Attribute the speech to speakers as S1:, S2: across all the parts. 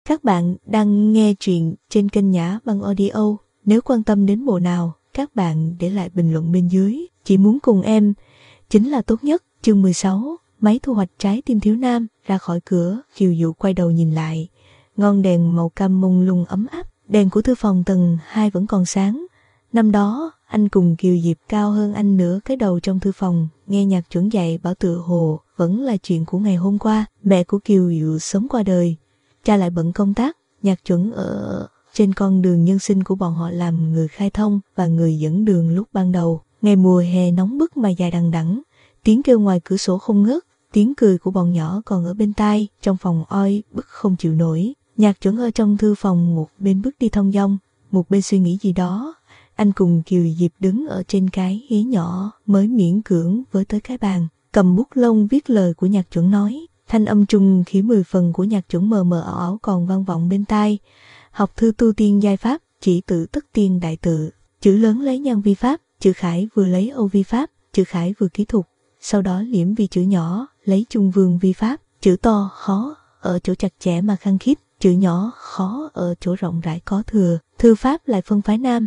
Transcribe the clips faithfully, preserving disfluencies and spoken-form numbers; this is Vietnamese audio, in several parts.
S1: Các bạn đang nghe truyện trên kênh Nhã Băng Audio. Nếu quan tâm đến bộ nào, các bạn để lại bình luận bên dưới. Chỉ muốn cùng em chính là tốt nhất. Chương mười sáu, máy thu hoạch trái tim thiếu nam. Ra khỏi cửa, Kiều Dụ quay đầu nhìn lại. Ngọn đèn màu cam mông lung ấm áp. Đèn của thư phòng tầng hai vẫn còn sáng. Năm đó, anh cùng Kiều Diệp cao hơn anh nửa cái đầu trong thư phòng, nghe nhạc chuẩn dạy bảo tựa hồ vẫn là chuyện của ngày hôm qua. Mẹ của Kiều Dụ sớm qua đời, cha lại bận công tác. Nhạc chuẩn ở trên con đường nhân sinh của bọn họ làm người khai thông và người dẫn đường lúc ban đầu. Ngày mùa hè nóng bức mà dài đằng đẵng, tiếng kêu ngoài cửa sổ không ngớt, tiếng cười của bọn nhỏ còn ở bên tai. Trong phòng oi bức không chịu nổi. Nhạc chuẩn ở trong thư phòng, một bên bước đi thong dong, một bên suy nghĩ gì đó. Anh cùng Kiều Diệp đứng ở trên cái ghế nhỏ mới miễn cưỡng với tới cái bàn, cầm bút lông viết lời của nhạc chuẩn nói. Thanh âm trung khí mười phần của nhạc chuẩn mờ mờ ảo ảo còn vang vọng bên tai. Học thư tu tiên giai pháp, chỉ tự tất tiên đại tự. Chữ lớn lấy nhan vi pháp, chữ khải vừa lấy âu vi pháp, chữ khải vừa kỹ thuật. Sau đó liễm vi chữ nhỏ, lấy trung vương vi pháp. Chữ to khó ở chỗ chặt chẽ mà khăng khít, chữ nhỏ khó ở chỗ rộng rãi có thừa. Thư pháp lại phân phái nam,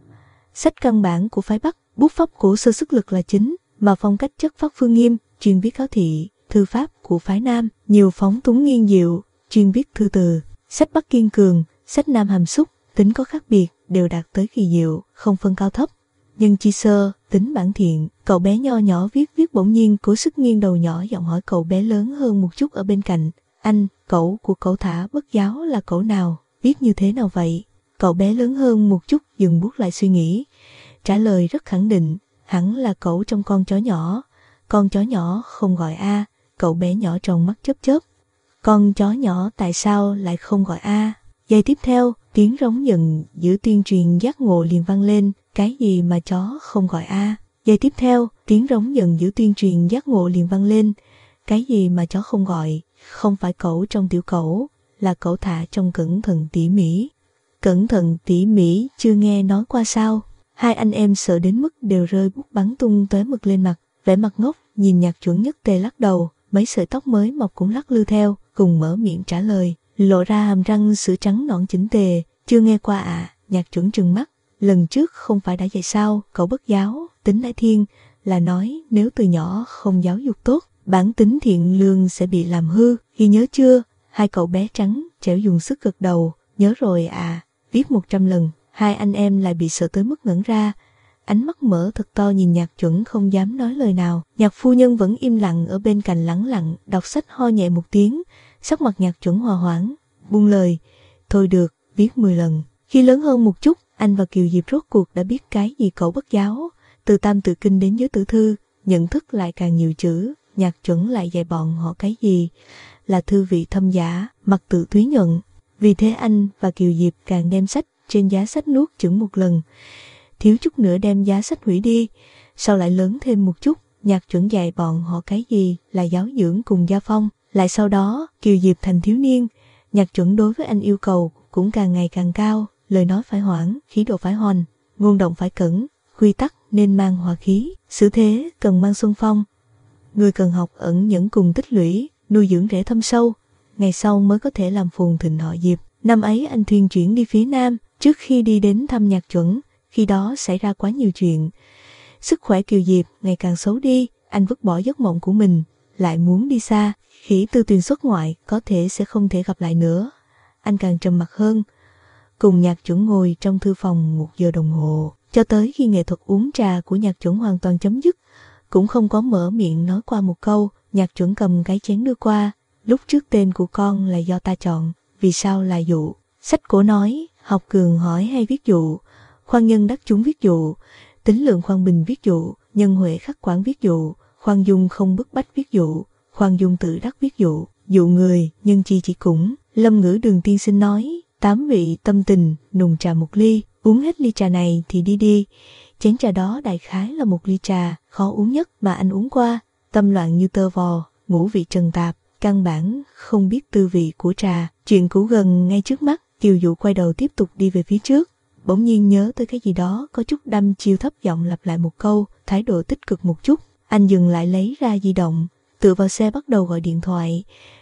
S1: sách căn bản của phái Bắc. Bút pháp cổ sơ sức lực là chính, mà phong cách chất phát phương nghiêm, chuyên viết cáo thị. Thư pháp của phái Nam nhiều phóng túng nghiêng diệu, chuyên viết thư từ. Sách Bắc kiên cường, sách Nam hàm xúc, tính có khác biệt, đều đạt tới kỳ diệu, không phân cao thấp. Nhưng chi sơ, tính bản thiện. Cậu bé nho nhỏ viết viết bỗng nhiên cố sức nghiêng đầu nhỏ giọng hỏi cậu bé lớn hơn một chút ở bên cạnh. Anh, cậu của cậu thả bất giáo là cậu nào, viết như thế nào vậy? Cậu bé lớn hơn một chút dừng bút lại suy nghĩ, trả lời rất khẳng định, hẳn là cậu trong con chó nhỏ. Con chó nhỏ không gọi A. Cậu bé nhỏ tròn mắt chớp chớp. Con chó nhỏ tại sao lại không gọi A? Giây tiếp theo, tiếng rống giận giữa tuyên truyền giác ngộ liền vang lên. Cái gì mà chó không gọi A? Giây tiếp theo, tiếng rống giận giữa tuyên truyền giác ngộ liền vang lên. Cái gì mà chó không gọi? Không phải cẩu trong tiểu cẩu, là cẩu thả trong cẩn thận tỉ mỉ. Cẩn thận tỉ mỉ chưa nghe nói qua sao? Hai anh em sợ đến mức đều rơi bút bắn tung tóe mực lên mặt, vẻ mặt ngốc nhìn nhạc chuẩn nhất tề lắc đầu. Mấy sợi tóc mới mọc cũng lắc lư theo, cùng mở miệng trả lời, lộ ra hàm răng sữa trắng nõn chỉnh tề. Chưa nghe qua à? Nhạc chuẩn trừng mắt. Lần trước không phải đã dạy sao? Cậu bất giáo, tính nãi thiên, là nói nếu từ nhỏ không giáo dục tốt, bản tính thiện lương sẽ bị làm hư, ghi nhớ chưa? Hai cậu bé trắng trẻo dùng sức gật đầu, nhớ rồi à, viết một trăm lần. Hai anh em lại bị sợ tới mức ngẩn ra, ánh mắt mở thật to nhìn nhạc chuẩn không dám nói lời nào. Nhạc phu nhân vẫn im lặng ở bên cạnh lắng lặng đọc sách, ho nhẹ một tiếng. Sắc mặt nhạc chuẩn hòa hoãn, buông lời, thôi được, viết mười lần. Khi lớn hơn một chút, anh và Kiều Diệp rốt cuộc đã biết cái gì cậu bất giáo. Từ tam tự kinh đến giới tử thư, nhận thức lại càng nhiều chữ. Nhạc chuẩn lại dạy bọn họ cái gì là thư vị thâm giả, mặt tự thúy nhuận. Vì thế anh và Kiều Diệp càng đem sách trên giá sách nuốt chửng một lần, thiếu chút nữa đem giá sách hủy đi. Sau lại lớn thêm một chút, nhạc chuẩn dạy bọn họ cái gì là giáo dưỡng cùng gia phong. Lại sau đó, Kiều Diệp thành thiếu niên, nhạc chuẩn đối với anh yêu cầu cũng càng ngày càng cao. Lời nói phải hoãn, khí độ phải hoành, ngôn động phải cẩn, quy tắc nên mang hòa khí, xử thế cần mang xuân phong. Người cần học ẩn nhẫn cùng tích lũy, nuôi dưỡng rễ thâm sâu, ngày sau mới có thể làm phồn thịnh họ Diệp. Năm ấy anh thuyên chuyển đi phía Nam, trước khi đi đến thăm nhạc chuẩn, khi đó xảy ra quá nhiều chuyện. Sức khỏe Kiều Diệp ngày càng xấu đi, anh vứt bỏ giấc mộng của mình, lại muốn đi xa. Khỉ Tư Tuyền xuất ngoại có thể sẽ không thể gặp lại nữa. Anh càng trầm mặc hơn, cùng nhạc chuẩn ngồi trong thư phòng một giờ đồng hồ, cho tới khi nghệ thuật uống trà của nhạc chuẩn hoàn toàn chấm dứt, cũng không có mở miệng nói qua một câu. Nhạc chuẩn cầm cái chén đưa qua, lúc trước tên của con là do ta chọn, vì sao là Dụ? Sách cổ nói, học cường hỏi hay viết dụ, khoan nhân đắc chúng viết dụ, tính lượng khoan bình viết dụ, nhân huệ khắc quản viết dụ, khoan dung không bức bách viết dụ, khoan dung tự đắc viết dụ, dụ người, nhân chi chỉ cũng. Lâm Ngữ Đường tiên sinh nói, tám vị tâm tình, nùng trà một ly, uống hết ly trà này thì đi đi. Chén trà đó đại khái là một ly trà khó uống nhất mà anh uống qua, tâm loạn như tơ vò, ngũ vị trần tạp, căn bản không biết tư vị của trà. Chuyện cũ gần ngay trước mắt. Kiều Dụ quay đầu tiếp tục đi về phía trước, bỗng nhiên nhớ tới cái gì đó, có chút đăm chiêu thấp giọng lặp lại một câu, thái độ tích cực một chút. Anh dừng lại lấy ra di động, tựa vào xe bắt đầu gọi điện thoại.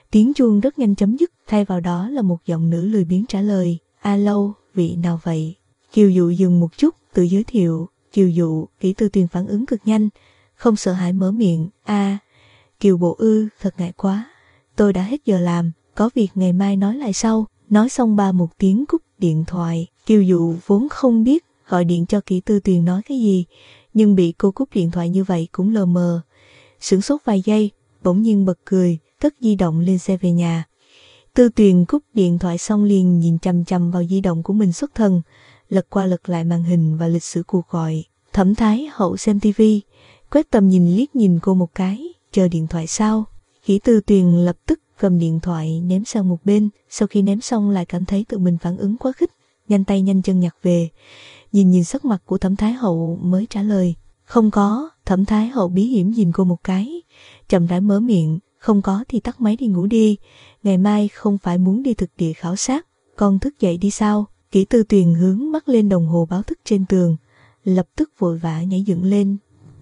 S1: Tiếng chuông rất nhanh chấm dứt, thay vào đó là một giọng nữ lười biếng trả lời. Alo, vị nào vậy? Kiều Dụ dừng một chút, tự giới thiệu. Kiều Dụ. Kỷ Tư Tuyền phản ứng cực nhanh, không sợ hãi mở miệng. A, à, Kiều bộ ư, thật ngại quá. Tôi đã hết giờ làm, có việc ngày mai nói lại sau. Nói xong ba một tiếng cúp điện thoại. Kiều Dụ vốn không biết gọi điện cho Kỷ Tư Tuyền nói cái gì, nhưng bị cô cúp điện thoại như vậy cũng lờ mờ. Sửng sốt vài giây, bỗng nhiên bật cười, cất di động lên xe về nhà. Tư Tuyền cúp điện thoại xong liền nhìn chằm chằm vào di động của mình xuất thần, lật qua lật lại màn hình và lịch sử cuộc gọi. Thẩm Thái Hậu xem tivi, quét tầm nhìn liếc nhìn cô một cái, chờ điện thoại sau. Kỷ Tư Tuyền lập tức cầm điện thoại ném sang một bên, sau khi ném xong lại cảm thấy tự mình phản ứng quá khích, nhanh tay nhanh chân nhặt về. Nhìn nhìn sắc mặt của Thẩm Thái Hậu mới trả lời. Không có. Thẩm Thái Hậu bí hiểm nhìn cô một cái, chậm rãi mở miệng. Không có thì tắt máy đi ngủ đi, ngày mai không phải muốn đi thực địa khảo sát, con thức dậy đi sao? Kỷ Tư Tuyền hướng mắt lên đồng hồ báo thức trên tường, lập tức vội vã nhảy dựng lên.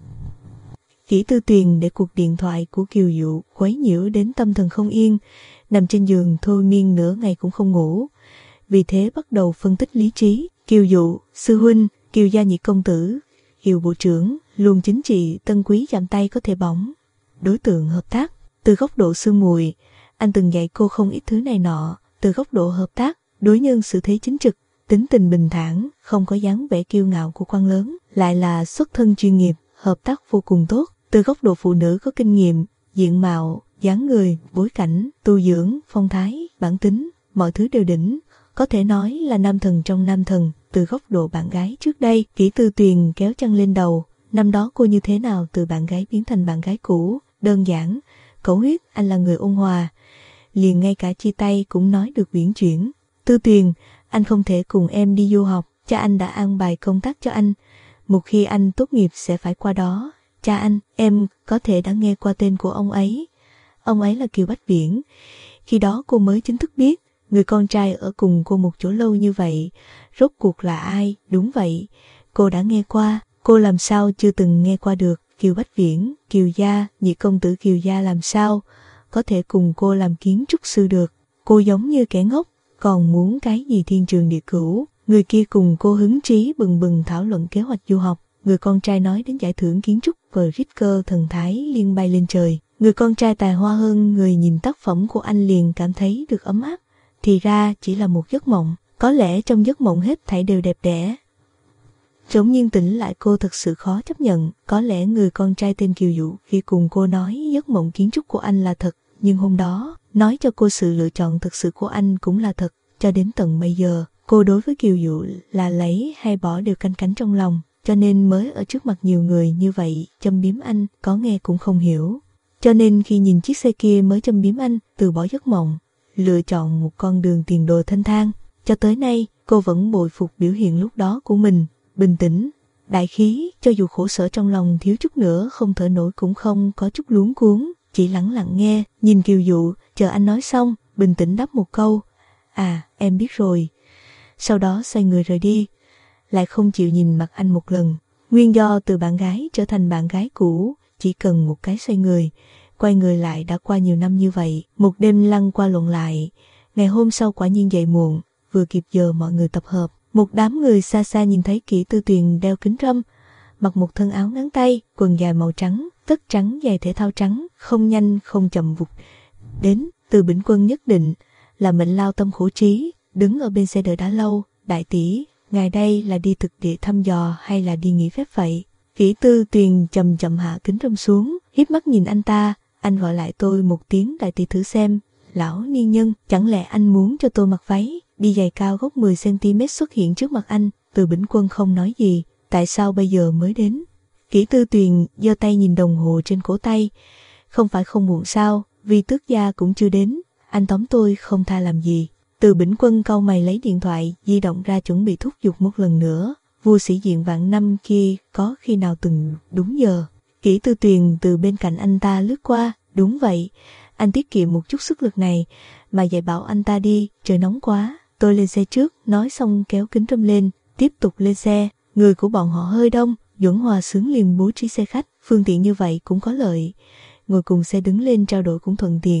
S1: Kỷ Tư Tuyền để cuộc điện thoại của Kiều Dụ quấy nhiễu đến tâm thần không yên, nằm trên giường thôi miên nửa ngày cũng không ngủ. Vì thế bắt đầu phân tích lý trí. Kiều Dụ, sư huynh, Kiều gia nhị công tử, Kiều bộ trưởng, luôn chính trị, tân quý chạm tay có thể bỏng. Đối tượng hợp tác. Từ góc độ sư muội, anh từng dạy cô không ít thứ này nọ. Từ góc độ hợp tác, đối nhân xử thế chính trực, tính tình bình thản, không có dáng vẻ kiêu ngạo của quan lớn, lại là xuất thân chuyên nghiệp, hợp tác vô cùng tốt. Từ góc độ phụ nữ có kinh nghiệm, diện mạo, dáng người, bối cảnh, tu dưỡng, phong thái, bản tính, mọi thứ đều đỉnh, có thể nói là nam thần trong nam thần. Từ góc độ bạn gái trước đây, Kỷ Tư Tuyền kéo chăn lên đầu, năm đó cô như thế nào từ bạn gái biến thành bạn gái cũ, đơn giản, cẩu huyết, anh là người ôn hòa, liền ngay cả chia tay cũng nói được uyển chuyển. Tư Tuyền, anh không thể cùng em đi du học, cha anh đã an bài công tác cho anh, một khi anh tốt nghiệp sẽ phải qua đó. Cha anh, em có thể đã nghe qua tên của ông ấy. Ông ấy là Kiều Bách Viễn. Khi đó cô mới chính thức biết, người con trai ở cùng cô một chỗ lâu như vậy, rốt cuộc là ai? Đúng vậy, cô đã nghe qua, cô làm sao chưa từng nghe qua được. Kiều Bách Viễn, Kiều gia, nhị công tử Kiều gia làm sao có thể cùng cô làm kiến trúc sư được. Cô giống như kẻ ngốc, còn muốn cái gì thiên trường địa cửu. Người kia cùng cô hứng trí bừng bừng thảo luận kế hoạch du học. Người con trai nói đến giải thưởng kiến trúc và Richter thần thái liên bay lên trời. Người con trai tài hoa hơn người nhìn tác phẩm của anh liền cảm thấy được ấm áp. Thì ra chỉ là một giấc mộng, có lẽ trong giấc mộng hết thảy đều đẹp đẽ. Trống nhiên tỉnh lại cô thật sự khó chấp nhận, có lẽ người con trai tên Kiều Dụ khi cùng cô nói giấc mộng kiến trúc của anh là thật, nhưng hôm đó, nói cho cô sự lựa chọn thực sự của anh cũng là thật, cho đến tận bây giờ, cô đối với Kiều Dụ là lấy hay bỏ đều canh cánh trong lòng, cho nên mới ở trước mặt nhiều người như vậy châm biếm anh, có nghe cũng không hiểu. Cho nên khi nhìn chiếc xe kia mới châm biếm anh, từ bỏ giấc mộng, lựa chọn một con đường tiền đồ thanh thang. Cho tới nay, cô vẫn bội phục biểu hiện lúc đó của mình, bình tĩnh, đại khí, cho dù khổ sở trong lòng thiếu chút nữa không thở nổi cũng không có chút luống cuống, chỉ lặng lặng nghe, nhìn Kiều Dụ, chờ anh nói xong, bình tĩnh đáp một câu, à, em biết rồi. Sau đó xoay người rời đi, lại không chịu nhìn mặt anh một lần. Nguyên do từ bạn gái trở thành bạn gái cũ, chỉ cần một cái xoay người, quay người lại đã qua nhiều năm như vậy, một đêm lăn qua lộn lại. Ngày hôm sau quả nhiên dậy muộn, vừa kịp giờ mọi người tập hợp. Một đám người xa xa nhìn thấy Kỷ Tư Tuyền đeo kính râm, mặc một thân áo ngắn tay, quần dài màu trắng, tất trắng, giày thể thao trắng, không nhanh không chậm vụt đến. Từ Bỉnh Quân nhất định là mệnh lao tâm khổ trí, đứng ở bên xe đợi đã lâu. Đại tỷ, ngài đây là đi thực địa thăm dò hay là đi nghỉ phép vậy? Kỷ Tư Tuyền chậm chậm hạ kính râm xuống, híp mắt nhìn anh ta. Anh gọi lại tôi một tiếng đại tỷ thử xem. Lão niên nhân, chẳng lẽ anh muốn cho tôi mặc váy, đi giày cao gốc mười xăng ti mét xuất hiện trước mặt anh? Từ Bỉnh Quân không nói gì, tại sao bây giờ mới đến? Kỷ Tư Tuyền giơ tay nhìn đồng hồ trên cổ tay, không phải không muộn sao, vì tước gia cũng chưa đến, anh tóm tôi không tha làm gì. Từ Bỉnh Quân cau mày lấy điện thoại di động ra chuẩn bị thúc giục một lần nữa, vua sĩ diện vạn năm kia có khi nào từng đúng giờ? Kỷ Tư Tuyền từ bên cạnh anh ta lướt qua, đúng vậy, anh tiết kiệm một chút sức lực này, mà dạy bảo anh ta đi, trời nóng quá. Tôi lên xe trước, nói xong kéo kính râm lên, tiếp tục lên xe. Người của bọn họ hơi đông, Duẩn Hòa Xướng liền bố trí xe khách, phương tiện như vậy cũng có lợi. Ngồi cùng xe đứng lên trao đổi cũng thuận tiện,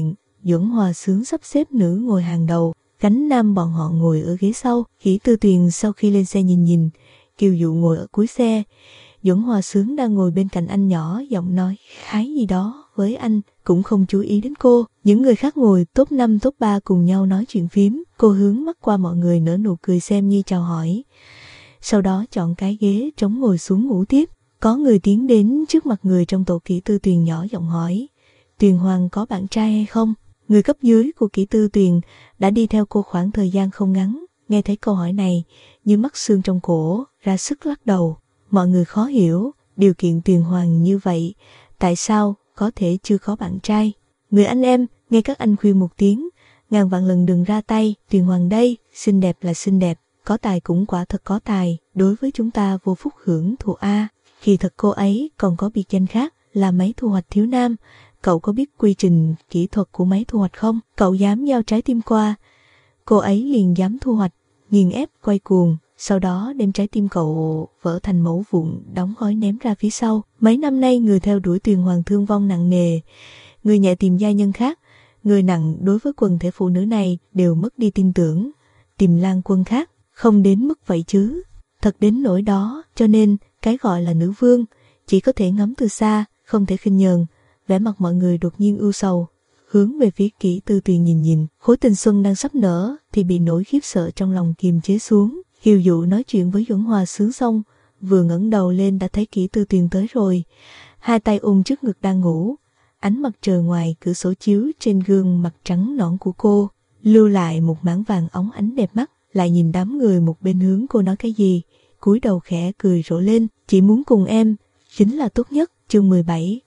S1: Duẩn Hòa Sướng sắp xếp nữ ngồi hàng đầu, Cánh Nam bọn họ ngồi ở ghế sau. Kỷ Tư Tuyền sau khi lên xe nhìn nhìn, Kiều Dụ ngồi ở cuối xe. Duẩn Hòa Sướng đang ngồi bên cạnh anh nhỏ giọng nói khái gì đó với anh, cũng không chú ý đến cô. Những người khác ngồi top năm top ba cùng nhau nói chuyện phím. Cô hướng mắt qua mọi người nở nụ cười xem như chào hỏi. Sau đó chọn cái ghế trống ngồi xuống ngủ tiếp. Có người tiến đến trước mặt người trong tổ. Kỷ Tư Tuyền nhỏ giọng hỏi, Tuyền Hoàng có bạn trai hay không? Người cấp dưới của Kỷ Tư Tuyền đã đi theo cô khoảng thời gian không ngắn, nghe thấy câu hỏi này như mắc xương trong cổ, ra sức lắc đầu. Mọi người khó hiểu, điều kiện Tuyền Hoàng như vậy, tại sao có thể chưa có bạn trai? Người anh em, nghe các anh khuyên một tiếng, ngàn vạn lần đừng ra tay. Tuyền Hoàng đây, xinh đẹp là xinh đẹp, có tài cũng quả thật có tài, đối với chúng ta vô phúc hưởng thụ a. Khi thật cô ấy còn có biệt danh khác là máy thu hoạch thiếu nam. Cậu có biết quy trình kỹ thuật của máy thu hoạch không? Cậu dám giao trái tim qua, cô ấy liền dám thu hoạch, nghiền ép quay cuồng, sau đó đem trái tim cậu vỡ thành mẩu vụn, đóng gói ném ra phía sau. Mấy năm nay người theo đuổi Tuyền Hoàng thương vong nặng nề, người nhẹ tìm gia nhân khác, người nặng đối với quần thể phụ nữ này đều mất đi tin tưởng, tìm lang quân khác. Không đến mức vậy chứ, thật đến nỗi đó, cho nên cái gọi là nữ vương chỉ có thể ngắm từ xa, không thể khinh nhờn. Vẻ mặt mọi người đột nhiên ưu sầu, hướng về phía Kỷ Tư Tuyền nhìn nhìn. Khối tình xuân đang sắp nở thì bị nỗi khiếp sợ trong lòng kiềm chế xuống. Kiều Dụ nói chuyện với Duẩn Hòa Sướng xong, vừa ngẩng đầu lên đã thấy Kỷ Tư Tuyền tới rồi, hai tay ôm trước ngực đang ngủ. Ánh mặt trời ngoài cửa sổ chiếu trên gương mặt trắng nõn của cô, lưu lại một mảng vàng óng ánh đẹp mắt. Lại nhìn đám người một bên hướng cô nói cái gì, cúi đầu khẽ cười rộ lên, chỉ muốn cùng em chính là tốt nhất. Chương mười bảy.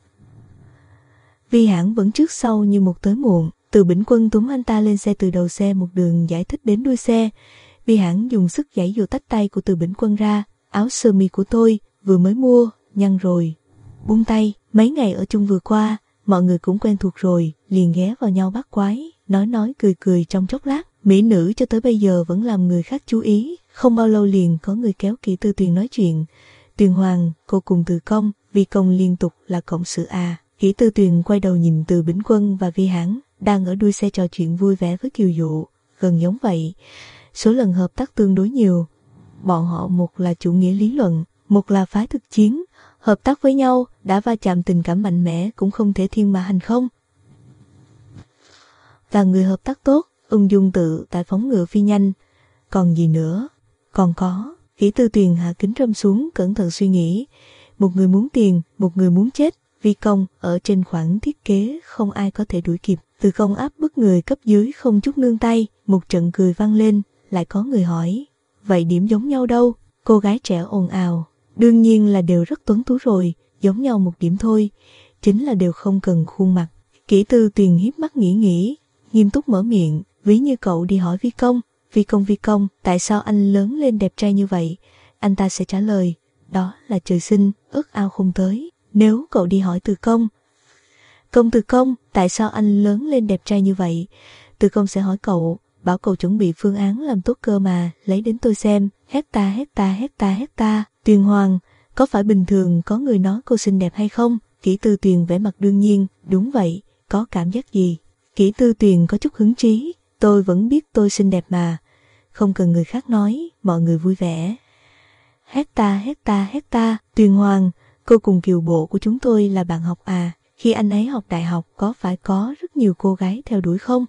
S1: Vi Hãn vẫn trước sau như một tới muộn. Từ Bỉnh Quân túm anh ta lên xe, từ đầu xe một đường giải thích đến đuôi xe. Vi Hãn dùng sức giãy giụa tách tay của Từ Bỉnh Quân ra. Áo sơ mi của tôi vừa mới mua, nhăn rồi. Buông tay, mấy ngày ở chung vừa qua, mọi người cũng quen thuộc rồi, liền ghé vào nhau bắt quái, nói nói cười cười trong chốc lát. Mỹ nữ cho tới bây giờ vẫn làm người khác chú ý, không bao lâu liền có người kéo Kỷ Tư Tuyền nói chuyện. Tuyền Hoàng, cô cùng Từ Công, Vi Công liên tục là cộng sự à. Kỷ Tư Tuyền quay đầu nhìn Từ Bỉnh Quân và Vi Hãn đang ở đuôi xe trò chuyện vui vẻ với Kiều Dụ, gần giống vậy. Số lần hợp tác tương đối nhiều. Bọn họ một là chủ nghĩa lý luận, một là phái thực chiến, hợp tác với nhau đã va chạm tình cảm mạnh mẽ cũng không thể thiên mà hành không. Và người hợp tác tốt, ung dung tự tại phóng ngựa phi nhanh. Còn gì nữa? Còn có. Kỷ Tư Tuyền hạ kính râm xuống, cẩn thận suy nghĩ. Một người muốn tiền, một người muốn chết. Vi Công ở trên khoản thiết kế không ai có thể đuổi kịp. Từ Công áp bức người cấp dưới không chút nương tay. Một trận cười vang lên. Lại có người hỏi, vậy điểm giống nhau đâu? Cô gái trẻ ồn ào, đương nhiên là đều rất tuấn tú rồi, giống nhau một điểm thôi, chính là đều không cần khuôn mặt. Kỷ Tư Tuyền hiếp mắt nghĩ nghĩ, nghiêm túc mở miệng, ví như cậu đi hỏi Vi Công, Vi Công Vi Công, tại sao anh lớn lên đẹp trai như vậy? Anh ta sẽ trả lời, đó là trời sinh, ước ao không tới. Nếu cậu đi hỏi Từ Công, Công Từ Công, tại sao anh lớn lên đẹp trai như vậy? Từ Công sẽ hỏi cậu, bảo cậu chuẩn bị phương án làm tốt cơ mà, lấy đến tôi xem, hecta hecta hecta hecta. Tuyền Hoàng, có phải bình thường có người nói cô xinh đẹp hay không? Kỷ Tư Tuyền vẻ mặt đương nhiên, đúng vậy, có cảm giác gì? Kỷ Tư Tuyền có chút hứng trí, tôi vẫn biết tôi xinh đẹp mà, không cần người khác nói, mọi người vui vẻ. Hecta hecta hecta. Tuyền Hoàng, cô cùng Kiều Bộ của chúng tôi là bạn học à, khi anh ấy học đại học có phải có rất nhiều cô gái theo đuổi không?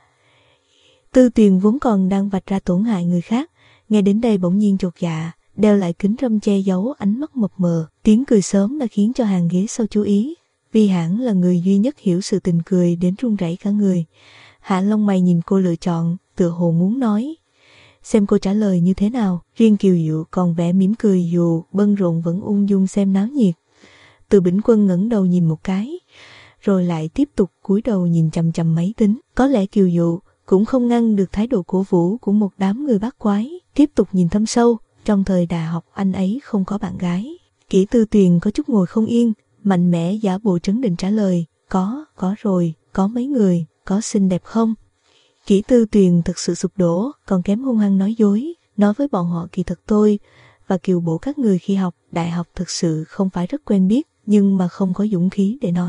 S1: Tư Tuyền vốn còn đang vạch ra tổn hại người khác, nghe đến đây bỗng nhiên chột dạ, đeo lại kính râm che giấu ánh mắt mập mờ. Tiếng cười sớm đã khiến cho hàng ghế sau chú ý. Vi Hãn là người duy nhất hiểu sự tình cười đến run rẩy cả người. Hạ lông mày nhìn cô lựa chọn, tựa hồ muốn nói, xem cô trả lời như thế nào. Riêng Kiều Dụ còn vẻ mỉm cười, dù bận rộn vẫn ung dung xem náo nhiệt. Từ Bỉnh Quân ngẩng đầu nhìn một cái, rồi lại tiếp tục cúi đầu nhìn chằm chằm máy tính. Có lẽ Kiều Dụ cũng không ngăn được thái độ cổ vũ của một đám người bát quái, tiếp tục nhìn thâm sâu. Trong thời đại học anh ấy không có bạn gái. Kỷ Tư Tuyền có chút ngồi không yên, mạnh mẽ giả bộ trấn định trả lời, có, có rồi, có mấy người, có xinh đẹp không? Kỷ Tư Tuyền thực sự sụp đổ, còn kém hung hăng nói dối, nói với bọn họ kỳ thật tôi và Kiều Bộ các người khi học đại học thực sự không phải rất quen biết, nhưng mà không có dũng khí để nói.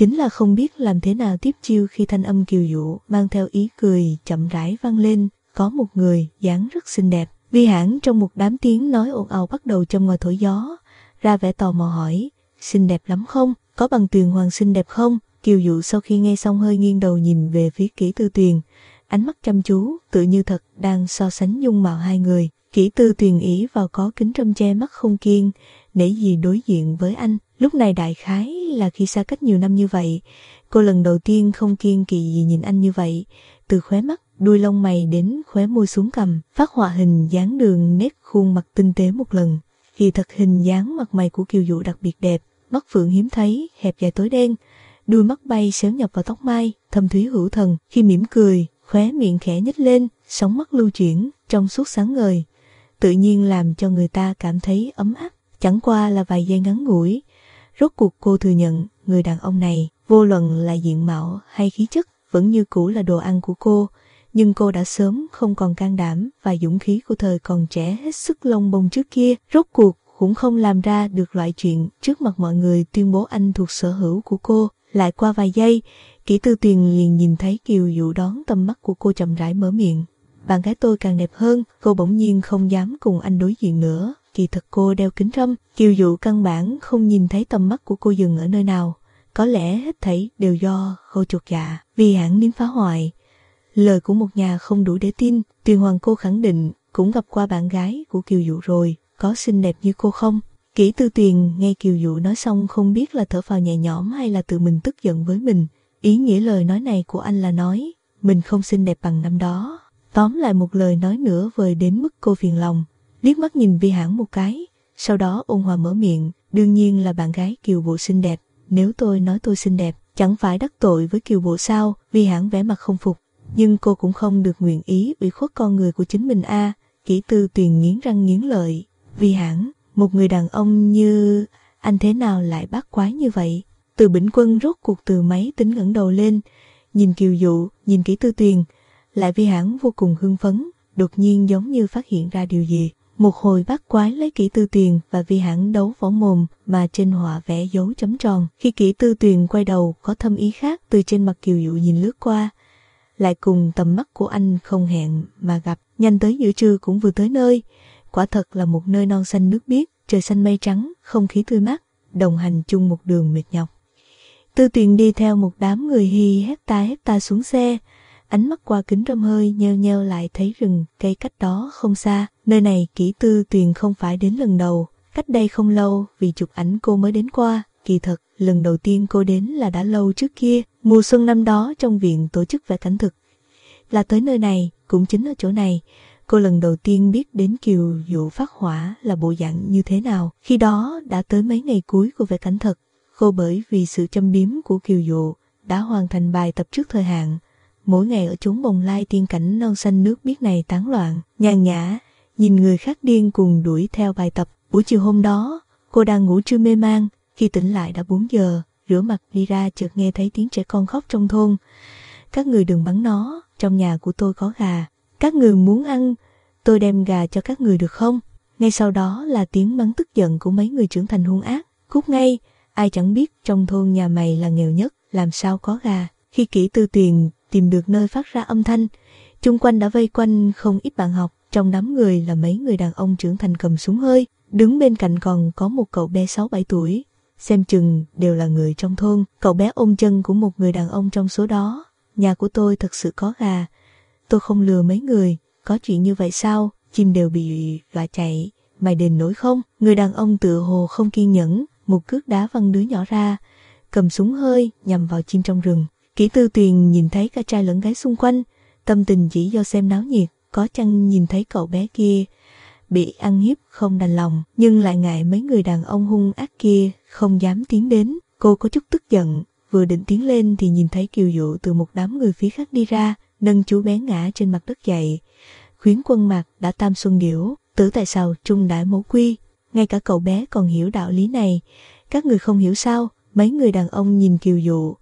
S1: chính là không biết làm thế nào tiếp chiêu khi thanh âm kiều dụ mang theo ý cười chậm rãi vang lên. Có một người dáng rất xinh đẹp. Vi Hãn trong một đám tiếng nói ồn ào bắt đầu châm ngòi thổi gió, ra vẻ tò mò hỏi, xinh đẹp lắm không? Có bằng Tuyền Hoàng xinh đẹp không? Kiều dụ sau khi nghe xong hơi nghiêng đầu nhìn về phía Kỷ Tư Tuyền, ánh mắt chăm chú, tự như thật đang so sánh dung mạo hai người. Kỷ Tư Tuyền ỷ vào có kính râm che mắt không kiêng nể gì đối diện với anh. Lúc này đại khái là khi xa cách nhiều năm như vậy, cô lần đầu tiên không kiêng kỵ gì nhìn anh như vậy, từ khóe mắt, đuôi lông mày đến khóe môi xuống cằm, phát họa hình dáng đường nét khuôn mặt tinh tế một lần. Kỳ thật hình dáng mặt mày của Kiều dụ đặc biệt đẹp, mắt phượng hiếm thấy, hẹp dài tối đen, đuôi mắt bay xéo nhập vào tóc mai, thâm thúy hữu thần. Khi mỉm cười, khóe miệng khẽ nhếch lên, sóng mắt lưu chuyển, trong suốt sáng ngời, tự nhiên làm cho người ta cảm thấy ấm áp. Chẳng qua là vài giây ngắn ngủi, rốt cuộc cô thừa nhận người đàn ông này, vô luận là diện mạo hay khí chất, vẫn như cũ là đồ ăn của cô. Nhưng cô đã sớm không còn can đảm và dũng khí của thời còn trẻ hết sức lông bông trước kia. Rốt cuộc cũng không làm ra được loại chuyện trước mặt mọi người tuyên bố anh thuộc sở hữu của cô. Lại qua vài giây, Kỷ Tư Tuyền liền nhìn thấy Kiều dụ đón tầm mắt của cô chậm rãi mở miệng. Bạn gái tôi càng đẹp hơn. Cô bỗng nhiên không dám cùng anh đối diện nữa. Kỳ thật cô đeo kính râm. Kiều dụ căn bản không nhìn thấy tầm mắt của cô dừng ở nơi nào. Có lẽ hết thảy đều do cô chột dạ. Vi Hãn nín phá hoại. Lời của một nhà không đủ để tin. Tuyền Hoàng cô khẳng định cũng gặp qua bạn gái của Kiều dụ rồi, có xinh đẹp như cô không? Kỷ Tư Tuyền nghe Kiều dụ nói xong không biết là thở phào nhẹ nhõm hay là tự mình tức giận với mình. Ý nghĩa lời nói này của anh là nói mình không xinh đẹp bằng năm đó. Tóm lại một lời nói nữa vời đến mức cô phiền lòng. Liếc mắt nhìn Vi Hãn một cái, sau đó ôn hòa mở miệng, đương nhiên là bạn gái Kiều bộ xinh đẹp. Nếu tôi nói tôi xinh đẹp, chẳng phải đắc tội với Kiều bộ sao? Vi Hãn vẻ mặt không phục. Nhưng cô cũng không được nguyện ý ủy khuất con người của chính mình a. À. Kỷ Tư Tuyền nghiến răng nghiến lợi. Vi Hãn, một người đàn ông như anh thế nào lại bát quái như vậy? Từ Bỉnh Quân rốt cuộc từ máy tính ngẩng đầu lên, nhìn Kiều dụ, nhìn Kỷ Tư Tuyền, lại Vi Hãn vô cùng hưng phấn, đột nhiên giống như phát hiện ra điều gì. Một hồi bát quái lấy Kỷ Tư Tuyền và Vi Hãn đấu võ mồm mà trên họa vẽ dấu chấm tròn. Khi Kỷ Tư Tuyền quay đầu có thâm ý khác từ trên mặt Kiều dụ nhìn lướt qua, lại cùng tầm mắt của anh không hẹn mà gặp. Nhanh tới giữa trưa cũng vừa tới nơi. Quả thật là một nơi non xanh nước biếc, trời xanh mây trắng, không khí tươi mát, đồng hành chung một đường mệt nhọc. Tư Tuyền đi theo một đám người hi hét ta hét ta xuống xe, ánh mắt qua kính râm hơi nheo nheo lại thấy rừng cây cách đó không xa. Nơi này Kỷ Tư Tuyền không phải đến lần đầu, cách đây không lâu vì chụp ảnh cô mới đến qua. Kỳ thật, lần đầu tiên cô đến là đã lâu trước kia, mùa xuân năm đó trong viện tổ chức vẽ cảnh thực. Là tới nơi này, cũng chính ở chỗ này, cô lần đầu tiên biết đến Kiều dụ phát hỏa là bộ dạng như thế nào. Khi đó đã tới mấy ngày cuối của vẽ cảnh thật, cô bởi vì sự châm biếm của Kiều dụ đã hoàn thành bài tập trước thời hạn. Mỗi ngày ở chốn bồng lai tiên cảnh non xanh nước biếc này tán loạn, nhàn nhã, nhìn người khác điên cùng đuổi theo bài tập. Buổi chiều hôm đó, cô đang ngủ trưa mê man, khi tỉnh lại đã bốn giờ, rửa mặt đi ra chợt nghe thấy tiếng trẻ con khóc trong thôn. Các người đừng bắn nó, trong nhà của tôi có gà. Các người muốn ăn, tôi đem gà cho các người được không? Ngay sau đó là tiếng mắng tức giận của mấy người trưởng thành hung ác. Cút ngay, ai chẳng biết trong thôn nhà mày là nghèo nhất, làm sao có gà. Khi Kỷ Tư Tuyền tìm được nơi phát ra âm thanh, chung quanh đã vây quanh không ít bạn học. Trong đám người là mấy người đàn ông trưởng thành cầm súng hơi, đứng bên cạnh còn có một cậu bé sáu bảy tuổi. Xem chừng đều là người trong thôn. Cậu bé ôm chân của một người đàn ông trong số đó. Nhà của tôi thật sự có gà. Tôi không lừa mấy người. Có chuyện như vậy sao? Chim đều bị dọa chạy. Mày đền nổi không? Người đàn ông tựa hồ không kiên nhẫn, một cước đá văng đứa nhỏ ra, cầm súng hơi nhằm vào chim trong rừng. Kỷ Tư Tuyền nhìn thấy cả trai lẫn gái xung quanh, tâm tình chỉ do xem náo nhiệt. Có chăng nhìn thấy cậu bé kia bị ăn hiếp không đành lòng, nhưng lại ngại mấy người đàn ông hung ác kia không dám tiến đến. Cô có chút tức giận, vừa định tiến lên thì nhìn thấy Kiều dụ từ một đám người phía khác đi ra, nâng chú bé ngã trên mặt đất dậy. Khuyến Quân mặt đã tam xuân điểu, tử tại sào trung đại mẫu quy. Ngay cả cậu bé còn hiểu đạo lý này, các người không hiểu sao? Mấy người đàn ông nhìn Kiều dụ,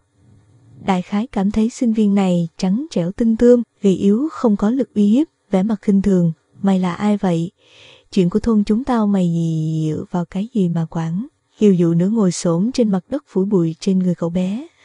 S1: đại khái cảm thấy sinh viên này trắng trẻo tinh tươm, gầy yếu không có lực uy hiếp, vẻ mặt khinh thường. Mày là ai vậy? Chuyện của thôn chúng tao mày gì dựa vào cái gì mà quản? Kiều dụ nữa ngồi xổm trên mặt đất phủi bụi trên người cậu bé,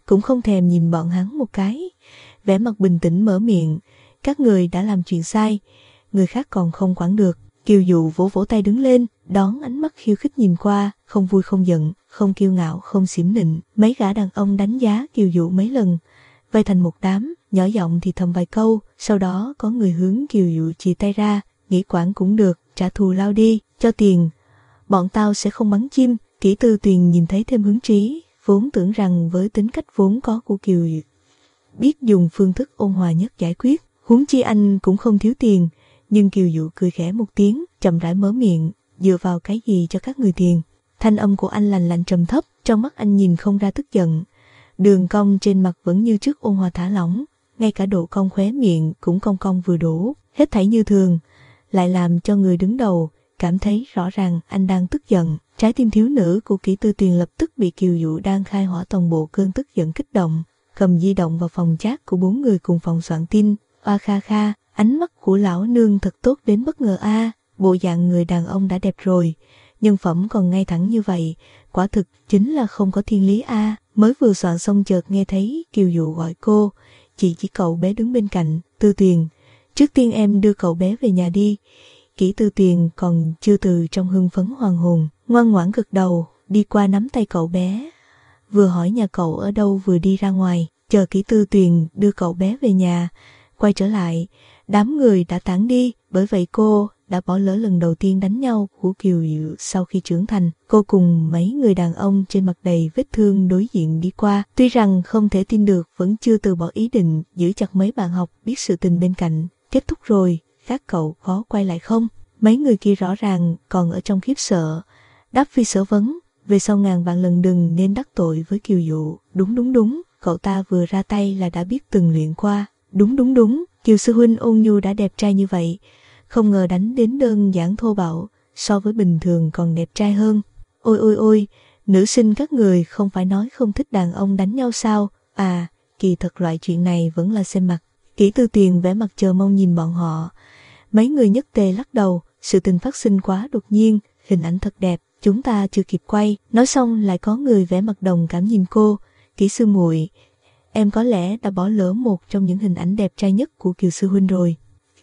S1: cũng không thèm nhìn bọn hắn một cái, vẻ mặt bình tĩnh mở miệng, các người đã làm chuyện sai, người khác còn không quản được. Kiều Dụ vỗ vỗ tay đứng lên, đón ánh mắt khiêu khích nhìn qua, không vui không giận, không kiêu ngạo không xỉm nịnh. Mấy gã đàn ông đánh giá Kiều Dụ mấy lần, vây thành một đám, nhỏ giọng thì thầm vài câu, sau đó có người hướng Kiều Dụ chì tay ra, nghĩ quản cũng được, trả thù lao đi, cho tiền, bọn tao sẽ không bắn chim. Kỷ Tư Tuyền nhìn thấy thêm hứng trí, vốn tưởng rằng với tính cách vốn có của Kiều Dụ, biết dùng phương thức ôn hòa nhất giải quyết, huống chi anh cũng không thiếu tiền. Nhưng Kiều Dụ cười khẽ một tiếng, chậm rãi mở miệng, dựa vào cái gì cho các người tiền. Thanh âm của anh lành lạnh trầm thấp, trong mắt anh nhìn không ra tức giận. Đường cong trên mặt vẫn như trước ôn hòa thả lỏng, ngay cả độ cong khóe miệng cũng cong cong vừa đủ, hết thảy như thường, lại làm cho người đứng đầu cảm thấy rõ ràng anh đang tức giận. Trái tim thiếu nữ của Kỷ Tư Tuyền lập tức bị Kiều Dụ đang khai hỏa toàn bộ cơn tức giận kích động, cầm di động vào phòng chat của bốn người cùng phòng soạn tin. Oa kha kha, ánh mắt của lão nương thật tốt đến bất ngờ a, à, bộ dạng người đàn ông đã đẹp rồi, nhân phẩm còn ngay thẳng như vậy, quả thực chính là không có thiên lý a. À. Mới vừa soạn xong chợt nghe thấy Kiều Dụ gọi cô, chị chỉ cậu bé đứng bên cạnh. Tư Tuyền, trước tiên em đưa cậu bé về nhà đi. Kỷ Tư Tuyền còn chưa từ trong hưng phấn hoàng hồn, ngoan ngoãn gật đầu, đi qua nắm tay cậu bé, vừa hỏi nhà cậu ở đâu vừa đi ra ngoài. Chờ Kỷ Tư Tuyền đưa cậu bé về nhà, quay trở lại, đám người đã tản đi, bởi vậy cô đã bỏ lỡ lần đầu tiên đánh nhau của Kiều Dụ sau khi trưởng thành. Cô cùng mấy người đàn ông trên mặt đầy vết thương đối diện đi qua, tuy rằng không thể tin được vẫn chưa từ bỏ ý định giữ chặt mấy bạn học biết sự tình bên cạnh. Kết thúc rồi, các cậu có quay lại không? Mấy người kia rõ ràng còn ở trong khiếp sợ, đáp phi sở vấn, về sau ngàn vạn lần đừng nên đắc tội với Kiều Dụ. Đúng đúng đúng, cậu ta vừa ra tay là đã biết từng luyện qua. Đúng đúng đúng, Kiều sư huynh ôn nhu đã đẹp trai như vậy, không ngờ đánh đến đơn giản thô bạo, so với bình thường còn đẹp trai hơn. Ôi ôi ôi, nữ sinh các người không phải nói không thích đàn ông đánh nhau sao? À, kỳ thật loại chuyện này vẫn là xem mặt. Kỷ Tư Tuyền vẻ mặt chờ mong nhìn bọn họ. Mấy người nhất tề lắc đầu, sự tình phát sinh quá đột nhiên, hình ảnh thật đẹp, chúng ta chưa kịp quay. Nói xong lại có người vẻ mặt đồng cảm nhìn cô. Kỷ sư muội, em có lẽ đã bỏ lỡ một trong những hình ảnh đẹp trai nhất của Kiều sư huynh rồi.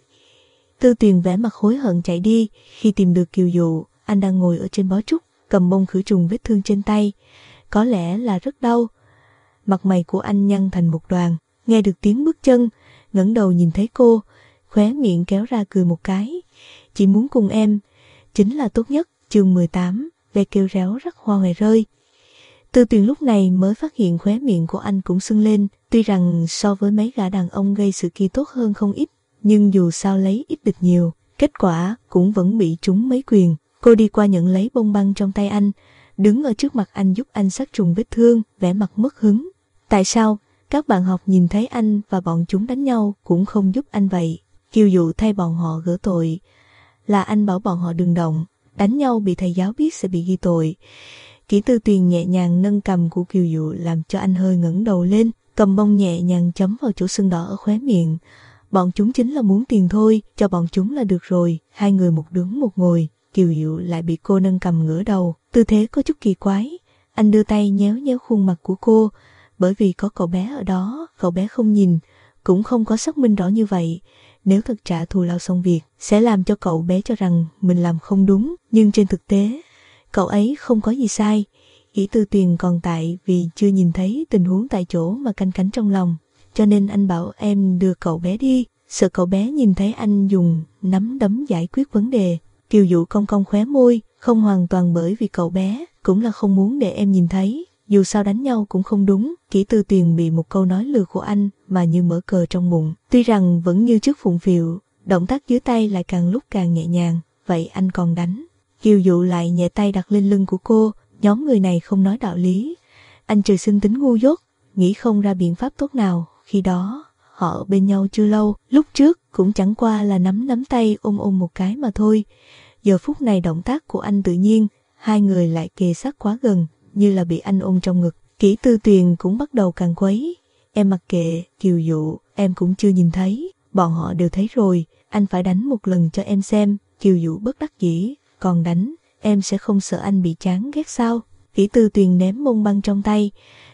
S1: Tư Tuyền vẻ mặt hối hận chạy đi, khi tìm được Kiều Dụ, anh đang ngồi ở trên bó trúc, cầm bông khử trùng vết thương trên tay, có lẽ là rất đau. Mặt mày của anh nhăn thành một đoàn, nghe được tiếng bước chân, ngẩng đầu nhìn thấy cô, khóe miệng kéo ra cười một cái. Chỉ muốn cùng em, chính là tốt nhất. Chương mười tám, ve kêu réo rắc hoa hòe rơi. Tư Tuyền lúc này mới phát hiện khóe miệng của anh cũng sưng lên, tuy rằng so với mấy gã đàn ông gây sự kia tốt hơn không ít, nhưng dù sao lấy ít địch nhiều, kết quả cũng vẫn bị trúng mấy quyền. Cô đi qua nhận lấy bông băng trong tay anh, đứng ở trước mặt anh giúp anh sát trùng vết thương, vẻ mặt mất hứng. Tại sao các bạn học nhìn thấy anh và bọn chúng đánh nhau cũng không giúp anh vậy? Kiều Dụ thay bọn họ gỡ tội, là anh bảo bọn họ đừng động, đánh nhau bị thầy giáo biết sẽ bị ghi tội. Kỷ Tư Tuyền nhẹ nhàng nâng cằm của Kiều Dụ làm cho anh hơi ngẩng đầu lên, cầm bông nhẹ nhàng chấm vào chỗ sưng đỏ ở khóe miệng. Bọn chúng chính là muốn tiền thôi, cho bọn chúng là được rồi. Hai người một đứng một ngồi, Kiều Dụ lại bị cô nâng cằm ngửa đầu, tư thế có chút kỳ quái. Anh đưa tay nhéo nhéo khuôn mặt của cô, bởi vì có cậu bé ở đó, cậu bé không nhìn, cũng không có xác minh rõ như vậy. Nếu thật trả thù lao xong việc, sẽ làm cho cậu bé cho rằng mình làm không đúng, nhưng trên thực tế, cậu ấy không có gì sai. Kỷ Tư Tuyền còn tại vì chưa nhìn thấy tình huống tại chỗ mà canh cánh trong lòng, cho nên anh bảo em đưa cậu bé đi, sợ cậu bé nhìn thấy anh dùng nắm đấm giải quyết vấn đề. Kiều Dụ cong cong khóe môi, không hoàn toàn bởi vì cậu bé, cũng là không muốn để em nhìn thấy, dù sao đánh nhau cũng không đúng. Kỷ Tư Tuyền bị một câu nói lừa của anh mà như mở cờ trong bụng, tuy rằng vẫn như trước phụng phịu, động tác dưới tay lại càng lúc càng nhẹ nhàng. Vậy anh còn đánh? Kiều Dụ lại nhẹ tay đặt lên lưng của cô, nhóm người này không nói đạo lý. Anh trời sinh tính ngu dốt, nghĩ không ra biện pháp tốt nào. Khi đó, họ ở bên nhau chưa lâu, lúc trước cũng chẳng qua là nắm nắm tay ôm ôm một cái mà thôi. Giờ phút này động tác của anh tự nhiên, hai người lại kề sát quá gần, như là bị anh ôm trong ngực. Kỷ Tư Tuyền cũng bắt đầu càng quấy. Em mặc kệ, Kiều Dụ, em cũng chưa nhìn thấy, bọn họ đều thấy rồi, anh phải đánh một lần cho em xem. Kiều Dụ bất đắc dĩ, còn đánh, em sẽ không sợ anh bị chán ghét sao? Kỷ Tư Tuyền ném bông băng trong tay,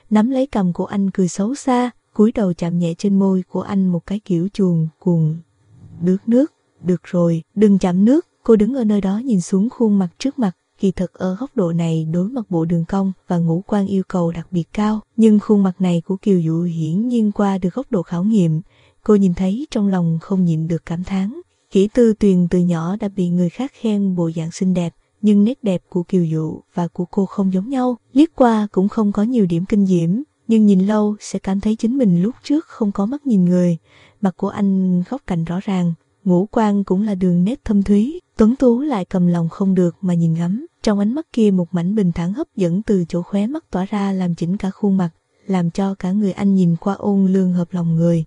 S1: nắm lấy cằm của anh cười xấu xa, cúi đầu chạm nhẹ trên môi của anh một cái kiểu chuồn cuồng. Nước nước, được rồi, đừng chạm nước. Cô đứng ở nơi đó nhìn xuống khuôn mặt trước mặt. Kỳ thực ở góc độ này đối mặt bộ đường cong và ngũ quan yêu cầu đặc biệt cao, nhưng khuôn mặt này của Kiều Dụ hiển nhiên qua được góc độ khảo nghiệm. Cô nhìn thấy trong lòng không nhịn được cảm thán. Kỷ Tư Tuyền từ nhỏ đã bị người khác khen bộ dạng xinh đẹp, nhưng nét đẹp của Kiều Dụ và của cô không giống nhau. Liếc qua cũng không có nhiều điểm kinh diễm, nhưng nhìn lâu sẽ cảm thấy chính mình lúc trước không có mắt nhìn người. Mặt của anh góc cạnh rõ ràng, ngũ quan cũng là đường nét thâm thúy. Tuấn tú lại cầm lòng không được mà nhìn ngắm. Trong ánh mắt kia một mảnh bình thản hấp dẫn từ chỗ khóe mắt tỏa ra làm chỉnh cả khuôn mặt, làm cho cả người anh nhìn qua ôn lương hợp lòng người.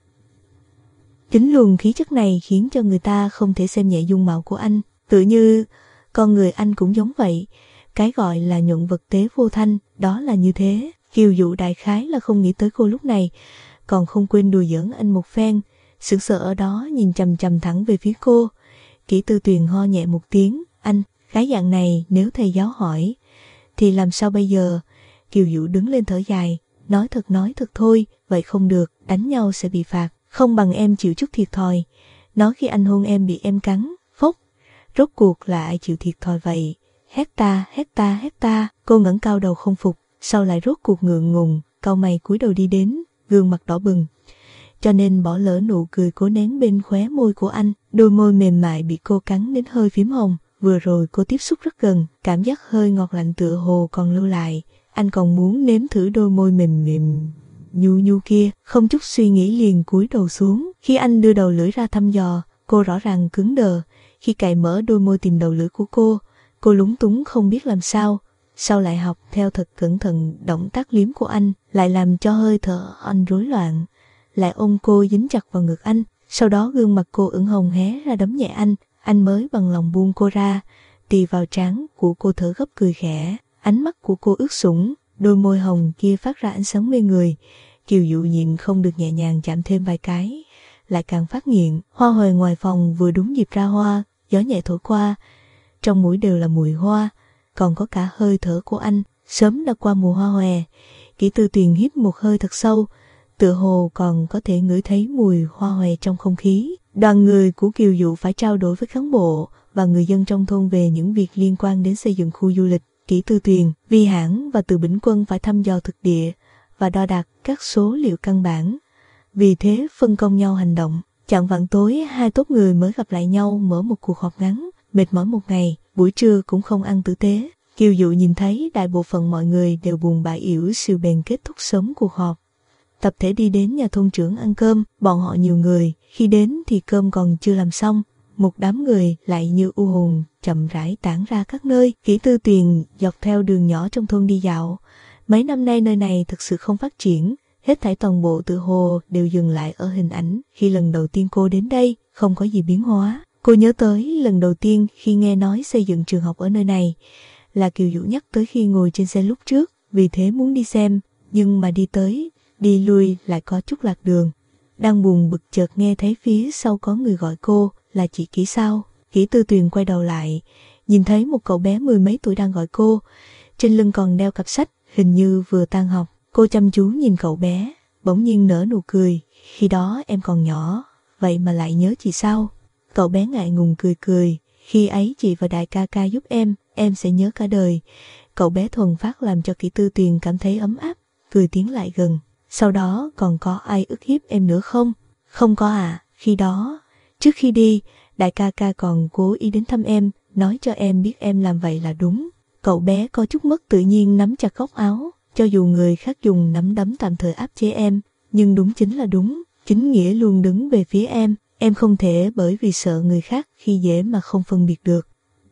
S1: Chính luồng khí chất này khiến cho người ta không thể xem nhẹ dung mạo của anh, tự như con người anh cũng giống vậy. Cái gọi là nhuận vật tế vô thanh, đó là như thế. Kiều Dụ đại khái là không nghĩ tới cô lúc này, còn không quên đùa giỡn anh một phen, sững sờ ở đó nhìn chằm chằm thẳng về phía cô. Kỷ Tư Tuyền ho nhẹ một tiếng, anh, cái dạng này nếu thầy giáo hỏi, thì làm sao bây giờ? Kiều Dụ đứng lên thở dài, nói thật nói thật thôi, vậy không được, đánh nhau sẽ bị phạt, không bằng em chịu chút thiệt thòi. Nói khi anh hôn em bị em cắn, phốc, rốt cuộc là ai chịu thiệt thòi vậy? Hét ta, hét ta, hét ta, cô ngẩng cao đầu không phục, sau lại rốt cuộc ngượng ngùng, cau mày cúi đầu đi đến, gương mặt đỏ bừng. Cho nên bỏ lỡ nụ cười cố nén bên khóe môi của anh, đôi môi mềm mại bị cô cắn đến hơi phím hồng. Vừa rồi cô tiếp xúc rất gần, cảm giác hơi ngọt lạnh tựa hồ còn lưu lại. Anh còn muốn nếm thử đôi môi mềm mềm nhu nhu kia, không chút suy nghĩ liền cúi đầu xuống. Khi anh đưa đầu lưỡi ra thăm dò, cô rõ ràng cứng đờ. Khi cạy mở đôi môi tìm đầu lưỡi của cô, cô lúng túng không biết làm sao. Sau lại học theo thật cẩn thận động tác liếm của anh, lại làm cho hơi thở anh rối loạn. Lại ôm cô dính chặt vào ngực anh, sau đó gương mặt cô ửng hồng hé ra đấm nhẹ anh. Anh mới bằng lòng buông cô ra, tì vào trán của cô thở gấp cười khẽ. Ánh mắt của cô ướt sũng, đôi môi hồng kia phát ra ánh sáng mê người. Kiều Dụ nhịn không được nhẹ nhàng chạm thêm vài cái, lại càng phát nghiện. Hoa hòe ngoài phòng vừa đúng dịp ra hoa, gió nhẹ thổi qua, trong mũi đều là mùi hoa, còn có cả hơi thở của anh. Sớm đã qua mùa hoa hòe. Kỷ Tư Tuyền hít một hơi thật sâu, tựa hồ còn có thể ngửi thấy mùi hoa hòe trong không khí. Đoàn người của Kiều Dụ phải trao đổi với cán bộ và người dân trong thôn về những việc liên quan đến xây dựng khu du lịch. Kỷ Tư Tuyền, Vi Hãn và Từ Bỉnh Quân phải thăm dò thực địa và đo đạc các số liệu căn bản. Vì thế phân công nhau hành động. Chạng vạng tối hai tốp người mới gặp lại nhau mở một cuộc họp ngắn. Mệt mỏi một ngày, buổi trưa cũng không ăn tử tế. Kiều Dụ nhìn thấy đại bộ phận mọi người đều buồn bã yếu xìu bèn kết thúc sớm cuộc họp. Tập thể đi đến nhà thôn trưởng ăn cơm, bọn họ nhiều người, khi đến thì cơm còn chưa làm xong, một đám người lại như u hồn chậm rãi tản ra các nơi. Kỷ Tư Tuyền dọc theo đường nhỏ trong thôn đi dạo. Mấy năm nay nơi này thực sự không phát triển, hết thảy toàn bộ tự hồ đều dừng lại ở hình ảnh khi lần đầu tiên cô đến đây, không có gì biến hóa. Cô nhớ tới lần đầu tiên khi nghe nói xây dựng trường học ở nơi này, là Kiều Dụ nhắc tới khi ngồi trên xe lúc trước, vì thế muốn đi xem, nhưng mà đi tới đi lui lại có chút lạc đường. Đang buồn bực chợt nghe thấy phía sau có người gọi cô, là chị Kỷ sao? Kỷ Tư Tuyền quay đầu lại, nhìn thấy một cậu bé mười mấy tuổi đang gọi cô, trên lưng còn đeo cặp sách, hình như vừa tan học. Cô chăm chú nhìn cậu bé, bỗng nhiên nở nụ cười, khi đó em còn nhỏ, vậy mà lại nhớ chị sao? Cậu bé ngại ngùng cười cười, khi ấy chị và đại ca ca giúp em, em sẽ nhớ cả đời. Cậu bé thuần phát làm cho Kỷ Tư Tuyền cảm thấy ấm áp, cười tiến lại gần. Sau đó còn có ai ức hiếp em nữa không? Không có à, khi đó, trước khi đi, đại ca ca còn cố ý đến thăm em, nói cho em biết em làm vậy là đúng. Cậu bé có chút mất tự nhiên nắm chặt góc áo, cho dù người khác dùng nắm đấm tạm thời áp chế em, nhưng đúng chính là đúng, chính nghĩa luôn đứng về phía em, em không thể bởi vì sợ người khác khi dễ mà không phân biệt được.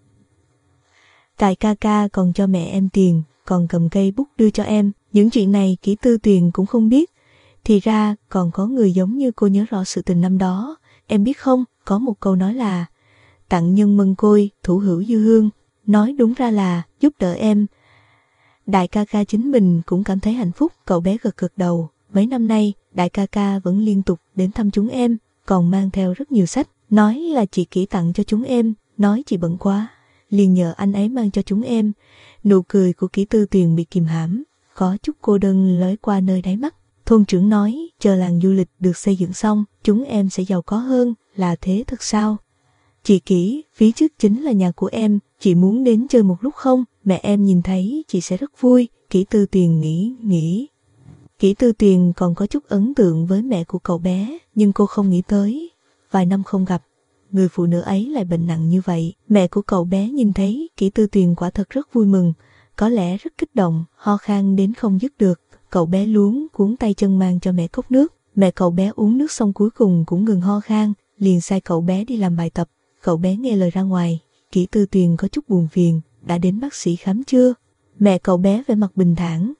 S1: Đại ca ca còn cho mẹ em tiền, còn cầm cây bút đưa cho em, những chuyện này Kỷ Tư Tuyền cũng không biết. Thì ra còn có người giống như cô nhớ rõ sự tình năm đó. Em biết không, có một câu nói là tặng nhân mân côi, thủ hữu dư hương. Nói đúng ra là giúp đỡ em. Đại ca ca chính mình cũng cảm thấy hạnh phúc. Cậu bé gật gật đầu. Mấy năm nay đại ca ca vẫn liên tục đến thăm chúng em, còn mang theo rất nhiều sách. Nói là chị Kỷ tặng cho chúng em, nói chị bận quá, liền nhờ anh ấy mang cho chúng em. Nụ cười của Kỷ Tư Tuyền bị kìm hãm, có chút cô đơn lóe qua nơi đáy mắt. Thôn trưởng nói, chờ làng du lịch được xây dựng xong, chúng em sẽ giàu có hơn, là thế thật sao? Chị Kỷ, phía trước chính là nhà của em, chị muốn đến chơi một lúc không? Mẹ em nhìn thấy chị sẽ rất vui. Kỷ Tư Tuyền nghĩ, nghĩ. Kỷ Tư Tuyền còn có chút ấn tượng với mẹ của cậu bé, nhưng cô không nghĩ tới. Vài năm không gặp, người phụ nữ ấy lại bệnh nặng như vậy. Mẹ của cậu bé nhìn thấy Kỷ Tư Tuyền quả thật rất vui mừng, có lẽ rất kích động, ho khan đến không dứt được. Cậu bé luống cuốn tay chân mang cho mẹ cốc nước. Mẹ cậu bé uống nước xong cuối cùng cũng ngừng ho khan, liền sai cậu bé đi làm bài tập. Cậu bé nghe lời ra ngoài. Kỷ Tư Tuyền có chút buồn phiền, đã đến bác sĩ khám chưa? Mẹ cậu bé vẻ mặt bình thản.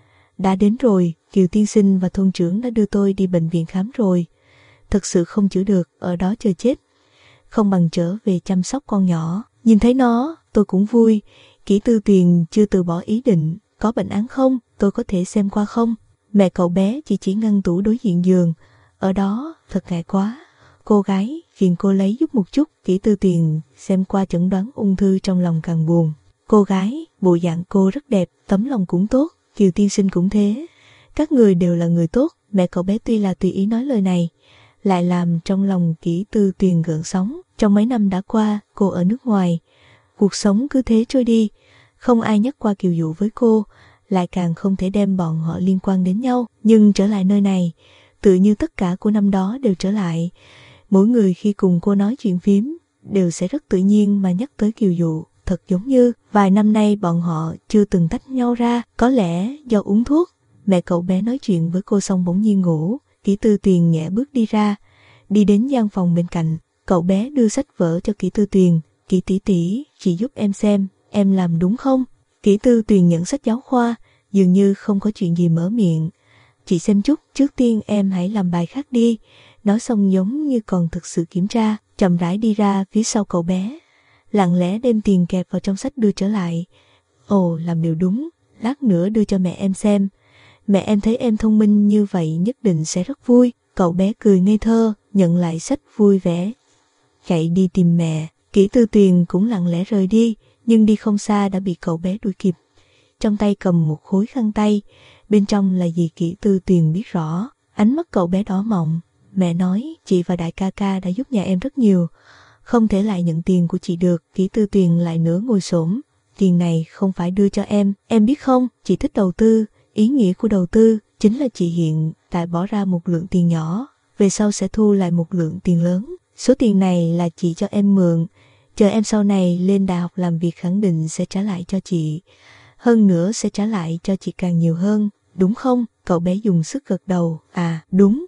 S1: Đã đến rồi, Kiều tiên sinh và thôn trưởng đã đưa tôi đi bệnh viện khám rồi. Thật sự không chữa được, ở đó chờ chết. Không bằng trở về chăm sóc con nhỏ. Nhìn thấy nó, tôi cũng vui. Kỷ Tư Tuyền chưa từ bỏ ý định. Có bệnh án không? Tôi có thể xem qua không? Mẹ cậu bé chỉ chỉ ngăn tủ đối diện giường. Ở đó, thật ngại quá. Cô gái, phiền cô lấy giúp một chút. Kỷ Tư Tuyền xem qua chẩn đoán ung thư trong lòng càng buồn. Cô gái, bộ dạng cô rất đẹp, tấm lòng cũng tốt. Kiều tiên sinh cũng thế. Các người đều là người tốt. Mẹ cậu bé tuy là tùy ý nói lời này, lại làm trong lòng Kỷ Tư Tuyền gợn sóng. Trong mấy năm đã qua, cô ở nước ngoài. Cuộc sống cứ thế trôi đi. Không ai nhắc qua Kiều Dụ với cô, lại càng không thể đem bọn họ liên quan đến nhau. Nhưng trở lại nơi này, tự như tất cả của năm đó đều trở lại. Mỗi người khi cùng cô nói chuyện phím, đều sẽ rất tự nhiên mà nhắc tới Kiều Dụ. Thật giống như vài năm nay bọn họ chưa từng tách nhau ra, có lẽ do uống thuốc. Mẹ cậu bé nói chuyện với cô xong bỗng nhiên ngủ. Kỷ Tư Tuyền nhẹ bước đi ra, đi đến gian phòng bên cạnh. Cậu bé đưa sách vở cho Kỷ Tư Tuyền. Kỷ tỷ tỷ, chị giúp em xem, em làm đúng không? Kỷ Tư Tuyền nhận sách giáo khoa, dường như không có chuyện gì mở miệng. Chị xem chút, trước tiên em hãy làm bài khác đi. Nói xong giống như còn thực sự kiểm tra, chậm rãi đi ra phía sau cậu bé. Lặng lẽ đem tiền kẹp vào trong sách đưa trở lại. Ồ, làm điều đúng, lát nữa đưa cho mẹ em xem. Mẹ em thấy em thông minh như vậy nhất định sẽ rất vui. Cậu bé cười ngây thơ, nhận lại sách vui vẻ, chạy đi tìm mẹ. Kỷ Tư Tuyền cũng lặng lẽ rời đi, nhưng đi không xa đã bị cậu bé đuổi kịp. Trong tay cầm một khối khăn tay, bên trong là gì Kỷ Tư Tuyền biết rõ. Ánh mắt cậu bé đỏ mọng. Mẹ nói, chị và đại ca ca đã giúp nhà em rất nhiều, không thể lại nhận tiền của chị được. Kỷ Tư Tuyền lại nữa ngồi xổm. Tiền này không phải đưa cho em, em biết không, chị thích đầu tư. Ý nghĩa của đầu tư chính là chị hiện tại bỏ ra một lượng tiền nhỏ, về sau sẽ thu lại một lượng tiền lớn. Số tiền này là chị cho em mượn, chờ em sau này lên đại học làm việc khẳng định sẽ trả lại cho chị. Hơn nữa sẽ trả lại cho chị càng nhiều hơn, đúng không? Cậu bé dùng sức gật đầu. À, đúng.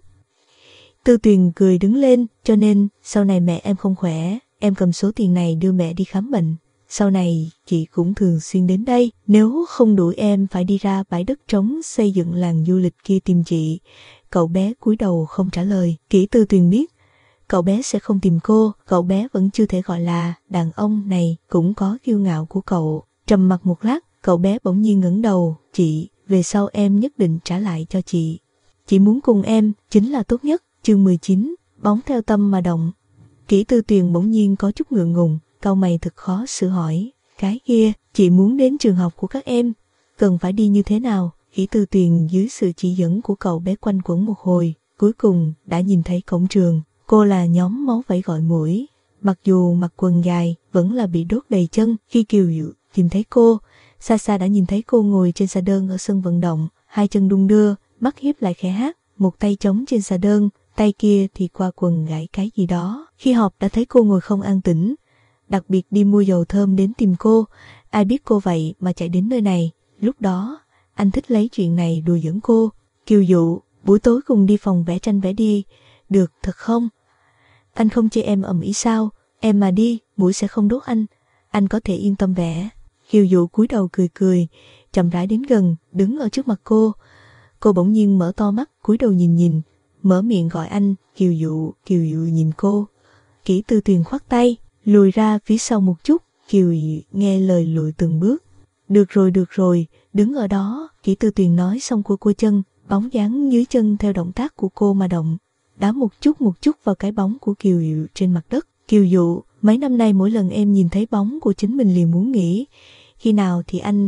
S1: Tư Tuyền cười đứng lên, cho nên sau này mẹ em không khỏe, em cầm số tiền này đưa mẹ đi khám bệnh. Sau này chị cũng thường xuyên đến đây, nếu không đủ em phải đi ra bãi đất trống xây dựng làng du lịch kia tìm chị. Cậu bé cúi đầu không trả lời. Kỷ Tư Tuyền biết cậu bé sẽ không tìm cô, cậu bé vẫn chưa thể gọi là đàn ông này, cũng có kiêu ngạo của cậu. Trầm mặc một lát, cậu bé bỗng nhiên ngẩng đầu. Chị, về sau em nhất định trả lại cho chị. Chị muốn cùng em, chính là tốt nhất. Chương mười chín, bóng theo tâm mà động. Kỷ Tư Tuyền bỗng nhiên có chút ngượng ngùng, cau mày thật khó xử hỏi. Cái kia, chị muốn đến trường học của các em, cần phải đi như thế nào? Kỷ Tư Tuyền dưới sự chỉ dẫn của cậu bé quanh quẩn một hồi, cuối cùng đã nhìn thấy cổng trường. Cô là nhóm máu vẫy gọi mũi, mặc dù mặc quần dài, vẫn là bị đốt đầy chân. Khi Kiều Dụ tìm thấy cô, xa xa đã nhìn thấy cô ngồi trên xà đơn ở sân vận động, hai chân đung đưa, mắt hiếp lại khẽ hát, một tay chống trên xà đơn, tay kia thì qua quần gãi cái gì đó. Khi họp đã thấy cô ngồi không an tĩnh, đặc biệt đi mua dầu thơm đến tìm cô. Ai biết cô vậy mà chạy đến nơi này. Lúc đó anh thích lấy chuyện này đùa giỡn cô. Kiều Dụ, buổi tối cùng đi phòng vẽ tranh vẽ đi. Được thật không? Anh không chê em ầm ĩ sao? Em mà đi, mũi sẽ không đốt anh. Anh có thể yên tâm vẽ. Kiều Dụ cúi đầu cười cười, chậm rãi đến gần, đứng ở trước mặt cô. Cô bỗng nhiên mở to mắt, cúi đầu nhìn nhìn, mở miệng gọi anh. Kiều Dụ, Kiều Dụ nhìn cô. Kỷ Tư Tuyền khoát tay, lùi ra phía sau một chút. Kiều Dụ nghe lời lùi từng bước. Được rồi, được rồi, đứng ở đó. Kỷ Tư Tuyền nói xong cô cua chân, bóng dáng dưới chân theo động tác của cô mà động, đá một chút một chút vào cái bóng của Kiều Dụ trên mặt đất. Kiều Dụ, mấy năm nay mỗi lần em nhìn thấy bóng của chính mình liền muốn nghĩ, khi nào thì anh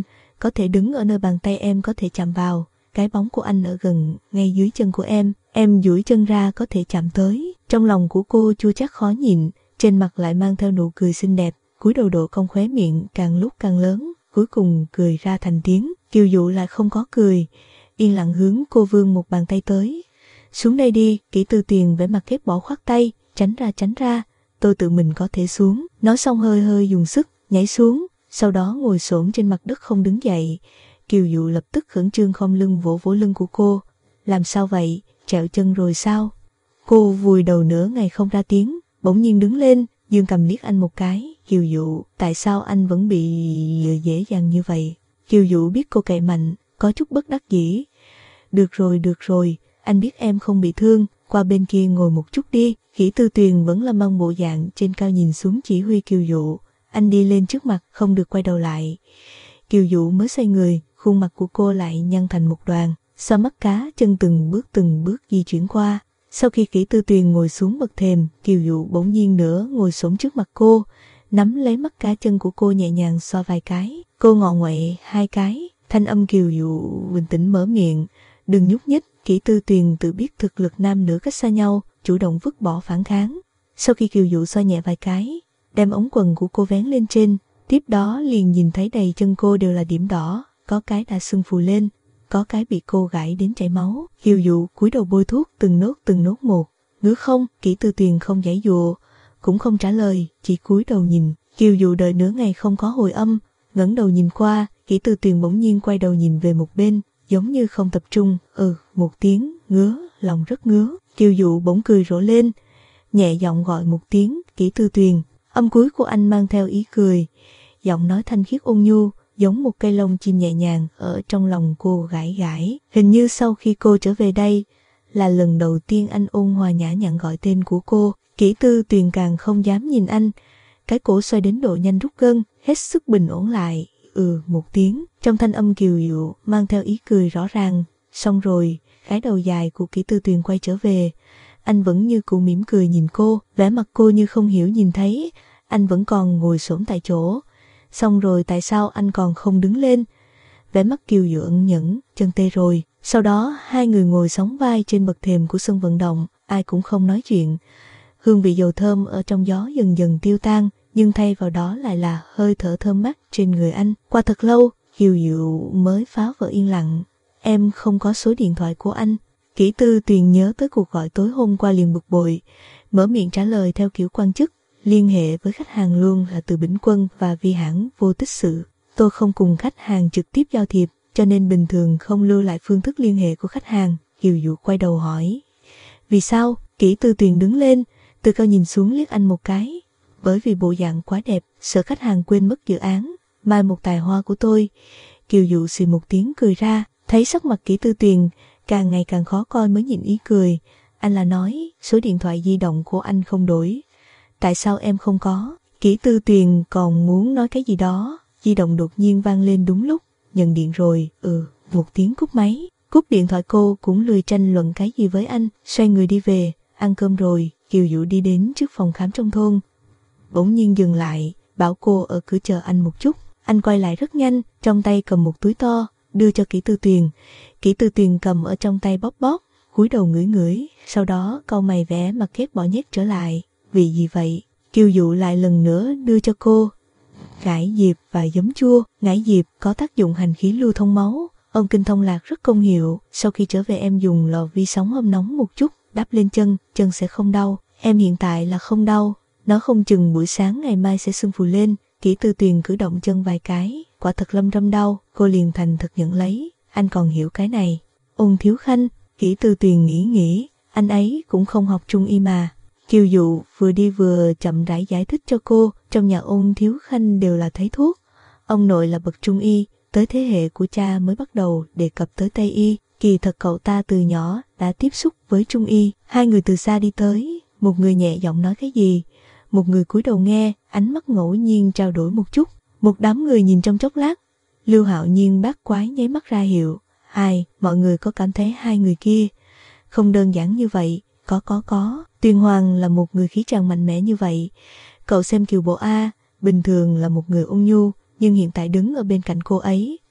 S1: có thể đứng ở nơi bàn tay em có thể chạm vào, cái bóng của anh ở gần ngay dưới chân của em, em duỗi chân ra có thể chạm tới. Trong lòng của cô chua chát khó nhịn, trên mặt lại mang theo nụ cười xinh đẹp, cúi đầu độ cong khóe miệng càng lúc càng lớn, cuối cùng cười ra thành tiếng. Kiều Dụ lại không có cười, yên lặng hướng cô vươn một bàn tay tới. Xuống đây đi. Kỷ Tư Tuyền vẻ mặt ghét bỏ khoát tay, tránh ra tránh ra, tôi tự mình có thể xuống. Nói xong hơi hơi dùng sức nhảy xuống, sau đó ngồi xổm trên mặt đất không đứng dậy. Kiều Dụ lập tức khẩn trương khom lưng vỗ vỗ lưng của cô. Làm sao vậy, trẹo chân rồi sao? Cô vùi đầu nửa ngày không ra tiếng, bỗng nhiên đứng lên, dương cầm liếc anh một cái. Kiều Dụ, tại sao anh vẫn bị lừa dễ dàng như vậy? Kiều Dụ biết cô cậy mạnh, có chút bất đắc dĩ. Được rồi, được rồi, anh biết em không bị thương, qua bên kia ngồi một chút đi. Kỷ Tư Tuyền vẫn là mang bộ dạng trên cao nhìn xuống chỉ huy Kiều Dụ. Anh đi lên trước mặt, không được quay đầu lại. Kiều Dụ mới xoay người, khuôn mặt của cô lại nhăn thành một đoàn, xoa mắt cá chân từng bước từng bước di chuyển qua. Sau khi Kỷ Tư Tuyền ngồi xuống bậc thềm, Kiều Dụ bỗng nhiên nữa ngồi xổm trước mặt cô, nắm lấy mắt cá chân của cô nhẹ nhàng xoa vài cái. Cô ngọ nguậy hai cái, thanh âm Kiều Dụ bình tĩnh mở miệng, đừng nhúc nhích. Kỷ Tư Tuyền tự biết thực lực nam nữ cách xa nhau, chủ động vứt bỏ phản kháng. Sau khi Kiều Dụ xoa nhẹ vài cái, đem ống quần của cô vén lên trên, tiếp đó liền nhìn thấy đầy chân cô đều là điểm đỏ, có cái đã sưng phù lên, có cái bị cô gãi đến chảy máu. Kiều Dụ cúi đầu bôi thuốc từng nốt từng nốt một. Ngứa không? Kỷ Tư Tuyền không giãy dụa, cũng không trả lời, chỉ cúi đầu nhìn. Kiều Dụ đợi nửa ngày không có hồi âm, ngẩng đầu nhìn qua. Kỷ Tư Tuyền bỗng nhiên quay đầu nhìn về một bên, giống như không tập trung. Ừ, một tiếng, ngứa, lòng rất ngứa. Kiều Dụ bỗng cười rộ lên, nhẹ giọng gọi một tiếng, Kỷ Tư Tuyền. Âm cuối của anh mang theo ý cười, giọng nói thanh khiết ôn nhu, giống một cây lông chim nhẹ nhàng ở trong lòng cô gãi gãi. Hình như sau khi cô trở về đây, là lần đầu tiên anh ôn hòa nhã nhặn gọi tên của cô. Kỷ Tư Tuyền càng không dám nhìn anh, cái cổ xoay đến độ nhanh rút gân, hết sức bình ổn lại. Ừ, một tiếng, trong thanh âm Kiều Dụ mang theo ý cười rõ ràng. Xong rồi, cái đầu dài của Kỷ Tư Tuyền quay trở về, anh vẫn như cũ mỉm cười nhìn cô, vẻ mặt cô như không hiểu nhìn thấy, anh vẫn còn ngồi xổm tại chỗ. Xong rồi tại sao anh còn không đứng lên? Vẻ mắt Kiều Dụ ẩn nhẫn, chân tê rồi. Sau đó hai người ngồi sóng vai trên bậc thềm của sân vận động, ai cũng không nói chuyện. Hương vị dầu thơm ở trong gió dần dần tiêu tan, nhưng thay vào đó lại là hơi thở thơm mát trên người anh. Qua thật lâu, Kiều Dụ mới phá vỡ yên lặng. Em không có số điện thoại của anh. Kỷ Tư Tuyền nhớ tới cuộc gọi tối hôm qua liền bực bội, mở miệng trả lời theo kiểu quan chức. Liên hệ với khách hàng luôn là từ Bỉnh Quân và Vi hãng Vô Tích Sự. Tôi không cùng khách hàng trực tiếp giao thiệp, cho nên bình thường không lưu lại phương thức liên hệ của khách hàng. Kiều Dụ quay đầu hỏi. Vì sao? Kỷ Tư Tuyền đứng lên, từ cao nhìn xuống liếc anh một cái. Bởi vì bộ dạng quá đẹp, sợ khách hàng quên mất dự án, mai một tài hoa của tôi. Kiều Dụ xì một tiếng cười ra, thấy sắc mặt Kỷ Tư Tuyền càng ngày càng khó coi mới nhịn ý cười. Anh là nói số điện thoại di động của anh không đổi. Tại sao em không có? Kỷ Tư Tuyền còn muốn nói cái gì đó, di động đột nhiên vang lên đúng lúc. Nhận điện rồi. Ừ, một tiếng cúp máy. Cúp điện thoại cô cũng lười tranh luận cái gì với anh, xoay người đi về. Ăn cơm rồi, Kiều Dụ đi đến trước phòng khám trong thôn, bỗng nhiên dừng lại, bảo cô ở cửa chờ anh một chút. Anh quay lại rất nhanh, trong tay cầm một túi to, đưa cho Kỷ Tư Tuyền. Kỷ Tư Tuyền cầm ở trong tay bóp bóp, cúi đầu ngửi ngửi, sau đó cau mày vẽ mặt ghét bỏ nhét trở lại. Vì gì vậy? Kiều Dụ lại lần nữa đưa cho cô ngải diệp và giấm chua. Ngải diệp có tác dụng hành khí lưu thông máu, ông kinh thông lạc rất công hiệu. Sau khi trở về em dùng lò vi sóng hâm nóng một chút, đắp lên chân, chân sẽ không đau. Em hiện tại là không đau, nó không chừng buổi sáng ngày mai sẽ sưng phù lên. Kỷ Tư Tuyền cử động chân vài cái, quả thật lâm râm đau, cô liền thành thật nhận lấy. Anh còn hiểu cái này. Ôn Thiếu Khanh. Kỷ Tư Tuyền nghĩ nghĩ, anh ấy cũng không học trung y mà. Kiều Dụ vừa đi vừa chậm rãi giải thích cho cô, trong nhà Ôn Thiếu Khanh đều là thầy thuốc. Ông nội là bậc trung y, tới thế hệ của cha mới bắt đầu đề cập tới Tây y. Kỳ thật cậu ta từ nhỏ đã tiếp xúc với trung y. Hai người từ xa đi tới, một người nhẹ giọng nói cái gì, một người cúi đầu nghe, ánh mắt ngẫu nhiên trao đổi một chút. Một đám người nhìn trong chốc lát, Lưu Hạo Nhiên bác quái nháy mắt ra hiệu. Hai, mọi người có cảm thấy hai người kia không đơn giản như vậy? Có có có. Tuyền Hoàng là một người khí tràng mạnh mẽ như vậy. Cậu xem Kiều Bộ A, bình thường là một người ôn nhu, nhưng hiện tại đứng ở bên cạnh cô ấy,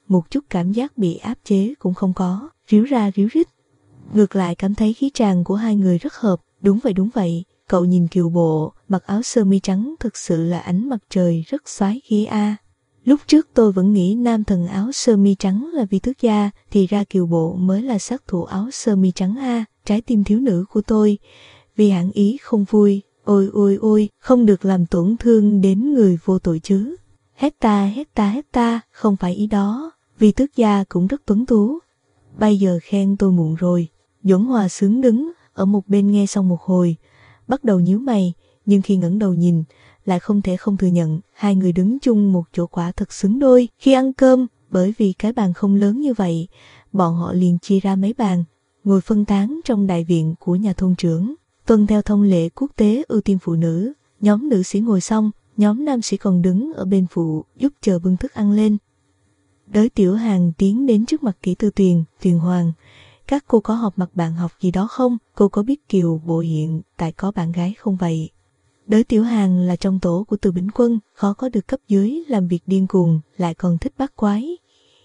S1: một chút cảm giác bị áp chế cũng không có, ríu ra ríu rít. Ngược lại cảm thấy khí tràng của hai người rất hợp. Đúng vậy đúng vậy, cậu nhìn Kiều Bộ, mặc áo sơ mi trắng thực sự là ánh mặt trời rất xoái khí a. Lúc trước tôi vẫn nghĩ nam thần áo sơ mi trắng là Vi Tước Gia, thì ra Kiều Bộ mới là sát thủ áo sơ mi trắng a. Trái tim thiếu nữ của tôi, vì hẳn ý không vui, ôi ôi ôi, không được làm tổn thương đến người vô tội chứ. Hét ta hét ta hét ta, không phải ý đó, Vi Tước Gia cũng rất tuấn tú. Bây giờ khen tôi muộn rồi. Duẩn Hòa sướng đứng ở một bên nghe xong một hồi, bắt đầu nhíu mày, nhưng khi ngẩng đầu nhìn, lại không thể không thừa nhận hai người đứng chung một chỗ quả thật xứng đôi. Khi ăn cơm, bởi vì cái bàn không lớn như vậy, bọn họ liền chia ra mấy bàn, ngồi phân tán trong đại viện của nhà thôn trưởng. Tuân theo thông lệ quốc tế ưu tiên phụ nữ, nhóm nữ sĩ ngồi xong, nhóm nam sĩ còn đứng ở bên phụ giúp chờ bưng thức ăn lên. Đới Tiểu Hàn tiến đến trước mặt Kỷ Tư Tuyền, Tuyền Hoàng. Các cô có họp mặt bạn học gì đó không? Cô có biết Kiều Bộ hiện tại có bạn gái không vậy? Đới Tiểu Hàn là trong tổ của Từ Bỉnh Quân, khó có được cấp dưới làm việc điên cuồng, lại còn thích bắt quái.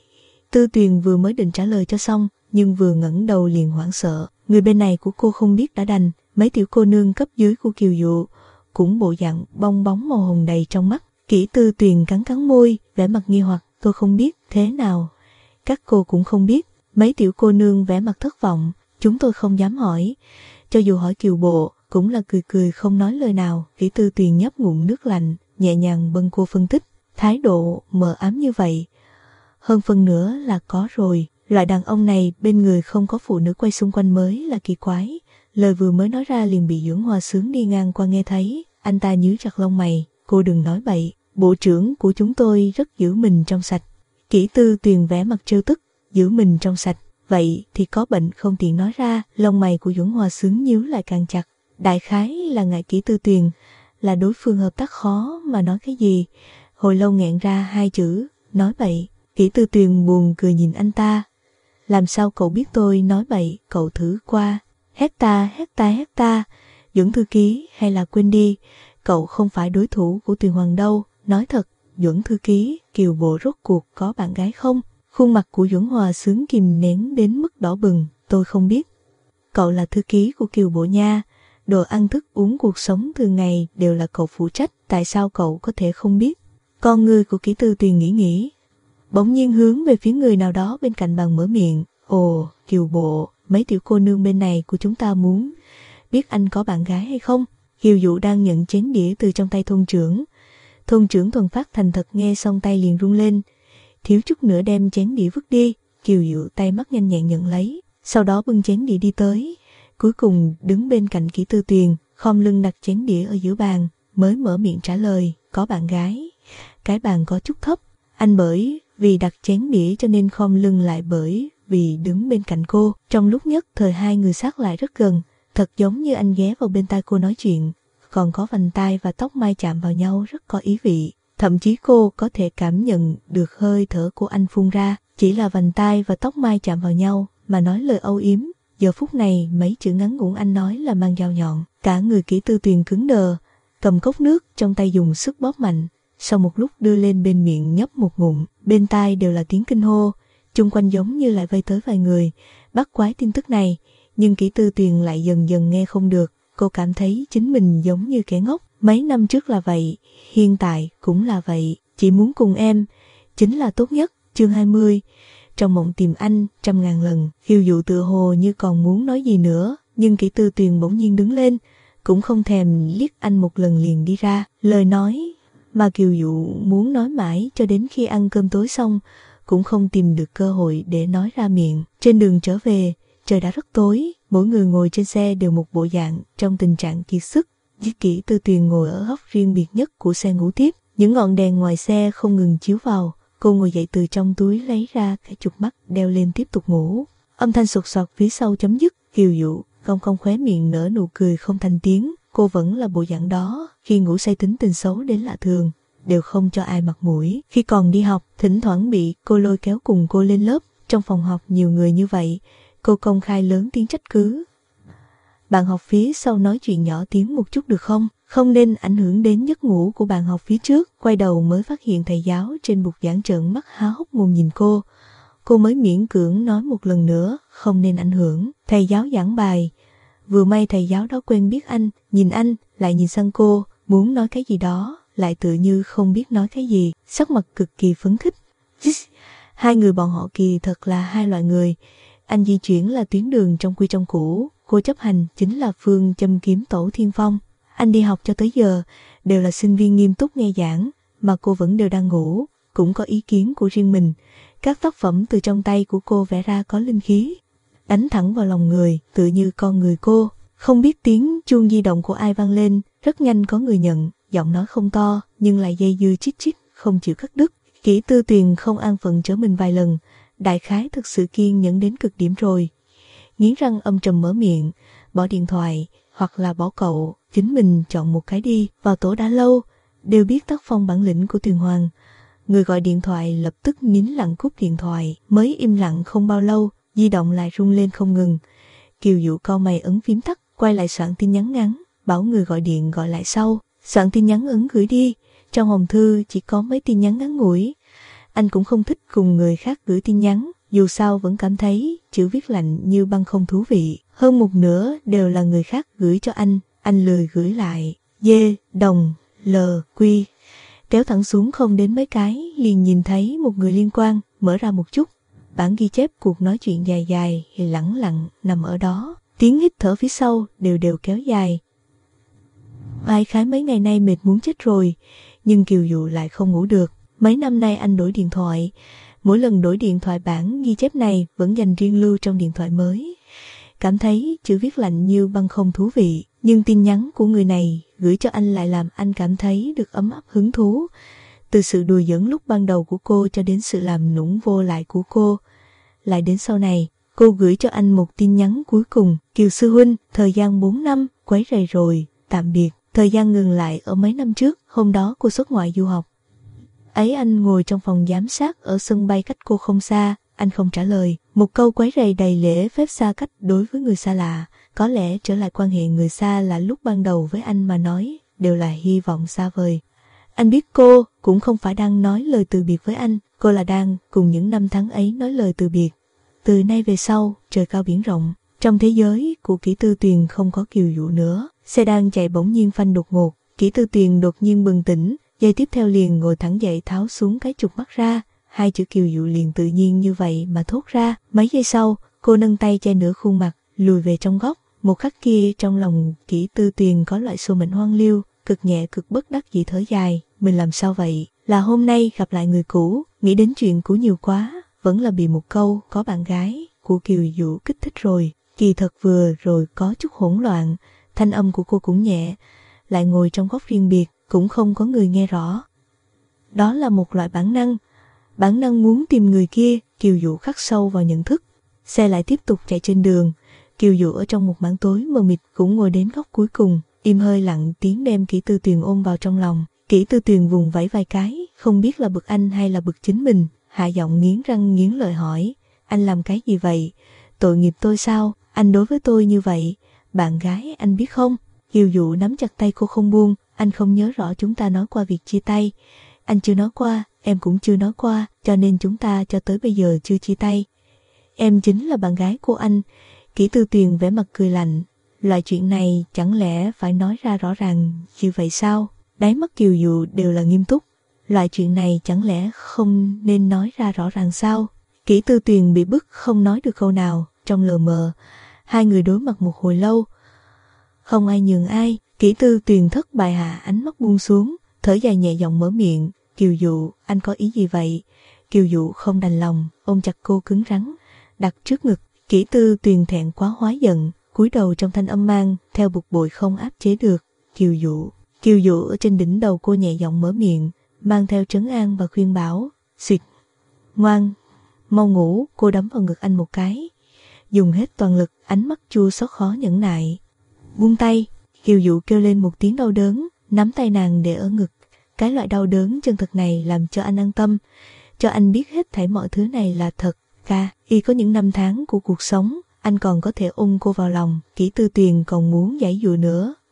S1: Tư Tuyền vừa mới định trả lời cho xong, nhưng vừa ngẩng đầu liền hoảng sợ. Người bên này của cô không biết đã đành, mấy tiểu cô nương cấp dưới của Kiều Dụ cũng bộ dạng bong bóng màu hồng đầy trong mắt. Kỷ Tư Tuyền cắn cắn môi, vẻ mặt nghi hoặc, tôi không biết, thế nào? Các cô cũng không biết. Mấy tiểu cô nương vẻ mặt thất vọng, chúng tôi không dám hỏi. Cho dù hỏi Kiều Bộ, cũng là cười cười không nói lời nào. Kỷ Tư Tuyền nhấp ngụm nước lạnh, nhẹ nhàng bâng cô phân tích. Thái độ mờ ám như vậy, hơn phần nữa là có rồi. Loại đàn ông này bên người không có phụ nữ quay xung quanh mới là kỳ quái. Lời vừa mới nói ra liền bị Duẩn Hòa Sướng đi ngang qua nghe thấy. Anh ta nhíu chặt lông mày, cô đừng nói bậy. Bộ trưởng của chúng tôi rất giữ mình trong sạch. Kỷ Tư Tuyền vẻ mặt trêu tức, giữ mình trong sạch. Vậy thì có bệnh không tiện nói ra. Lông mày của Duẩn Hòa Sướng nhíu lại càng chặt. Đại khái là ngại Kỷ Tư Tuyền, là đối phương hợp tác khó mà nói cái gì. Hồi lâu nghẹn ra hai chữ, nói bậy. Kỷ Tư Tuyền buồn cười nhìn anh ta. Làm sao cậu biết tôi nói bậy, cậu thử qua. Hét ta, hét ta, hét ta. Duẩn thư ký hay là quên đi, cậu không phải đối thủ của Tuyền Hoàng đâu. Nói thật, Duẩn thư ký, Kiều Bộ rốt cuộc có bạn gái không? Khuôn mặt của Duẩn Hòa Sướng kìm nén đến mức đỏ bừng. Tôi không biết. Cậu là thư ký của Kiều Bộ nha. Đồ ăn thức uống cuộc sống thường ngày đều là cậu phụ trách. Tại sao cậu có thể không biết? Con người của Kỷ Tư Tuyền nghĩ nghĩ, bỗng nhiên hướng về phía người nào đó bên cạnh bàn mở miệng. Ồ, Kiều Bộ, mấy tiểu cô nương bên này của chúng ta muốn biết anh có bạn gái hay không? Kiều Dụ đang nhận chén đĩa từ trong tay thôn trưởng. Thôn trưởng Thuần Phát thành thật nghe xong tay liền run lên, thiếu chút nữa đem chén đĩa vứt đi. Kiều Dụ tay mắt nhanh nhẹn nhận lấy, sau đó bưng chén đĩa đi tới, cuối cùng đứng bên cạnh Kỷ Tư Tuyền, khom lưng đặt chén đĩa ở giữa bàn, mới mở miệng trả lời, có bạn gái. Cái bàn có chút thấp, anh bởi vì đặt chén đĩa cho nên khom lưng, lại bởi vì đứng bên cạnh cô. Trong lúc nhất thời hai người sát lại rất gần, thật giống như anh ghé vào bên tai cô nói chuyện, còn có vành tai và tóc mai chạm vào nhau rất có ý vị. Thậm chí cô có thể cảm nhận được hơi thở của anh phun ra. Chỉ là vành tai và tóc mai chạm vào nhau mà nói lời âu yếm. Giờ phút này mấy chữ ngắn ngủn anh nói là mang dao nhọn. Cả người Kỷ Tư Tuyền cứng đờ, cầm cốc nước trong tay dùng sức bóp mạnh, sau một lúc đưa lên bên miệng nhấp một ngụm. Bên tai đều là tiếng kinh hô, chung quanh giống như lại vây tới vài người bắt quái tin tức này. Nhưng Kỷ Tư Tuyền lại dần dần nghe không được. Cô cảm thấy chính mình giống như kẻ ngốc. Mấy năm trước là vậy, hiện tại cũng là vậy. Chỉ muốn cùng em chính là tốt nhất. Chương hai mươi. Trong mộng tìm anh trăm ngàn lần. Kiều Dụ tựa hồ như còn muốn nói gì nữa, nhưng Kỷ Tư Tuyền bỗng nhiên đứng lên, cũng không thèm liếc anh một lần liền đi ra. Lời nói mà Kiều Dụ muốn nói mãi cho đến khi ăn cơm tối xong, cũng không tìm được cơ hội để nói ra miệng. Trên đường trở về, trời đã rất tối, mỗi người ngồi trên xe đều một bộ dạng, trong tình trạng kiệt sức. Kỷ Tư Tuyền ngồi ở góc riêng biệt nhất của xe ngủ tiếp, những ngọn đèn ngoài xe không ngừng chiếu vào. Cô ngồi dậy từ trong túi lấy ra cái chụp mắt đeo lên tiếp tục ngủ. Âm thanh sột soạt phía sau chấm dứt. Kiều Dụ cong cong khóe miệng nở nụ cười không thành tiếng. Cô vẫn là bộ dạng đó, khi ngủ say tính tình xấu đến lạ thường, đều không cho ai mặt mũi. Khi còn đi học, thỉnh thoảng bị cô lôi kéo cùng cô lên lớp. Trong phòng học nhiều người như vậy, cô công khai lớn tiếng trách cứ. Bạn học phía sau nói chuyện nhỏ tiếng một chút được không? không nên ảnh hưởng đến giấc ngủ của bạn học phía trước. Quay đầu mới phát hiện thầy giáo trên bục giảng trợn mắt há hốc mồm nhìn cô. Cô mới miễn cưỡng nói một lần nữa, không nên ảnh hưởng. Thầy giáo giảng bài. Vừa may thầy giáo đó quen biết anh, nhìn anh, lại nhìn sang cô, muốn nói cái gì đó, lại tự như không biết nói cái gì, sắc mặt cực kỳ phấn khích. Hai người bọn họ kỳ thật là hai loại người. Anh di chuyển là tuyến đường trong quy trong cũ, cô chấp hành chính là phương châm kiếm tổ thiên phong. Anh đi học cho tới giờ, đều là sinh viên nghiêm túc nghe giảng, mà cô vẫn đều đang ngủ, cũng có ý kiến của riêng mình. Các tác phẩm từ trong tay của cô vẽ ra có linh khí, đánh thẳng vào lòng người, tự như con người cô. Không biết tiếng chuông di động của ai vang lên, rất nhanh có người nhận, giọng nói không to, nhưng lại dây dưa chít chít, không chịu cắt đứt. Kỷ Tư Tuyền không an phận trở mình vài lần, đại khái thực sự kiên nhẫn đến cực điểm rồi. Nghiến răng âm trầm mở miệng, bỏ điện thoại, hoặc là bỏ cậu, chính mình chọn một cái đi. Vào tổ đã lâu, đều biết tác phong bản lĩnh của Tuyền Hoàng. Người gọi điện thoại lập tức nín lặng cúp điện thoại, mới im lặng không bao lâu, di động lại rung lên không ngừng. Kiều Dụ cau mày ấn phím tắt, quay lại soạn tin nhắn ngắn, bảo người gọi điện gọi lại sau. Soạn tin nhắn ấn gửi đi, trong hòm thư chỉ có mấy tin nhắn ngắn ngủi. Anh cũng không thích cùng người khác gửi tin nhắn, dù sao vẫn cảm thấy chữ viết lạnh như băng không thú vị. Hơn một nửa đều là người khác gửi cho anh, anh lười gửi lại. Dê, đồng, lờ, quy. Kéo thẳng xuống không đến mấy cái, liền nhìn thấy một người liên quan, mở ra một chút. Bản ghi chép cuộc nói chuyện dài dài, lẳng lặng nằm ở đó. Tiếng hít thở phía sau đều đều kéo dài. Ai khái mấy ngày nay mệt muốn chết rồi, nhưng Kiều Dụ lại không ngủ được. Mấy năm nay anh đổi điện thoại, mỗi lần đổi điện thoại bản ghi chép này vẫn dành riêng lưu trong điện thoại mới. Cảm thấy chữ viết lạnh như băng không thú vị, nhưng tin nhắn của người này gửi cho anh lại làm anh cảm thấy được ấm áp hứng thú. Từ sự đùa giỡn lúc ban đầu của cô cho đến sự làm nũng vô lại của cô. Lại đến sau này, cô gửi cho anh một tin nhắn cuối cùng. Kiều sư huynh, thời gian bốn năm, quấy rầy rồi, tạm biệt. Thời gian ngừng lại ở mấy năm trước, hôm đó cô xuất ngoại du học. Ấy anh ngồi trong phòng giám sát ở sân bay cách cô không xa, anh không trả lời. Một câu quấy rầy đầy lễ phép xa cách đối với người xa lạ. Có lẽ trở lại quan hệ người xa là lúc ban đầu với anh mà nói, đều là hy vọng xa vời. Anh biết cô cũng không phải đang nói lời từ biệt với anh, cô là đang cùng những năm tháng ấy nói lời từ biệt. Từ nay về sau, trời cao biển rộng, trong thế giới của Kỷ Tư Tuyền không có Kiều Dụ nữa. Xe đang chạy bỗng nhiên phanh đột ngột, Kỷ Tư Tuyền đột nhiên bừng tỉnh, giây tiếp theo liền ngồi thẳng dậy tháo xuống cái chụp mắt ra, hai chữ Kiều Dụ liền tự nhiên như vậy mà thốt ra. Mấy giây sau, cô nâng tay che nửa khuôn mặt, lùi về trong góc. Một khắc kia trong lòng Kỷ Tư Tuyền có loại số mệnh hoang liêu, cực nhẹ cực bất đắc dĩ thở dài, mình làm sao vậy? Là hôm nay gặp lại người cũ, nghĩ đến chuyện cũ nhiều quá, vẫn là bị một câu có bạn gái của Kiều Dụ kích thích rồi. Kỳ thật vừa rồi có chút hỗn loạn, thanh âm của cô cũng nhẹ, lại ngồi trong góc riêng biệt, cũng không có người nghe rõ. Đó là một loại bản năng, bản năng muốn tìm người kia. Kiều Dụ khắc sâu vào nhận thức. Xe lại tiếp tục chạy trên đường, Kiều Dụ ở trong một mảng tối mờ mịt cũng ngồi đến góc cuối cùng, im hơi lặng tiếng đem Kỷ Tư Tuyền ôm vào trong lòng. Kỷ Tư Tuyền vùng vẫy vài cái, không biết là bực anh hay là bực chính mình, hạ giọng nghiến răng nghiến lợi hỏi, anh làm cái gì vậy? Tội nghiệp tôi sao? Anh đối với tôi như vậy, bạn gái anh biết không? Kiều Dụ nắm chặt tay cô không buông, anh không nhớ rõ chúng ta nói qua việc chia tay. Anh chưa nói qua, em cũng chưa nói qua, cho nên chúng ta cho tới bây giờ chưa chia tay. Em chính là bạn gái của anh. Kỷ Tư Tuyền vẻ mặt cười lạnh, loại chuyện này chẳng lẽ phải nói ra rõ ràng như vậy sao? Đáy mắt Kiều Dụ đều là nghiêm túc, loại chuyện này chẳng lẽ không nên nói ra rõ ràng sao? Kỷ Tư Tuyền bị bức không nói được câu nào, trong lờ mờ, hai người đối mặt một hồi lâu. Không ai nhường ai, Kỷ Tư Tuyền thất bại hạ ánh mắt buông xuống, thở dài nhẹ giọng mở miệng, Kiều Dụ, anh có ý gì vậy? Kiều Dụ không đành lòng, ôm chặt cô cứng rắn, đặt trước ngực. Kỷ Tư Tuyền thẹn quá hóa giận, cúi đầu trong thanh âm mang theo bực bội không áp chế được. Kiều Dụ, Kiều Dụ ở trên đỉnh đầu cô nhẹ giọng mở miệng, mang theo trấn an và khuyên bảo. Xịt, ngoan, mau ngủ. Cô đấm vào ngực anh một cái, dùng hết toàn lực, ánh mắt chua xót khó nhẫn nại. Buông tay. Kiều Dụ kêu lên một tiếng đau đớn, nắm tay nàng để ở ngực. Cái loại đau đớn chân thật này làm cho anh an tâm, cho anh biết hết thảy mọi thứ này là thật. Ca, y có những năm tháng của cuộc sống, anh còn có thể ôm cô vào lòng. Kỷ Tư Tuyền còn muốn giãy dụa nữa,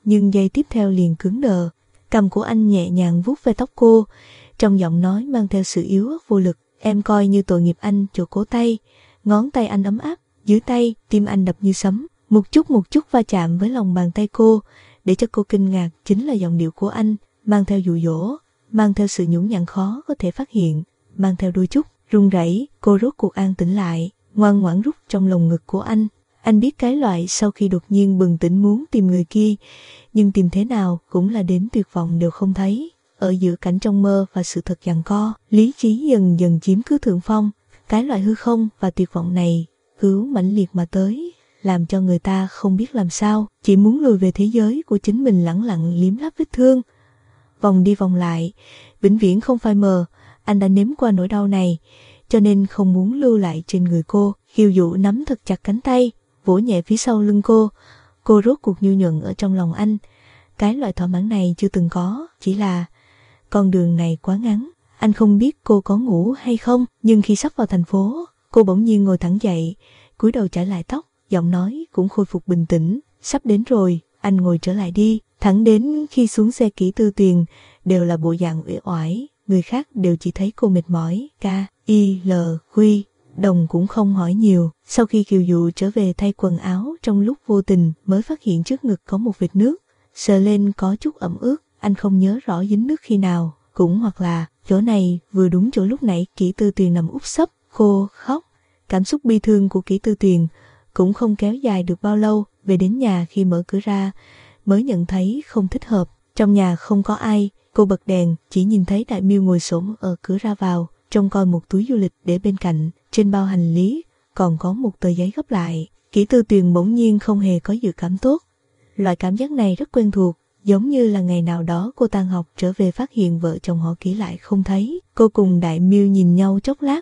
S1: nhưng giây tiếp theo liền cứng đờ. Cầm của anh nhẹ nhàng vuốt ve tóc cô, trong giọng nói mang theo sự yếu ớt vô lực. Em coi như tội nghiệp anh chỗ cổ tay. Ngón tay anh ấm áp, dưới tay, tim anh đập như sấm. Một chút một chút va chạm với lòng bàn tay cô, để cho cô kinh ngạc chính là giọng điệu của anh, mang theo dụ dỗ, mang theo sự nhũn nhặn khó có thể phát hiện, mang theo đôi chút run rẩy. Cô rốt cuộc an tĩnh lại, ngoan ngoãn rút trong lồng ngực của anh. Anh biết cái loại sau khi đột nhiên bừng tỉnh muốn tìm người kia, nhưng tìm thế nào cũng là đến tuyệt vọng đều không thấy. Ở giữa cảnh trong mơ và sự thật giằng co, lý trí dần dần chiếm cứ thượng phong. Cái loại hư không và tuyệt vọng này cứ mãnh liệt mà tới, làm cho người ta không biết làm sao, chỉ muốn lùi về thế giới của chính mình, lẳng lặng liếm láp vết thương. Vòng đi vòng lại, vĩnh viễn không phai mờ. Anh đã nếm qua nỗi đau này, cho nên không muốn lưu lại trên người cô. Kiều Dụ nắm thật chặt cánh tay, vỗ nhẹ phía sau lưng cô. Cô rốt cuộc nhu nhuận ở trong lòng anh. Cái loại thỏa mãn này chưa từng có, chỉ là con đường này quá ngắn. Anh không biết cô có ngủ hay không, nhưng khi sắp vào thành phố, cô bỗng nhiên ngồi thẳng dậy, cúi đầu chải lại tóc, giọng nói cũng khôi phục bình tĩnh. Sắp đến rồi, anh ngồi trở lại đi. Thẳng đến khi xuống xe Kỷ Tư Tuyền, đều là bộ dạng uể oải, người khác đều chỉ thấy cô mệt mỏi. K, I, L, Quy, Đồng cũng không hỏi nhiều. Sau khi Kiều Dụ trở về thay quần áo, trong lúc vô tình mới phát hiện trước ngực có một vệt nước, sờ lên có chút ẩm ướt. Anh không nhớ rõ dính nước khi nào, cũng hoặc là chỗ này vừa đúng chỗ lúc nãy Kỷ Tư Tuyền nằm úp sấp. Cô khóc. Cảm xúc bi thương của Kỷ Tư Tuyền cũng không kéo dài được bao lâu. Về đến nhà, khi mở cửa ra mới nhận thấy không thích hợp. Trong nhà không có ai. Cô bật đèn, chỉ nhìn thấy Đại Miêu ngồi xổm ở cửa ra vào, trông coi một túi du lịch để bên cạnh. Trên bao hành lý còn có một tờ giấy gấp lại. Kỷ Tư Tuyền bỗng nhiên không hề có dự cảm tốt. Loại cảm giác này rất quen thuộc, giống như là ngày nào đó cô tan học trở về phát hiện vợ chồng họ Kỷ lại không thấy. Cô cùng Đại Miêu nhìn nhau chốc lát.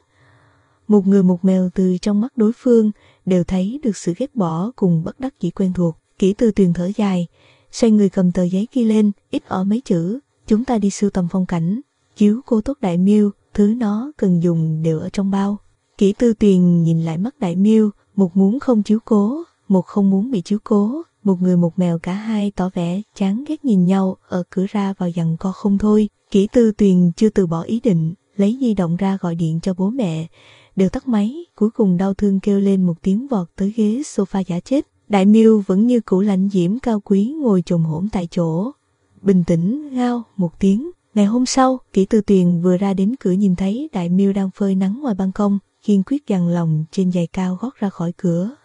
S1: Một người một mèo, từ trong mắt đối phương đều thấy được sự ghét bỏ cùng bất đắc dĩ quen thuộc. Kỷ Tư Tuyền thở dài, xoay người cầm tờ giấy kia lên, ít ỏi mấy chữ: chúng ta đi sưu tầm phong cảnh, chiếu cố tốt Đại Miêu, thứ nó cần dùng đều ở trong bao. Kỷ Tư Tuyền nhìn lại mắt Đại Miêu, một muốn không chiếu cố, một không muốn bị chiếu cố. Một người một mèo, cả hai tỏ vẻ chán ghét nhìn nhau, ở cửa ra vào giằng co không thôi. Kỷ Tư Tuyền chưa từ bỏ ý định, lấy di động ra gọi điện cho bố mẹ, đều tắt máy. Cuối cùng đau thương kêu lên một tiếng, vọt tới ghế sofa giả chết. Đại Miêu vẫn như cũ lãnh diễm cao quý ngồi chồm hổm tại chỗ, bình tĩnh ngao một tiếng. Ngày hôm sau, Kỷ Tư Tuyền vừa ra đến cửa nhìn thấy Đại Miêu đang phơi nắng ngoài ban công, kiên quyết dằn lòng trên giày cao gót ra khỏi cửa.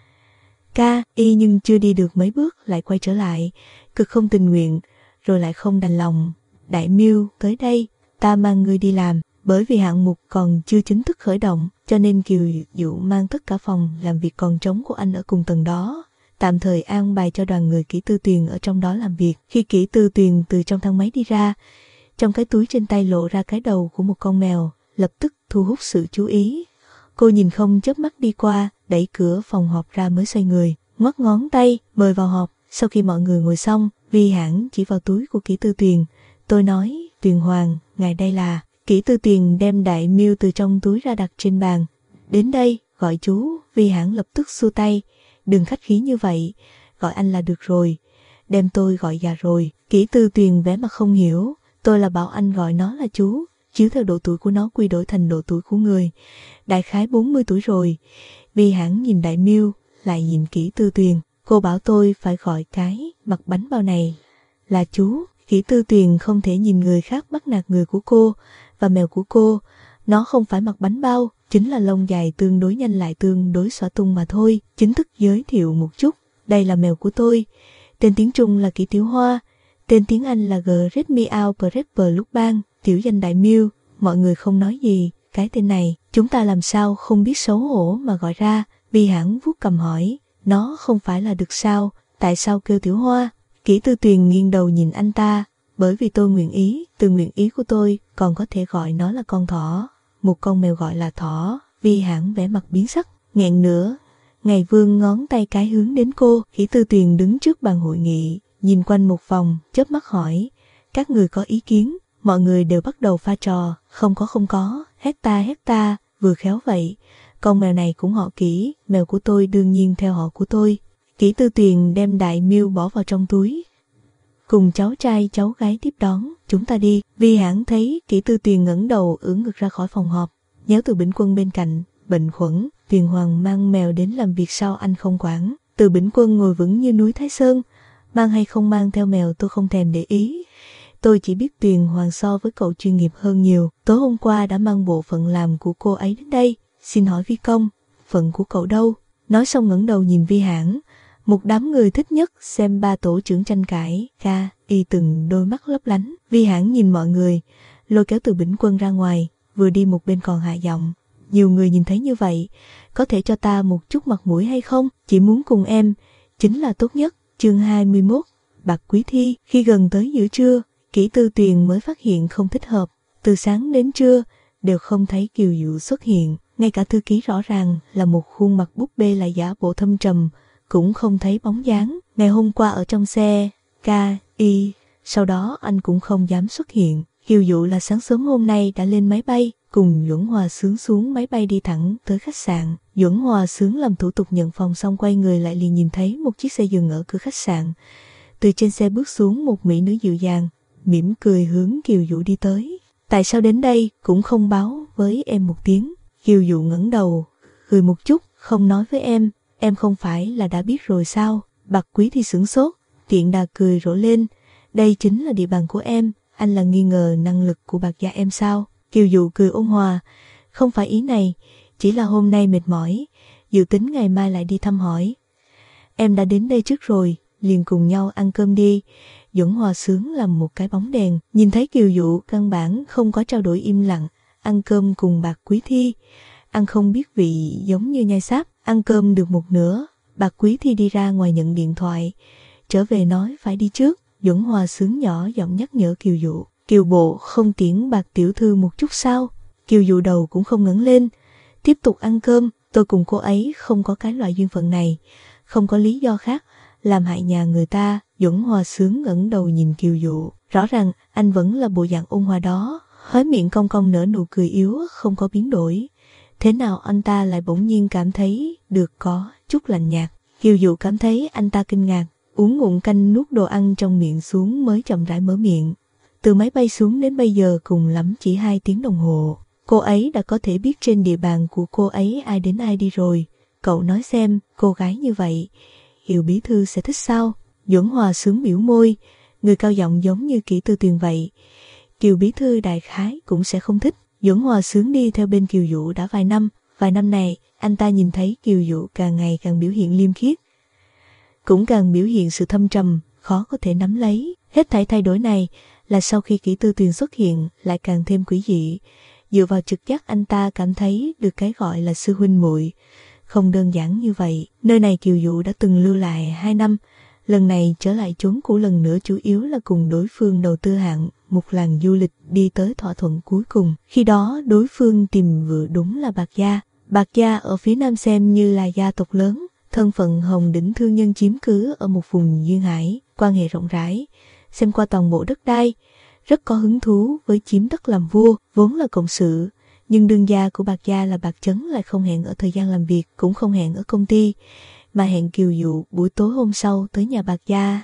S1: Ca, y nhưng chưa đi được mấy bước lại quay trở lại, cực không tình nguyện, rồi lại không đành lòng. Đại Miêu, tới đây, ta mang ngươi đi làm. Bởi vì hạng mục còn chưa chính thức khởi động, cho nên Kiều Dụ mang tất cả phòng làm việc còn trống của anh ở cùng tầng đó, tạm thời an bài cho đoàn người Kỷ Tư Tuyền ở trong đó làm việc. Khi Kỷ Tư Tuyền từ trong thang máy đi ra, trong cái túi trên tay lộ ra cái đầu của một con mèo, lập tức thu hút sự chú ý. Cô nhìn không chớp mắt đi qua, đẩy cửa phòng họp ra mới xoay người, ngoắc ngón tay mời vào họp. Sau khi mọi người ngồi xong, Vi Hãn chỉ vào túi của Kỷ Tư Tuyền. Tôi nói, Tuyền Hoàng, ngài đây là... Kỷ Tư Tuyền đem Đại Miêu từ trong túi ra đặt trên bàn. Đến đây, gọi chú. Vi Hãn lập tức xua tay. Đừng khách khí như vậy, gọi anh là được rồi. Đem tôi gọi già rồi. Kỷ Tư Tuyền vẻ mặt không hiểu. Tôi là bảo anh gọi nó là chú, chiếu theo độ tuổi của nó quy đổi thành độ tuổi của người. Đại khái bốn mươi tuổi rồi. Vi Hãn nhìn Đại Miêu, lại nhìn Kỷ Tư Tuyền. Cô bảo tôi phải gọi cái mặt bánh bao này là chú. Kỷ Tư Tuyền không thể nhìn người khác bắt nạt người của cô và mèo của cô. Nó không phải mặt bánh bao, chính là lông dài tương đối nhanh lại tương đối xõa tung mà thôi. Chính thức giới thiệu một chút, đây là mèo của tôi. Tên tiếng Trung là Kỷ Tiểu Hoa, tên tiếng Anh là Great Meow Prepper lúc ban, tiểu danh Đại Miêu. Mọi người không nói gì, cái tên này chúng ta làm sao không biết xấu hổ mà gọi ra. Vi Hãn vuốt cầm hỏi, nó không phải là được sao, tại sao kêu Tiểu Hoa? Kỷ Tư Tuyền nghiêng đầu nhìn anh ta. Bởi vì tôi nguyện ý, từ nguyện ý của tôi còn có thể gọi nó là con thỏ. Một con mèo gọi là thỏ. Vi Hãn vẻ mặt biến sắc, nghẹn nữa. Ngày Vương ngón tay cái hướng đến cô. Kỷ Tư Tuyền đứng trước bàn hội nghị, nhìn quanh một vòng, chớp mắt hỏi, các người có ý kiến? Mọi người đều bắt đầu pha trò, không có không có, hecta hecta, vừa khéo vậy. Con mèo này cũng họ Kỷ, mèo của tôi đương nhiên theo họ của tôi. Kỷ Tư Tuyền đem Đại Miêu bỏ vào trong túi. cùng cháu trai cháu gái tiếp đón, chúng ta đi. Vi Hãn thấy Kỷ Tư Tuyền ngẩng đầu ưỡn ngực ra khỏi phòng họp, nhéo Từ Bỉnh Quân bên cạnh, bệnh khuẩn, Tuyền Hoàng mang mèo đến làm việc sao anh không quản. Từ Bỉnh Quân ngồi vững như núi Thái Sơn, mang hay không mang theo mèo tôi không thèm để ý. Tôi chỉ biết Tuyền Hoàng so với cậu chuyên nghiệp hơn nhiều. Tối hôm qua đã mang bộ phận làm của cô ấy đến đây. Xin hỏi Vi Công, phận của cậu đâu? Nói xong ngẩng đầu nhìn Vi Hãn. Một đám người thích nhất xem ba tổ trưởng tranh cãi, ca, y từng đôi mắt lấp lánh. Vi Hãn nhìn mọi người, lôi kéo Từ Bỉnh Quân ra ngoài, vừa đi một bên còn hạ giọng. Nhiều người nhìn thấy như vậy, có thể cho ta một chút mặt mũi hay không? Chỉ muốn cùng em, chính là tốt nhất. Chương hai mươi mốt, Bạc Quý Thi. Khi gần tới giữa trưa, Kỷ Tư Tuyền mới phát hiện không thích hợp. Từ sáng đến trưa, đều không thấy Kiều Dụ xuất hiện. Ngay cả thư ký rõ ràng là một khuôn mặt búp bê lại giả bộ thâm trầm, cũng không thấy bóng dáng. Ngày hôm qua ở trong xe, ca, y, sau đó anh cũng không dám xuất hiện. Kiều Dụ là sáng sớm hôm nay đã lên máy bay, cùng Duẩn Hòa Sướng xuống máy bay đi thẳng tới khách sạn. Duẩn Hòa Sướng làm thủ tục nhận phòng xong quay người lại liền nhìn thấy một chiếc xe dừng ở cửa khách sạn. Từ trên xe bước xuống một mỹ nữ dịu dàng, mỉm cười hướng Kiều Dụ đi tới. Tại sao đến đây cũng không báo với em một tiếng? Kiều Dụ ngẩng đầu, cười một chút, không nói với em, em không phải là đã biết rồi sao? Bạc Quý Thi sửng sốt, tiện đà cười rộ lên, đây chính là địa bàn của em, anh là nghi ngờ năng lực của Bạc gia em sao? Kiều Dụ cười ôn hòa, không phải ý này, chỉ là hôm nay mệt mỏi, dự tính ngày mai lại đi thăm hỏi. Em đã đến đây trước rồi, liền cùng nhau ăn cơm đi. Duẩn Hòa Sướng làm một cái bóng đèn, nhìn thấy Kiều Dụ căn bản không có trao đổi, im lặng, ăn cơm cùng Bạc Quý Thi. Ăn không biết vị giống như nhai sáp, ăn cơm được một nửa, Bạc Quý Thi đi ra ngoài nhận điện thoại, trở về nói phải đi trước. Duẩn Hòa Sướng nhỏ giọng nhắc nhở Kiều Dụ, Kiều bộ không tiễn Bạc tiểu thư một chút sao? Kiều Dụ đầu cũng không ngẩng lên, tiếp tục ăn cơm. Tôi cùng cô ấy không có cái loại duyên phận này, không có lý do khác làm hại nhà người ta. Duẩn Hòa Sướng ngẩng đầu nhìn Kiều Dụ, rõ ràng anh vẫn là bộ dạng ôn hòa đó, khóe miệng cong cong nở nụ cười yếu không có biến đổi. Thế nào anh ta lại bỗng nhiên cảm thấy được có chút lạnh nhạt? Kiều Dụ cảm thấy anh ta kinh ngạc, uống ngụm canh nuốt đồ ăn trong miệng xuống mới chậm rãi mở miệng. Từ máy bay xuống đến bây giờ cùng lắm chỉ hai tiếng đồng hồ, cô ấy đã có thể biết trên địa bàn của cô ấy ai đến ai đi rồi. Cậu nói xem, cô gái như vậy, Kiều bí thư sẽ thích sao? Duẩn Hòa Sướng biểu môi, người cao giọng giống như Kỷ Tư Tuyền vậy. Kiều bí thư đại khái cũng sẽ không thích. Duẩn Hòa Sướng đi theo bên Kiều Dụ đã vài năm, vài năm này, anh ta nhìn thấy Kiều Dụ càng ngày càng biểu hiện liêm khiết, cũng càng biểu hiện sự thâm trầm, khó có thể nắm lấy. Hết thảy thay đổi này là sau khi Kỷ Tư Tuyền xuất hiện lại càng thêm quỷ dị. Dựa vào trực giác anh ta cảm thấy được cái gọi là sư huynh muội không đơn giản như vậy. Nơi này Kiều Dụ đã từng lưu lại hai năm, lần này trở lại chốn cũ lần nữa chủ yếu là cùng đối phương đầu tư hạng một làng du lịch đi tới thỏa thuận cuối cùng. Khi đó đối phương tìm vừa đúng là Bạc gia. Bạc gia ở phía nam xem như là gia tộc lớn, thân phận hồng đỉnh thương nhân chiếm cứ ở một vùng duyên hải, quan hệ rộng rãi, xem qua toàn bộ đất đai, rất có hứng thú với chiếm đất làm vua, vốn là cộng sự. Nhưng đương gia của Bạc gia là Bạc Chấn lại không hẹn ở thời gian làm việc, cũng không hẹn ở công ty, mà hẹn Kiều Dụ buổi tối hôm sau tới nhà Bạc gia.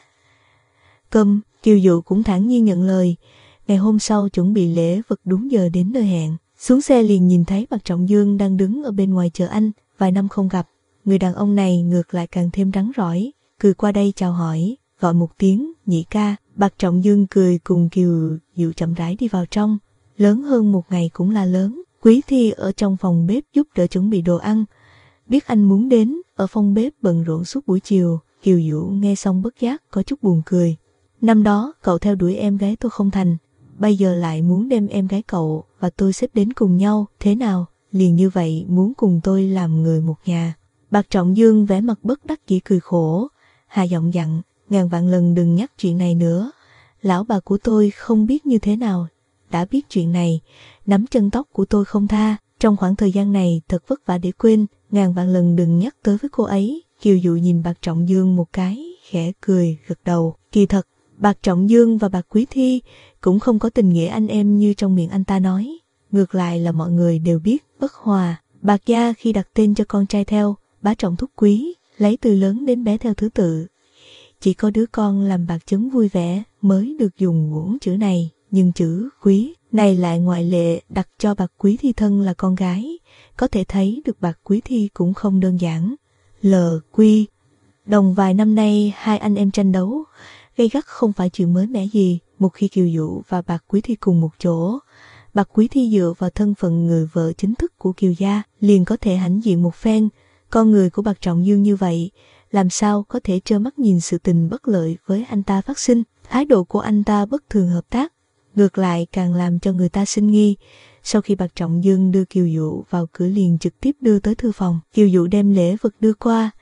S1: Cơm, Kiều Dụ cũng thản nhiên nhận lời. Ngày hôm sau chuẩn bị lễ vật đúng giờ đến nơi hẹn. Xuống xe liền nhìn thấy Bạc Trọng Dương đang đứng ở bên ngoài chờ anh. Vài năm không gặp, người đàn ông này ngược lại càng thêm rắn rỏi, cười qua đây chào hỏi, gọi một tiếng nhị ca. Bạc Trọng Dương cười cùng Kiều Dụ chậm rãi đi vào trong. Lớn hơn một ngày cũng là lớn. Quý Thi ở trong phòng bếp giúp đỡ chuẩn bị đồ ăn. Biết anh muốn đến, ở phòng bếp bận rộn suốt buổi chiều. Kiều Dụ nghe xong bất giác có chút buồn cười. Năm đó cậu theo đuổi em gái tôi không thành, bây giờ lại muốn đem em gái cậu và tôi xếp đến cùng nhau, thế nào? Liền như vậy muốn cùng tôi làm người một nhà. Bạc Trọng Dương vẻ mặt bất đắc dĩ cười khổ, hạ giọng dặn, ngàn vạn lần đừng nhắc chuyện này nữa. Lão bà của tôi không biết như thế nào, đã biết chuyện này, nắm chân tóc của tôi không tha. Trong khoảng thời gian này thật vất vả để quên, ngàn vạn lần đừng nhắc tới với cô ấy. Kiều Dụ nhìn Bạc Trọng Dương một cái, khẽ cười, gật đầu. Kỳ thật, Bạc Trọng Dương và Bạc Quý Thi cũng không có tình nghĩa anh em như trong miệng anh ta nói. Ngược lại là mọi người đều biết bất hòa. Bạc gia khi đặt tên cho con trai theo bá trọng thúc quý, lấy từ lớn đến bé theo thứ tự. Chỉ có đứa con làm Bạc Chấn vui vẻ, mới được dùng ngũ chữ này, nhưng chữ quý này lại ngoại lệ đặt cho Bạc Quý Thi thân là con gái. Có thể thấy được Bạc Quý Thi cũng không đơn giản. L. Quy Đồng vài năm nay hai anh em tranh đấu gay gắt không phải chuyện mới mẻ gì. Một khi Kiều Dụ và Bạc Quý Thi cùng một chỗ, Bạc Quý Thi dựa vào thân phận người vợ chính thức của Kiều gia liền có thể hãnh diện một phen. Con người của Bạc Trọng Dương như vậy, làm sao có thể trơ mắt nhìn sự tình bất lợi với anh ta phát sinh. Thái độ của anh ta bất thường hợp tác, ngược lại càng làm cho người ta sinh nghi. Sau khi Bạc Trọng Dương đưa Kiều Dụ vào cửa liền trực tiếp đưa tới thư phòng. Kiều Dụ đem lễ vật đưa qua,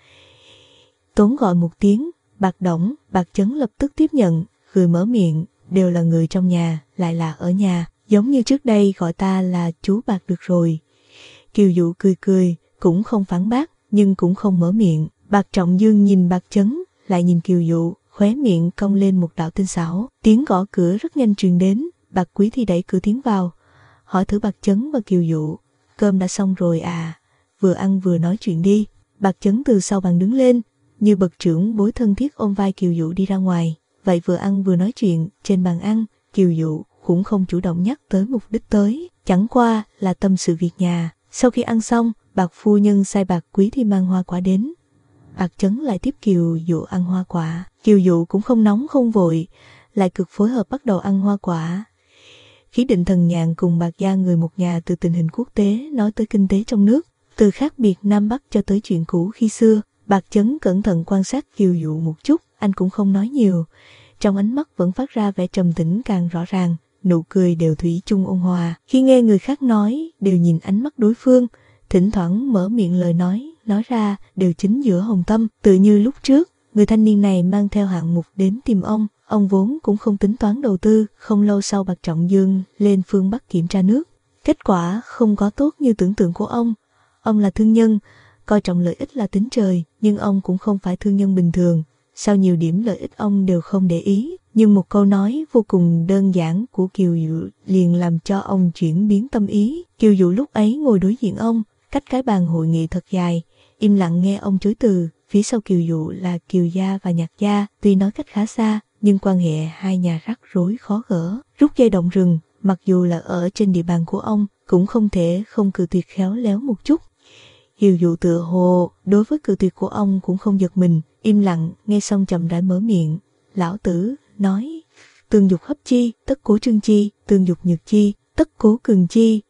S1: tốn gọi một tiếng Bạc Đổng. Bạc Chấn lập tức tiếp nhận, cười mở miệng, đều là người trong nhà, lại là ở nhà, giống như trước đây gọi ta là chú Bạc được rồi. Kiều Dụ cười cười, cũng không phản bác, nhưng cũng không mở miệng. Bạc Trọng Dương nhìn Bạc Chấn, lại nhìn Kiều Dụ, khóe miệng cong lên một đạo tinh xảo. Tiếng gõ cửa rất nhanh truyền đến. Bạc Quý Thi đẩy cửa tiến vào, hỏi thử Bạc Chấn và Kiều Dụ, cơm đã xong rồi à? Vừa ăn vừa nói chuyện đi. Bạc Chấn từ sau bàn đứng lên, như bậc trưởng bối thân thiết ôm vai Kiều Dụ đi ra ngoài. Vậy vừa ăn vừa nói chuyện, trên bàn ăn, Kiều Dụ cũng không chủ động nhắc tới mục đích tới, chẳng qua là tâm sự việc nhà. Sau khi ăn xong, Bạc phu nhân sai Bạc Quý Thi mang hoa quả đến. Bạc Chấn lại tiếp Kiều Dụ ăn hoa quả. Kiều Dụ cũng không nóng không vội, lại cực phối hợp bắt đầu ăn hoa quả. Khí định thần nhàn cùng Bạc gia người một nhà, từ tình hình quốc tế nói tới kinh tế trong nước, từ khác biệt Nam Bắc cho tới chuyện cũ khi xưa. Bạc Chấn cẩn thận quan sát Kiều Dụ một chút, anh cũng không nói nhiều. Trong ánh mắt vẫn phát ra vẻ trầm tĩnh càng rõ ràng, nụ cười đều thủy chung ôn hòa. Khi nghe người khác nói, đều nhìn ánh mắt đối phương, thỉnh thoảng mở miệng lời nói, nói ra đều chính giữa hồng tâm. Tự như lúc trước, người thanh niên này mang theo hạng mục đến tìm ông, ông vốn cũng không tính toán đầu tư. Không lâu sau Bạc Trọng Dương lên phương Bắc kiểm tra nước, kết quả không có tốt như tưởng tượng của ông. Ông là thương nhân, coi trọng lợi ích là tính trời, nhưng ông cũng không phải thương nhân bình thường. Sau nhiều điểm lợi ích ông đều không để ý, nhưng một câu nói vô cùng đơn giản của Kiều Dụ liền làm cho ông chuyển biến tâm ý. Kiều Dụ lúc ấy ngồi đối diện ông, cách cái bàn hội nghị thật dài, im lặng nghe ông chối từ. Phía sau Kiều Dụ là Kiều gia và Nhạc gia, tuy nói cách khá xa, nhưng quan hệ hai nhà rắc rối khó gỡ. Rút dây động rừng, mặc dù là ở trên địa bàn của ông, cũng không thể không cự tuyệt khéo léo một chút. Kiều Dụ tựa hồ đối với cự tuyệt của ông cũng không giật mình, im lặng, nghe xong chậm rãi mở miệng. Lão tử nói, tương dục hấp chi, tất cố trương chi, tương dục nhược chi, tất cố cường chi,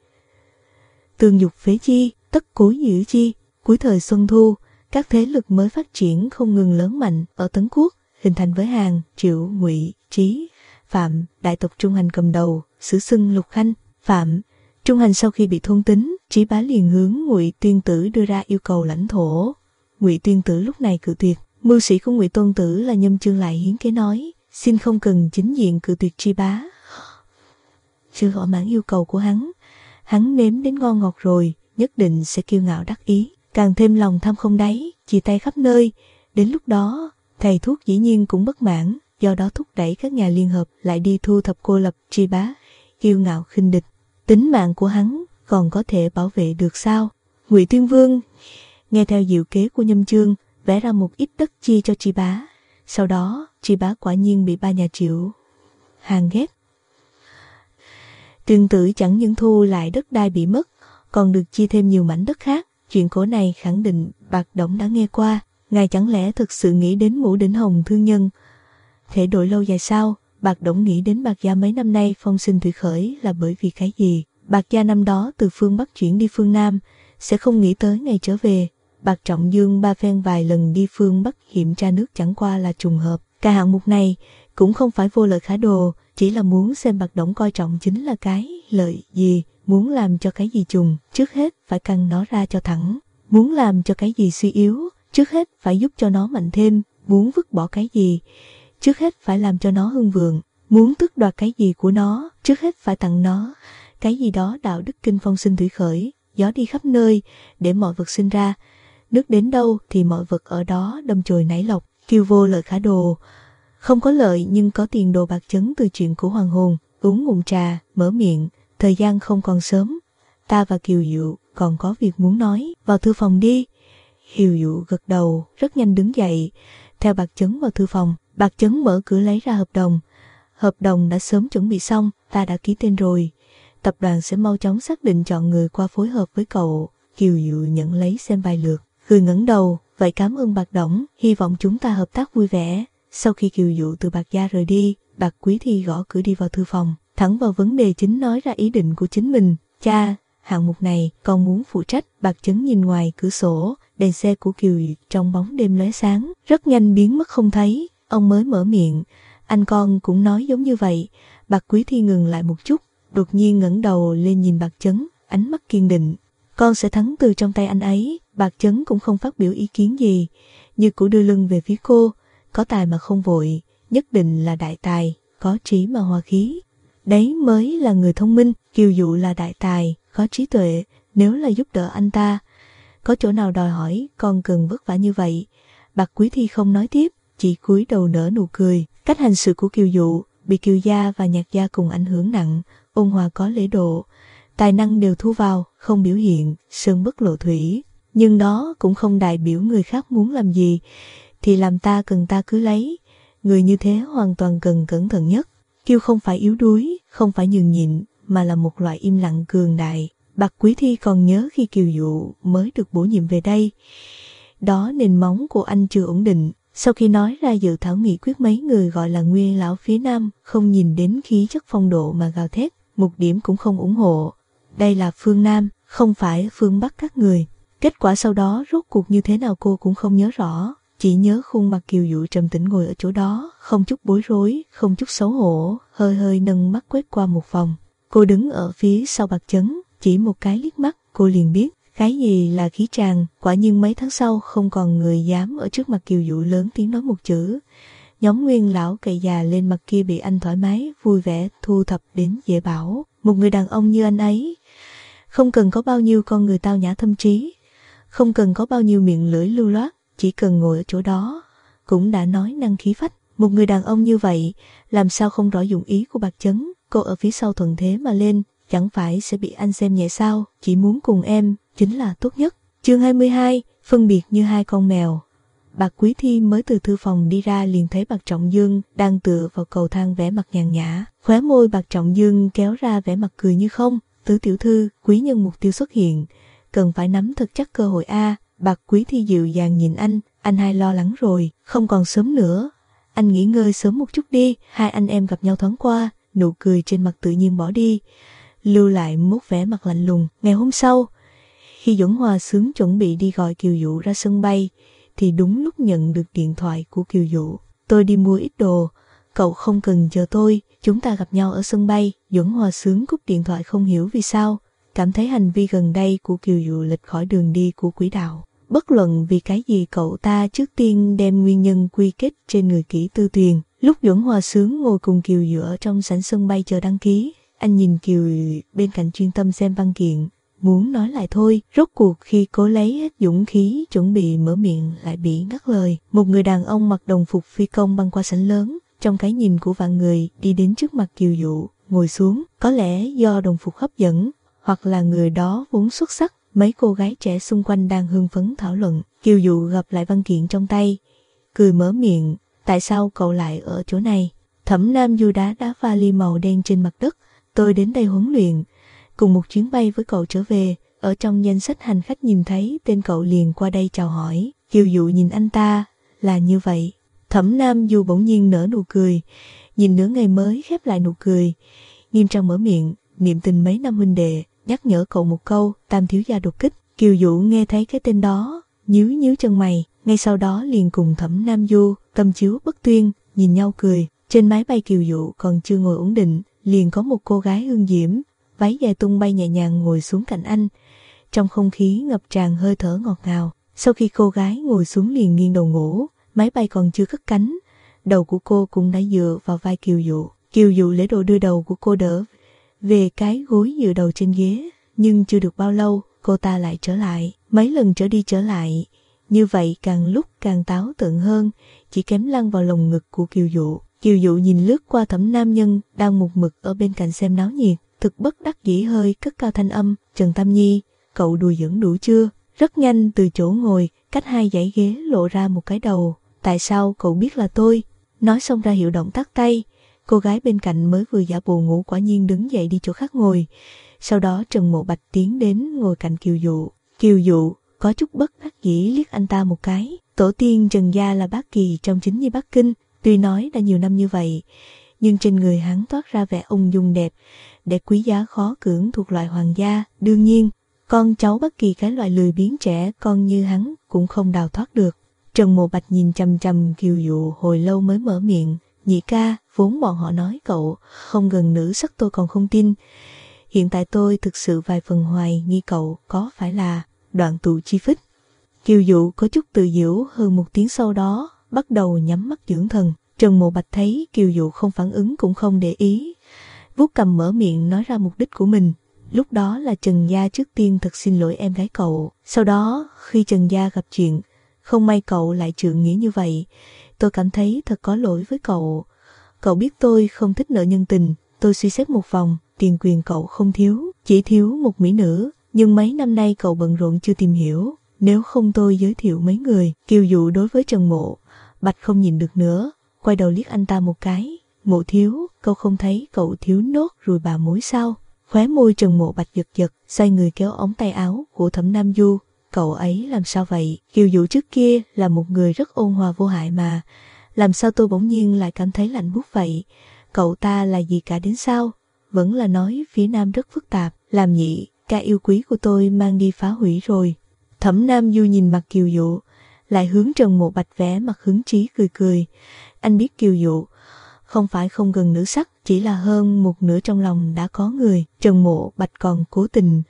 S1: tương dục phế chi, tất cố giữ chi. Cuối thời Xuân Thu, các thế lực mới phát triển không ngừng lớn mạnh ở Tấn Quốc, hình thành với Hàn, Triệu, Ngụy, Trí, Phạm, đại tộc Trung Hành cầm đầu, sử xưng Lục Khanh. Phạm, Trung Hành sau khi bị thôn tính, Trí Bá liền hướng Ngụy Tuyên Tử đưa ra yêu cầu lãnh thổ. Ngụy Tuyên Tử lúc này cự tuyệt. Mưu sĩ của Ngụy Tôn Tử là Nhâm Chương lại hiến kế nói, xin không cần chính diện cự tuyệt Trí Bá. Sự thỏa mãn yêu cầu của hắn, hắn nếm đến ngon ngọt rồi, nhất định sẽ kiêu ngạo đắc ý, càng thêm lòng tham không đáy, chia tay khắp nơi. Đến lúc đó, thầy thuốc dĩ nhiên cũng bất mãn, do đó thúc đẩy các nhà liên hợp lại đi thu thập cô lập Trí Bá. Kiêu ngạo khinh địch, tính mạng của hắn còn có thể bảo vệ được sao? Ngụy Tuyên Vương nghe theo diệu kế của Nhâm Chương, vẽ ra một ít đất chia cho Trí Bá. Sau đó, Trí Bá quả nhiên bị ba nhà Triệu, Hàn ghét. Tuyên Tử chẳng những thu lại đất đai bị mất, còn được chia thêm nhiều mảnh đất khác. Chuyện cổ này khẳng định Bạc Đổng đã nghe qua. Ngài chẳng lẽ thực sự nghĩ đến Ngũ Đỉnh Hồng thương nhân thể đổi lâu dài sao? Bạc Đổng nghĩ đến Bạc gia mấy năm nay phong sinh thủy khởi là bởi vì cái gì? Bạc gia năm đó từ phương Bắc chuyển đi phương Nam, sẽ không nghĩ tới ngày trở về. Bạc Trọng Dương ba phen vài lần đi phương Bắc kiểm tra nước chẳng qua là trùng hợp. Cả hạng mục này cũng không phải vô lợi khả đồ, chỉ là muốn xem Bạc Đổng coi trọng chính là cái lợi gì, muốn làm cho cái gì trùng, trước hết phải căn nó ra cho thẳng, muốn làm cho cái gì suy yếu, trước hết phải giúp cho nó mạnh thêm, muốn vứt bỏ cái gì, trước hết phải làm cho nó hưng vượng, muốn tước đoạt cái gì của nó, trước hết phải tặng nó cái gì đó đạo đức kinh phong sinh thủy khởi, gió đi khắp nơi để mọi vật sinh ra, nước đến đâu thì mọi vật ở đó đâm chồi nảy lộc. Kiêu vô lợi khả đồ, không có lợi nhưng có tiền đồ. Bạc Chấn từ chuyện của hoàng hồn, uống ngụm trà, mở miệng, thời gian không còn sớm, ta và Kiều Dụ còn có việc muốn nói, vào thư phòng đi. Kiều Dụ gật đầu, rất nhanh đứng dậy, theo Bạc Chấn vào thư phòng. Bạc Chấn mở cửa lấy ra hợp đồng, hợp đồng đã sớm chuẩn bị xong, ta đã ký tên rồi. Tập đoàn sẽ mau chóng xác định chọn người qua phối hợp với cậu. Kiều Dụ nhận lấy xem vài lượt, cười ngẩng đầu, vậy cảm ơn Bạc Đổng, hy vọng chúng ta hợp tác vui vẻ. Sau khi Kiều Dụ từ Bạc gia rời đi, Bạc Quý Thi gõ cửa đi vào thư phòng, thẳng vào vấn đề chính nói ra ý định của chính mình. Cha, hạng mục này con muốn phụ trách. Bạc Chấn nhìn ngoài cửa sổ, đèn xe của Kiều Dụ trong bóng đêm lóe sáng, rất nhanh biến mất không thấy. Ông mới mở miệng, anh con cũng nói giống như vậy. Bạc Quý Thi ngừng lại một chút, đột nhiên ngẩng đầu lên nhìn Bạc Chấn, ánh mắt kiên định. Con sẽ thắng từ trong tay anh ấy. Bạc Chấn cũng không phát biểu ý kiến gì, như cũ đưa lưng về phía cô. Có tài mà không vội, nhất định là đại tài, có trí mà hòa khí. Đấy mới là người thông minh. Kiều Dụ là đại tài, có trí tuệ, nếu là giúp đỡ anh ta, có chỗ nào đòi hỏi con cần vất vả như vậy. Bạc Quý Thi không nói tiếp, chỉ cúi đầu nở nụ cười. Cách hành sự của Kiều Dụ bị Kiều gia và Nhạc gia cùng ảnh hưởng nặng, ôn hòa có lễ độ, tài năng đều thu vào, không biểu hiện, sơn bất lộ thủy. Nhưng đó cũng không đại biểu người khác muốn làm gì thì làm ta cần ta cứ lấy. Người như thế hoàn toàn cần cẩn thận nhất. Kiều không phải yếu đuối, không phải nhường nhịn, mà là một loại im lặng cường đại. Bạc Quý Thi còn nhớ khi Kiều Dụ mới được bổ nhiệm về đây, đó nền móng của anh chưa ổn định. Sau khi nói ra dự thảo nghị quyết, mấy người gọi là nguyên lão phía Nam không nhìn đến khí chất phong độ mà gào thét, một điểm cũng không ủng hộ. Đây là phương Nam, không phải phương Bắc các người. Kết quả sau đó rốt cuộc như thế nào cô cũng không nhớ rõ, chỉ nhớ khuôn mặt Kiều Dụ trầm tĩnh ngồi ở chỗ đó, không chút bối rối, không chút xấu hổ, hơi hơi nâng mắt quét qua một vòng. Cô đứng ở phía sau Bạc Chấn, chỉ một cái liếc mắt, cô liền biết cái gì là khí tràng. Quả nhiên mấy tháng sau không còn người dám ở trước mặt Kiều Dụ lớn tiếng nói một chữ. Nhóm nguyên lão cậy già lên mặt kia bị anh thoải mái, vui vẻ thu thập đến dễ bảo. Một người đàn ông như anh ấy, không cần có bao nhiêu con người tao nhã thâm trí, không cần có bao nhiêu miệng lưỡi lưu loát, chỉ cần ngồi ở chỗ đó cũng đã nói năng khí phách. Một người đàn ông như vậy, làm sao không rõ dụng ý của Bạc Chấn. Cô ở phía sau thuận thế mà lên, chẳng phải sẽ bị anh xem nhẹ sao? Chỉ muốn cùng em chính là tốt nhất. Chương hai mươi hai, phân biệt như hai con mèo. Bạc Quý Thi mới từ thư phòng đi ra liền thấy Bạc Trọng Dương đang tựa vào cầu thang vẻ mặt nhàn nhã. Khóe môi Bạc Trọng Dương kéo ra vẻ mặt cười như không. Tứ tiểu thư, quý nhân mục tiêu xuất hiện, cần phải nắm thật chắc cơ hội a. Bạc Quý Thi dịu dàng nhìn anh, anh hai lo lắng rồi, không còn sớm nữa. Anh nghỉ ngơi sớm một chút đi. Hai anh em gặp nhau thoáng qua, nụ cười trên mặt tự nhiên bỏ đi, lưu lại một vẻ mặt lạnh lùng. Ngày hôm sau, khi Duẩn Hòa Sướng chuẩn bị đi gọi Kiều Dụ ra sân bay, thì đúng lúc nhận được điện thoại của Kiều Dụ. Tôi đi mua ít đồ, cậu không cần chờ tôi, chúng ta gặp nhau ở sân bay. Duẩn Hòa Sướng cúp điện thoại không hiểu vì sao, cảm thấy hành vi gần đây của Kiều Dụ lệch khỏi đường đi của quỹ đạo. Bất luận vì cái gì cậu ta trước tiên đem nguyên nhân quy kết trên người Kỷ Tư Tuyền. Lúc Duẩn Hòa Sướng ngồi cùng Kiều Dụ ở trong sảnh sân bay chờ đăng ký, anh nhìn Kiều bên cạnh chuyên tâm xem văn kiện, muốn nói lại thôi. Rốt cuộc khi cố lấy hết dũng khí chuẩn bị mở miệng lại bị ngắt lời. Một người đàn ông mặc đồng phục phi công băng qua sảnh lớn, trong cái nhìn của vạn người đi đến trước mặt Kiều Dụ, ngồi xuống. Có lẽ do đồng phục hấp dẫn, hoặc là người đó vốn xuất sắc. Mấy cô gái trẻ xung quanh đang hưng phấn thảo luận. Kiều Dụ gặp lại văn kiện trong tay, cười mở miệng, tại sao cậu lại ở chỗ này? Thẩm Nam Du đá đá vali màu đen trên mặt đất. Tôi đến đây huấn luyện, cùng một chuyến bay với cậu trở về. Ở trong danh sách hành khách nhìn thấy tên cậu liền qua đây chào hỏi. Kiều Dụ nhìn anh ta, là như vậy. Thẩm Nam Du bỗng nhiên nở nụ cười, nhìn nửa ngày mới khép lại nụ cười, nghiêm trang mở miệng, niệm tình mấy năm huynh đệ, nhắc nhở cậu một câu, Tam thiếu gia đột kích. Kiều Dụ nghe thấy cái tên đó, nhíu nhíu chân mày, ngay sau đó liền cùng Thẩm Nam Du tâm chiếu bất tuyên, nhìn nhau cười. Trên máy bay Kiều Dụ còn chưa ngồi ổn định, liền có một cô gái hương diễm, váy dài tung bay nhẹ nhàng ngồi xuống cạnh anh. Trong không khí ngập tràn hơi thở ngọt ngào. Sau khi cô gái ngồi xuống liền nghiêng đầu ngủ, máy bay còn chưa cất cánh, đầu của cô cũng đã dựa vào vai Kiều Dụ. Kiều Dụ lễ độ đưa đầu của cô đỡ về cái gối dựa đầu trên ghế, nhưng chưa được bao lâu, cô ta lại trở lại. Mấy lần trở đi trở lại, như vậy càng lúc càng táo tợn hơn, chỉ kém lăn vào lồng ngực của Kiều Dụ. Kiều Dụ nhìn lướt qua Thẩm nam nhân đang một mực ở bên cạnh xem náo nhiệt, thực bất đắc dĩ hơi cất cao thanh âm, Trần Tam Nhi, cậu đùa giỡn đủ chưa? Rất nhanh từ chỗ ngồi, cách hai dãy ghế lộ ra một cái đầu. Tại sao cậu biết là tôi? Nói xong ra hiệu động tắt tay, Cô gái bên cạnh mới vừa giả bộ ngủ quả nhiên đứng dậy đi chỗ khác ngồi. Sau đó Trần Mộ Bạch tiến đến ngồi cạnh Kiều Dụ. Kiều Dụ có chút bất đắc dĩ liếc anh ta một cái. Tổ tiên Trần gia là bác kỳ trong chính nhi Bắc Kinh, tuy nói đã nhiều năm như vậy, nhưng trên người hắn toát ra vẻ ung dung đẹp, để quý giá khó cưỡng thuộc loại hoàng gia. Đương nhiên, con cháu bất kỳ cái loại lười biếng trẻ con như hắn cũng không đào thoát được. Trần Mộ Bạch nhìn chằm chằm Kiều Dụ hồi lâu mới mở miệng. Nhị ca, vốn bọn họ nói cậu không gần nữ sắc tôi còn không tin. Hiện tại tôi thực sự vài phần hoài nghi cậu có phải là Đoạn Tụ Chi Phích. Kiều Dụ có chút tự giễu hơn một tiếng, sau đó bắt đầu nhắm mắt dưỡng thần. Trần Mộ Bạch thấy Kiều Dụ không phản ứng cũng không để ý, vuốt cằm mở miệng nói ra mục đích của mình. Lúc đó là Trần gia trước tiên thật xin lỗi em gái cậu. Sau đó khi Trần gia gặp chuyện, không may cậu lại trượng nghĩa như vậy. Tôi cảm thấy thật có lỗi với cậu. Cậu biết tôi không thích nợ nhân tình. Tôi suy xét một vòng, tiền quyền cậu không thiếu, chỉ thiếu một mỹ nữ. Nhưng mấy năm nay cậu bận rộn chưa tìm hiểu. Nếu không tôi giới thiệu mấy người. Kiều Dụ đối với Trần Mộ Bạch không nhìn được nữa, quay đầu liếc anh ta một cái. Mộ thiếu, cậu không thấy cậu thiếu nốt ruồi bà mối sao? Khóe môi Trần Mộ Bạch giật giật, xoay người kéo ống tay áo của Thẩm Nam Du. Cậu ấy làm sao vậy? Kiều Dụ trước kia là một người rất ôn hòa vô hại mà. Làm sao tôi bỗng nhiên lại cảm thấy lạnh buốt vậy? Cậu ta là gì cả đến sao? Vẫn là nói phía Nam rất phức tạp, làm nhị ca yêu quý của tôi mang đi phá hủy rồi. Thẩm Nam Du nhìn mặt Kiều Dụ, lại hướng Trần Mộ Bạch vẽ mặt hứng chí cười cười. Anh biết Kiều Dụ không phải không gần nữ sắc, chỉ là hơn một nửa trong lòng đã có người. Trần Mộ Bạch còn cố tình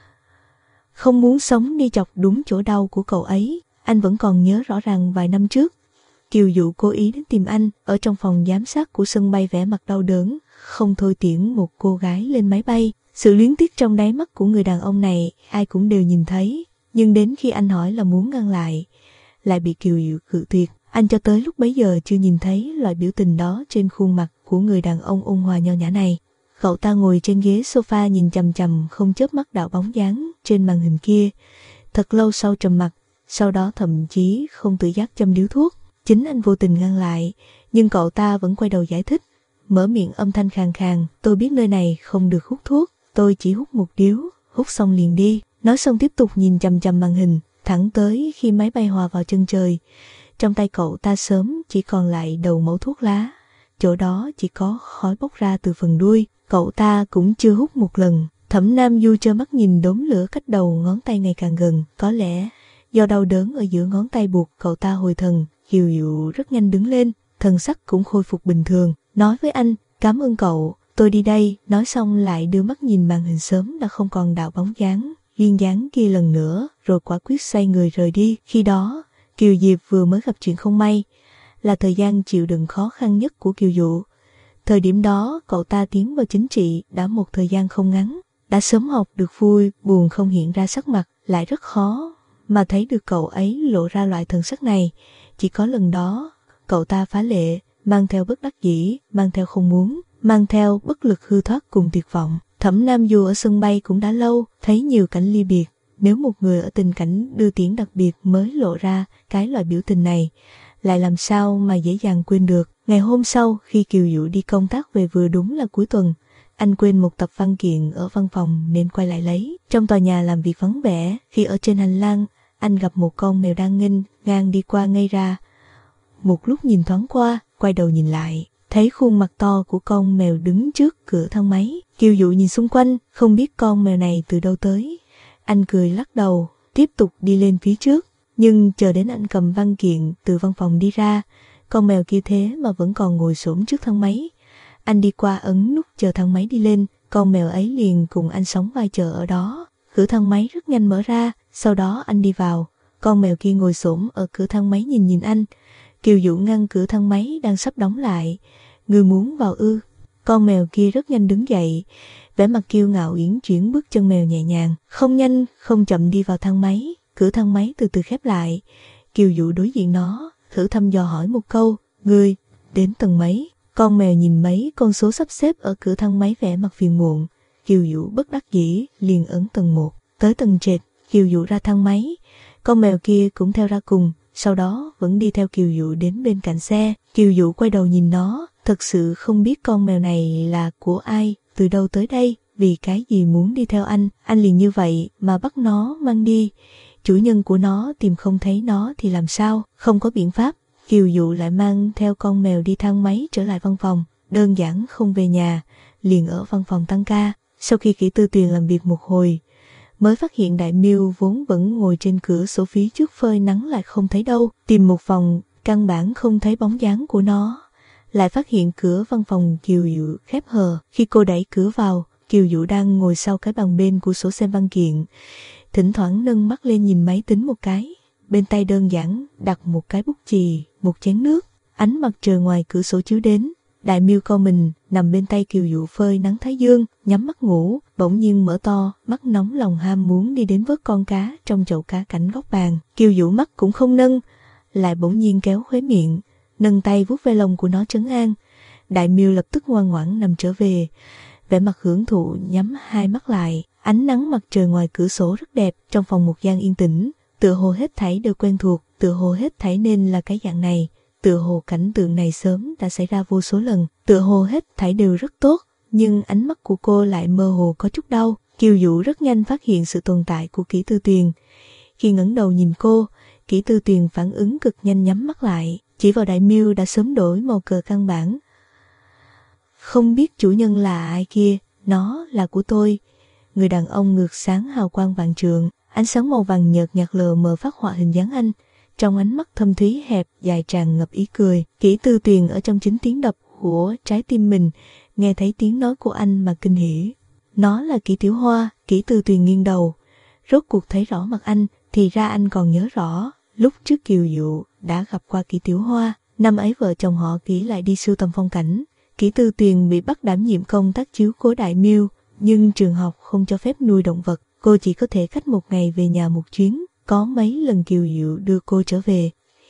S1: không muốn sống đi chọc đúng chỗ đau của cậu ấy. Anh vẫn còn nhớ rõ ràng vài năm trước, Kiều Dụ cố ý đến tìm anh ở trong phòng giám sát của sân bay, vẻ mặt đau đớn, không thôi tiễn một cô gái lên máy bay. Sự luyến tiếc trong đáy mắt của người đàn ông này ai cũng đều nhìn thấy, nhưng đến khi anh hỏi là muốn ngăn lại, lại bị Kiều Dụ cự tuyệt. Anh cho tới lúc bấy giờ chưa nhìn thấy loại biểu tình đó trên khuôn mặt của người đàn ông ôn hòa nho nhã này. Cậu ta ngồi trên ghế sofa nhìn chằm chằm không chớp mắt đạo bóng dáng trên màn hình kia, thật lâu sau trầm mặc, sau đó thậm chí không tự giác châm điếu thuốc. Chính anh vô tình ngăn lại, nhưng cậu ta vẫn quay đầu giải thích, mở miệng âm thanh khàn khàn, tôi biết nơi này không được hút thuốc, tôi chỉ hút một điếu, hút xong liền đi. Nói xong tiếp tục nhìn chằm chằm màn hình, thẳng tới khi máy bay hòa vào chân trời. Trong tay cậu ta sớm chỉ còn lại đầu mẩu thuốc lá, chỗ đó chỉ có khói bốc ra từ phần đuôi. Cậu ta cũng chưa hút một lần. Thẩm Nam Du trơ mắt nhìn đốm lửa cách đầu ngón tay ngày càng gần. Có lẽ do đau đớn ở giữa ngón tay buộc cậu ta hồi thần. Kiều Dụ rất nhanh đứng lên, thần sắc cũng khôi phục bình thường, nói với anh, cảm ơn cậu, tôi đi đây. Nói xong lại đưa mắt nhìn màn hình sớm đã không còn đạo bóng dáng duyên dáng kia lần nữa, rồi quả quyết xoay người rời đi. Khi đó Kiều Diệp vừa mới gặp chuyện không may, là thời gian chịu đựng khó khăn nhất của Kiều Dụ. Thời điểm đó cậu ta tiến vào chính trị đã một thời gian không ngắn, đã sớm học được vui buồn không hiện ra sắc mặt, lại rất khó mà thấy được cậu ấy lộ ra loại thần sắc này. Chỉ có lần đó cậu ta phá lệ, mang theo bất đắc dĩ, mang theo không muốn, mang theo bất lực hư thoát cùng tuyệt vọng. Thẩm Nam Du ở sân bay cũng đã lâu, thấy nhiều cảnh ly biệt. Nếu một người ở tình cảnh đưa tiễn đặc biệt mới lộ ra cái loại biểu tình này, lại làm sao mà dễ dàng quên được. Ngày hôm sau khi Kiều Dụ đi công tác về vừa đúng là cuối tuần, anh quên một tập văn kiện ở văn phòng nên quay lại lấy. Trong tòa nhà làm việc vắng vẻ, khi ở trên hành lang, anh gặp một con mèo đang nghênh ngang đi qua ngây ra. Một lúc nhìn thoáng qua, quay đầu nhìn lại, thấy khuôn mặt to của con mèo đứng trước cửa thang máy. Kiều Dụ nhìn xung quanh, không biết con mèo này từ đâu tới. Anh cười lắc đầu, tiếp tục đi lên phía trước. Nhưng chờ đến anh cầm văn kiện từ văn phòng đi ra, con mèo kia thế mà vẫn còn ngồi xổm trước thang máy. Anh đi qua ấn nút chờ thang máy đi lên, con mèo ấy liền cùng anh sóng vai chờ ở đó. Cửa thang máy rất nhanh mở ra, sau đó anh đi vào. Con mèo kia ngồi xổm ở cửa thang máy nhìn nhìn anh. Kiều Dụ ngăn cửa thang máy đang sắp đóng lại. Người muốn vào ư? Con mèo kia rất nhanh đứng dậy, vẻ mặt kiêu ngạo uyển chuyển, bước chân mèo nhẹ nhàng, không nhanh không chậm đi vào thang máy. Cửa thang máy từ từ khép lại. Kiều Dụ đối diện nó, thử thăm dò hỏi một câu, ngươi đến tầng mấy? Con mèo nhìn mấy con số sắp xếp ở cửa thang máy vẻ mặt phiền muộn. Kiều Dụ bất đắc dĩ liền ấn tầng một. Tới tầng trệt, Kiều Dụ ra thang máy, con mèo kia cũng theo ra cùng, sau đó vẫn đi theo Kiều Dụ đến bên cạnh xe. Kiều Dụ quay đầu nhìn nó, thật sự không biết con mèo này là của ai, từ đâu tới đây, vì cái gì muốn đi theo anh, anh liền như vậy mà bắt nó mang đi. Chủ nhân của nó tìm không thấy nó thì làm sao, không có biện pháp. Kiều Dụ lại mang theo con mèo đi thang máy trở lại văn phòng, đơn giản không về nhà, liền ở văn phòng tăng ca. Sau khi Kỷ Tư Tuyền làm việc một hồi, mới phát hiện Đại Miêu vốn vẫn ngồi trên cửa sổ phía trước phơi nắng lại không thấy đâu. Tìm một vòng, căn bản không thấy bóng dáng của nó. Lại phát hiện cửa văn phòng Kiều Dụ khép hờ. Khi cô đẩy cửa vào, Kiều Dụ đang ngồi sau cái bàn bên của sổ xem văn kiện, thỉnh thoảng nâng mắt lên nhìn máy tính một cái. Bên tay đơn giản đặt một cái bút chì, một chén nước. Ánh mặt trời ngoài cửa sổ chiếu đến. Đại Miêu co mình nằm bên tay Kiều Dụ phơi nắng thái dương, nhắm mắt ngủ, bỗng nhiên mở to, mắt nóng lòng ham muốn đi đến vớt con cá trong chậu cá cảnh góc bàn. Kiều Dụ mắt cũng không nâng, lại bỗng nhiên kéo khóe miệng, nâng tay vuốt ve lông của nó trấn an. Đại Miêu lập tức ngoan ngoãn nằm trở về, vẻ mặt hưởng thụ nhắm hai mắt lại. Ánh nắng mặt trời ngoài cửa sổ rất đẹp, trong phòng một gian yên tĩnh, tựa hồ hết thảy đều quen thuộc, tựa hồ hết thảy nên là cái dạng này. Tựa hồ cảnh tượng này sớm đã xảy ra vô số lần, tựa hồ hết thảy đều rất tốt, nhưng ánh mắt của cô lại mơ hồ có chút đau. Kiều Dụ rất nhanh phát hiện sự tồn tại của Kỷ Tư Tuyền. Khi ngẩng đầu nhìn cô, Kỷ Tư Tuyền phản ứng cực nhanh nhắm mắt lại, chỉ vào Đại Miêu đã sớm đổi màu cờ căn bản. Không biết chủ nhân là ai kia, nó là của tôi. Người đàn ông ngược sáng hào quang vạn trượng, ánh sáng màu vàng nhợt nhạt lờ mờ phát họa hình dáng anh. Trong ánh mắt thâm thúy hẹp dài tràn ngập ý cười. Kỷ Tư Tuyền ở trong chính tiếng đập của trái tim mình, nghe thấy tiếng nói của anh mà kinh hỉ. Nó là Kỷ Tiểu Hoa. Kỷ Tư Tuyền nghiêng đầu, rốt cuộc thấy rõ mặt anh, thì ra anh còn nhớ rõ, lúc trước Kiều Dụ đã gặp qua Kỷ Tiểu Hoa. Năm ấy vợ chồng họ Kỷ lại đi sưu tầm phong cảnh. Kỷ Tư Tuyền bị bắt đảm nhiệm công tác chiếu cố Đại Miêu, nhưng trường học không cho phép nuôi động vật, cô chỉ có thể cách một ngày về nhà một chuyến. Có mấy lần Kiều Dụ đưa cô trở về,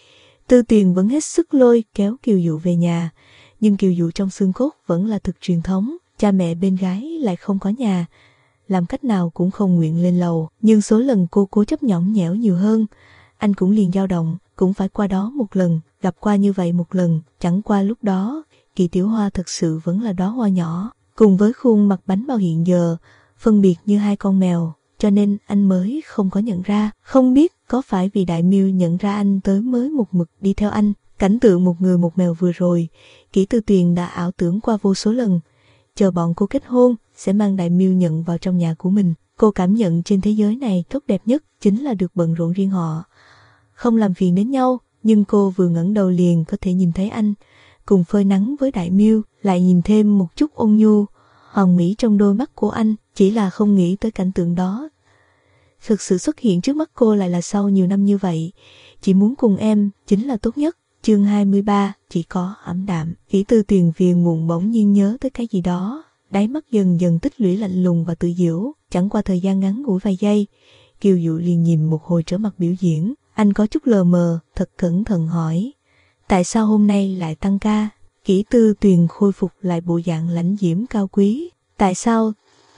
S1: Tư Tuyền vẫn hết sức lôi kéo Kiều Dụ về nhà, nhưng Kiều Dụ trong xương cốt vẫn là thực truyền thống, cha mẹ bên gái lại không có nhà, làm cách nào cũng không nguyện lên lầu. Nhưng số lần cô cố chấp nhõng nhẽo nhiều hơn, anh cũng liền dao động, cũng phải qua đó một lần, gặp qua như vậy một lần. Chẳng qua lúc đó Kỷ Tiểu Hoa thật sự vẫn là đóa hoa nhỏ, cùng với khuôn mặt bánh bao hiện giờ, phân biệt như hai con mèo, cho nên anh mới không có nhận ra. Không biết có phải vì Đại Miêu nhận ra anh tới mới một mực đi theo anh. Cảnh tượng một người một mèo vừa rồi, Kỷ Tư Tuyền đã ảo tưởng qua vô số lần. Chờ bọn cô kết hôn, sẽ mang Đại Miêu nhận vào trong nhà của mình. Cô cảm nhận trên thế giới này tốt đẹp nhất chính là được bận rộn riêng họ, không làm phiền đến nhau. Nhưng cô vừa ngẩng đầu liền có thể nhìn thấy anh, cùng phơi nắng với Đại Miêu, lại nhìn thêm một chút ôn nhu, hoàn mỹ trong đôi mắt của anh. Chỉ là không nghĩ tới cảnh tượng đó thực sự xuất hiện trước mắt cô lại là sau nhiều năm như vậy. Chỉ muốn cùng em chính là tốt nhất. Chương hai mươi ba, chỉ có ảm đạm. Kỷ Tư Tuyền phiền muộn bỗng nhiên nhớ tới cái gì đó, đáy mắt dần dần tích lũy lạnh lùng và tự diễu. Chẳng qua thời gian ngắn ngủi vài giây, Kiều Dụ liền nhìn một hồi trở mặt biểu diễn. Anh có chút lờ mờ, thật cẩn thận hỏi, tại sao hôm nay lại tăng ca? Kỷ Tư Tuyền khôi phục lại bộ dạng lãnh diễm cao quý. Tại sao?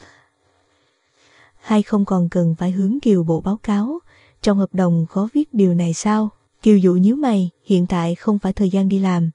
S1: Hay không còn cần phải hướng Kiều bộ báo cáo, trong hợp đồng có viết điều này sao? Kiều Dụ nhíu mày, hiện tại không phải thời gian đi làm.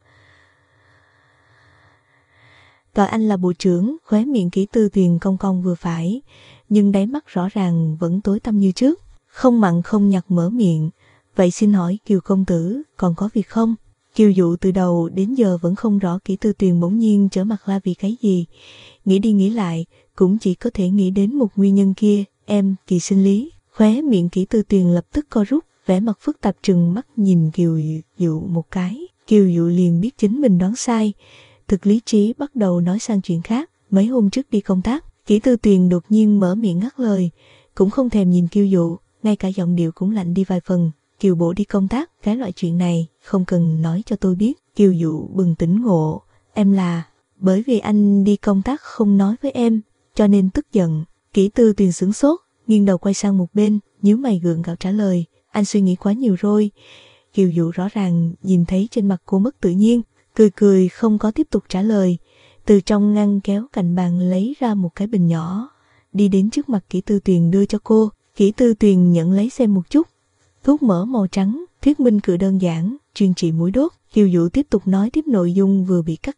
S1: Gọi anh là bộ trưởng, khóe miệng Kỷ Tư Tuyền cong cong vừa phải, nhưng đáy mắt rõ ràng vẫn tối tăm như trước. Không mặn không nhạt mở miệng, vậy xin hỏi Kiều công tử còn có việc không? Kiều Dụ từ đầu đến giờ vẫn không rõ Kỷ Tư Tuyền bỗng nhiên trở mặt la vì cái gì. Nghĩ đi nghĩ lại, cũng chỉ có thể nghĩ đến một nguyên nhân kia, em, kỳ sinh lý. Khóe miệng Kỷ Tư Tuyền lập tức co rút, vẻ mặt phức tạp trừng mắt nhìn Kiều Dụ một cái. Kiều Dụ liền biết chính mình đoán sai, thực lý trí bắt đầu nói sang chuyện khác. Mấy hôm trước đi công tác, Kỷ Tư Tuyền đột nhiên mở miệng ngắt lời, cũng không thèm nhìn Kiều Dụ, ngay cả giọng điệu cũng lạnh đi vài phần. Kiều bộ đi công tác, cái loại chuyện này không cần nói cho tôi biết. Kiều Dụ bừng tỉnh ngộ, em là bởi vì anh đi công tác không nói với em, cho nên tức giận. Kỷ Tư Tuyền sửng sốt, nghiêng đầu quay sang một bên, nhíu mày gượng gạo trả lời, anh suy nghĩ quá nhiều rồi. Kiều Dụ rõ ràng nhìn thấy trên mặt cô mất tự nhiên, cười cười không có tiếp tục trả lời. Từ trong ngăn kéo cạnh bàn lấy ra một cái bình nhỏ, đi đến trước mặt Kỷ Tư Tuyền đưa cho cô. Kỷ Tư Tuyền nhận lấy xem một chút. Thuốc mỡ màu trắng, thuyết minh cự đơn giản, chuyên trị mũi đốt. Kiều Dụ tiếp tục nói tiếp nội dung vừa bị cắt đứt,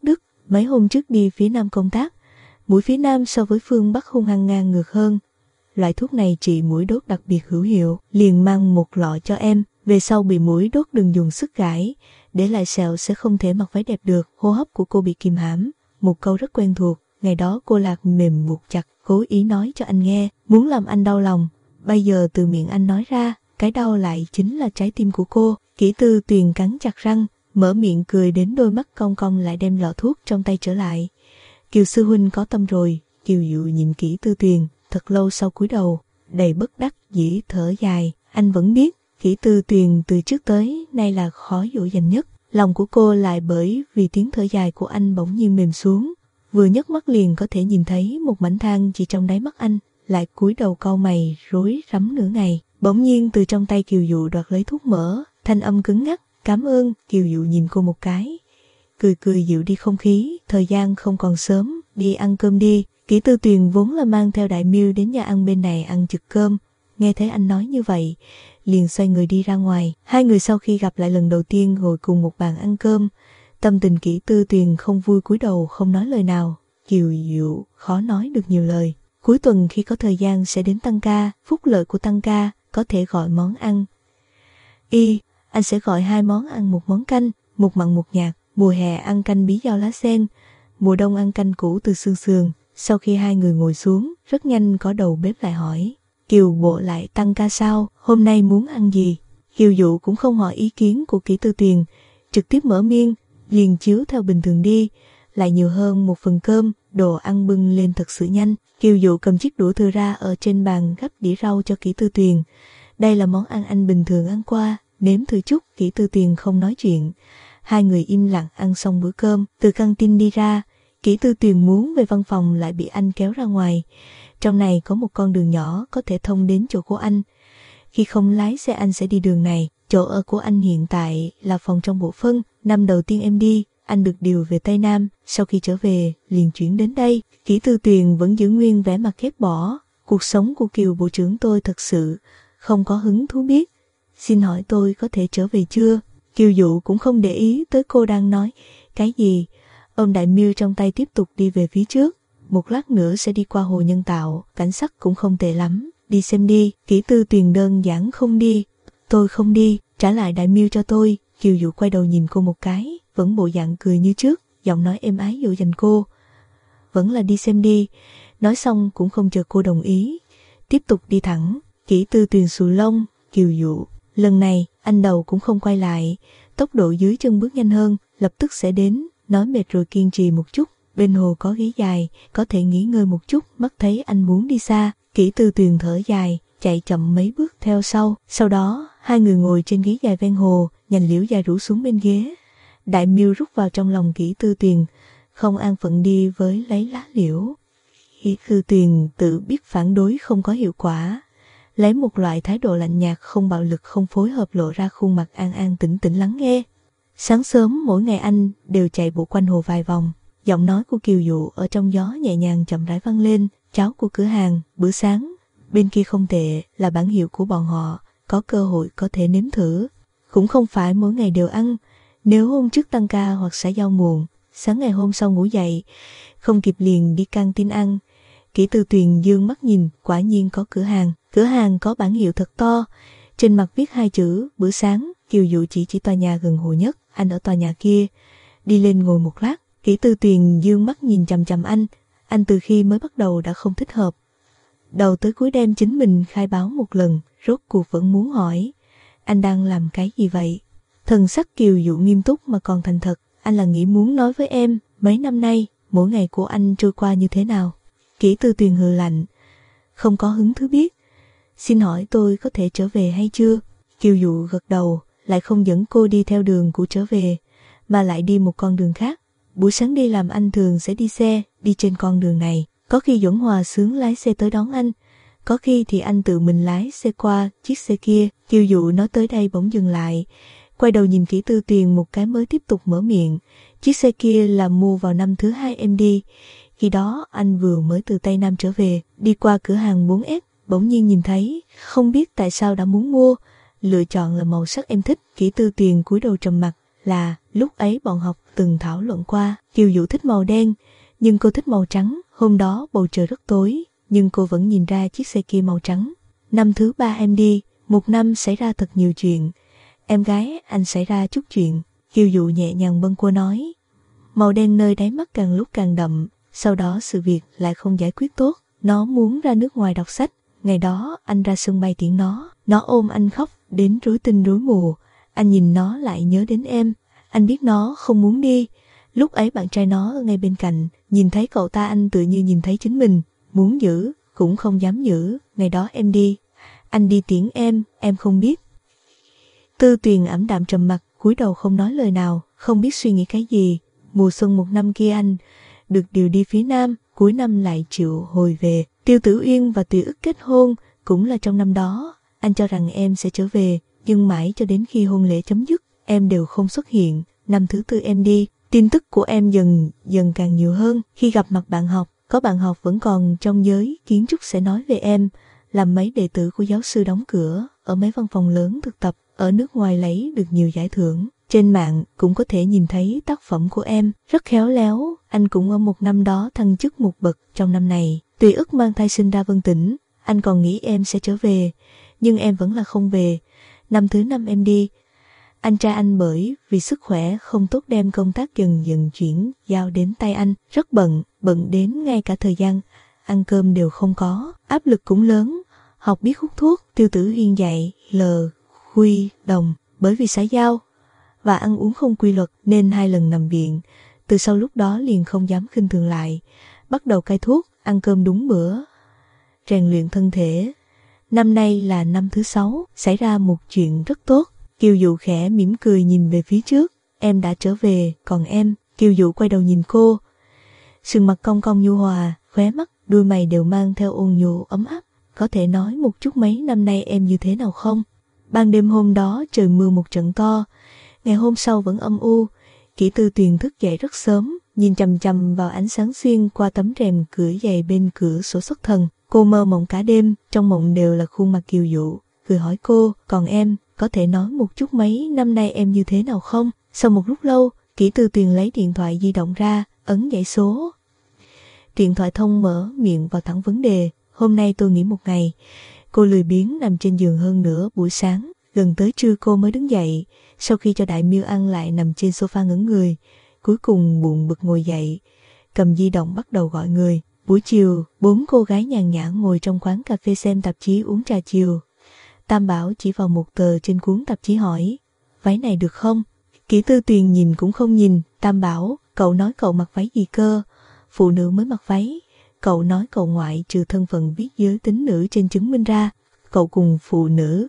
S1: mấy hôm trước đi phía Nam công tác, mũi phía Nam so với phương Bắc hung hăng ngang ngược hơn. Loại thuốc này trị muỗi đốt đặc biệt hữu hiệu, liền mang một lọ cho em, về sau bị muỗi đốt đừng dùng sức gãi, để lại sẹo sẽ không thể mặc váy đẹp được. Hô hấp của cô bị kìm hãm, một câu rất quen thuộc, ngày đó cô lạc mềm buộc chặt, cố ý nói cho anh nghe, muốn làm anh đau lòng. Bây giờ từ miệng anh nói ra, cái đau lại chính là trái tim của cô. Kỷ Tư Tuyền cắn chặt răng, mở miệng cười đến đôi mắt cong cong lại đem lọ thuốc trong tay trở lại. Kiều sư huynh có tâm rồi. Kiều Dụ nhìn Kỷ Tư Tuyền, thật lâu sau cúi đầu, đầy bất đắc dĩ thở dài. Anh vẫn biết, Kỷ Tư Tuyền từ trước tới nay là khó dỗ dành nhất. Lòng của cô lại bởi vì tiếng thở dài của anh bỗng nhiên mềm xuống. Vừa nhấc mắt liền có thể nhìn thấy một mảnh than chỉ trong đáy mắt anh, lại cúi đầu cau mày rối rắm nửa ngày. Bỗng nhiên từ trong tay Kiều Dụ đoạt lấy thuốc mỡ, thanh âm cứng ngắc, cảm ơn. Kiều Dụ nhìn cô một cái, cười cười dịu đi không khí, thời gian không còn sớm, đi ăn cơm đi. Kỷ Tư Tuyền vốn là mang theo Đại Miêu đến nhà ăn bên này ăn trực cơm, nghe thấy anh nói như vậy, liền xoay người đi ra ngoài. Hai người sau khi gặp lại lần đầu tiên ngồi cùng một bàn ăn cơm, tâm tình Kỷ Tư Tuyền không vui, cúi đầu không nói lời nào. Kiều Dụ khó nói được nhiều lời. Cuối tuần khi có thời gian sẽ đến tăng ca, phúc lợi của tăng ca có thể gọi món ăn. Y, anh sẽ gọi hai món ăn một món canh, một mặn một nhạt. Mùa hè ăn canh bí đao lá sen, mùa đông ăn canh củ từ xương sườn. Sau khi hai người ngồi xuống, rất nhanh có đầu bếp lại hỏi, Kiều bộ lại tăng ca sao, hôm nay muốn ăn gì? Kiều Dụ cũng không hỏi ý kiến của Kỷ Tư Tuyền, trực tiếp mở miên, liền chiếu theo bình thường đi, lại nhiều hơn một phần cơm, đồ ăn bưng lên thật sự nhanh. Kiều Dụ cầm chiếc đũa thừa ra ở trên bàn gắp đĩa rau cho Kỷ Tư Tuyền. Đây là món ăn anh bình thường ăn qua, nếm thử chút. Kỷ Tư Tuyền không nói chuyện. Hai người im lặng ăn xong bữa cơm, từ căng tin đi ra. Kỷ Tư Tuyền muốn về văn phòng lại bị anh kéo ra ngoài. Trong này có một con đường nhỏ có thể thông đến chỗ của anh. Khi không lái xe anh sẽ đi đường này. Chỗ ở của anh hiện tại là phòng trong bộ phân. Năm đầu tiên em đi, anh được điều về Tây Nam. Sau khi trở về, liền chuyển đến đây. Kỷ Tư Tuyền vẫn giữ nguyên vẻ mặt ghét bỏ. Cuộc sống của Kiều bộ trưởng tôi thật sự không có hứng thú biết. Xin hỏi tôi có thể trở về chưa? Kiều Dụ cũng không để ý tới cô đang nói cái gì. Ôm Đại Miêu trong tay tiếp tục đi về phía trước. Một lát nữa sẽ đi qua hồ nhân tạo, cảnh sắc cũng không tệ lắm. Đi xem đi. Kỷ Tư Tuyền đơn giản không đi. Tôi không đi, trả lại Đại Miêu cho tôi. Kiều Dụ quay đầu nhìn cô một cái, vẫn bộ dạng cười như trước, giọng nói êm ái dỗ dành cô. Vẫn là đi xem đi. Nói xong cũng không chờ cô đồng ý, tiếp tục đi thẳng. Kỷ Tư Tuyền xù lông. Kiều Dụ, lần này anh đầu cũng không quay lại, tốc độ dưới chân bước nhanh hơn, lập tức sẽ đến. Nói mệt rồi kiên trì một chút, bên hồ có ghế dài, có thể nghỉ ngơi một chút. Mắt thấy anh muốn đi xa, Kỷ Tư Tuyền thở dài, chạy chậm mấy bước theo sau. Sau đó hai người ngồi trên ghế dài ven hồ, nhành liễu dài rủ xuống bên ghế. Đại Miêu rút vào trong lòng Kỷ Tư Tuyền, không an phận đi với lấy lá liễu. Kỷ Tư Tuyền tự biết phản đối không có hiệu quả, lấy một loại thái độ lạnh nhạt không bạo lực không phối hợp lộ ra khuôn mặt an an tĩnh tĩnh lắng nghe. Sáng sớm mỗi ngày anh đều chạy bộ quanh hồ vài vòng. Giọng nói của Kiều Dụ ở trong gió nhẹ nhàng chậm rãi vang lên. Cháo của cửa hàng, bữa sáng bên kia không tệ, là bản hiệu của bọn họ, có cơ hội có thể nếm thử. Cũng không phải mỗi ngày đều ăn. Nếu hôm trước tăng ca hoặc xã giao muộn, sáng ngày hôm sau ngủ dậy không kịp liền đi căng tin ăn. Kỷ Tư Tuyền dương mắt nhìn, quả nhiên có cửa hàng. Cửa hàng có bản hiệu thật to, trên mặt viết hai chữ bữa sáng. Kiều Dụ chỉ chỉ tòa nhà gần hồ nhất, anh ở tòa nhà kia. Đi lên ngồi một lát, Kỷ Tư Tuyền dương mắt nhìn chằm chằm anh. Anh từ khi mới bắt đầu đã không thích hợp. Đầu tới cuối đem chính mình khai báo một lần, rốt cuộc vẫn muốn hỏi, anh đang làm cái gì vậy? Thần sắc Kiều Dụ nghiêm túc mà còn thành thật. Anh là nghĩ muốn nói với em, mấy năm nay, mỗi ngày của anh trôi qua như thế nào? Kỷ Tư Tuyền hừ lạnh, không có hứng thú biết. Xin hỏi tôi có thể trở về hay chưa? Kiều Dụ gật đầu, lại không dẫn cô đi theo đường cũ trở về, mà lại đi một con đường khác. Buổi sáng đi làm anh thường sẽ đi xe, đi trên con đường này. Có khi Duẩn Hòa Sướng lái xe tới đón anh, có khi thì anh tự mình lái xe qua chiếc xe kia. Kiều Dụ nói tới đây bỗng dừng lại, quay đầu nhìn Kỷ Tư Tuyền một cái mới tiếp tục mở miệng. Chiếc xe kia là mua vào năm thứ hai em đi. Khi đó anh vừa mới từ Tây Nam trở về, đi qua cửa hàng bốn S, bỗng nhiên nhìn thấy, không biết tại sao đã muốn mua. Lựa chọn là màu sắc em thích. Kỷ Tư Tuyền cúi đầu trầm mặt, là lúc ấy bọn học từng thảo luận qua, Kiều Dụ thích màu đen, nhưng cô thích màu trắng. Hôm đó bầu trời rất tối, nhưng cô vẫn nhìn ra chiếc xe kia màu trắng. Năm thứ ba em đi, một năm xảy ra thật nhiều chuyện. Em gái anh xảy ra chút chuyện. Kiều Dụ nhẹ nhàng bâng quơ nói. Màu đen nơi đáy mắt càng lúc càng đậm, sau đó sự việc lại không giải quyết tốt. Nó muốn ra nước ngoài đọc sách. Ngày đó anh ra sân bay tiễn nó. Nó ôm anh khóc đến rối tinh rối mù. Anh nhìn nó lại nhớ đến em. Anh biết nó không muốn đi. Lúc ấy bạn trai nó ở ngay bên cạnh. Nhìn thấy cậu ta anh tự như nhìn thấy chính mình. Muốn giữ, cũng không dám giữ. Ngày đó em đi. Anh đi tiễn em, em không biết. Tư Tuyền ảm đạm trầm mặt, cúi đầu không nói lời nào, không biết suy nghĩ cái gì. Mùa xuân một năm kia anh được điều đi phía Nam, cuối năm lại chịu hồi về. Tiêu Tử Uyên và Tùy Ức kết hôn cũng là trong năm đó. Anh cho rằng em sẽ trở về, nhưng mãi cho đến khi hôn lễ chấm dứt, em đều không xuất hiện. Năm thứ tư em đi, tin tức của em dần dần càng nhiều hơn. Khi gặp mặt bạn học, có bạn học vẫn còn trong giới kiến trúc sẽ nói về em, làm mấy đệ tử của giáo sư đóng cửa, ở mấy văn phòng lớn thực tập, ở nước ngoài lấy được nhiều giải thưởng. Trên mạng cũng có thể nhìn thấy tác phẩm của em, rất khéo léo. Anh cũng ở một năm đó thăng chức một bậc trong năm này. Tùy Ức mang thai sinh ra Vân Tĩnh, anh còn nghĩ em sẽ trở về, nhưng em vẫn là không về. Năm thứ năm em đi, anh trai anh bởi vì sức khỏe không tốt đem công tác dần dần chuyển giao đến tay anh, rất bận, bận đến ngay cả thời gian ăn cơm đều không có, áp lực cũng lớn. Học biết hút thuốc, Tiêu Tử Uyên dạy lờ, khuy, đồng, bởi vì xã giao và ăn uống không quy luật nên hai lần nằm viện. Từ sau lúc đó liền không dám khinh thường lại, bắt đầu cai thuốc, ăn cơm đúng bữa, rèn luyện thân thể. Năm nay là năm thứ sáu, xảy ra một chuyện rất tốt. Kiều Dụ khẽ mỉm cười nhìn về phía trước. Em đã trở về, còn em? Kiều Dụ quay đầu nhìn cô. Sườn mặt cong cong nhu hòa, khóe mắt, đuôi mày đều mang theo ôn nhu ấm áp. Có thể nói một chút mấy năm nay em như thế nào không? Ban đêm hôm đó trời mưa một trận to. Ngày hôm sau vẫn âm u. Kỷ Tư Tuyền thức dậy rất sớm, nhìn chằm chằm vào ánh sáng xuyên qua tấm rèm cửa dày bên cửa sổ xuất thần. Cô mơ mộng cả đêm, trong mộng đều là khuôn mặt Kiều Dụ. Cười hỏi cô, còn em, có thể nói một chút mấy năm nay em như thế nào không? Sau một lúc lâu, Kỷ Tư Tuyền lấy điện thoại di động ra, ấn dãy số. Điện thoại thông mở miệng vào thẳng vấn đề. Hôm nay tôi nghỉ một ngày. Cô lười biếng nằm trên giường hơn nữa buổi sáng. Gần tới trưa cô mới đứng dậy. Sau khi cho Đại Miêu ăn lại nằm trên sofa ngẩn người. Cuối cùng buồn bực ngồi dậy, cầm di động bắt đầu gọi người. Buổi chiều, bốn cô gái nhàn nhã ngồi trong quán cà phê xem tạp chí uống trà chiều. Tam Bảo chỉ vào một tờ trên cuốn tạp chí hỏi, váy này được không? Kỷ Tư Tuyền nhìn cũng không nhìn. Tam Bảo, cậu nói cậu mặc váy gì cơ? Phụ nữ mới mặc váy. Cậu nói cậu ngoại trừ thân phận viết giới tính nữ trên chứng minh ra, cậu cùng phụ nữ.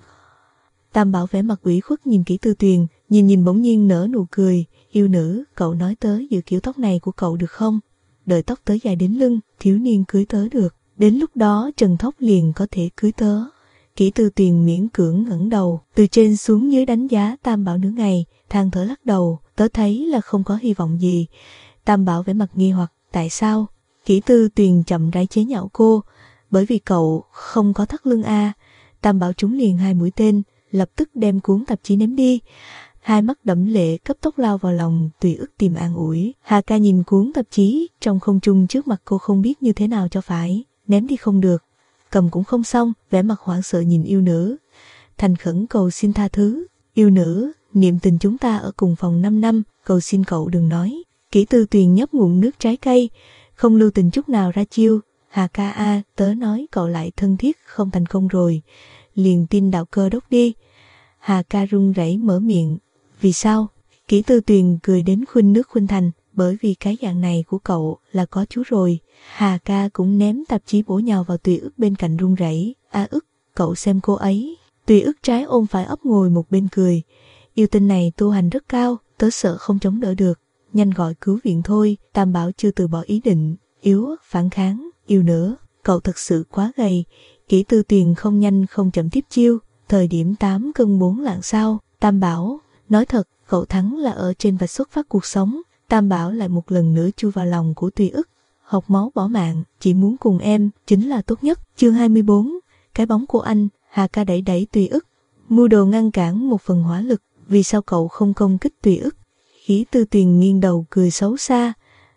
S1: Tam Bảo vẻ mặt ủy khuất nhìn Kỷ Tư Tuyền, nhìn nhìn bỗng nhiên nở nụ cười. Yêu nữ, cậu nói tớ giữ kiểu tóc này của cậu được không? Đợi tóc tớ dài đến lưng, thiếu niên cưới tớ được. Đến lúc đó Trần Thóc liền có thể cưới tớ. Kỷ Tư Tuyền miễn cưỡng ngẩng đầu, từ trên xuống dưới đánh giá Tam Bảo nửa ngày, than thở lắc đầu. Tớ thấy là không có hy vọng gì. Tam Bảo vẻ mặt nghi hoặc, tại sao? Kỷ Tư Tuyền chậm rãi chế nhạo cô, bởi vì cậu không có thắt lưng a. Tam Bảo trúng liền hai mũi tên, lập tức đem cuốn tạp chí ném đi. Hai mắt đẫm lệ cấp tốc lao vào lòng Tùy Ức tìm an ủi. Hà Ca nhìn cuốn tạp chí trong không trung trước mặt cô không biết như thế nào cho phải, ném đi không được, cầm cũng không xong, vẻ mặt hoảng sợ nhìn yêu nữ, thành khẩn cầu xin tha thứ. Yêu nữ, niệm tình chúng ta ở cùng phòng năm năm, cầu xin cậu đừng nói. Kỷ Tư Tuyền nhấp ngụm nước trái cây, không lưu tình chút nào ra chiêu. Hà Ca a, tớ nói cậu lại thân thiết không thành công rồi, liền tin đạo cơ đốc đi. Hà Ca run rẩy mở miệng, vì sao? Kỷ Tư Tuyền cười đến khuynh nước khuynh thành, bởi vì cái dạng này của cậu là có chú rồi. Hà Ca cũng ném tạp chí bổ nhào vào Tùy Ức bên cạnh run rẩy. A Ức, cậu xem cô ấy. Tùy Ức trái ôm phải ấp ngồi một bên cười. Yêu tinh này tu hành rất cao, tớ sợ không chống đỡ được. Nhanh gọi cứu viện thôi. Tam Bảo chưa từ bỏ ý định, yếu, phản kháng. Yêu nữa, cậu thật sự quá gầy. Kỷ Tư Tuyền không nhanh không chậm tiếp chiêu. Thời điểm tám cân bốn lạng sao? Tam Bảo, nói thật, cậu thắng là ở trên vạch xuất phát cuộc sống. Tam Bảo lại một lần nữa chui vào lòng của Tùy Ức. Học máu bỏ mạng, chỉ muốn cùng em, chính là tốt nhất. Chương hai mươi bốn, cái bóng của anh. Hà Ca đẩy đẩy Tùy Ức, mưu đồ ngăn cản một phần hỏa lực, vì sao cậu không công kích Tùy Ức? Kỷ Tư Tuyền nghiêng đầu cười xấu xa.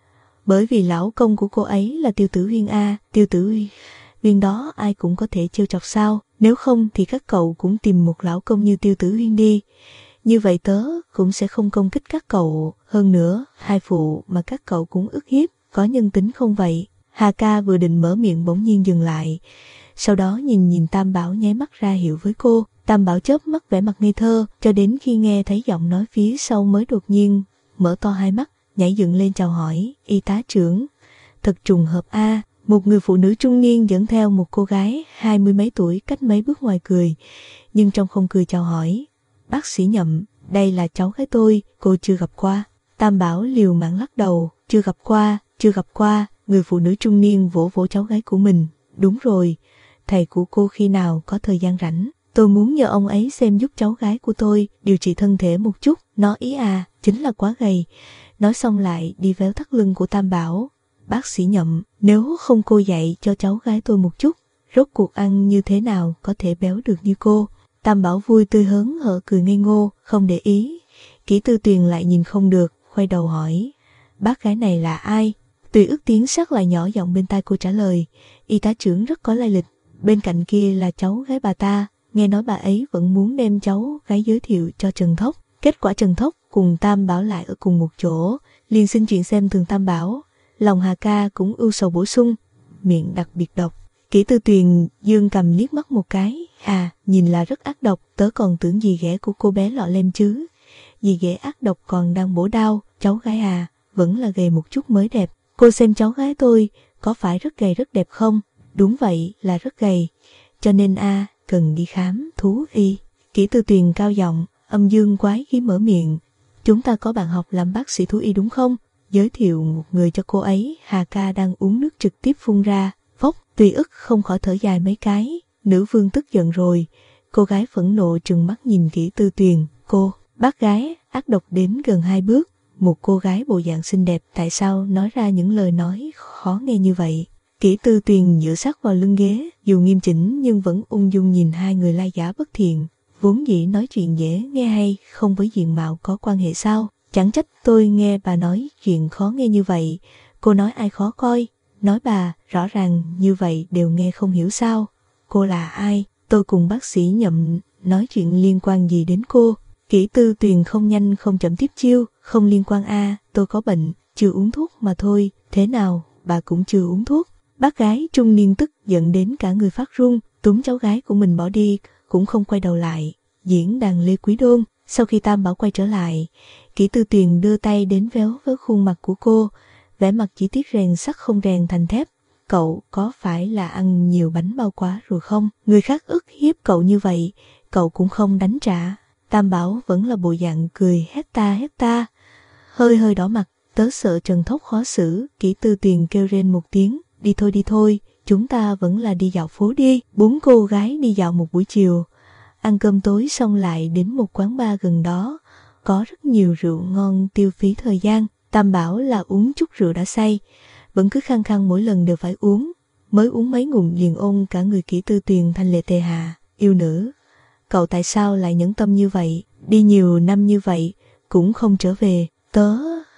S1: Bởi vì lão công của cô ấy là Tiêu Tử Huyên a, Tiêu Tử Huyên đó ai cũng có thể trêu chọc sao, nếu không thì các cậu cũng tìm một lão công như Tiêu Tử Huyên đi. Như vậy tớ cũng sẽ không công kích các cậu, hơn nữa, hai phụ mà các cậu cũng ức hiếp, có nhân tính không vậy? Hà ca vừa định mở miệng bỗng nhiên dừng lại, sau đó nhìn nhìn Tam Bảo nháy mắt ra hiệu với cô. Tam Bảo chớp mắt vẻ mặt ngây thơ, cho đến khi nghe thấy giọng nói phía sau mới đột nhiên mở to hai mắt, nhảy dựng lên chào hỏi, y tá trưởng. Thật trùng hợp a, một người phụ nữ trung niên dẫn theo một cô gái hai mươi mấy tuổi cách mấy bước ngoài cười, nhưng trong không cười chào hỏi. Bác sĩ Nhậm, đây là cháu gái tôi, cô chưa gặp qua. Tam Bảo liều mạng lắc đầu, chưa gặp qua, chưa gặp qua. Người phụ nữ trung niên vỗ vỗ cháu gái của mình. Đúng rồi, thầy của cô khi nào có thời gian rảnh, tôi muốn nhờ ông ấy xem giúp cháu gái của tôi điều trị thân thể một chút. Nó ý à, chính là quá gầy. Nói xong lại đi véo thắt lưng của Tam Bảo. Bác sĩ Nhậm, nếu không cô dạy cho cháu gái tôi một chút, rốt cuộc ăn như thế nào có thể béo được như cô? Tam Bảo vui tươi hớn hở cười ngây ngô, không để ý. Kỷ Tư Tuyền lại nhìn không được, quay đầu hỏi, bác gái này là ai? Tùy Ức tiến sát lại nhỏ giọng bên tai cô trả lời, y tá trưởng rất có lai lịch, bên cạnh kia là cháu gái bà ta, nghe nói bà ấy vẫn muốn đem cháu gái giới thiệu cho Trần Thốc. Kết quả Trần Thốc cùng Tam Bảo lại ở cùng một chỗ, liền xin chuyện xem thường Tam Bảo. Lòng Hà ca cũng ưu sầu bổ sung, miệng đặc biệt độc. Kỷ Tư Tuyền dương cầm liếc mắt một cái, à, nhìn là rất ác độc, tớ còn tưởng dì ghẻ của cô bé lọ lem chứ. Dì ghẻ ác độc còn đang bổ đao, cháu gái à, vẫn là gầy một chút mới đẹp. Cô xem cháu gái tôi, có phải rất gầy rất đẹp không? Đúng vậy, là rất gầy. Cho nên a à, cần đi khám thú y. Kỷ Tư Tuyền cao giọng, âm dương quái khí mở miệng. Chúng ta có bạn học làm bác sĩ thú y đúng không? Giới thiệu một người cho cô ấy. Hà ca đang uống nước trực tiếp phun ra. Phốc, Tùy Ức không khỏi thở dài mấy cái. Nữ vương tức giận rồi. Cô gái phẫn nộ trừng mắt nhìn Kỷ Tư Tuyền. Cô, bác gái, ác độc đến gần hai bước. Một cô gái bộ dạng xinh đẹp tại sao nói ra những lời nói khó nghe như vậy? Kỷ Tư Tuyền dựa sát vào lưng ghế, dù nghiêm chỉnh nhưng vẫn ung dung nhìn hai người lai giả bất thiện. Vốn dĩ nói chuyện dễ nghe hay không với diện mạo có quan hệ sao? Chẳng trách tôi nghe bà nói chuyện khó nghe như vậy. Cô nói ai khó coi? Nói bà, rõ ràng như vậy đều nghe không hiểu sao? Cô là ai? Tôi cùng bác sĩ Nhậm nói chuyện liên quan gì đến cô? Kỷ Tư Tuyền không nhanh không chậm tiếp chiêu, không liên quan a, à, tôi có bệnh, chưa uống thuốc mà thôi. Thế nào, bà cũng chưa uống thuốc? Bác gái trung niên tức giận đến cả người phát run, túm cháu gái của mình bỏ đi, cũng không quay đầu lại. Diễn đàn Lê Quý Đôn. Sau khi Tam Bảo quay trở lại, Kỷ Tư Tuyền đưa tay đến véo với khuôn mặt của cô, vẻ mặt chỉ tiếc rèn sắt không rèn thành thép. Cậu có phải là ăn nhiều bánh bao quá rồi không? Người khác ức hiếp cậu như vậy, cậu cũng không đánh trả. Tam Bảo vẫn là bộ dạng cười hét ta hét ta, hơi hơi đỏ mặt. Tớ sợ Trần Thốc khó xử. Kỷ Tư Tuyền kêu rên một tiếng, đi thôi đi thôi, chúng ta vẫn là đi dạo phố đi. Bốn cô gái đi dạo một buổi chiều, ăn cơm tối xong lại đến một quán bar gần đó, có rất nhiều rượu ngon tiêu phí thời gian. Tam Bảo là uống chút rượu đã say, vẫn cứ khăng khăng mỗi lần đều phải uống, mới uống mấy ngụm liền ôm cả người Kỷ Tư Tuyền thanh lệ tề hà. Yêu nữ, cậu tại sao lại nhẫn tâm như vậy? Đi nhiều năm như vậy cũng không trở về. Tớ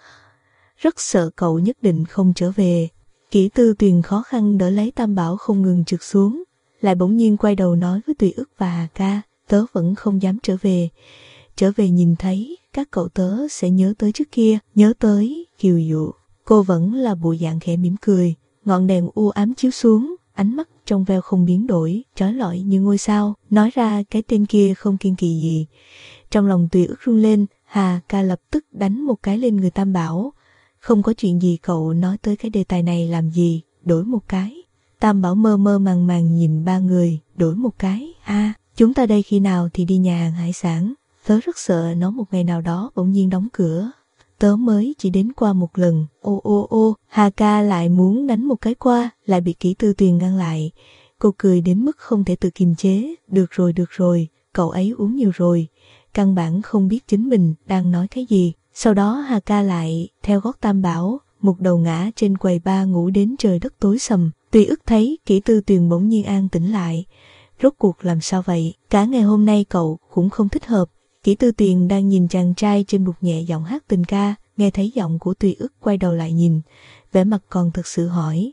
S1: rất sợ cậu nhất định không trở về. Kỷ Tư Tuyền khó khăn đỡ lấy Tam Bảo không ngừng trượt xuống, lại bỗng nhiên quay đầu nói với Tùy Ức và Hà ca, tớ vẫn không dám trở về. Trở về nhìn thấy các cậu tớ sẽ nhớ tới trước kia, nhớ tới kiều dụ. Cô vẫn là bộ dạng khẽ mỉm cười, ngọn đèn u ám chiếu xuống, ánh mắt trong veo không biến đổi, chói lọi như ngôi sao. Nói ra cái tên kia không kiên kỳ gì. Trong lòng Tùy Ức run lên, Hà ca lập tức đánh một cái lên người Tam Bảo. Không có chuyện gì, cậu nói tới cái đề tài này làm gì? Đổi một cái. Tam Bảo mơ mơ màng màng nhìn ba người, đổi một cái. À, chúng ta đây khi nào thì đi nhà hàng hải sản? Tớ rất sợ nó một ngày nào đó bỗng nhiên đóng cửa. Tớ mới chỉ đến qua một lần. Ô ô ô, Hà ca lại muốn đánh một cái qua, lại bị Kỷ Tư Tuyền ngăn lại. Cô cười đến mức không thể tự kiềm chế. Được rồi, được rồi, cậu ấy uống nhiều rồi, căn bản không biết chính mình đang nói cái gì. Sau đó Hà ca lại theo gót Tam Bảo, một đầu ngã trên quầy bar ngủ đến trời đất tối sầm. Tùy Ức thấy Kỷ Tư Tuyền bỗng nhiên an tĩnh lại. Rốt cuộc làm sao vậy? Cả ngày hôm nay cậu cũng không thích hợp. Kỷ Tư Tuyền đang nhìn chàng trai trên bục nhẹ giọng hát tình ca, nghe thấy giọng của Tùy Ức quay đầu lại nhìn, vẻ mặt còn thực sự hỏi.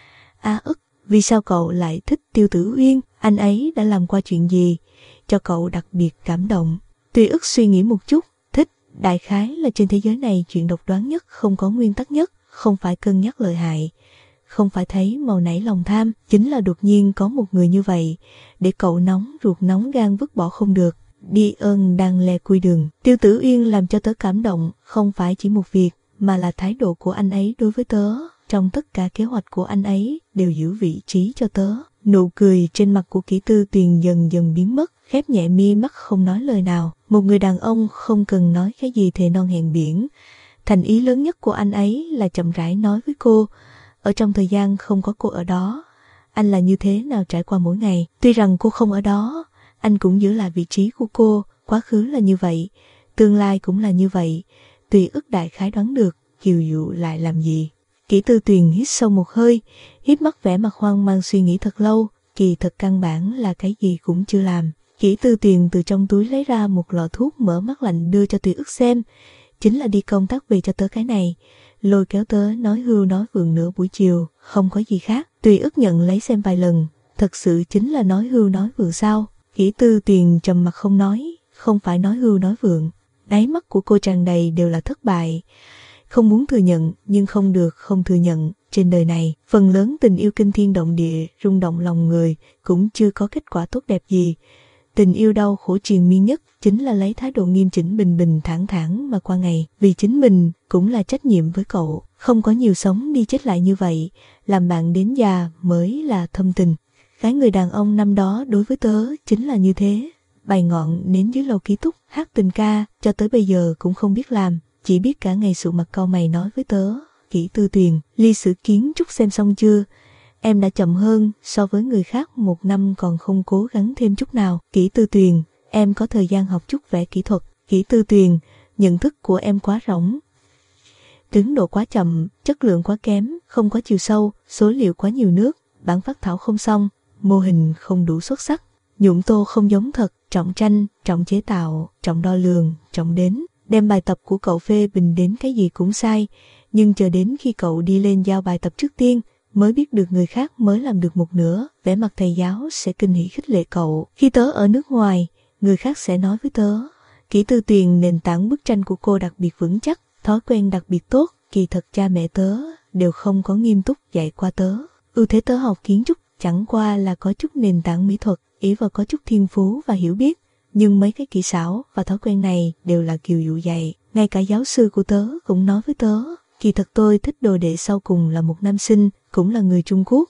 S1: A Ức, vì sao cậu lại thích Tiêu Tử Uyên? Anh ấy đã làm qua chuyện gì cho cậu đặc biệt cảm động? Tùy Ức suy nghĩ một chút, thích, đại khái là trên thế giới này chuyện độc đoán nhất, không có nguyên tắc nhất, không phải cân nhắc lợi hại, không phải thấy màu nảy lòng tham, chính là đột nhiên có một người như vậy, để cậu nóng ruột nóng gan vứt bỏ không được. Đi ơn đang lè cui đường. Tiêu Tử Uyên làm cho tớ cảm động, không phải chỉ một việc, mà là thái độ của anh ấy đối với tớ. Trong tất cả kế hoạch của anh ấy đều giữ vị trí cho tớ. Nụ cười trên mặt của Kỷ Tư Tuyền dần dần biến mất, khép nhẹ mi mắt không nói lời nào. Một người đàn ông không cần nói cái gì thề non hẹn biển. Thành ý lớn nhất của anh ấy là chậm rãi nói với cô, ở trong thời gian không có cô ở đó, anh là như thế nào trải qua mỗi ngày. Tuy rằng cô không ở đó, anh cũng giữ lại vị trí của cô, quá khứ là như vậy, tương lai cũng là như vậy. Tùy Ức đại khái đoán được, kiều dụ lại làm gì. Kỷ Tư Tuyền hít sâu một hơi, híp mắt vẻ mặt hoang mang suy nghĩ thật lâu, kỳ thật căn bản là cái gì cũng chưa làm. Kỷ Tư Tuyền từ trong túi lấy ra một lọ thuốc mở mắt lạnh đưa cho Tùy Ức xem, chính là đi công tác về cho tớ cái này, lôi kéo tớ nói hưu nói vượn nửa buổi chiều, không có gì khác. Tùy Ức nhận lấy xem vài lần, thật sự chính là nói hưu nói vượn sao? Kỷ Tư Tuyền trầm mặt không nói, không phải nói hưu nói vượn. Đáy mắt của cô tràn đầy đều là thất bại. Không muốn thừa nhận, nhưng không được không thừa nhận. Trên đời này, phần lớn tình yêu kinh thiên động địa, rung động lòng người, cũng chưa có kết quả tốt đẹp gì. Tình yêu đau khổ triền miên nhất chính là lấy thái độ nghiêm chỉnh bình bình thản thản mà qua ngày. Vì chính mình cũng là trách nhiệm với cậu. Không có nhiều sống đi chết lại như vậy, làm bạn đến già mới là thâm tình. Cái người đàn ông năm đó đối với tớ chính là như thế. Bày ngọn nến dưới lầu ký túc, hát tình ca, cho tới bây giờ cũng không biết làm, chỉ biết cả ngày sụ mặt cau mày nói với tớ. Kỷ Tư Tuyền, ly sử kiến trúc xem xong chưa? Em đã chậm hơn so với người khác một năm còn không cố gắng thêm chút nào. Kỷ Tư Tuyền, em có thời gian học chút vẽ kỹ thuật. Kỷ Tư Tuyền, nhận thức của em quá rỗng. Tiến độ quá chậm, chất lượng quá kém, không có chiều sâu, số liệu quá nhiều nước, bản phác thảo không xong, mô hình không đủ xuất sắc, nhuộm tô không giống thật, trọng tranh, trọng chế tạo, trọng đo lường, trọng đến. Đem bài tập của cậu phê bình đến cái gì cũng sai, nhưng chờ đến khi cậu đi lên giao bài tập trước tiên, mới biết được người khác mới làm được một nửa. Vẻ mặt thầy giáo sẽ kinh hỉ khích lệ cậu. Khi tớ ở nước ngoài, người khác sẽ nói với tớ. Kỷ Tư Tuyền, nền tảng bức tranh của cô đặc biệt vững chắc, thói quen đặc biệt tốt, kỳ thật cha mẹ tớ đều không có nghiêm túc dạy qua tớ. Ưu thế tớ học kiến trúc chẳng qua là có chút nền tảng mỹ thuật, ý vào có chút thiên phú và hiểu biết, nhưng mấy cái kỹ xảo và thói quen này đều là kiều dụ dạy. Ngay cả giáo sư của tớ cũng nói với tớ, kỳ thật tôi thích đồ đệ sau cùng là một nam sinh, cũng là người Trung Quốc.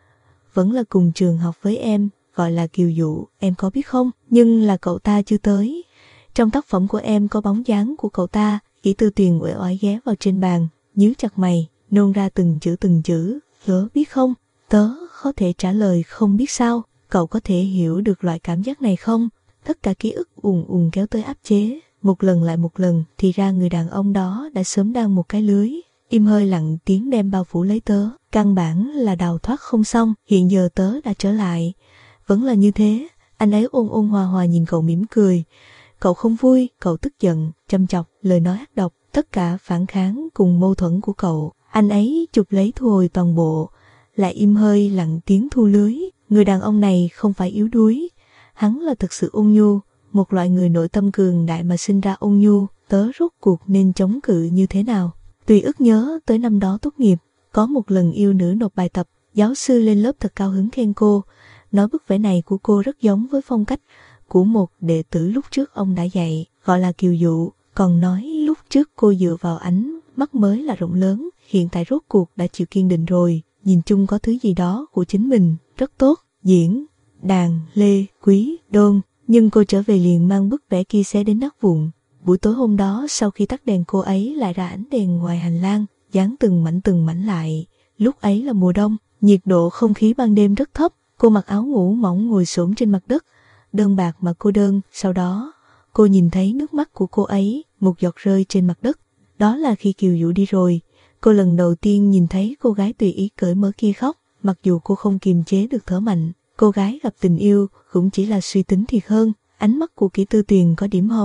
S1: Vẫn là cùng trường học với em, gọi là kiều dụ, em có biết không? Nhưng là cậu ta chưa tới. Trong tác phẩm của em có bóng dáng của cậu ta. Kỷ Tư Tuyền uể oải ghé vào trên bàn, nhíu chặt mày, nôn ra từng chữ từng chữ. Tớ biết không? Tớ có thể trả lời không biết sao. Cậu có thể hiểu được loại cảm giác này không? Tất cả ký ức ùn ùn kéo tới áp chế, một lần lại một lần, thì ra người đàn ông đó đã sớm đang một cái lưới im hơi lặng tiếng đem bao phủ lấy tớ. Căn bản là đào thoát không xong. Hiện giờ tớ đã trở lại, vẫn là như thế. Anh ấy ôn ôn hòa hòa nhìn cậu mỉm cười. Cậu không vui, cậu tức giận, châm chọc, lời nói ác độc, tất cả phản kháng cùng mâu thuẫn của cậu, anh ấy chụp lấy thu hồi toàn bộ, lại im hơi lặng tiếng thu lưới. Người đàn ông này không phải yếu đuối, hắn là thực sự ôn nhu, một loại người nội tâm cường đại mà sinh ra ôn nhu. Tớ rốt cuộc nên chống cự như thế nào? Tùy Ức nhớ tới năm đó tốt nghiệp, có một lần yêu nữ nộp bài tập, giáo sư lên lớp thật cao hứng khen cô, nói bức vẽ này của cô rất giống với phong cách của một đệ tử lúc trước ông đã dạy, gọi là kiều dụ, còn nói lúc trước cô dựa vào ánh mắt mới là rộng lớn, hiện tại rốt cuộc đã chịu kiên định rồi, nhìn chung có thứ gì đó của chính mình, rất tốt. Diễn, đàn, lê, quý, đôn, nhưng cô trở về liền mang bức vẽ kia xé đến nát vụn. Buổi tối hôm đó sau khi tắt đèn, cô ấy lại ra ánh đèn ngoài hành lang, dán từng mảnh từng mảnh lại. Lúc ấy là mùa đông, nhiệt độ không khí ban đêm rất thấp, cô mặc áo ngủ mỏng ngồi xổm trên mặt đất, đơn bạc mà cô đơn. Sau đó, cô nhìn thấy nước mắt của cô ấy, một giọt rơi trên mặt đất. Đó là khi kiều dụ đi rồi, cô lần đầu tiên nhìn thấy cô gái tùy ý cởi mở kia khóc, mặc dù cô không kiềm chế được thở mạnh. Cô gái gặp tình yêu cũng chỉ là suy tính thiệt hơn. Ánh mắt của Kỷ Tư Tuyền có điểm hồng,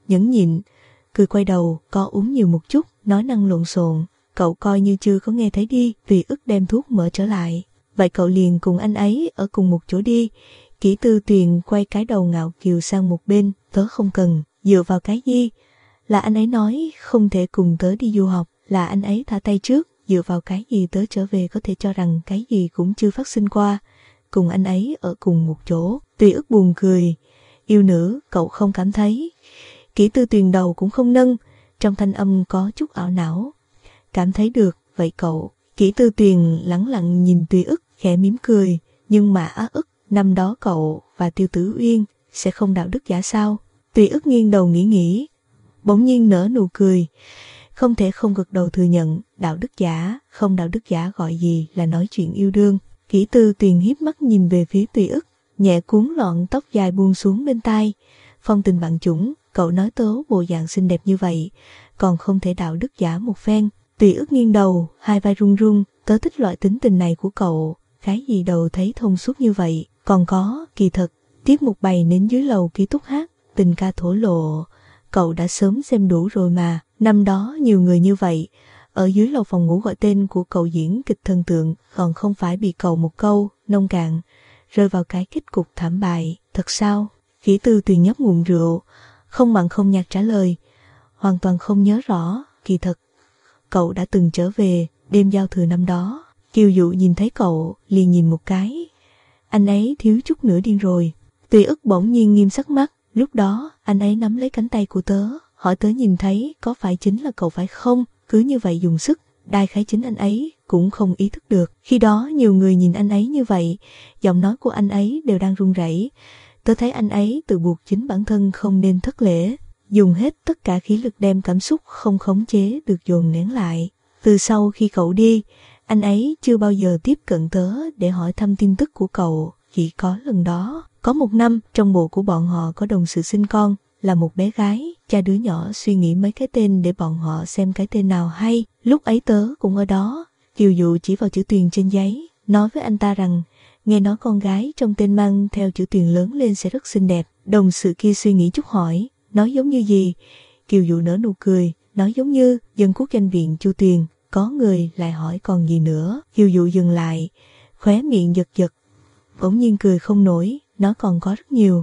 S1: nhẫn nhịn, cười quay đầu, co uống nhiều một chút, nói năng lộn xộn. Cậu coi như chưa có nghe thấy đi. Tùy ức đem thuốc mở trở lại. Vậy cậu liền cùng anh ấy ở cùng một chỗ đi. Kỷ Tư Tuyền quay cái đầu ngạo kiều sang một bên. Tớ không cần. Dựa vào cái gì? Là anh ấy nói không thể cùng tớ đi du học. Là anh ấy thả tay trước. Dựa vào cái gì tớ trở về có thể cho rằng cái gì cũng chưa phát sinh qua. Cùng anh ấy ở cùng một chỗ. Tùy ức buồn cười. Yêu nữ, cậu không cảm thấy. Kỷ Tư Tuyền đầu cũng không nâng. Trong thanh âm có chút ảo não. Cảm thấy được, vậy cậu. Kỷ Tư Tuyền lẳng lặng nhìn Tùy ức, khẽ mỉm cười. Nhưng mà á ức, năm đó cậu và Tiêu Tử Uyên sẽ không đạo đức giả sao? Tùy ức nghiêng đầu nghĩ nghĩ, bỗng nhiên nở nụ cười. Không thể không gật đầu thừa nhận, đạo đức giả, không đạo đức giả gọi gì là nói chuyện yêu đương. Kỷ Tư Tuyền hiếp mắt nhìn về phía Tùy ức, nhẹ cuốn lọn tóc dài buông xuống bên tai. Phong tình bạn chủng, cậu nói tớ bộ dạng xinh đẹp như vậy, còn không thể đạo đức giả một phen. Tùy ức nghiêng đầu, hai vai run run, tớ thích loại tính tình này của cậu, cái gì đầu thấy thông suốt như vậy. Còn có, kỳ thật, tiết mục bày nến dưới lầu ký túc hát, tình ca thổ lộ, cậu đã sớm xem đủ rồi mà. Năm đó nhiều người như vậy, ở dưới lầu phòng ngủ gọi tên của cậu diễn kịch thần tượng, còn không phải bị cậu một câu, nông cạn, rơi vào cái kết cục thảm bại. Thật sao? Kỷ Tư Tuyền nhấp ngụm rượu, không mặn không nhạt trả lời, hoàn toàn không nhớ rõ. Kỳ thật, cậu đã từng trở về đêm giao thừa năm đó. Kiều Dụ nhìn thấy cậu liền nhìn một cái, anh ấy thiếu chút nữa điên rồi. Tùy ức bỗng nhiên nghiêm sắc mắt. Lúc đó anh ấy nắm lấy cánh tay của tớ, hỏi tớ nhìn thấy có phải chính là cậu phải không. Cứ như vậy dùng sức, đại khái chính anh ấy cũng không ý thức được. Khi đó nhiều người nhìn anh ấy như vậy, giọng nói của anh ấy đều đang run rẩy. Tớ thấy anh ấy tự buộc chính bản thân không nên thất lễ, dùng hết tất cả khí lực đem cảm xúc không khống chế được dồn nén lại. Từ sau khi cậu đi, anh ấy chưa bao giờ tiếp cận tớ để hỏi thăm tin tức của cậu. Chỉ có lần đó, có một năm trong bộ của bọn họ có đồng sự sinh con, là một bé gái. Cha đứa nhỏ suy nghĩ mấy cái tên để bọn họ xem cái tên nào hay. Lúc ấy tớ cũng ở đó. Kiều Dụ chỉ vào chữ Tuyền trên giấy, nói với anh ta rằng nghe nói con gái trong tên mang theo chữ Tuyền lớn lên sẽ rất xinh đẹp. Đồng sự kia suy nghĩ chút hỏi, nói giống như gì? Kiều Dụ nở nụ cười, nói giống như Dân Quốc Danh viện Chu Tuyền. Có người lại hỏi còn gì nữa. Kiều Dụ dừng lại, khóe miệng giật giật, bỗng nhiên cười không nổi, nó còn có rất nhiều.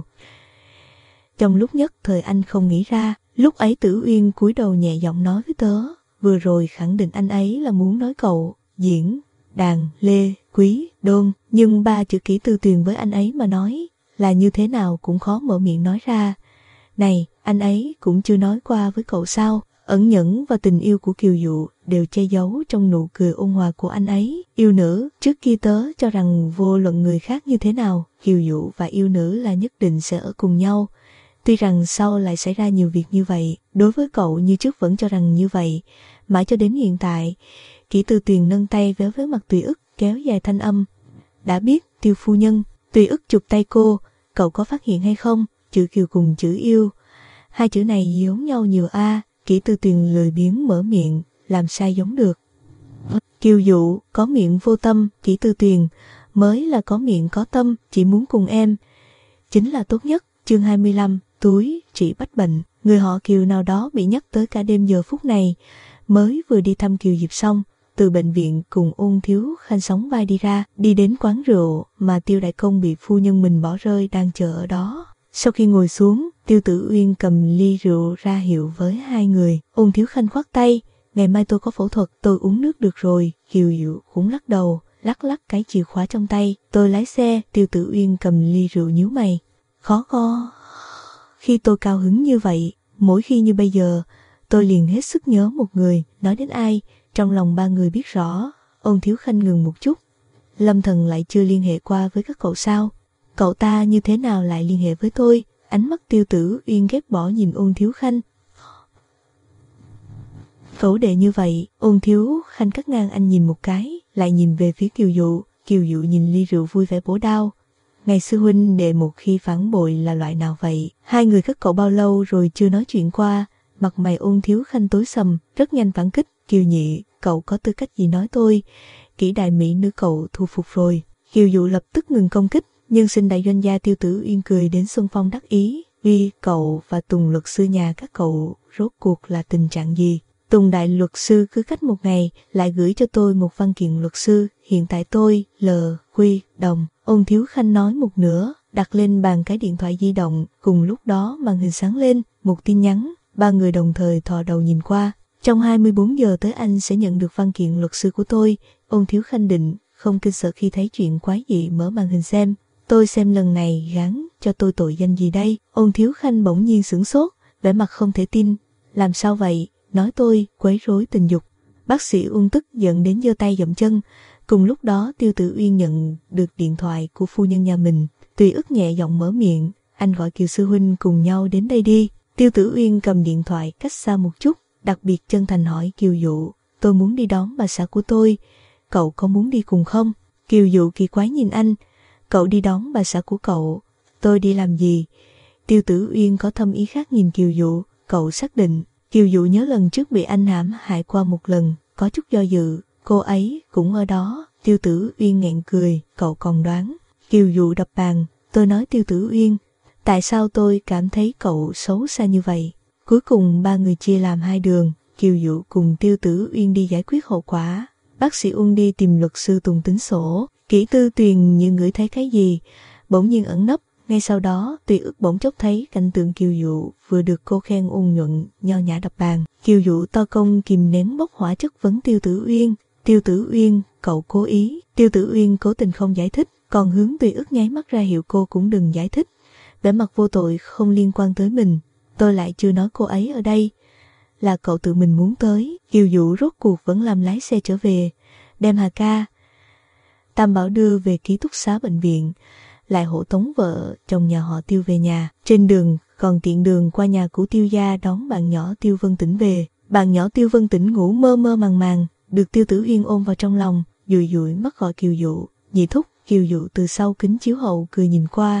S1: Trong lúc nhất thời anh không nghĩ ra. Lúc ấy Tử Uyên cúi đầu nhẹ giọng nói với tớ, vừa rồi khẳng định anh ấy là muốn nói cậu, Diễn, Đàn, Lê, Quý, Đôn. Nhưng ba chữ Kỷ Tư Tuyền với anh ấy mà nói là như thế nào cũng khó mở miệng nói ra. Này, anh ấy cũng chưa nói qua với cậu sao? Ẩn nhẫn và tình yêu của Kiều Dụ đều che giấu trong nụ cười ôn hòa của anh ấy. Yêu nữ, trước kia tớ cho rằng vô luận người khác như thế nào, Kiều Dụ và yêu nữ là nhất định sẽ ở cùng nhau. Tuy rằng sau lại xảy ra nhiều việc như vậy, đối với cậu như trước vẫn cho rằng như vậy. Mãi cho đến hiện tại, Kỷ Tư Tuyền nâng tay véo véo mặt Tùy ức, kéo dài thanh âm. Đã biết, Tiêu phu nhân. Tùy ức chụp tay cô, cậu có phát hiện hay không? Chữ Kiều cùng chữ yêu, hai chữ này giống nhau nhiều a. À. Kỷ Tư Tuyền lười biếng mở miệng, làm sai giống được. Kiều Dụ, có miệng vô tâm. Kỷ Tư Tuyền, mới là có miệng có tâm, chỉ muốn cùng em chính là tốt nhất. Chương hai mươi lăm, túi trị bách bệnh. Người họ Kiều nào đó bị nhắc tới cả đêm giờ phút này. Mới vừa đi thăm Kiều Diệp xong, từ bệnh viện cùng Ôn Thiếu Khanh sóng vai đi ra, đi đến quán rượu mà Tiêu đại công bị phu nhân mình bỏ rơi đang chờ ở đó. Sau khi ngồi xuống, Tiêu Tử Uyên cầm ly rượu ra hiệu với hai người. Ôn Thiếu Khanh khoát tay, ngày mai tôi có phẫu thuật, tôi uống nước được rồi. Kiều Dụ cũng lắc đầu, lắc lắc cái chìa khóa trong tay. Tôi lái xe. Tiêu Tử Uyên cầm ly rượu nhíu mày. Khó co. Khi tôi cao hứng như vậy, mỗi khi như bây giờ, tôi liền hết sức nhớ một người. Nói đến ai, trong lòng ba người biết rõ. Ôn Thiếu Khanh ngừng một chút. Lâm Thần lại chưa liên hệ qua với các cậu sao? Cậu ta như thế nào lại liên hệ với tôi? Ánh mắt Tiêu Tử Uyên ghét bỏ nhìn Ôn Thiếu Khanh. Khẩu đệ như vậy. Ôn Thiếu Khanh cắt ngang anh nhìn một cái, lại nhìn về phía Kiều Dụ. Kiều Dụ nhìn ly rượu vui vẻ bổ đao. Ngày sư huynh đệ một khi phản bội là loại nào vậy? Hai người các cậu bao lâu rồi chưa nói chuyện qua? Mặt mày Ôn Thiếu Khanh tối sầm, rất nhanh phản kích. Kiều nhị, cậu có tư cách gì nói tôi? Kỹ đại mỹ nữ cậu thu phục rồi. Kiều Dụ lập tức ngừng công kích. Nhưng xin đại doanh gia Tiêu Tử Uyên cười đến xuân phong đắc ý. Uy, cậu và Tùng luật sư nhà các cậu rốt cuộc là tình trạng gì? Tùng đại luật sư cứ cách một ngày lại gửi cho tôi một văn kiện luật sư. Hiện tại tôi, L, Quy, Đồng. Ông Thiếu Khanh nói một nửa, đặt lên bàn cái điện thoại di động. Cùng lúc đó màn hình sáng lên, một tin nhắn. Ba người đồng thời thò đầu nhìn qua. Trong hai mươi bốn giờ tới anh sẽ nhận được văn kiện luật sư của tôi. Ông Thiếu Khanh định, không kinh sợ khi thấy chuyện quái dị mở màn hình xem. Tôi xem lần này gán cho tôi tội danh gì đây? Ông Thiếu Khanh bỗng nhiên sửng sốt, vẻ mặt không thể tin. Làm sao vậy? Nói tôi quấy rối tình dục. Bác sĩ Uông tức giận đến giơ tay dậm chân. Cùng lúc đó Tiêu Tử Uyên nhận được điện thoại của phu nhân nhà mình. Tùy ức nhẹ giọng mở miệng, anh gọi Kiều sư huynh cùng nhau đến đây đi. Tiêu Tử Uyên cầm điện thoại cách xa một chút, đặc biệt chân thành hỏi Kiều Dụ, tôi muốn đi đón bà xã của tôi, cậu có muốn đi cùng không? Kiều Dụ kỳ quái nhìn anh, cậu đi đón bà xã của cậu, tôi đi làm gì? Tiêu Tử Uyên có thâm ý khác nhìn Kiều Dụ, cậu xác định. Kiều Dụ nhớ lần trước bị anh hãm hại qua một lần, có chút do dự, cô ấy cũng ở đó. Tiêu Tử Uyên nghẹn cười, cậu còn đoán. Kiều Dụ đập bàn, tôi nói Tiêu Tử Uyên, tại sao tôi cảm thấy cậu xấu xa như vậy? Cuối cùng ba người chia làm hai đường, Kiều Dụ cùng Tiêu Tử Uyên đi giải quyết hậu quả. Bác sĩ Uông đi tìm luật sư Tùng tính sổ. Kỷ Tư Tuyền như ngửi thấy cái gì, bỗng nhiên ẩn nấp. Ngay sau đó Tùy ức bỗng chốc thấy cảnh tượng Kiều Dụ vừa được cô khen ôn nhuận, nho nhã đập bàn. Kiều Dụ to công kìm nén bốc hỏa chất vấn Tiêu Tử Uyên. Tiêu Tử Uyên, cậu cố ý. Tiêu Tử Uyên cố tình không giải thích, còn hướng Tùy ức nháy mắt ra hiệu cô cũng đừng giải thích. Vẻ mặt vô tội không liên quan tới mình. Tôi lại chưa nói cô ấy ở đây, là cậu tự mình muốn tới. Kiều Dụ rốt cuộc vẫn làm lái xe trở về, đem Hà Ca, Tam Bảo đưa về ký túc xá bệnh viện, lại hộ tống vợ chồng nhà họ Tiêu về nhà. Trên đường còn tiện đường qua nhà của Tiêu gia đón bạn nhỏ Tiêu Vân Tĩnh về. Bạn nhỏ Tiêu Vân Tĩnh ngủ mơ mơ màng màng, được Tiêu Tử Uyên ôm vào trong lòng, dụi dụi mắt gọi Kiều Dụ, nhị thúc. Kiều Dụ từ sau kính chiếu hậu cười nhìn qua.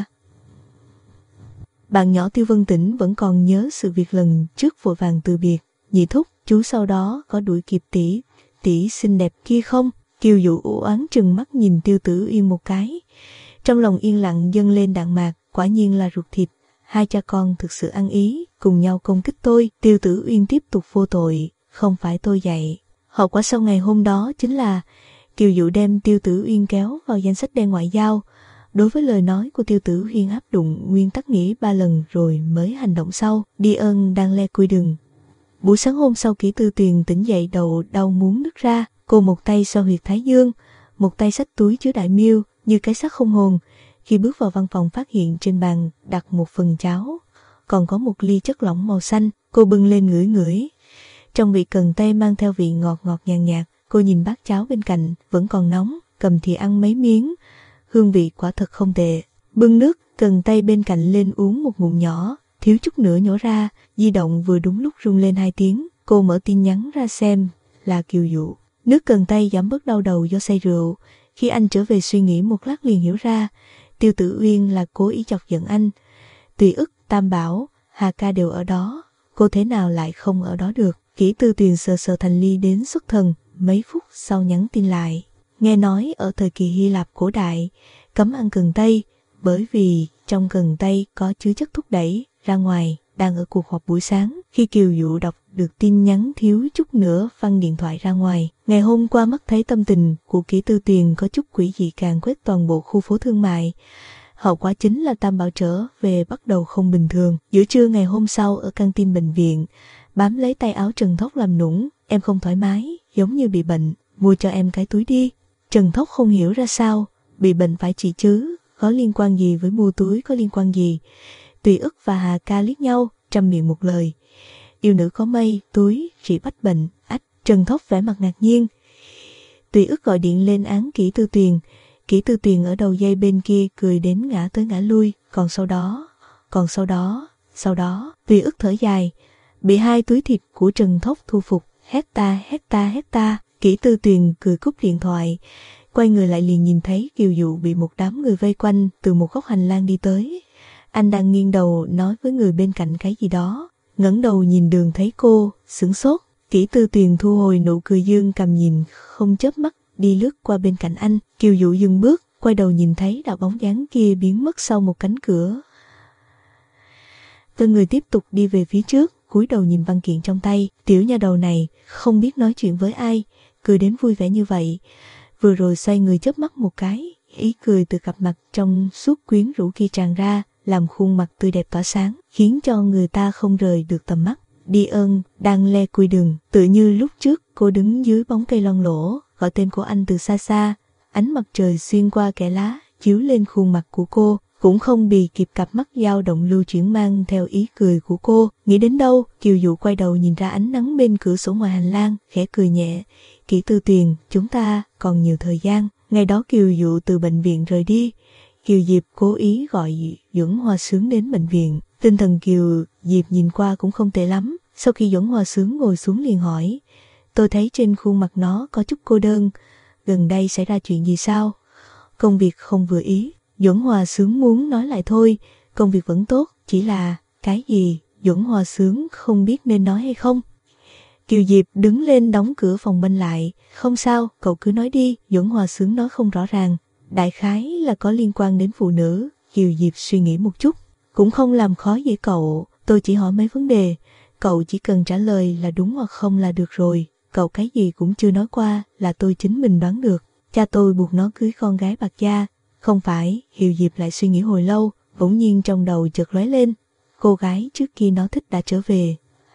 S1: Bạn nhỏ Tiêu Vân Tĩnh vẫn còn nhớ sự việc lần trước vội vàng từ biệt. Nhị thúc, chú sau đó có đuổi kịp tỷ tỷ xinh đẹp kia không? Kiều Dụ u oán trừng mắt nhìn Tiêu Tử Uyên một cái. Trong lòng yên lặng dâng lên đạn mạc, quả nhiên là ruột thịt. Hai cha con thực sự ăn ý, cùng nhau công kích tôi. Tiêu Tử Uyên tiếp tục vô tội, không phải tôi dạy. Hậu quả sau ngày hôm đó chính là Kiều Dụ đem Tiêu Tử Uyên kéo vào danh sách đen ngoại giao. Đối với lời nói của Tiêu Tử Uyên áp dụng nguyên tắc nghĩ ba lần rồi mới hành động sau. Đi ơn đang le quy đừng. Buổi sáng hôm sau Kỷ Tư Tuyền tỉnh dậy đầu đau muốn nứt ra. Cô một tay xoa huyệt thái dương, một tay xách túi chứa đại miêu như cái xác không hồn. Khi bước vào văn phòng phát hiện trên bàn đặt một phần cháo, còn có một ly chất lỏng màu xanh. Cô bưng lên ngửi ngửi. Trong vị cần tây mang theo vị ngọt ngọt nhàn nhạt. Cô nhìn bát cháo bên cạnh vẫn còn nóng, cầm thì ăn mấy miếng. Hương vị quả thật không tệ. Bưng nước cần tây bên cạnh lên uống một ngụm nhỏ, thiếu chút nữa nhổ ra. Di động vừa đúng lúc rung lên hai tiếng. Cô mở tin nhắn ra xem, là Kiều Dụ. Nước cần tây giảm bớt đau đầu do say rượu. Khi anh trở về suy nghĩ một lát liền hiểu ra, Tiêu Tử Uyên là cố ý chọc giận anh. Tùy ức, Tam Bảo, Hà Ca đều ở đó, cô thế nào lại không ở đó được? Kỷ Tư Tuyền sờ sờ thành ly đến xuất thần, mấy phút sau nhắn tin lại. Nghe nói ở thời kỳ Hy Lạp cổ đại, cấm ăn cần tây, bởi vì trong cần tây có chứa chất thúc đẩy. Ra ngoài, đang ở cuộc họp buổi sáng, khi Kiều Dụ đọc được tin nhắn thiếu chút nữa văng điện thoại ra ngoài. Ngày hôm qua mắt thấy tâm tình của Kỷ Tư Tuyền có chút quỷ dị càng quét toàn bộ khu phố thương mại. Hậu quả chính là Tam Bảo trở về bắt đầu không bình thường. Giữa trưa ngày hôm sau ở căng tin bệnh viện, bám lấy tay áo Trần Thốc làm nũng, em không thoải mái, giống như bị bệnh, mua cho em cái túi đi. Trần Thốc không hiểu ra sao, bị bệnh phải trị chứ, có liên quan gì với mua túi, có liên quan gì. Tùy ức và Hà Ca liếc nhau, trăm miệng một lời. Yêu nữ có mây, túi, trị bách bệnh, ách. Trần Thốc vẻ mặt ngạc nhiên. Tùy ức gọi điện lên án Kỷ Tư Tuyền. Kỷ Tư Tuyền ở đầu dây bên kia cười đến ngã tới ngã lui. Còn sau đó, còn sau đó, sau đó, Tùy ức thở dài. Bị hai túi thịt của Trần Thốc thu phục, hét ta, hét ta, hét ta. Kỷ Tư Tuyền cười cúp điện thoại. Quay người lại liền nhìn thấy Kiều Dụ bị một đám người vây quanh từ một góc hành lang đi tới. Anh đang nghiêng đầu nói với người bên cạnh cái gì đó. Ngẩng đầu nhìn đường thấy cô, sửng sốt. Kỷ Tư Tuyền thu hồi nụ cười dương cầm nhìn, không chớp mắt, đi lướt qua bên cạnh anh. Kiều Dụ dừng bước, quay đầu nhìn thấy đạo bóng dáng kia biến mất sau một cánh cửa. Tôi người tiếp tục đi về phía trước, cúi đầu nhìn văn kiện trong tay. Tiểu nha đầu này không biết nói chuyện với ai, cười đến vui vẻ như vậy. Vừa rồi xoay người chớp mắt một cái, ý cười từ cặp mặt trong suốt quyến rũ kia tràn ra, làm khuôn mặt tươi đẹp tỏa sáng, khiến cho người ta không rời được tầm mắt. Đi ơn đang le cùi đường, tự như lúc trước cô đứng dưới bóng cây loang lỗ, gọi tên của anh từ xa xa. Ánh mặt trời xuyên qua kẽ lá, chiếu lên khuôn mặt của cô, cũng không bị kịp cặp mắt dao động lưu chuyển mang theo ý cười của cô. Nghĩ đến đâu, Kiều Dụ quay đầu nhìn ra ánh nắng bên cửa sổ ngoài hành lang, khẽ cười nhẹ. Kỷ Tư Tuyền, chúng ta còn nhiều thời gian. Ngày đó Kiều Dụ từ bệnh viện rời đi, Kiều Diệp cố ý gọi Duẩn Hoa Sướng đến bệnh viện. Tinh thần Kiều Diệp nhìn qua cũng không tệ lắm. Sau khi Duẩn Hoa Sướng ngồi xuống liền hỏi, tôi thấy trên khuôn mặt nó có chút cô đơn, gần đây xảy ra chuyện gì sao? Công việc không vừa ý. Duẩn Hoa Sướng muốn nói lại thôi, công việc vẫn tốt, chỉ là cái gì Duẩn Hoa Sướng không biết nên nói hay không. Kiều Diệp đứng lên đóng cửa phòng bên lại. Không sao, cậu cứ nói đi. Duẩn Hoa Sướng nói không rõ ràng, đại khái là có liên quan đến phụ nữ. Kiều Diệp suy nghĩ một chút, cũng không làm khó dễ cậu. Tôi chỉ hỏi mấy vấn đề, cậu chỉ cần trả lời là đúng hoặc không là được rồi. Cậu cái gì cũng chưa nói qua là tôi chính mình đoán được. Cha tôi buộc nó cưới con gái bạc gia. Không phải. Kiều Diệp lại suy nghĩ hồi lâu, bỗng nhiên trong đầu chợt lóe lên, cô gái trước kia nó thích đã trở về.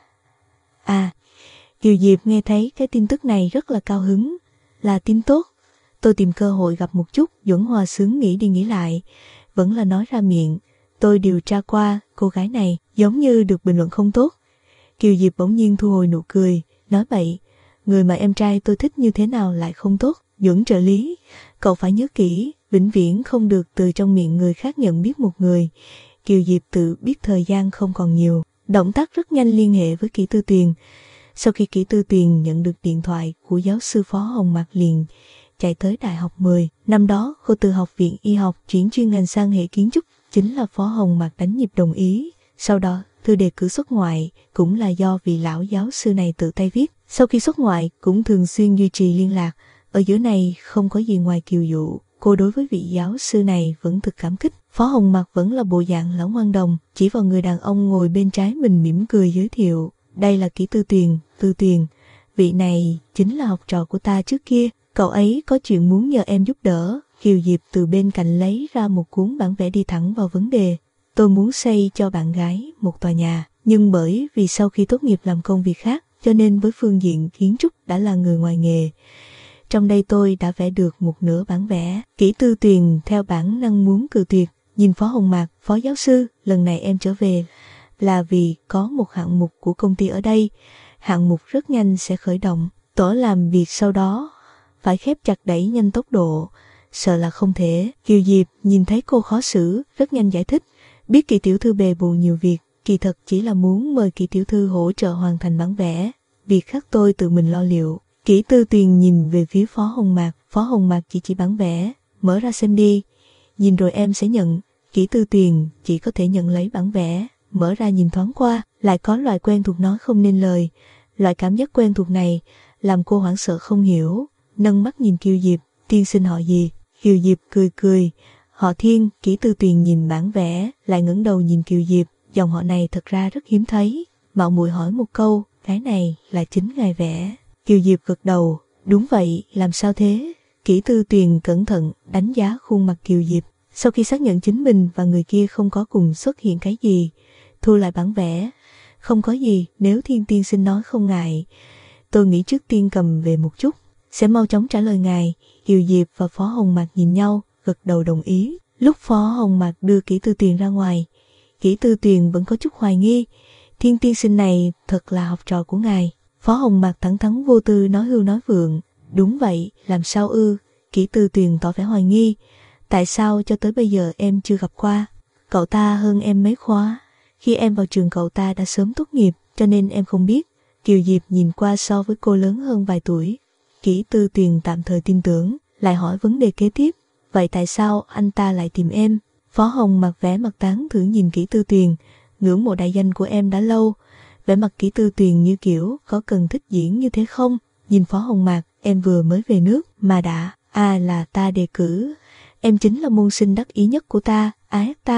S1: À, Kiều Diệp nghe thấy cái tin tức này rất là cao hứng. Là tin tốt. Tôi tìm cơ hội gặp một chút. Duẩn Hoa Sướng nghĩ đi nghĩ lại, vẫn là nói ra miệng. Tôi điều tra qua, cô gái này giống như được bình luận không tốt. Kiều Diệp bỗng nhiên thu hồi nụ cười, nói bậy. Người mà em trai tôi thích như thế nào lại không tốt? Duẩn trợ lý, cậu phải nhớ kỹ, vĩnh viễn không được từ trong miệng người khác nhận biết một người. Kiều Diệp tự biết thời gian không còn nhiều, động tác rất nhanh liên hệ với Kỷ Tư Tuyền. Sau khi Kỷ Tư Tuyền nhận được điện thoại của giáo sư Phó Hồng Mạc liền chạy tới Đại học mười. Năm đó cô từ học viện y học chuyển chuyên ngành sang hệ kiến trúc, chính là Phó Hồng Mạc đánh nhịp đồng ý. Sau đó thư đề cử xuất ngoại cũng là do vị lão giáo sư này tự tay viết. Sau khi xuất ngoại cũng thường xuyên duy trì liên lạc. Ở giữa này không có gì ngoài Kiều Dụ, cô đối với vị giáo sư này vẫn thực cảm kích. Phó Hồng Mạc vẫn là bộ dạng lão ngoan đồng, chỉ vào người đàn ông ngồi bên trái mình mỉm cười giới thiệu. Đây là Kỷ Tư Tuyền, Tư Tuyền, vị này chính là học trò của ta trước kia, cậu ấy có chuyện muốn nhờ em giúp đỡ. Kiều Diệp từ bên cạnh lấy ra một cuốn bản vẽ đi thẳng vào vấn đề. Tôi muốn xây cho bạn gái một tòa nhà, nhưng bởi vì sau khi tốt nghiệp làm công việc khác, cho nên với phương diện kiến trúc đã là người ngoài nghề. Trong đây tôi đã vẽ được một nửa bản vẽ. Kỷ Tư Tuyền theo bản năng muốn cự tuyệt, nhìn Phó Hồng Mạc, Phó giáo sư, lần này em trở về là vì có một hạng mục của công ty ở đây. Hạng mục rất nhanh sẽ khởi động, tổ làm việc sau đó phải khép chặt đẩy nhanh tốc độ, sợ là không thể. Kiều Diệp nhìn thấy cô khó xử, rất nhanh giải thích. Biết Kỷ tiểu thư bề bộn nhiều việc, kỳ thật chỉ là muốn mời Kỷ tiểu thư hỗ trợ hoàn thành bản vẽ, việc khác tôi tự mình lo liệu. Kỷ Tư Tuyền nhìn về phía Phó Hồng Mạc, Phó Hồng Mạc chỉ chỉ bản vẽ, mở ra xem đi, nhìn rồi em sẽ nhận. Kỷ Tư Tuyền chỉ có thể nhận lấy bản vẽ, mở ra nhìn thoáng qua, lại có loại quen thuộc nói không nên lời. Loại cảm giác quen thuộc này làm cô hoảng sợ không hiểu, nâng mắt nhìn Kiều Diệp, tiên sinh họ gì? Kiều Diệp cười cười, họ Thiên. Kỷ Tư Tuyền nhìn bản vẽ, lại ngẩng đầu nhìn Kiều Diệp, dòng họ này thật ra rất hiếm thấy, mạo muội hỏi một câu, cái này là chính ngài vẽ? Kiều Diệp gật đầu, đúng vậy, làm sao thế? Kỷ Tư Tuyền cẩn thận đánh giá khuôn mặt Kiều Diệp, sau khi xác nhận chính mình và người kia không có cùng xuất hiện cái gì, thu lại bản vẽ. Không có gì, nếu Thiên tiên sinh nói không ngại, tôi nghĩ trước tiên cầm về một chút, sẽ mau chóng trả lời ngài. Kiều Diệp và Phó Hồng Mạc nhìn nhau, gật đầu đồng ý. Lúc Phó Hồng Mạc đưa Kỷ Tư Tuyền ra ngoài, Kỷ Tư Tuyền vẫn có chút hoài nghi, Thiên tiên sinh này thật là học trò của ngài? Phó Hồng Mạc thẳng thắn vô tư nói hưu nói vượng, đúng vậy, làm sao ư? Kỷ Tư Tuyền tỏ vẻ hoài nghi, tại sao cho tới bây giờ em chưa gặp qua? Cậu ta hơn em mấy khóa, khi em vào trường cậu ta đã sớm tốt nghiệp, cho nên em không biết. Kiều Diệp nhìn qua so với cô lớn hơn vài tuổi. Kỷ Tư Tuyền tạm thời tin tưởng, lại hỏi vấn đề kế tiếp, vậy tại sao anh ta lại tìm em? Phó Hồng Mạc vẻ mặt tán thưởng nhìn Kỷ Tư Tuyền, ngưỡng mộ đại danh của em đã lâu. Vẻ mặt Kỷ Tư Tuyền như kiểu có cần thích diễn như thế không? Nhìn Phó Hồng Mạc, em vừa mới về nước mà đã, à là ta đề cử, em chính là môn sinh đắc ý nhất của ta, ái ta,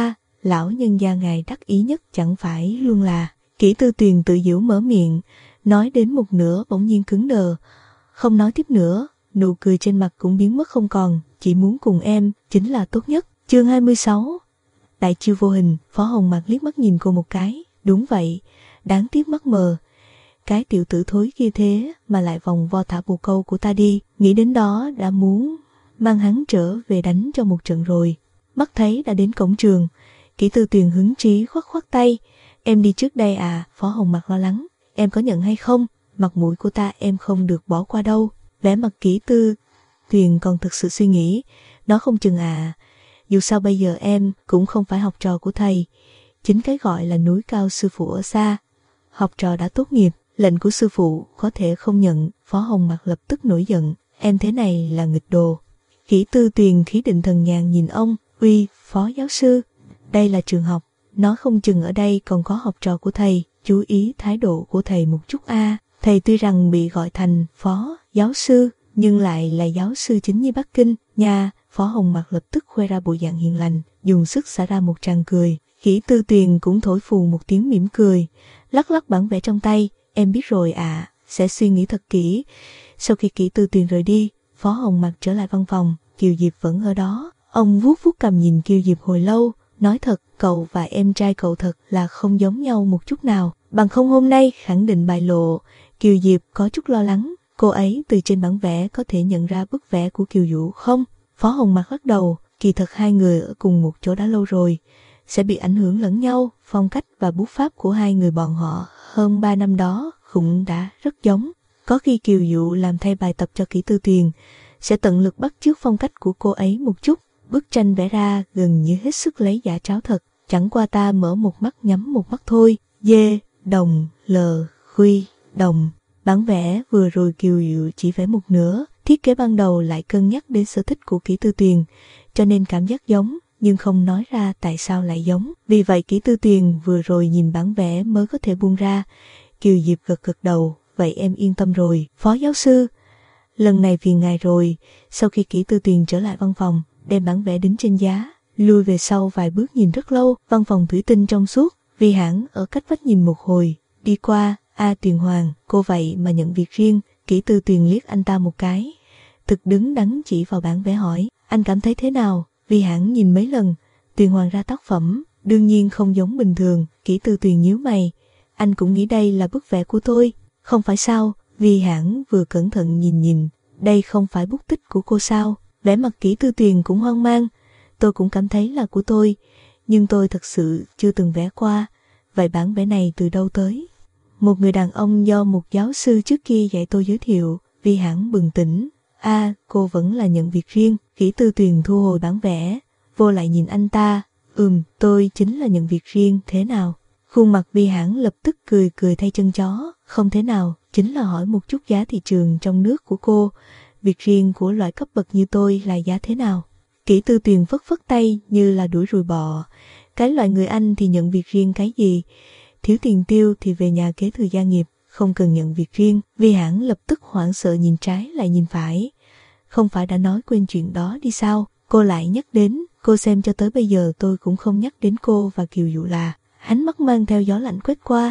S1: lão nhân gia ngài đắc ý nhất chẳng phải luôn là. Kỷ Tư Tuyền tự giễu mở miệng, nói đến một nửa bỗng nhiên cứng đờ, không nói tiếp nữa, nụ cười trên mặt cũng biến mất không còn, chỉ muốn cùng em, chính là tốt nhất. Chương hai mươi sáu. Đại chiêu vô hình. Phó Hồng Mạc liếc mắt nhìn cô một cái, đúng vậy, đáng tiếc mắt mờ. Cái tiểu tử thối kia thế mà lại vòng vo thả bồ câu của ta đi, nghĩ đến đó đã muốn mang hắn trở về đánh cho một trận rồi. Mắt thấy đã đến cổng trường, Kỷ Tư Tuyền hứng chí khoát khoát tay, em đi trước đây à? Phó Hồng Mạc lo lắng, em có nhận hay không? Mặt mũi của ta em không được bỏ qua đâu. Vẻ mặt Kỷ Tư Tuyền còn thực sự suy nghĩ, nó không chừng à, dù sao bây giờ em cũng không phải học trò của thầy, chính cái gọi là núi cao sư phụ ở xa. Học trò đã tốt nghiệp, lệnh của sư phụ có thể không nhận. Phó Hồng Mạc lập tức nổi giận, em thế này là nghịch đồ. Kỷ Tư Tuyền khí định thần nhàn nhìn ông, uy, phó giáo sư, đây là trường học, nói không chừng ở đây còn có học trò của thầy, chú ý thái độ của thầy một chút a. À. Thầy tuy rằng bị gọi thành phó giáo sư, nhưng lại là giáo sư chính như Bắc Kinh nha. Phó Hồng Mạc lập tức khoe ra bộ dạng hiền lành, dùng sức xả ra một tràng cười. Kỷ Tư Tuyền cũng thổi phù một tiếng mỉm cười, lắc lắc bản vẽ trong tay, em biết rồi à, sẽ suy nghĩ thật kỹ. Sau khi Kỷ Tư Tuyền rời đi, Phó Hồng Mạc trở lại văn phòng, Kiều Diệp vẫn ở đó. Ông vuốt vuốt cầm nhìn Kiều Diệp hồi lâu, nói thật, cậu và em trai cậu thật là không giống nhau một chút nào, bằng không hôm nay khẳng định bại lộ. Kiều Diệp có chút lo lắng, cô ấy từ trên bản vẽ có thể nhận ra bức vẽ của Kiều Vũ không? Phó Hồng Mạc lắc đầu, kỳ thật hai người ở cùng một chỗ đã lâu rồi, sẽ bị ảnh hưởng lẫn nhau, phong cách và bút pháp của hai người bọn họ hơn ba năm đó cũng đã rất giống. Có khi Kiều Vũ làm thay bài tập cho Kỷ Tư Tuyền, sẽ tận lực bắt chước phong cách của cô ấy một chút, bức tranh vẽ ra gần như hết sức lấy giả tráo thật, chẳng qua ta mở một mắt nhắm một mắt thôi. Dê, đồng, lờ, khuy, đồng. Bản vẽ vừa rồi Kiều Vũ chỉ vẽ một nửa, thiết kế ban đầu lại cân nhắc đến sở thích của Kỷ Tư Tuyền, cho nên cảm giác giống, nhưng không nói ra tại sao lại giống. Vì vậy Kỷ Tư Tuyền vừa rồi nhìn bản vẽ mới có thể buông ra. Kiều Diệp gật gật đầu, vậy em yên tâm rồi, phó giáo sư. Lần này vì ngài rồi. Sau khi Kỷ Tư Tuyền trở lại văn phòng, đem bản vẽ đính trên giá, lui về sau vài bước nhìn rất lâu. Văn phòng thủy tinh trong suốt, Vi Hãn ở cách vách nhìn một hồi, đi qua, a Tuyền Hoàng, cô vậy mà nhận việc riêng. Kỷ Tư Tuyền liếc anh ta một cái, thực đứng đắn chỉ vào bản vẽ hỏi, anh cảm thấy thế nào? Vi Hãn nhìn mấy lần, Tuyền Hoàng ra tác phẩm, đương nhiên không giống bình thường. Kỷ Tư Tuyền nhíu mày, anh cũng nghĩ đây là bức vẽ của tôi, không phải sao? Vi Hãn vừa cẩn thận nhìn nhìn, đây không phải bút tích của cô sao? Vẻ mặt Kỷ Tư Tuyền cũng hoang mang, tôi cũng cảm thấy là của tôi, nhưng tôi thật sự chưa từng vẽ qua. Vậy bản vẽ này từ đâu tới? Một người đàn ông do một giáo sư trước kia dạy tôi giới thiệu. Vi Hãn bừng tỉnh, a à, cô vẫn là nhận việc riêng. Kỷ Tư Tuyền thu hồi bản vẽ, vô lại nhìn anh ta, ừm, tôi chính là nhận việc riêng, thế nào? Khuôn mặt Vi Hãn lập tức cười cười thay chân chó, không thế nào, chính là hỏi một chút giá thị trường trong nước của cô, việc riêng của loại cấp bậc như tôi là giá thế nào? Kỷ Tư Tuyền phất phất tay như là đuổi ruồi bọ, cái loại người anh thì nhận việc riêng cái gì? Thiếu tiền tiêu thì về nhà kế thừa gia nghiệp, không cần nhận việc riêng. Vi Hãn lập tức hoảng sợ nhìn trái lại nhìn phải, không phải đã nói quên chuyện đó đi sao? Cô lại nhắc đến, cô xem cho tới bây giờ tôi cũng không nhắc đến cô và Kiều Vũ là. Ánh mắt mang theo gió lạnh quét qua.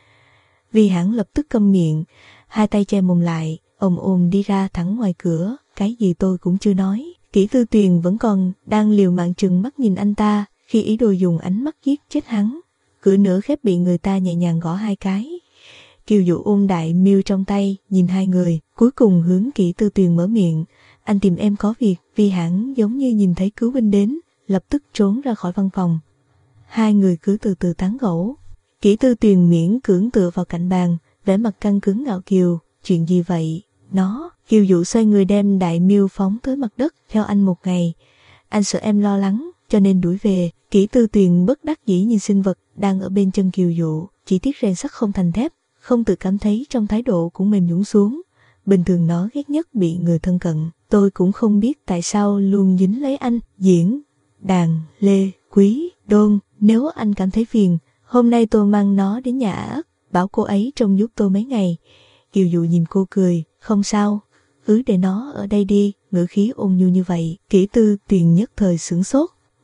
S1: Vi Hãn lập tức câm miệng, hai tay che mồm lại, ồm ồm đi ra thẳng ngoài cửa, cái gì tôi cũng chưa nói. Kỷ Tư Tuyền vẫn còn đang liều mạng trừng mắt nhìn anh ta, khi ý đồ dùng ánh mắt giết chết hắn. Cửa nửa khép bị người ta nhẹ nhàng gõ hai cái. Kiều Vũ ôm đại miêu trong tay, nhìn hai người, cuối cùng hướng Kỷ Tư Tuyền mở miệng, anh tìm em có việc. Vi Hãn giống như nhìn thấy cứu binh đến, lập tức trốn ra khỏi văn phòng. Hai người cứ từ từ tán gẫu. Kỷ Tư Tuyền miễn cưỡng tựa vào cạnh bàn, vẻ mặt căng cứng ngạo kiều, chuyện gì vậy? Nó, Kiều Vũ xoay người đem đại miêu phóng tới mặt đất, theo anh một ngày. Anh sợ em lo lắng, cho nên đuổi về. Kỷ Tư Tuyền bất đắc dĩ nhìn sinh vật đang ở bên chân Kiều Vũ, chỉ tiếc rèn sắt không thành thép, không tự cảm thấy trong thái độ cũng mềm nhũn xuống. Bình thường nó ghét nhất bị người thân cận, tôi cũng không biết tại sao luôn dính lấy anh. Diễn, đàn, lê, quý, đôn, nếu anh cảm thấy phiền, hôm nay tôi mang nó đến nhà Ả Ất, bảo cô ấy trông giúp tôi mấy ngày. Kiều Vũ nhìn cô cười, không sao, cứ để nó ở đây đi. Ngữ khí ôn nhu như vậy, Kỷ Tư Tuyền nhất thời sửng sốt,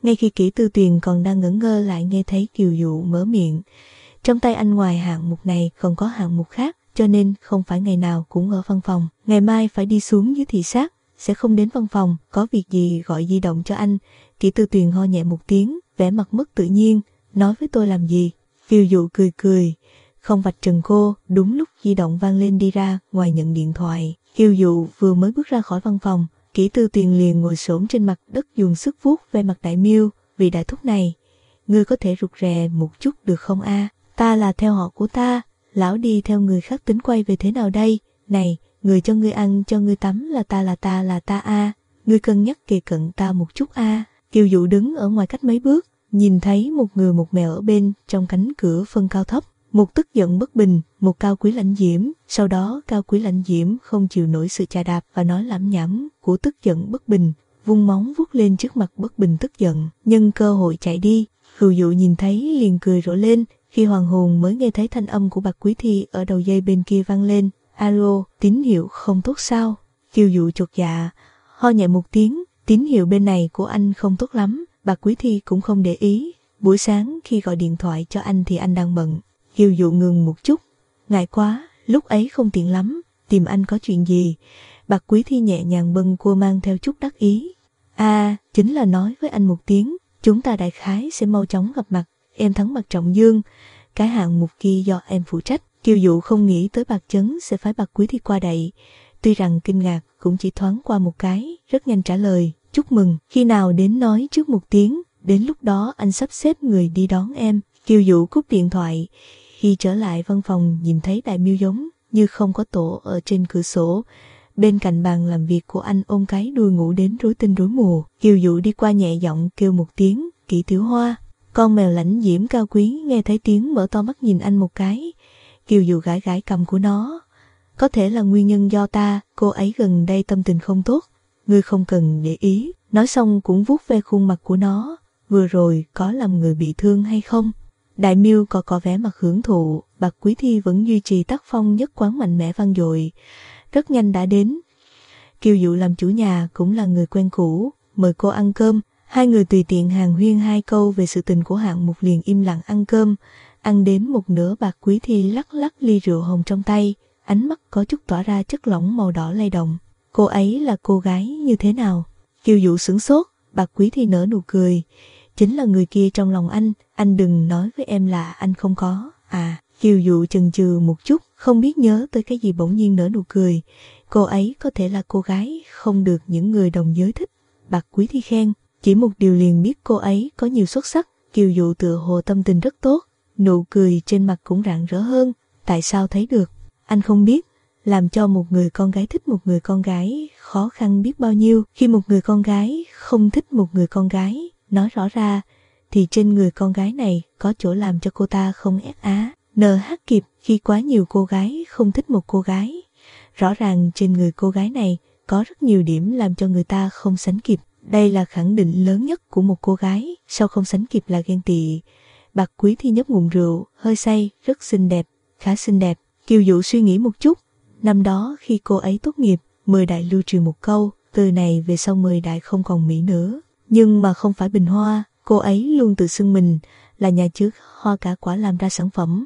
S1: Ngay khi Kỷ Tư Tuyền còn đang ngẩn ngơ lại nghe thấy Kiều Dụ mở miệng. Trong tay anh ngoài hạng mục này còn có hạng mục khác, cho nên không phải ngày nào cũng ở văn phòng. Ngày mai phải đi xuống dưới thị sát, sẽ không đến văn phòng, có việc gì gọi di động cho anh. Kỷ Tư Tuyền ho nhẹ một tiếng, vẻ mặt mất tự nhiên, nói với tôi làm gì. Kiều Dụ cười cười, không vạch trần cô. Đúng lúc di động vang lên đi ra ngoài nhận điện thoại. Kiều Dụ vừa mới bước ra khỏi văn phòng, Kỷ Tư Tuyền liền ngồi xổm trên mặt đất dùng sức vuốt ve mặt Đại Miêu. Vì đại thúc này, ngươi có thể rụt rè một chút được không a? Ta là theo họ của ta, lão đi theo người khác tính quay về thế nào đây? Này, người cho ngươi ăn cho ngươi tắm là ta là ta là ta a, ngươi cân nhắc kề cận ta một chút a. Kiều Dụ đứng ở ngoài cách mấy bước, nhìn thấy một người một mèo ở bên trong cánh cửa phân cao thấp. Một tức giận bất bình, một Cao Quý Lãnh Diễm. Sau đó Cao Quý Lãnh Diễm không chịu nổi sự chà đạp và nói lảm nhảm của tức giận bất bình, vung móng vuốt lên trước mặt bất bình tức giận, nhân cơ hội chạy đi. Kiều Dụ nhìn thấy liền cười rộ lên, khi hoàng hồn mới nghe thấy thanh âm của Bạc Quý Thi ở đầu dây bên kia vang lên. Alo, tín hiệu không tốt sao? Kiều Dụ chột dạ, ho nhẹ một tiếng, tín hiệu bên này của anh không tốt lắm. Bạc Quý Thi cũng không để ý, buổi sáng khi gọi điện thoại cho anh thì anh đang bận. Kiều Dụ ngừng một chút, ngại quá, lúc ấy không tiện lắm, tìm anh có chuyện gì? Bạc Quý Thi nhẹ nhàng bâng cua mang theo chút đắc ý. À, chính là nói với anh một tiếng, chúng ta đại khái sẽ mau chóng gặp mặt, em thắng Bạc Trọng Dương, cái hạng mục kia do em phụ trách. Kiều Dụ không nghĩ tới Bạc Chấn sẽ phái Bạc Quý Thi qua đậy, tuy rằng kinh ngạc cũng chỉ thoáng qua một cái, rất nhanh trả lời, chúc mừng, khi nào đến nói trước một tiếng, đến lúc đó anh sắp xếp người đi đón em. Kiều Dụ cúp điện thoại, khi trở lại văn phòng nhìn thấy Đại Miêu giống như không có tổ ở trên cửa sổ, bên cạnh bàn làm việc của anh ôm cái đuôi ngủ đến rối tinh rối mù. Kiều Dụ đi qua nhẹ giọng kêu một tiếng, Kỷ Tiểu Hoa. Con mèo Lãnh Diễm cao quý nghe thấy tiếng mở to mắt nhìn anh một cái. Kiều Dụ gãi gãi cầm của nó. Có thể là nguyên nhân do ta, cô ấy gần đây tâm tình không tốt, ngươi không cần để ý. Nói xong cũng vuốt ve khuôn mặt của nó, vừa rồi có làm người bị thương hay không? Đại Miêu có có vẻ mặt hưởng thụ. Bạc Quý Thi vẫn duy trì tác phong nhất quán mạnh mẽ vang dội, rất nhanh đã đến. Kiều Dụ làm chủ nhà cũng là người quen cũ, mời cô ăn cơm. Hai người tùy tiện hàn huyên hai câu về sự tình của hạng mục liền im lặng ăn cơm. Ăn đến một nửa Bạc Quý Thi lắc lắc ly rượu hồng trong tay, ánh mắt có chút tỏa ra chất lỏng màu đỏ lay động. Cô ấy là cô gái như thế nào? Kiều Dụ sửng sốt. Bạc Quý Thi nở nụ cười. Chính là người kia trong lòng anh, anh đừng nói với em là anh không có. À, Kiều Dụ chần chừ một chút, không biết nhớ tới cái gì bỗng nhiên nở nụ cười. Cô ấy có thể là cô gái không được những người đồng giới thích. Bạc Quý Thi khen, chỉ một điều liền biết cô ấy có nhiều xuất sắc. Kiều Dụ tựa hồ tâm tình rất tốt, nụ cười trên mặt cũng rạng rỡ hơn. Tại sao thấy được? Anh không biết. Làm cho một người con gái thích một người con gái khó khăn biết bao nhiêu. Khi một người con gái không thích một người con gái, nói rõ ra thì trên người con gái này có chỗ làm cho cô ta không ép á. Nờ hát kịp khi quá nhiều cô gái không thích một cô gái. Rõ ràng trên người cô gái này có rất nhiều điểm làm cho người ta không sánh kịp. Đây là khẳng định lớn nhất của một cô gái, sau không sánh kịp là ghen tị. Bạc Quý Thi nhấp ngụm rượu, hơi say, rất xinh đẹp, khá xinh đẹp. Kiều Dụ suy nghĩ một chút. Năm đó khi cô ấy tốt nghiệp, Mười Đại lưu truyền một câu, từ này về sau Mười Đại không còn Mỹ nữa. Nhưng mà không phải Bình Hoa, cô ấy luôn tự xưng mình là nhà trước hoa cả quả làm ra sản phẩm.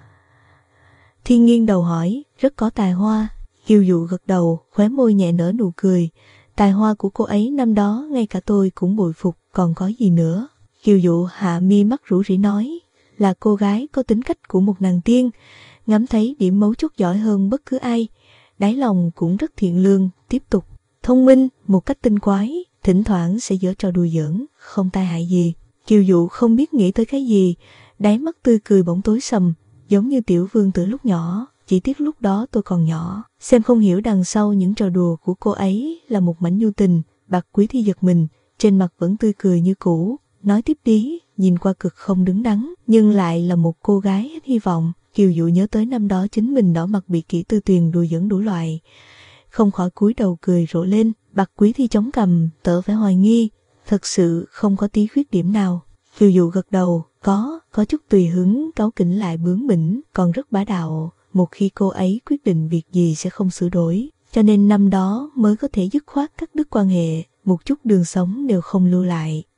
S1: Thiên Nghiên đầu hỏi, rất có tài hoa. Kiều Dụ gật đầu, khóe môi nhẹ nở nụ cười. Tài hoa của cô ấy năm đó ngay cả tôi cũng bội phục, còn có gì nữa? Kiều Dụ hạ mi mắt rủ rỉ nói, là cô gái có tính cách của một nàng tiên, ngắm thấy điểm mấu chốt giỏi hơn bất cứ ai, đáy lòng cũng rất thiện lương, tiếp tục, thông minh, một cách tinh quái, thỉnh thoảng sẽ giở trò đùa giỡn, không tai hại gì. Kiều Dụ không biết nghĩ tới cái gì, đáy mắt tươi cười bỗng tối sầm, giống như Tiểu Vương từ lúc nhỏ, chỉ tiếc lúc đó tôi còn nhỏ, xem không hiểu đằng sau những trò đùa của cô ấy là một mảnh nhu tình. Bạc Quý Thi giật mình, trên mặt vẫn tươi cười như cũ, nói tiếp đi, nhìn qua cực không đứng đắn, nhưng lại là một cô gái hết hy vọng. Kiều Dụ nhớ tới năm đó chính mình đỏ mặt bị Kỷ Tư Tuyền đùa giỡn đủ loại, không khỏi cúi đầu cười rộ lên. Bạc Quý Thi chống cằm, tỏ vẻ hoài nghi, thật sự không có tí khuyết điểm nào. Kiều Dụ gật đầu, có, có chút tùy hứng, cáu kỉnh lại bướng bỉnh, còn rất bá đạo. Một khi cô ấy quyết định việc gì sẽ không sửa đổi, cho nên năm đó mới có thể dứt khoát cắt đứt quan hệ, một chút đường sống đều không lưu lại.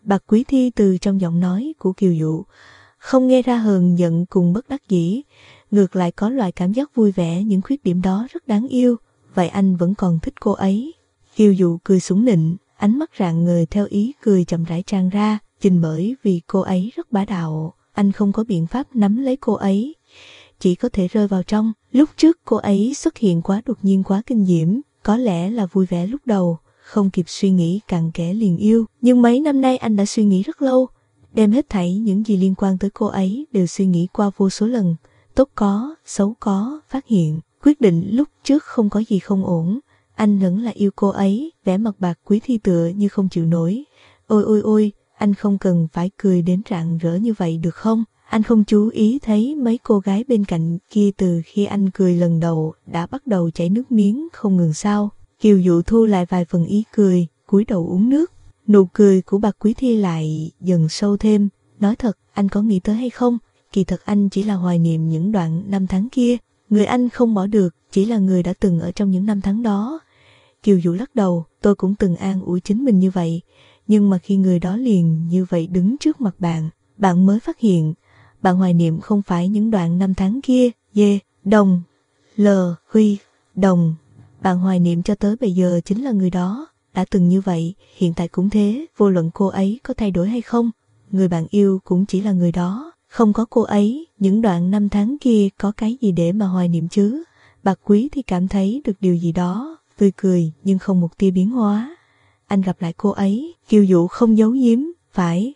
S1: Bạc Quý Thi từ trong giọng nói của Kiều Dụ không nghe ra hờn giận cùng bất đắc dĩ, ngược lại có loại cảm giác vui vẻ, những khuyết điểm đó rất đáng yêu. Vậy anh vẫn còn thích cô ấy? Kiều Dụ cười sủng nịnh, ánh mắt rạng ngời theo ý cười chậm rãi tràn ra. Chính bởi vì cô ấy rất bá đạo, anh không có biện pháp nắm lấy cô ấy, chỉ có thể rơi vào trong. Lúc trước cô ấy xuất hiện quá đột nhiên, quá kinh diễm, có lẽ là vui vẻ lúc đầu, không kịp suy nghĩ cặn kẽ liền yêu. Nhưng mấy năm nay anh đã suy nghĩ rất lâu, đem hết thảy những gì liên quan tới cô ấy đều suy nghĩ qua vô số lần, tốt có, xấu có, phát hiện, quyết định lúc trước không có gì không ổn. Anh vẫn là yêu cô ấy. Vẻ mặt Bạc Quý Thi tựa như không chịu nổi. Ôi ôi ôi, anh không cần phải cười đến rạng rỡ như vậy được không? Anh không chú ý thấy mấy cô gái bên cạnh kia từ khi anh cười lần đầu đã bắt đầu chảy nước miếng không ngừng sao? Kiều Dụ thu lại vài phần ý cười, cúi đầu uống nước. Nụ cười của Bạc Quý Thi lại dần sâu thêm. Nói thật, anh có nghĩ tới hay không? Kỳ thật anh chỉ là hoài niệm những đoạn năm tháng kia. Người anh không bỏ được chỉ là người đã từng ở trong những năm tháng đó. Kiều Dụ lắc đầu, tôi cũng từng an ủi chính mình như vậy. Nhưng mà khi người đó liền như vậy đứng trước mặt bạn, bạn mới phát hiện, bạn hoài niệm không phải những đoạn năm tháng kia. Dê, đồng, lờ, huy, đồng. Bạn hoài niệm cho tới bây giờ chính là người đó. Đã từng như vậy, hiện tại cũng thế, vô luận cô ấy có thay đổi hay không. Người bạn yêu cũng chỉ là người đó. Không có cô ấy, những đoạn năm tháng kia có cái gì để mà hoài niệm chứ? Bạc Quý thì cảm thấy được điều gì đó, tươi cười nhưng không một tia biến hóa. Anh gặp lại cô ấy, Kiều Dụ không giấu giếm, phải.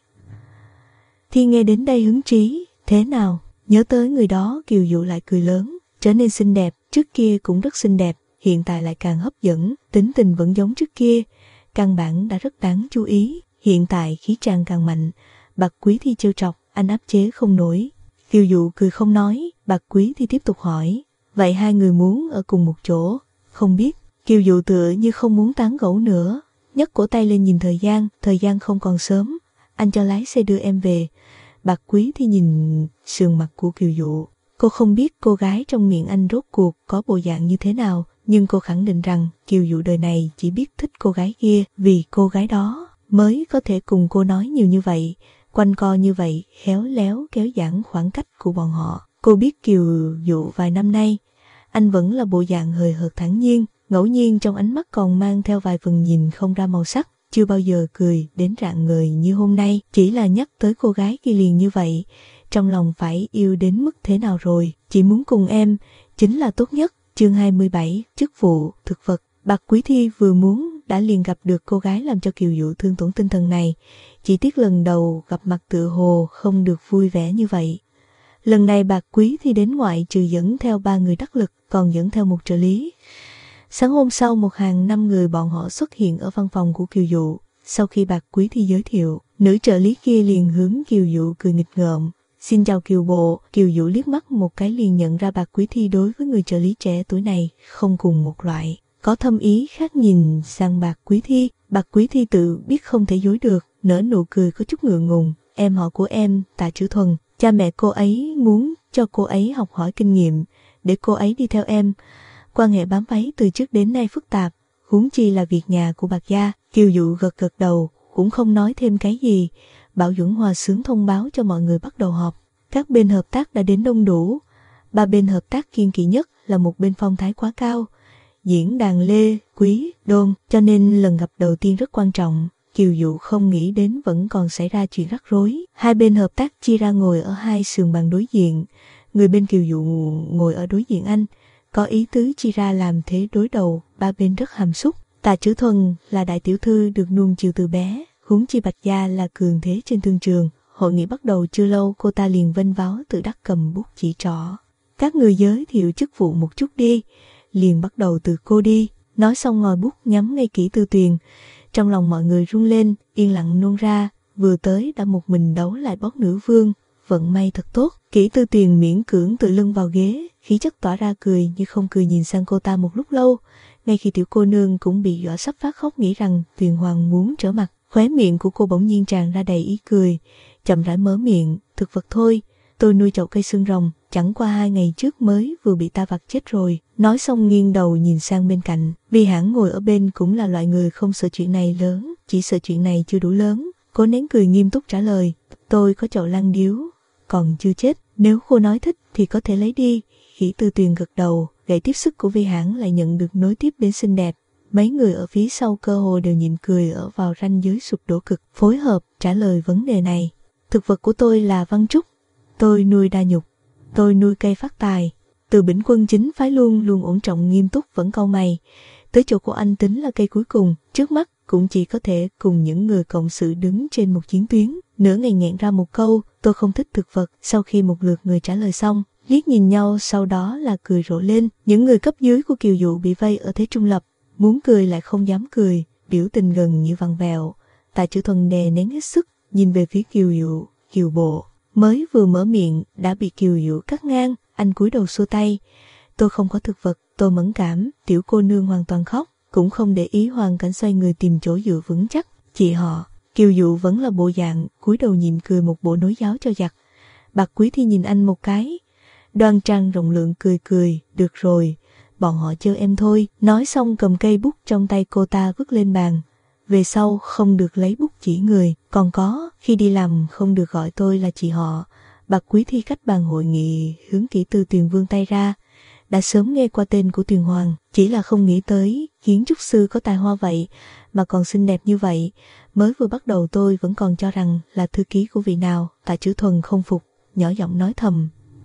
S1: Thi nghe đến đây hứng trí, thế nào? Nhớ tới người đó, Kiều Dụ lại cười lớn, trở nên xinh đẹp, trước kia cũng rất xinh đẹp, hiện tại lại càng hấp dẫn, tính tình vẫn giống trước kia, căn bản đã rất đáng chú ý, hiện tại khí tràn càng mạnh. Bạc Quý Thi trêu chọc, anh áp chế không nổi. Kiều Dụ cười không nói, Bạc Quý Thi tiếp tục hỏi, vậy hai người muốn ở cùng một chỗ? Không biết. Kiều Dụ tựa như không muốn tán gẫu nữa, nhấc cổ tay lên nhìn thời gian, thời gian không còn sớm, anh cho lái xe đưa em về. Bạc Quý Thi nhìn sườn mặt của Kiều Dụ, cô không biết cô gái trong miệng anh rốt cuộc có bộ dạng như thế nào, nhưng cô khẳng định rằng Kiều Dụ đời này chỉ biết thích cô gái kia, vì cô gái đó mới có thể cùng cô nói nhiều như vậy, quanh co như vậy, khéo léo kéo giãn khoảng cách của bọn họ. Cô biết Kiều Dụ vài năm nay, anh vẫn là bộ dạng hời hợt thản nhiên, ngẫu nhiên trong ánh mắt còn mang theo vài phần nhìn không ra màu sắc, chưa bao giờ cười đến rạng ngời như hôm nay. Chỉ là nhắc tới cô gái kia liền như vậy, trong lòng phải yêu đến mức thế nào rồi. Chỉ muốn cùng em, chính là tốt nhất. Chương hai mươi bảy, chức vụ, thực vật. Bạc Quý Thi vừa muốn đã liền gặp được cô gái làm cho Kiều Dụ thương tổn tinh thần này, chỉ tiếc lần đầu gặp mặt tựa hồ không được vui vẻ như vậy. Lần này Bạc Quý Thi đến ngoại trừ dẫn theo ba người đắc lực, còn dẫn theo một trợ lý. Sáng hôm sau, một hàng năm người bọn họ xuất hiện ở văn phòng của Kiều Dụ. Sau khi Bạc Quý Thi giới thiệu, nữ trợ lý kia liền hướng Kiều Dụ cười nghịch ngợm. Xin chào Kiều bộ. Kiều Dụ liếc mắt một cái liền nhận ra Bạc Quý Thi đối với người trợ lý trẻ tuổi này không cùng một loại, có thâm ý khác. Nhìn sang Bạc Quý Thi, Bạc Quý Thi tự biết không thể dối được, nở nụ cười có chút ngượng ngùng. Em họ của em, Tạ Trữ Thuần, cha mẹ cô ấy muốn cho cô ấy học hỏi kinh nghiệm, để cô ấy đi theo em. Quan hệ bám váy từ trước đến nay phức tạp, huống chi là việc nhà của Bạc gia. Kiều Dụ gật gật đầu, cũng không nói thêm cái gì. Bảo Duẩn hòa sướng thông báo cho mọi người bắt đầu họp. Các bên hợp tác đã đến đông đủ. Ba bên hợp tác kiên kỵ nhất là một bên phong thái quá cao, diễn đàn Lê, Quý, Đôn, cho nên lần gặp đầu tiên rất quan trọng. Kiều Dụ không nghĩ đến vẫn còn xảy ra chuyện rắc rối. Hai bên hợp tác chia ra ngồi ở hai sườn bàn đối diện. Người bên Kiều Dụ ngồi ở đối diện anh, có ý tứ chia ra làm thế đối đầu. Ba bên rất hàm xúc. Tạ Trữ Thuần là đại tiểu thư được nuông chiều từ bé, huống chi Bạch gia là cường thế trên thương trường. Hội nghị bắt đầu chưa lâu, cô ta liền vênh váo tự đắc cầm bút chỉ trỏ. Các người giới thiệu chức vụ một chút đi. Liền bắt đầu từ cô đi. Nói xong ngòi bút nhắm ngay Kỷ Tư Tuyền. Trong lòng mọi người run lên, yên lặng nôn ra. Vừa tới đã một mình đấu lại bót nữ vương, vận may thật tốt. Kỷ Tư Tuyền miễn cưỡng tựa lưng vào ghế, khí chất tỏa ra, cười như không cười nhìn sang cô ta một lúc lâu. Ngay khi tiểu cô nương cũng bị dọa sắp phát khóc, nghĩ rằng Tuyền Hoàng muốn trở mặt, khóe miệng của cô bỗng nhiên tràn ra đầy ý cười, chậm rãi mở miệng, thực vật thôi, tôi nuôi chậu cây xương rồng, chẳng qua hai ngày trước mới vừa bị ta vặt chết rồi. Nói xong nghiêng đầu nhìn sang bên cạnh, Vi Hãn ngồi ở bên cũng là loại người không sợ chuyện này lớn, chỉ sợ chuyện này chưa đủ lớn. Cố nén cười nghiêm túc trả lời, tôi có chậu lăng điếu, còn chưa chết, nếu cô nói thích thì có thể lấy đi. Kỷ Tư Tuyền gật đầu, gậy tiếp sức của Vi Hãn lại nhận được nối tiếp đến xinh đẹp. Mấy người ở phía sau cơ hồ đều nhịn cười ở vào ranh giới sụp đổ cực, phối hợp trả lời vấn đề này. Thực vật của tôi là văn trúc, tôi nuôi đa nhục, tôi nuôi cây phát tài. Từ Bỉnh Quân chính phái luôn luôn ổn trọng nghiêm túc vẫn cau mày. Tới chỗ của anh tính là cây cuối cùng, trước mắt cũng chỉ có thể cùng những người cộng sự đứng trên một chiến tuyến. Nửa ngày nghẹn ra một câu, tôi không thích thực vật. Sau khi một lượt người trả lời xong, liếc nhìn nhau sau đó là cười rộ lên. Những người cấp dưới của Kiều Dụ bị vây ở thế trung lập, muốn cười lại không dám cười, biểu tình gần như vặn vẹo. Tạ Chữ Thuần đè nén hết sức, nhìn về phía Kiều Dụ, Kiều Bộ. Mới vừa mở miệng đã bị Kiều Dụ cắt ngang, anh cúi đầu xua tay. Tôi không có thực vật, tôi mẫn cảm. Tiểu cô nương hoàn toàn khóc, cũng không để ý hoàn cảnh, xoay người tìm chỗ dựa vững chắc. Chị họ, Kiều Dụ vẫn là bộ dạng, cúi đầu nhìn cười một bộ nối giáo cho giặc. Bạc Quý Thi nhìn anh một cái, đoan trang rộng lượng cười cười, được rồi, bọn họ chơi em thôi. Nói xong cầm cây bút trong tay cô ta vứt lên bàn. Về sau không được lấy bút chỉ người, còn có, khi đi làm không được gọi tôi là chị họ. Bạc Quý Thi cách bàn hội nghị hướng Kỷ Tư Tuyền vươn tay ra. Đã sớm nghe qua tên của Tuyền Hoàng, chỉ là không nghĩ tới kiến trúc sư có tài hoa vậy mà còn xinh đẹp như vậy. Mới vừa bắt đầu tôi vẫn còn cho rằng là thư ký của vị nào. Tạ Chữ Thuần không phục, nhỏ giọng nói thầm,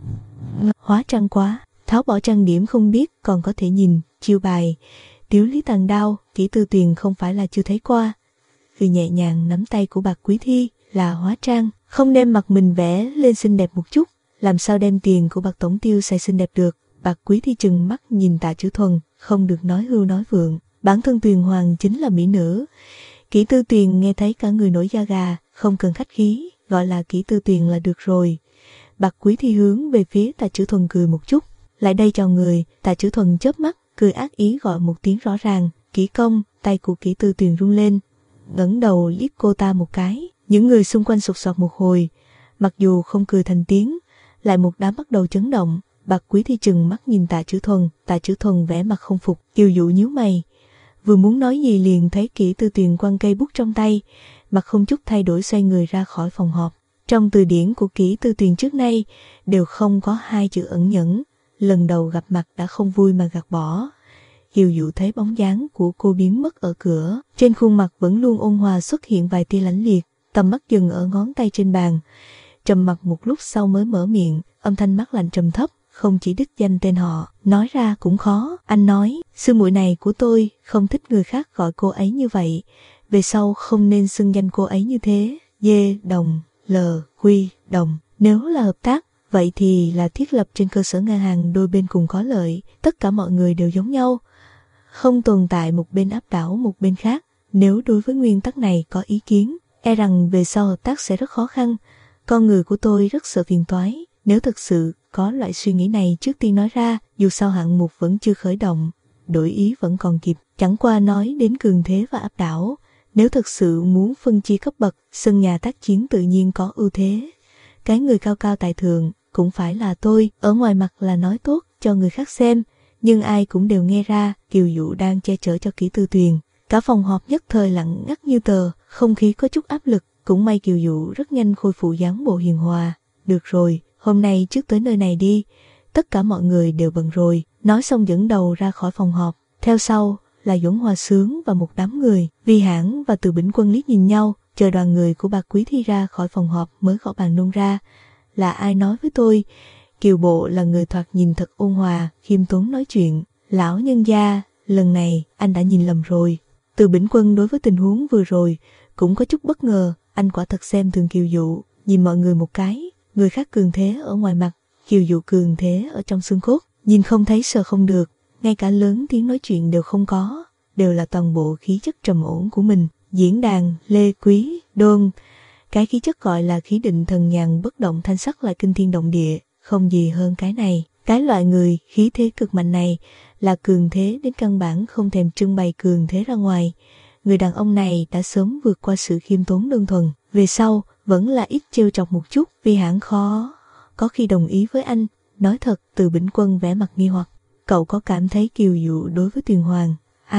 S1: hóa trang quá, tháo bỏ trang điểm không biết còn có thể nhìn, chiêu bài Tiếu Lý Tàn Đao. Kỷ Tư Tuyền không phải là chưa thấy qua, cứ nhẹ nhàng nắm tay của Bạc Quý Thi, là hóa trang, không đem mặt mình vẽ lên xinh đẹp một chút, làm sao đem tiền của Bạc tổng tiêu xài xinh đẹp được. Bạc Quý Thi chừng mắt nhìn Tạ Chữ Thuần, không được nói hưu nói vượng, bản thân Tuyền Hoàng chính là mỹ nữ. Kỷ Tư Tuyền nghe thấy cả người nổi da gà, không cần khách khí, gọi là Kỷ Tư Tuyền là được rồi. Bạc Quý Thi hướng về phía Tạ Chữ Thuần cười một chút, lại đây chào người. Tạ Chữ Thuần chớp mắt, cười ác ý gọi một tiếng rõ ràng, Kỷ công. Tay của Kỷ Tư Tuyền rung lên, ngẩng đầu liếc cô ta một cái. Những người xung quanh sụt sọt một hồi, mặc dù không cười thành tiếng, lại một đám bắt đầu chấn động. Bạc Quý Thi chừng mắt nhìn Tạ Chữ Thuần, Tạ Chữ Thuần vẻ mặt không phục. Kiều Dụ nhíu mày, vừa muốn nói gì liền thấy Kỷ Tư Tuyền quăng cây bút trong tay, mặt không chút thay đổi xoay người ra khỏi phòng họp. Trong từ điển của Kỷ Tư Tuyền trước nay đều không có hai chữ ẩn nhẫn, lần đầu gặp mặt đã không vui mà gạt bỏ. Kiều Dụ thấy bóng dáng của cô biến mất ở cửa, trên khuôn mặt vẫn luôn ôn hòa xuất hiện vài tia lãnh liệt, tầm mắt dừng ở ngón tay trên bàn. Trầm mặc một lúc sau mới mở miệng, âm thanh mát lạnh trầm thấp, không chỉ đích danh tên họ, nói ra cũng khó. Anh nói, sư muội này của tôi không thích người khác gọi cô ấy như vậy, về sau không nên xưng danh cô ấy như thế. Dê, đồng, lờ, quy, đồng. Nếu là hợp tác, vậy thì là thiết lập trên cơ sở ngang hàng, đôi bên cùng có lợi, tất cả mọi người đều giống nhau, không tồn tại một bên áp đảo một bên khác. Nếu đối với nguyên tắc này có ý kiến, e rằng về sau hợp tác sẽ rất khó khăn. Con người của tôi rất sợ phiền toái, nếu thực sự có loại suy nghĩ này trước tiên nói ra, dù sao hạng mục vẫn chưa khởi động, đổi ý vẫn còn kịp. Chẳng qua nói đến cường thế và áp đảo, nếu thực sự muốn phân chia cấp bậc, sân nhà tác chiến tự nhiên có ưu thế. Cái người cao cao tại thượng cũng phải là tôi, ở ngoài mặt là nói tốt cho người khác xem, nhưng ai cũng đều nghe ra Kiều Dụ đang che chở cho Kỷ Tư Tuyền. Cả phòng họp nhất thời lặng ngắt như tờ, không khí có chút áp lực. Cũng may Kiều Dụ rất nhanh khôi phục dáng bộ hiền hòa. Được rồi, hôm nay trước tới nơi này đi, tất cả mọi người đều bận rồi. Nói xong dẫn đầu ra khỏi phòng họp, theo sau là Duẩn Hòa Sướng và một đám người. Vi Hãn và Từ Bỉnh Quân liếc nhìn nhau, chờ đoàn người của Bạc Quý Thi ra khỏi phòng họp mới gõ bàn nôn ra. Là ai nói với tôi? Kiều Bộ là người thoạt nhìn thật ôn hòa, khiêm tốn nói chuyện. Lão nhân gia, lần này anh đã nhìn lầm rồi. Từ Bỉnh Quân đối với tình huống vừa rồi cũng có chút bất ngờ, anh quả thật xem thường Kiều Dụ, nhìn mọi người một cái, người khác cường thế ở ngoài mặt, Kiều Dụ cường thế ở trong xương cốt, nhìn không thấy sờ không được, ngay cả lớn tiếng nói chuyện đều không có, đều là toàn bộ khí chất trầm ổn của mình. Diễn đàn, Lê Quý, Đôn, cái khí chất gọi là khí định thần nhàn bất động thanh sắc lại kinh thiên động địa, không gì hơn cái này. Cái loại người khí thế cực mạnh này là cường thế đến căn bản không thèm trưng bày cường thế ra ngoài. Người đàn ông này đã sớm vượt qua sự khiêm tốn đơn thuần, về sau vẫn là ít trêu chọc một chút. Vi Hãn khó có khi đồng ý với anh. Nói thật, Từ Bỉnh Quân vẻ mặt nghi hoặc, cậu có cảm thấy Kiều Dụ đối với Tuyền Hoàng? À,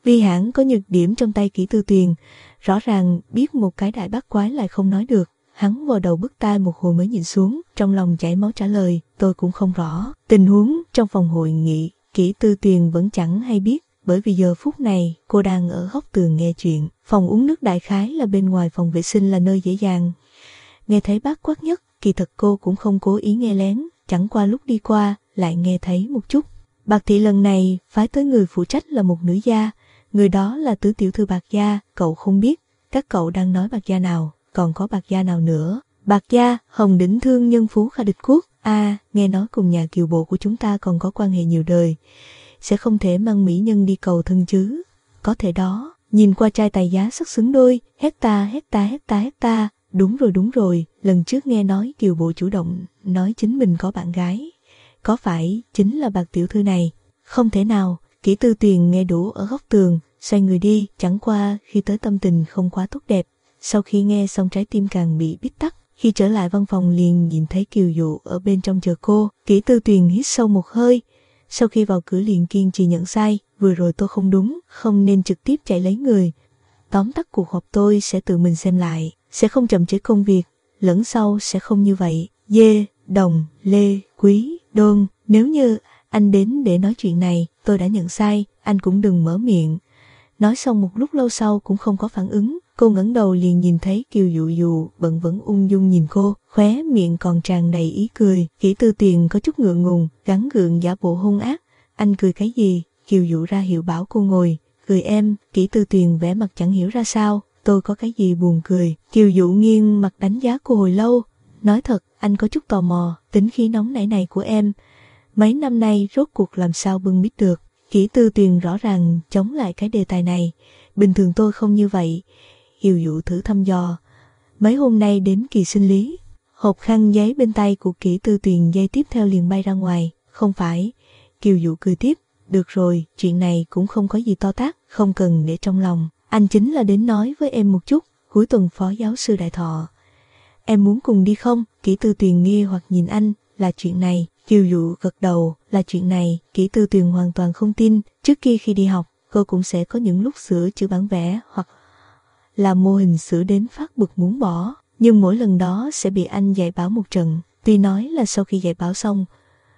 S1: Vi Hãn có nhược điểm trong tay Kỷ Tư Tuyền, rõ ràng biết một cái đại bát quái lại không nói được. Hắn vò đầu bứt tai một hồi mới nhìn xuống, trong lòng chảy máu trả lời, tôi cũng không rõ. Tình huống trong phòng hội nghị, Kỷ Tư Tuyền vẫn chẳng hay biết, bởi vì giờ phút này cô đang ở góc tường nghe chuyện. Phòng uống nước đại khái là bên ngoài phòng vệ sinh là nơi dễ dàng nghe thấy bát quát nhất. Kỳ thật cô cũng không cố ý nghe lén, chẳng qua lúc đi qua lại nghe thấy một chút. Bạc thị lần này phái tới người phụ trách là một nữ gia, người đó là tứ tiểu thư Bạc gia. Cậu không biết các cậu đang nói Bạc gia nào, còn có Bạc gia nào nữa. Bạc gia, Hồng Đỉnh thương nhân phú Kha Địch Quốc. A, à, nghe nói cùng nhà kiều bộ của chúng ta còn có quan hệ nhiều đời, sẽ không thể mang mỹ nhân đi cầu thân chứ. Có thể đó. Nhìn qua trai tài giá sắc xứng đôi, hecta hecta hecta hecta. Đúng rồi đúng rồi, lần trước nghe nói kiều bộ chủ động nói chính mình có bạn gái, có phải chính là Bạc tiểu thư này? Không thể nào. Kỷ Tư Tuyền nghe đủ ở góc tường, xoay người đi, chẳng qua khi tới tâm tình không quá tốt đẹp. Sau khi nghe xong trái tim càng bị bít tắc. Khi trở lại văn phòng liền nhìn thấy Kiều Dụ ở bên trong chờ cô. Kỷ Tư Tuyền hít sâu một hơi, sau khi vào cửa liền kiên trì nhận sai, vừa rồi tôi không đúng, không nên trực tiếp chạy lấy người. Tóm tắt cuộc họp tôi sẽ tự mình xem lại, sẽ không chậm trễ công việc, lẫn sau sẽ không như vậy. Dê, Đồng, Lê, Quý, Đôn, nếu như anh đến để nói chuyện này, tôi đã nhận sai, anh cũng đừng mở miệng. Nói xong một lúc lâu sau cũng không có phản ứng. Cô ngẩng đầu liền nhìn thấy Kiều Dụ Dụ bận vẫn ung dung nhìn cô, khóe miệng còn tràn đầy ý cười. Kỷ Tư Tuyền có chút ngượng ngùng, gắng gượng giả bộ hung ác. Anh cười cái gì? Kiều Dụ ra hiệu bảo cô ngồi. Cười em. Kỷ Tư Tuyền vẻ mặt chẳng hiểu ra sao. Tôi có cái gì buồn cười? Kiều Dụ nghiêng mặt đánh giá cô hồi lâu. Nói thật, anh có chút tò mò, tính khí nóng nảy này của em mấy năm nay rốt cuộc làm sao bưng bít được. Kỷ Tư Tuyền rõ ràng chống lại cái đề tài này. Bình thường tôi không như vậy. Kiều Dụ thử thăm dò. Mấy hôm nay đến kỳ sinh lý. Hộp khăn giấy bên tay của Kỷ Tư Tuyền dây tiếp theo liền bay ra ngoài. Không phải. Kiều Dụ cười tiếp. Được rồi, chuyện này cũng không có gì to tát, không cần để trong lòng. Anh chính là đến nói với em một chút. Cuối tuần phó giáo sư Đại Thọ, em muốn cùng đi không? Kỷ Tư Tuyền nghi hoặc nhìn anh. Là chuyện này. Kiều Dụ gật đầu. Là chuyện này. Kỷ Tư Tuyền hoàn toàn không tin. Trước kia khi đi học, cô cũng sẽ có những lúc sửa chữ bản vẽ hoặc là mô hình sửa đến phát bực muốn bỏ, nhưng mỗi lần đó sẽ bị anh dạy bảo một trận. Tuy nói là sau khi dạy bảo xong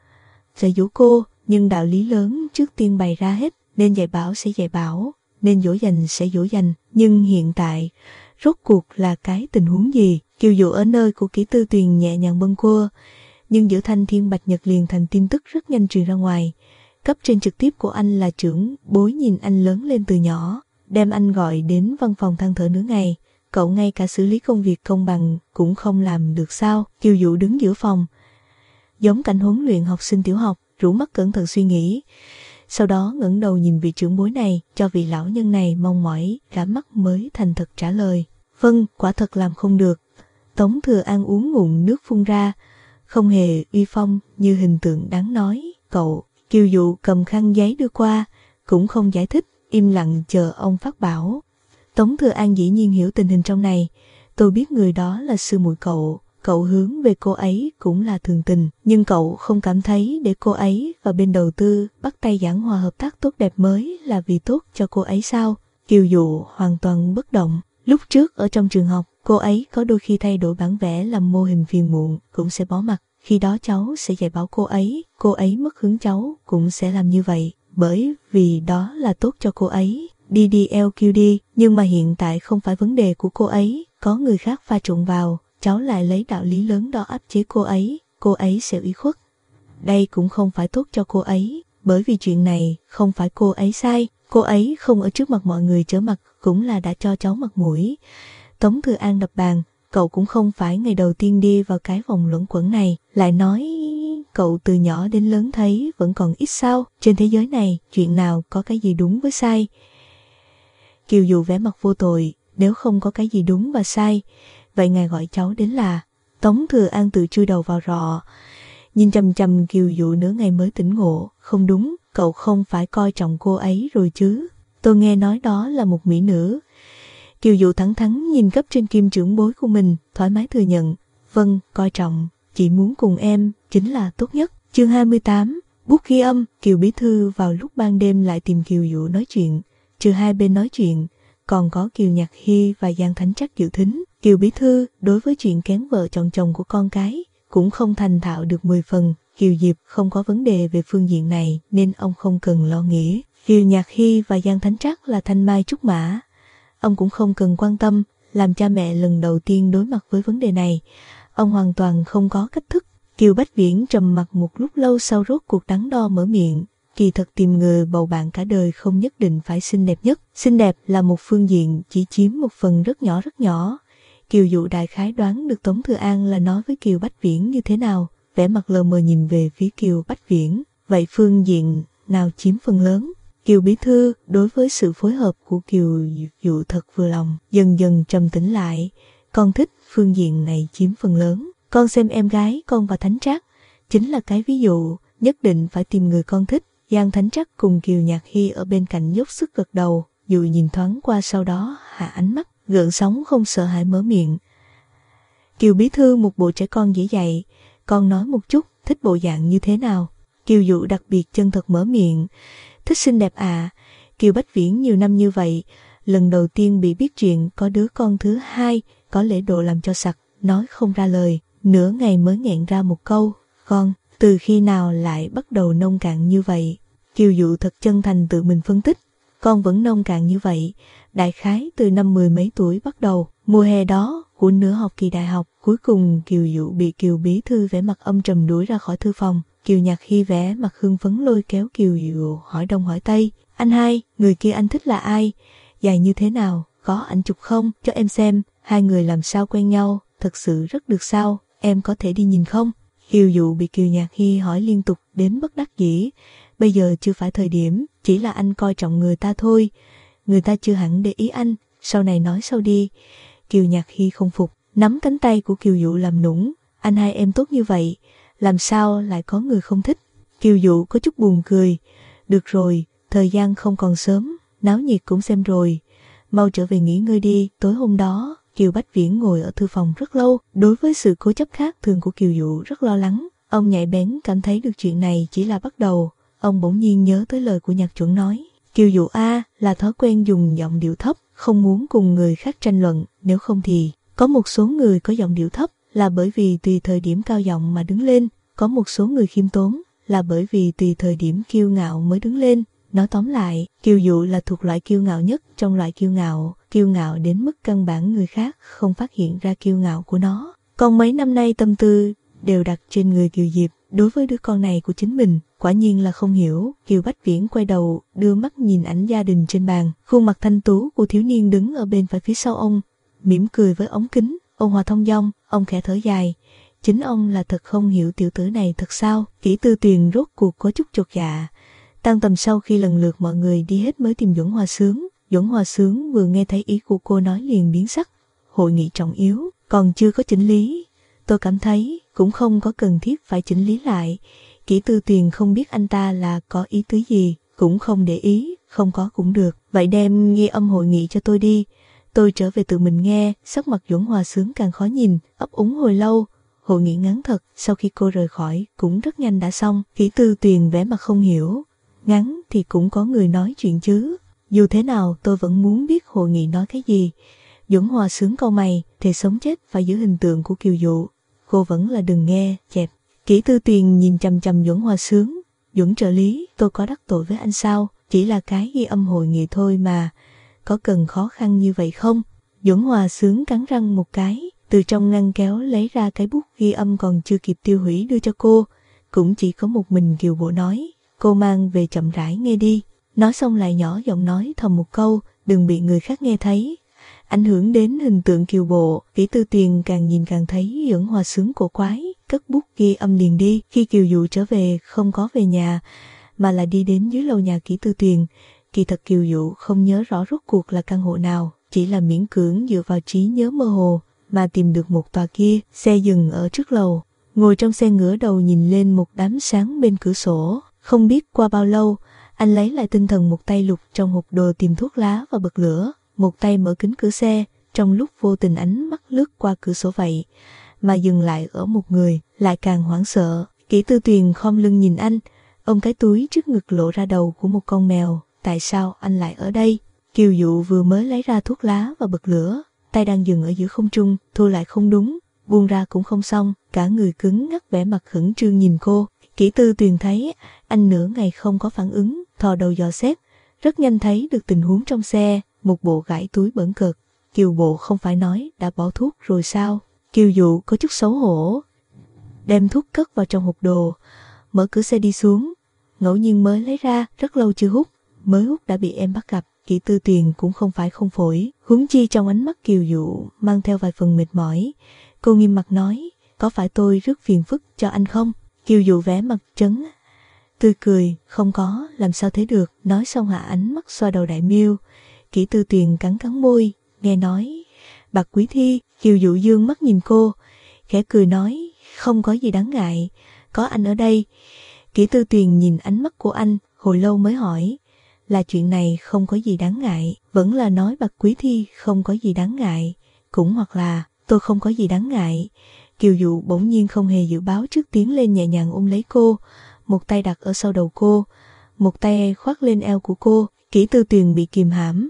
S1: sẽ dỗ cô, nhưng đạo lý lớn trước tiên bày ra hết. Nên dạy bảo sẽ dạy bảo, nên dỗ dành sẽ dỗ dành. Nhưng hiện tại rốt cuộc là cái tình huống gì? Kiều Dụ ở nơi của Kỷ Tư Tuyền nhẹ nhàng bâng quơ, nhưng giữa Thanh Thiên Bạch Nhật liền thành tin tức rất nhanh truyền ra ngoài. Cấp trên trực tiếp của anh là trưởng bối nhìn anh lớn lên từ nhỏ, đem anh gọi đến văn phòng than thở nửa ngày. Cậu ngay cả xử lý công việc công bằng cũng không làm được sao? Kiều Dụ đứng giữa phòng, giống cảnh huấn luyện học sinh tiểu học, rũ mắt cẩn thận suy nghĩ. Sau đó ngẩng đầu nhìn vị trưởng bối này, cho vị lão nhân này mong mỏi cả mắt mới thành thật trả lời. Vâng, quả thật làm không được. Tống Thừa An uống ngụm nước phun ra, không hề uy phong như hình tượng đáng nói. Cậu. Kiều Dụ cầm khăn giấy đưa qua, cũng không giải thích, im lặng chờ ông phát bảo. Tống Thừa An dĩ nhiên hiểu tình hình trong này. Tôi biết người đó là sư muội cậu, cậu hướng về cô ấy cũng là thường tình, nhưng cậu không cảm thấy để cô ấy và bên đầu tư bắt tay giảng hòa hợp tác tốt đẹp mới là vì tốt cho cô ấy sao? Kiều Dụ hoàn toàn bất động. Lúc trước ở trong trường học, cô ấy có đôi khi thay đổi bản vẽ làm mô hình phiền muộn, cũng sẽ bỏ mặt. Khi đó cháu sẽ dạy bảo cô ấy, cô ấy mất hứng cháu cũng sẽ làm như vậy, bởi vì đó là tốt cho cô ấy. Đi đi eo kêu đi, nhưng mà hiện tại không phải vấn đề của cô ấy, có người khác pha trộn vào, cháu lại lấy đạo lý lớn đó áp chế cô ấy, cô ấy sẽ ủy khuất. Đây cũng không phải tốt cho cô ấy, bởi vì chuyện này không phải cô ấy sai, cô ấy không ở trước mặt mọi người trở mặt cũng là đã cho cháu mặt mũi. Tống Thừa An đập bàn. Cậu cũng không phải ngày đầu tiên đi vào cái vòng luẩn quẩn này, lại nói cậu từ nhỏ đến lớn thấy vẫn còn ít sao? Trên thế giới này, chuyện nào có cái gì đúng với sai? Kiều Dụ vẻ mặt vô tội, nếu không có cái gì đúng và sai, vậy ngài gọi cháu đến là... Tống Thừa An tự chui đầu vào rọ, nhìn chằm chằm Kiều Dụ nửa ngày mới tỉnh ngộ. Không đúng, cậu không phải coi trọng cô ấy rồi chứ? Tôi nghe nói đó là một mỹ nữ. Kiều Dụ thẳng thắn nhìn cấp trên kim trưởng bối của mình, thoải mái thừa nhận. Vâng, coi trọng, chỉ muốn cùng em, chính là tốt nhất. Chương hai mươi tám, bút ghi âm. Kiều Bí Thư vào lúc ban đêm lại tìm Kiều Dụ nói chuyện. trừ hai bên nói chuyện, còn có Kiều Nhạc Hy và Giang Thánh Trắc dự thính. Kiều bí thư đối với chuyện kén vợ chọn chồng của con cái cũng không thành thạo được mười phần. Kiều Diệp không có vấn đề về phương diện này nên ông không cần lo nghĩ. Kiều Nhạc Hy và Giang Thánh Trắc là thanh mai trúc mã, ông cũng không cần quan tâm. Làm cha mẹ lần đầu tiên đối mặt với vấn đề này, ông hoàn toàn không có cách thức. Kiều Bách Viễn trầm mặc một lúc lâu sau rốt cuộc đắn đo mở miệng. Kỳ thật tìm người bầu bạn cả đời không nhất định phải xinh đẹp nhất. Xinh đẹp là một phương diện, chỉ chiếm một phần rất nhỏ rất nhỏ. Kiều Dụ đại khái đoán được Tống Thừa An là nói với Kiều Bách Viễn như thế nào, vẻ mặt lờ mờ nhìn về phía Kiều Bách Viễn. Vậy phương diện nào chiếm phần lớn? Kiều bí thư đối với sự phối hợp của Kiều Dụ thật vừa lòng, dần dần trầm tĩnh lại. Con thích phương diện này chiếm phần lớn. Con xem em gái con và Thánh Trác chính là cái ví dụ, nhất định phải tìm người con thích. Giang Thánh Trắc cùng Kiều Nhạc Hy ở bên cạnh dốc sức gật đầu, Dụ nhìn thoáng qua sau đó hạ ánh mắt, gợn sóng không sợ hãi mở miệng. Kiều bí thư một bộ trẻ con dễ dạy, con nói một chút, thích bộ dạng như thế nào? Kiều Dụ đặc biệt chân thật mở miệng, thích xinh đẹp à? Kiều Bách Viễn nhiều năm như vậy, lần đầu tiên bị biết chuyện có đứa con thứ hai, có lễ độ làm cho sặc, nói không ra lời, nửa ngày mới nghẹn ra một câu, con, từ khi nào lại bắt đầu nông cạn như vậy? Kiều Dụ thật chân thành tự mình phân tích, con vẫn nông cạn như vậy, đại khái từ năm mười mấy tuổi bắt đầu, mùa hè đó của nửa học kỳ đại học. Cuối cùng Kiều Dụ bị Kiều bí thư vẻ mặt âm trầm đuổi ra khỏi thư phòng. Kiều Nhạc Hy vẻ mặt hưng phấn lôi kéo Kiều Dụ hỏi đông hỏi tây, anh hai, người kia anh thích là ai? Dài như thế nào? Có ảnh chụp không? Cho em xem, hai người làm sao quen nhau, thật sự rất được sao, em có thể đi nhìn không? Kiều Dụ bị Kiều Nhạc Hy hỏi liên tục đến bất đắc dĩ, bây giờ chưa phải thời điểm, chỉ là anh coi trọng người ta thôi, người ta chưa hẳn để ý anh, sau này nói sau đi. Kiều Nhạc Hy không phục, nắm cánh tay của Kiều Dụ làm nũng, anh hai em tốt như vậy, làm sao lại có người không thích? Kiều Dụ có chút buồn cười, được rồi, thời gian không còn sớm, náo nhiệt cũng xem rồi, mau trở về nghỉ ngơi đi. Tối hôm đó, Kiều Bách Viễn ngồi ở thư phòng rất lâu, đối với sự cố chấp khác thường của Kiều Dụ rất lo lắng. Ông nhạy bén cảm thấy được chuyện này chỉ là bắt đầu, ông bỗng nhiên nhớ tới lời của Nhạc Chuẩn nói. Kiều Dụ A là thói quen dùng giọng điệu thấp, không muốn cùng người khác tranh luận, nếu không thì, có một số người có giọng điệu thấp là bởi vì tùy thời điểm cao giọng mà đứng lên, có một số người khiêm tốn là bởi vì tùy thời điểm kiêu ngạo mới đứng lên. Nói tóm lại, Kiều Dụ là thuộc loại kiêu ngạo nhất trong loại kiêu ngạo, kiêu ngạo đến mức căn bản người khác không phát hiện ra kiêu ngạo của nó. Còn mấy năm nay tâm tư đều đặt trên người Kiều Diệp, đối với đứa con này của chính mình, quả nhiên là không hiểu. Kiều Bách Viễn quay đầu, đưa mắt nhìn ảnh gia đình trên bàn, khuôn mặt thanh tú của thiếu niên đứng ở bên phải phía sau ông, mỉm cười với ống kính, ôn hòa thông dong, ông khẽ thở dài. Chính ông là thật không hiểu tiểu tử này thật sao. Kỷ Tư Tuyền rốt cuộc có chút chột dạ. Tan tầm sau khi lần lượt mọi người đi hết mới tìm Duẩn Hòa Sướng. Duẩn Hòa Sướng vừa nghe thấy ý của cô nói liền biến sắc. Hội nghị trọng yếu, còn chưa có chỉnh lý. Tôi cảm thấy cũng không có cần thiết phải chỉnh lý lại. Kỷ Tư Tuyền không biết anh ta là có ý tứ gì, cũng không để ý, không có cũng được. Vậy đem ghi âm hội nghị cho tôi đi, tôi trở về tự mình nghe. Sắc mặt Duẩn Hòa Sướng càng khó nhìn, ấp úng hồi lâu. Hội nghị ngắn thật, sau khi cô rời khỏi cũng rất nhanh đã xong. Kỷ Tư Tuyền vẻ mặt không hiểu. Ngắn thì cũng có người nói chuyện chứ. Dù thế nào tôi vẫn muốn biết hội nghị nói cái gì. Duẩn Hòa Sướng cau mày, thề sống chết phải giữ hình tượng của Kiều Dụ. Cô vẫn là đừng nghe, chẹp. Kỷ Tư Tuyền nhìn chằm chằm Duẩn Hòa Sướng. Duẩn trợ lý, tôi có đắc tội với anh sao? Chỉ là cái ghi âm hội nghị thôi mà. Có cần khó khăn như vậy không? Duẩn Hòa Sướng cắn răng một cái, từ trong ngăn kéo lấy ra cái bút ghi âm còn chưa kịp tiêu hủy đưa cho cô. Cũng chỉ có một mình Kiều Bộ nói, cô mang về chậm rãi nghe đi. Nói xong lại nhỏ giọng nói thầm một câu, đừng bị người khác nghe thấy. Ảnh hưởng đến hình tượng Kiều Bộ, Kỷ Tư Tuyền càng nhìn càng thấy Duẩn Hòa Sướng cổ quái, cất bút ghi âm liền đi. Khi Kiều Dụ trở về không có về nhà, mà là đi đến dưới lầu nhà Kỷ Tư Tuyền. Kỳ thật Kiều Dụ không nhớ rõ rốt cuộc là căn hộ nào, chỉ là miễn cưỡng dựa vào trí nhớ mơ hồ mà tìm được một tòa kia. Xe dừng ở trước lầu, ngồi trong xe ngửa đầu nhìn lên một đám sáng bên cửa sổ. Không biết qua bao lâu, anh lấy lại tinh thần, một tay lục trong hộp đồ tìm thuốc lá và bật lửa, một tay mở kính cửa xe. Trong lúc vô tình ánh mắt lướt qua cửa sổ vậy mà dừng lại ở một người, lại càng hoảng sợ. Kỷ Tư Tuyền khom lưng nhìn anh, ôm cái túi trước ngực lộ ra đầu của một con mèo. Tại sao anh lại ở đây? Kiều Dụ vừa mới lấy ra thuốc lá và bật lửa, tay đang dừng ở giữa không trung, thôi lại không đúng, buông ra cũng không xong, cả người cứng ngắc vẻ mặt khẩn trương nhìn cô. Kỷ Tư Tuyền thấy anh nửa ngày không có phản ứng, thò đầu dò xét, rất nhanh thấy được tình huống trong xe, một bộ gãi túi bẩn cợt. Kiều Bộ không phải nói đã bỏ thuốc rồi sao? Kiều Dụ có chút xấu hổ, đem thuốc cất vào trong hộp đồ, mở cửa xe đi xuống, ngẫu nhiên mới lấy ra, rất lâu chưa hút, mới hút đã bị em bắt gặp. Kỷ Tư Tuyền cũng không phải không phổi, huống chi trong ánh mắt Kiều Dụ mang theo vài phần mệt mỏi. Cô nghiêm mặt nói, có phải tôi rất phiền phức cho anh không? Kiều Dụ vẻ mặt trấn, tươi cười, không có, làm sao thế được. Nói xong hạ ánh mắt xoa đầu Đại Miêu. Kỷ Tư Tuyền cắn cắn môi, nghe nói Bạc Quý Thi. Kiều Dụ dương mắt nhìn cô, khẽ cười nói, không có gì đáng ngại, có anh ở đây. Kỷ Tư Tuyền nhìn ánh mắt của anh, hồi lâu mới hỏi, là chuyện này không có gì đáng ngại, vẫn là nói Bạc Quý Thi không có gì đáng ngại, cũng hoặc là tôi không có gì đáng ngại. Kiều Dụ bỗng nhiên không hề dự báo trước tiến lên nhẹ nhàng ôm lấy cô, một tay đặt ở sau đầu cô, một tay khoác lên eo của cô. Kỷ Tư Tuyền bị kìm hãm,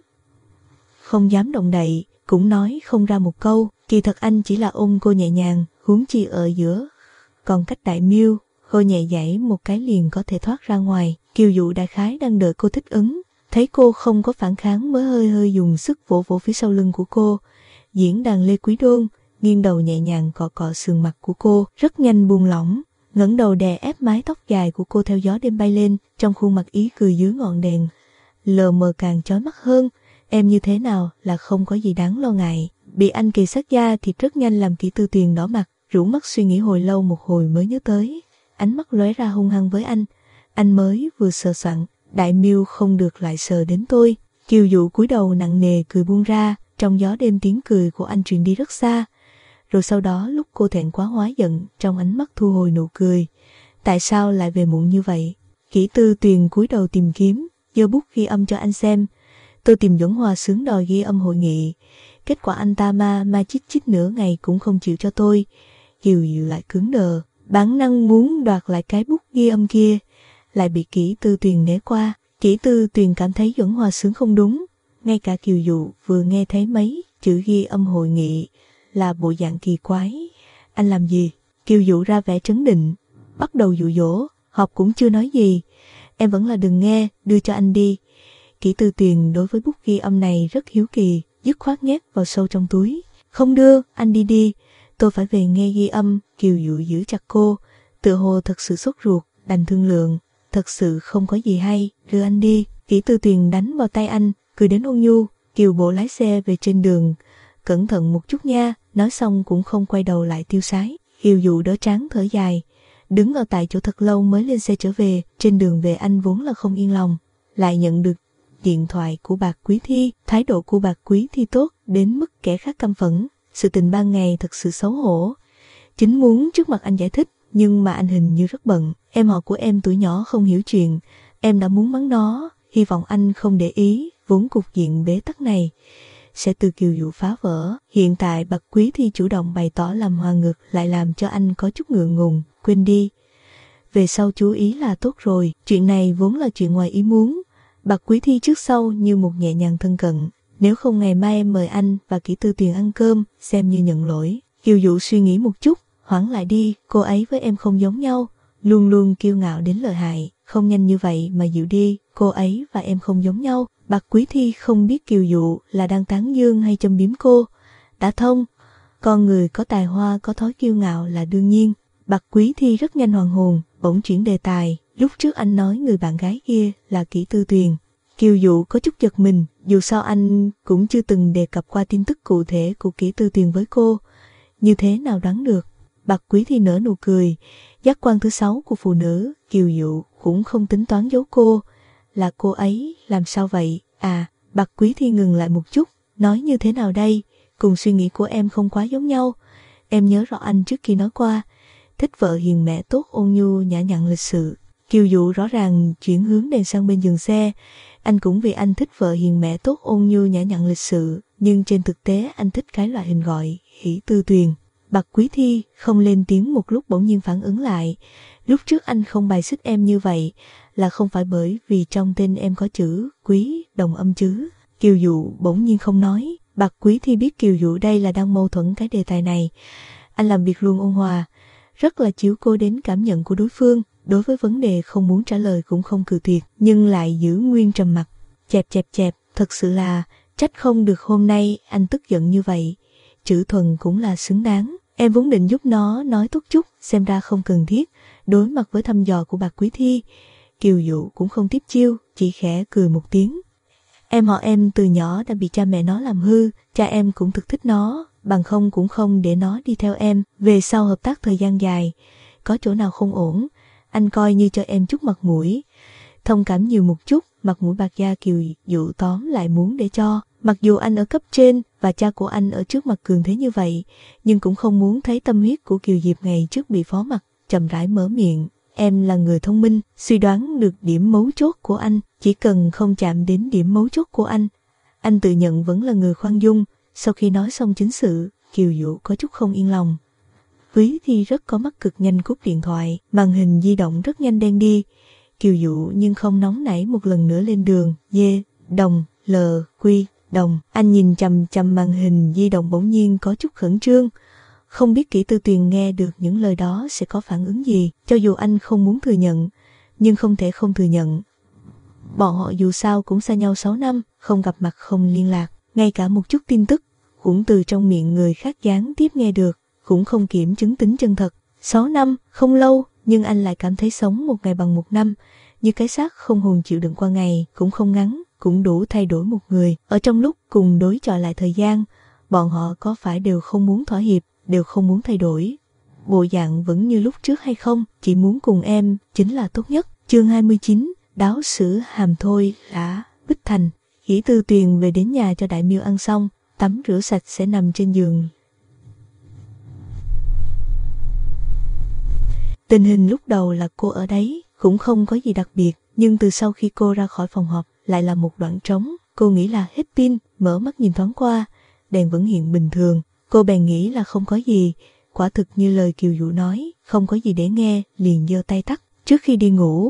S1: không dám động đậy, cũng nói không ra một câu. Kỳ thật anh chỉ là ôm cô nhẹ nhàng, huống chi ở giữa còn cách Đại Miêu, cô nhẹ giãy một cái liền có thể thoát ra ngoài. Kiều Dụ đại khái đang đợi cô thích ứng, thấy cô không có phản kháng mới hơi hơi dùng sức vỗ vỗ phía sau lưng của cô. Diễn đàn Lê Quý Đôn nghiêng đầu nhẹ nhàng cọ cọ sườn mặt của cô, rất nhanh buông lỏng, ngẩng đầu đè ép mái tóc dài của cô theo gió đêm bay lên, trong khuôn mặt ý cười dưới ngọn đèn lờ mờ càng chói mắt hơn. Em như thế nào là không có gì đáng lo ngại. Bị anh kề sát da thì rất nhanh làm Kỷ Tư Tuyền đỏ mặt, rũ mắt suy nghĩ hồi lâu một hồi mới nhớ tới, ánh mắt lóe ra hung hăng với anh. Anh mới vừa sờ soạn, Đại Miêu không được lại sờ đến tôi. Kiều Dụ cúi đầu nặng nề cười buông ra, trong gió đêm tiếng cười của anh truyền đi rất xa. Rồi sau đó lúc cô thẹn quá hóa giận, trong ánh mắt thu hồi nụ cười. Tại sao lại về muộn như vậy? Kỷ Tư Tuyền cúi đầu tìm kiếm, giơ bút ghi âm cho anh xem. Tôi tìm Duẩn Hòa Sướng đòi ghi âm hội nghị, kết quả anh ta ma ma chít chít nửa ngày cũng không chịu cho tôi. Kiều Dụ lại cứng đờ, bản năng muốn đoạt lại cái bút ghi âm kia, lại bị Kỷ Tư Tuyền né qua. Kỷ Tư Tuyền cảm thấy Duẩn Hòa Sướng không đúng, ngay cả Kiều Dụ vừa nghe thấy mấy chữ ghi âm hội nghị là bộ dạng kỳ quái. Anh làm gì? Kiều Dụ ra vẻ trấn định, bắt đầu dụ dỗ, họp cũng chưa nói gì, em vẫn là đừng nghe, đưa cho anh đi. Kỷ Tư Tuyền đối với bút ghi âm này rất hiếu kỳ, dứt khoát nhét vào sâu trong túi. Không đưa, anh đi đi, tôi phải về nghe ghi âm. Kiều Dụ giữ chặt cô, tựa hồ thật sự sốt ruột, đành thương lượng, thật sự không có gì hay, đưa anh đi. Kỷ Tư Tuyền đánh vào tay anh, cười đến ôn nhu. Kiều Bộ lái xe về trên đường, cẩn thận một chút nha. Nói xong cũng không quay đầu lại tiêu sái. Kiều Dụ đỡ trán thở dài, đứng ở tại chỗ thật lâu mới lên xe trở về. Trên đường về anh vốn là không yên lòng, lại nhận được điện thoại của Bạc Quý Thi. Thái độ của Bạc Quý Thi tốt đến mức kẻ khác căm phẫn. Sự tình ban ngày thật sự xấu hổ, chính muốn trước mặt anh giải thích, nhưng mà anh hình như rất bận. Em họ của em tuổi nhỏ không hiểu chuyện, em đã muốn mắng nó, hy vọng anh không để ý. Vốn cục diện bế tắc này sẽ từ Kiều Dụ phá vỡ. Hiện tại Bạc Quý Thi chủ động bày tỏ làm hòa ngược lại làm cho anh có chút ngượng ngùng. Quên đi, về sau chú ý là tốt rồi. Chuyện này vốn là chuyện ngoài ý muốn. Bạc Quý Thi trước sau như một nhẹ nhàng thân cận. Nếu không ngày mai em mời anh và Kỷ Tư Tuyền ăn cơm, xem như nhận lỗi. Kiều Dụ suy nghĩ một chút, hoãn lại đi, cô ấy với em không giống nhau, luôn luôn kiêu ngạo đến lợi hại, không nhanh như vậy mà dịu đi, cô ấy và em không giống nhau. Bạc Quý Thi không biết Kiều Dụ là đang tán dương hay châm biếm cô. Đã thông, con người có tài hoa có thói kiêu ngạo là đương nhiên. Bạc Quý Thi rất nhanh hoàn hồn, bỗng chuyển đề tài. Lúc trước anh nói người bạn gái kia là Kỷ Tư Tuyền. Kiều Dụ có chút giật mình, dù sao anh cũng chưa từng đề cập qua tin tức cụ thể của Kỷ Tư Tuyền với cô, như thế nào đoán được. Bạc Quý Thi nở nụ cười, giác quan thứ sáu của phụ nữ. Kiều Dụ cũng không tính toán giấu cô. Là cô ấy, làm sao vậy? À, Bạc Quý Thi ngừng lại một chút, nói như thế nào đây? Cùng suy nghĩ của em không quá giống nhau. Em nhớ rõ anh trước khi nói qua, thích vợ hiền mẹ tốt ôn nhu nhã nhặn lịch sự. Kiều Dụ rõ ràng chuyển hướng đèn sang bên giường xe. Anh cũng vì anh thích vợ hiền mẹ tốt ôn nhu nhã nhặn lịch sự, nhưng trên thực tế anh thích cái loại hình gọi Kỷ Tư Tuyền. Bạc Quý Thi không lên tiếng một lúc bỗng nhiên phản ứng lại. Lúc trước anh không bài xích em như vậy là không phải bởi vì trong tên em có chữ quý đồng âm chứ? Kiều Dụ bỗng nhiên không nói. Bạc Quý Thi biết Kiều Dụ đây là đang mâu thuẫn cái đề tài này. Anh làm việc luôn ôn hòa, rất là chiếu cố đến cảm nhận của đối phương. Đối với vấn đề không muốn trả lời cũng không cự tuyệt, nhưng lại giữ nguyên trầm mặc. Chẹp chẹp chẹp, thật sự là trách không được hôm nay anh tức giận như vậy. Chữ Thuần cũng là xứng đáng. Em vốn định giúp nó nói tốt chút, xem ra không cần thiết. Đối mặt với thăm dò của Bạc Quý Thi, Kiều Dụ cũng không tiếp chiêu, chỉ khẽ cười một tiếng. Em họ em từ nhỏ đã bị cha mẹ nó làm hư, cha em cũng thực thích nó, bằng không cũng không để nó đi theo em. Về sau hợp tác thời gian dài, có chỗ nào không ổn, anh coi như cho em chút mặt mũi. Thông cảm nhiều một chút, mặt mũi bạc da Kiều Dụ tóm lại muốn để cho. Mặc dù anh ở cấp trên và cha của anh ở trước mặt cường thế như vậy, nhưng cũng không muốn thấy tâm huyết của Kiều Diệp ngày trước bị phó mặc. Chậm rãi mở miệng, em là người thông minh, suy đoán được điểm mấu chốt của anh, chỉ cần không chạm đến điểm mấu chốt của anh. Anh tự nhận vẫn là người khoan dung. Sau khi nói xong chính sự, Kiều Dụ có chút không yên lòng. Quý Thi rất có mắt cực nhanh cúp điện thoại, màn hình di động rất nhanh đen đi. Kiều Dụ nhưng không nóng nảy một lần nữa lên đường. Dê, đồng, lờ, quy, đồng. Anh nhìn chằm chằm màn hình di động bỗng nhiên có chút khẩn trương. Không biết Kỷ Tư Tuyền nghe được những lời đó sẽ có phản ứng gì. Cho dù anh không muốn thừa nhận, nhưng không thể không thừa nhận. Bọn họ dù sao cũng xa nhau sáu năm, không gặp mặt không liên lạc. Ngay cả một chút tin tức cũng từ trong miệng người khác gián tiếp nghe được, cũng không kiểm chứng tính chân thật. Sáu năm, không lâu, nhưng anh lại cảm thấy sống một ngày bằng một năm, như cái xác không hồn chịu đựng qua ngày, cũng không ngắn, cũng đủ thay đổi một người. Ở trong lúc cùng đối chọi lại thời gian, bọn họ có phải đều không muốn thỏa hiệp, đều không muốn thay đổi. Bộ dạng vẫn như lúc trước hay không, chỉ muốn cùng em, chính là tốt nhất. Chương hai mươi chín, đáo sữa hàm thôi đã, Bích Thành. Kỷ Tư Tuyền về đến nhà cho Đại Miêu ăn xong, tắm rửa sạch sẽ nằm trên giường. Tình hình lúc đầu là cô ở đấy, cũng không có gì đặc biệt, nhưng từ sau khi cô ra khỏi phòng họp, lại là một đoạn trống. Cô nghĩ là hết pin, mở mắt nhìn thoáng qua, đèn vẫn hiện bình thường. Cô bèn nghĩ là không có gì, quả thực như lời Kiều Dụ nói, không có gì để nghe, liền giơ tay tắt. Trước khi đi ngủ,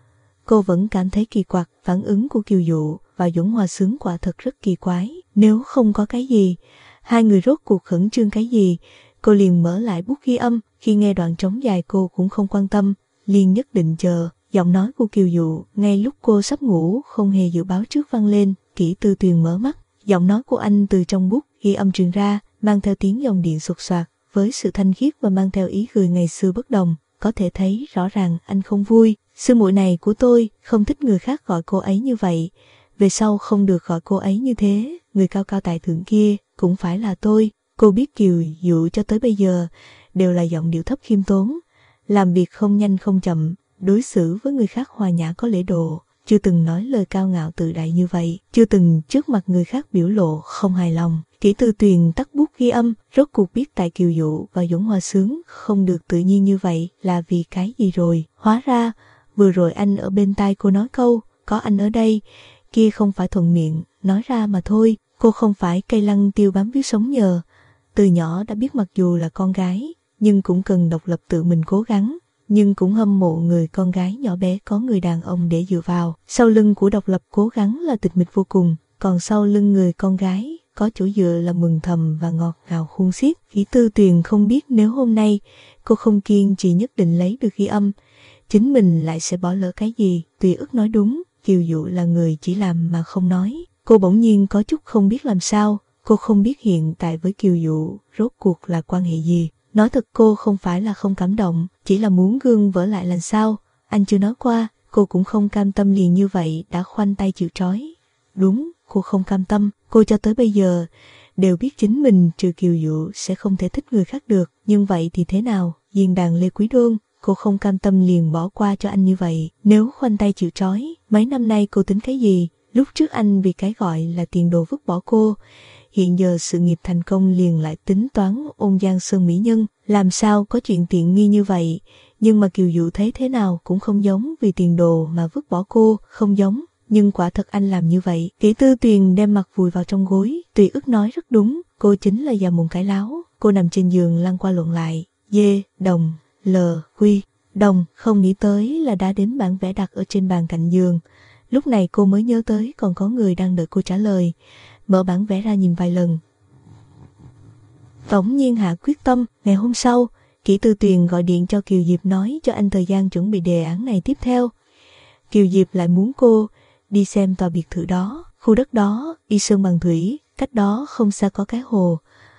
S1: cô vẫn cảm thấy kỳ quặc, phản ứng của Kiều Dụ và Duẩn Hòa Xướng quả thật rất kỳ quái. Nếu không có cái gì, hai người rốt cuộc khẩn trương cái gì, cô liền mở lại bút ghi âm. Khi nghe đoạn trống dài cô cũng không quan tâm, liền nhất định chờ. Giọng nói của Kiều Dụ ngay lúc cô sắp ngủ không hề dự báo trước vang lên. Kỷ Tư Tuyền mở mắt, giọng nói của anh từ trong bút ghi âm truyền ra, mang theo tiếng dòng điện sột soạt, với sự thanh khiết và mang theo ý cười ngày xưa bất đồng. Có thể thấy rõ ràng anh không vui. Sư muội này của tôi không thích người khác gọi cô ấy như vậy, về sau không được gọi cô ấy như thế. Người cao cao tại thượng kia cũng phải là tôi. Cô biết Kiều Dụ cho tới bây giờ đều là giọng điệu thấp khiêm tốn, làm việc không nhanh không chậm, đối xử với người khác hòa nhã có lễ độ, chưa từng nói lời cao ngạo tự đại như vậy, chưa từng trước mặt người khác biểu lộ không hài lòng. Kỷ Tư Tuyền tắt bút ghi âm, rốt cuộc biết tại Kiều Dụ và Duẩn Hòa Xướng không được tự nhiên như vậy là vì cái gì rồi. Hóa ra vừa rồi anh ở bên tai cô nói câu có anh ở đây, kia không phải thuận miệng nói ra mà thôi. Cô không phải cây lăng tiêu bám víu sống nhờ, từ nhỏ đã biết mặc dù là con gái nhưng cũng cần độc lập tự mình cố gắng, nhưng cũng hâm mộ người con gái nhỏ bé có người đàn ông để dựa vào. Sau lưng của độc lập cố gắng là tịch mịch vô cùng, còn sau lưng người con gái có chỗ dựa là mừng thầm và ngọt ngào khôn xiết. Kỷ Tư Tuyền không biết nếu hôm nay cô không kiên trì nhất định lấy được ghi âm, chính mình lại sẽ bỏ lỡ cái gì. Tùy ức nói đúng, Kiều Dụ là người chỉ làm mà không nói. Cô bỗng nhiên có chút không biết làm sao. Cô không biết hiện tại với Kiều Dụ rốt cuộc là quan hệ gì. Nói thật cô không phải là không cảm động, chỉ là muốn gương vỡ lại làm sao. Anh chưa nói qua, cô cũng không cam tâm liền như vậy đã khoanh tay chịu trói. Đúng, cô không cam tâm. Cô cho tới bây giờ đều biết chính mình trừ Kiều Dụ sẽ không thể thích người khác được. Nhưng vậy thì thế nào? Diên đàn Lê Quý Đôn, cô không cam tâm liền bỏ qua cho anh như vậy. Nếu khoanh tay chịu trói, mấy năm nay cô tính cái gì? Lúc trước anh vì cái gọi là tiền đồ vứt bỏ cô, hiện giờ sự nghiệp thành công liền lại tính toán ôn giang sơn mỹ nhân, làm sao có chuyện tiện nghi như vậy. Nhưng mà Kiều Dụ thấy thế nào cũng không giống vì tiền đồ mà vứt bỏ cô, không giống. Nhưng quả thật anh làm như vậy. Kỷ Tư Tuyền đem mặt vùi vào trong gối. Tùy ức nói rất đúng, cô chính là già mồm cái láo. Cô nằm trên giường lăn qua lộn lại. Dê, đồng, lờ, quy, đồng. Không nghĩ tới là đã đến bản vẽ đặt ở trên bàn cạnh giường. Lúc này cô mới nhớ tới còn có người đang đợi cô trả lời, mở bản vẽ ra nhìn vài lần. Bỗng nhiên hạ quyết tâm, ngày hôm sau, Kỷ Tư Tuyền gọi điện cho Kiều Diệp nói cho anh thời gian chuẩn bị đề án này tiếp theo. Kiều Diệp lại muốn cô đi xem tòa biệt thự đó, khu đất đó, y sơn bằng thủy, cách đó không xa có cái hồ.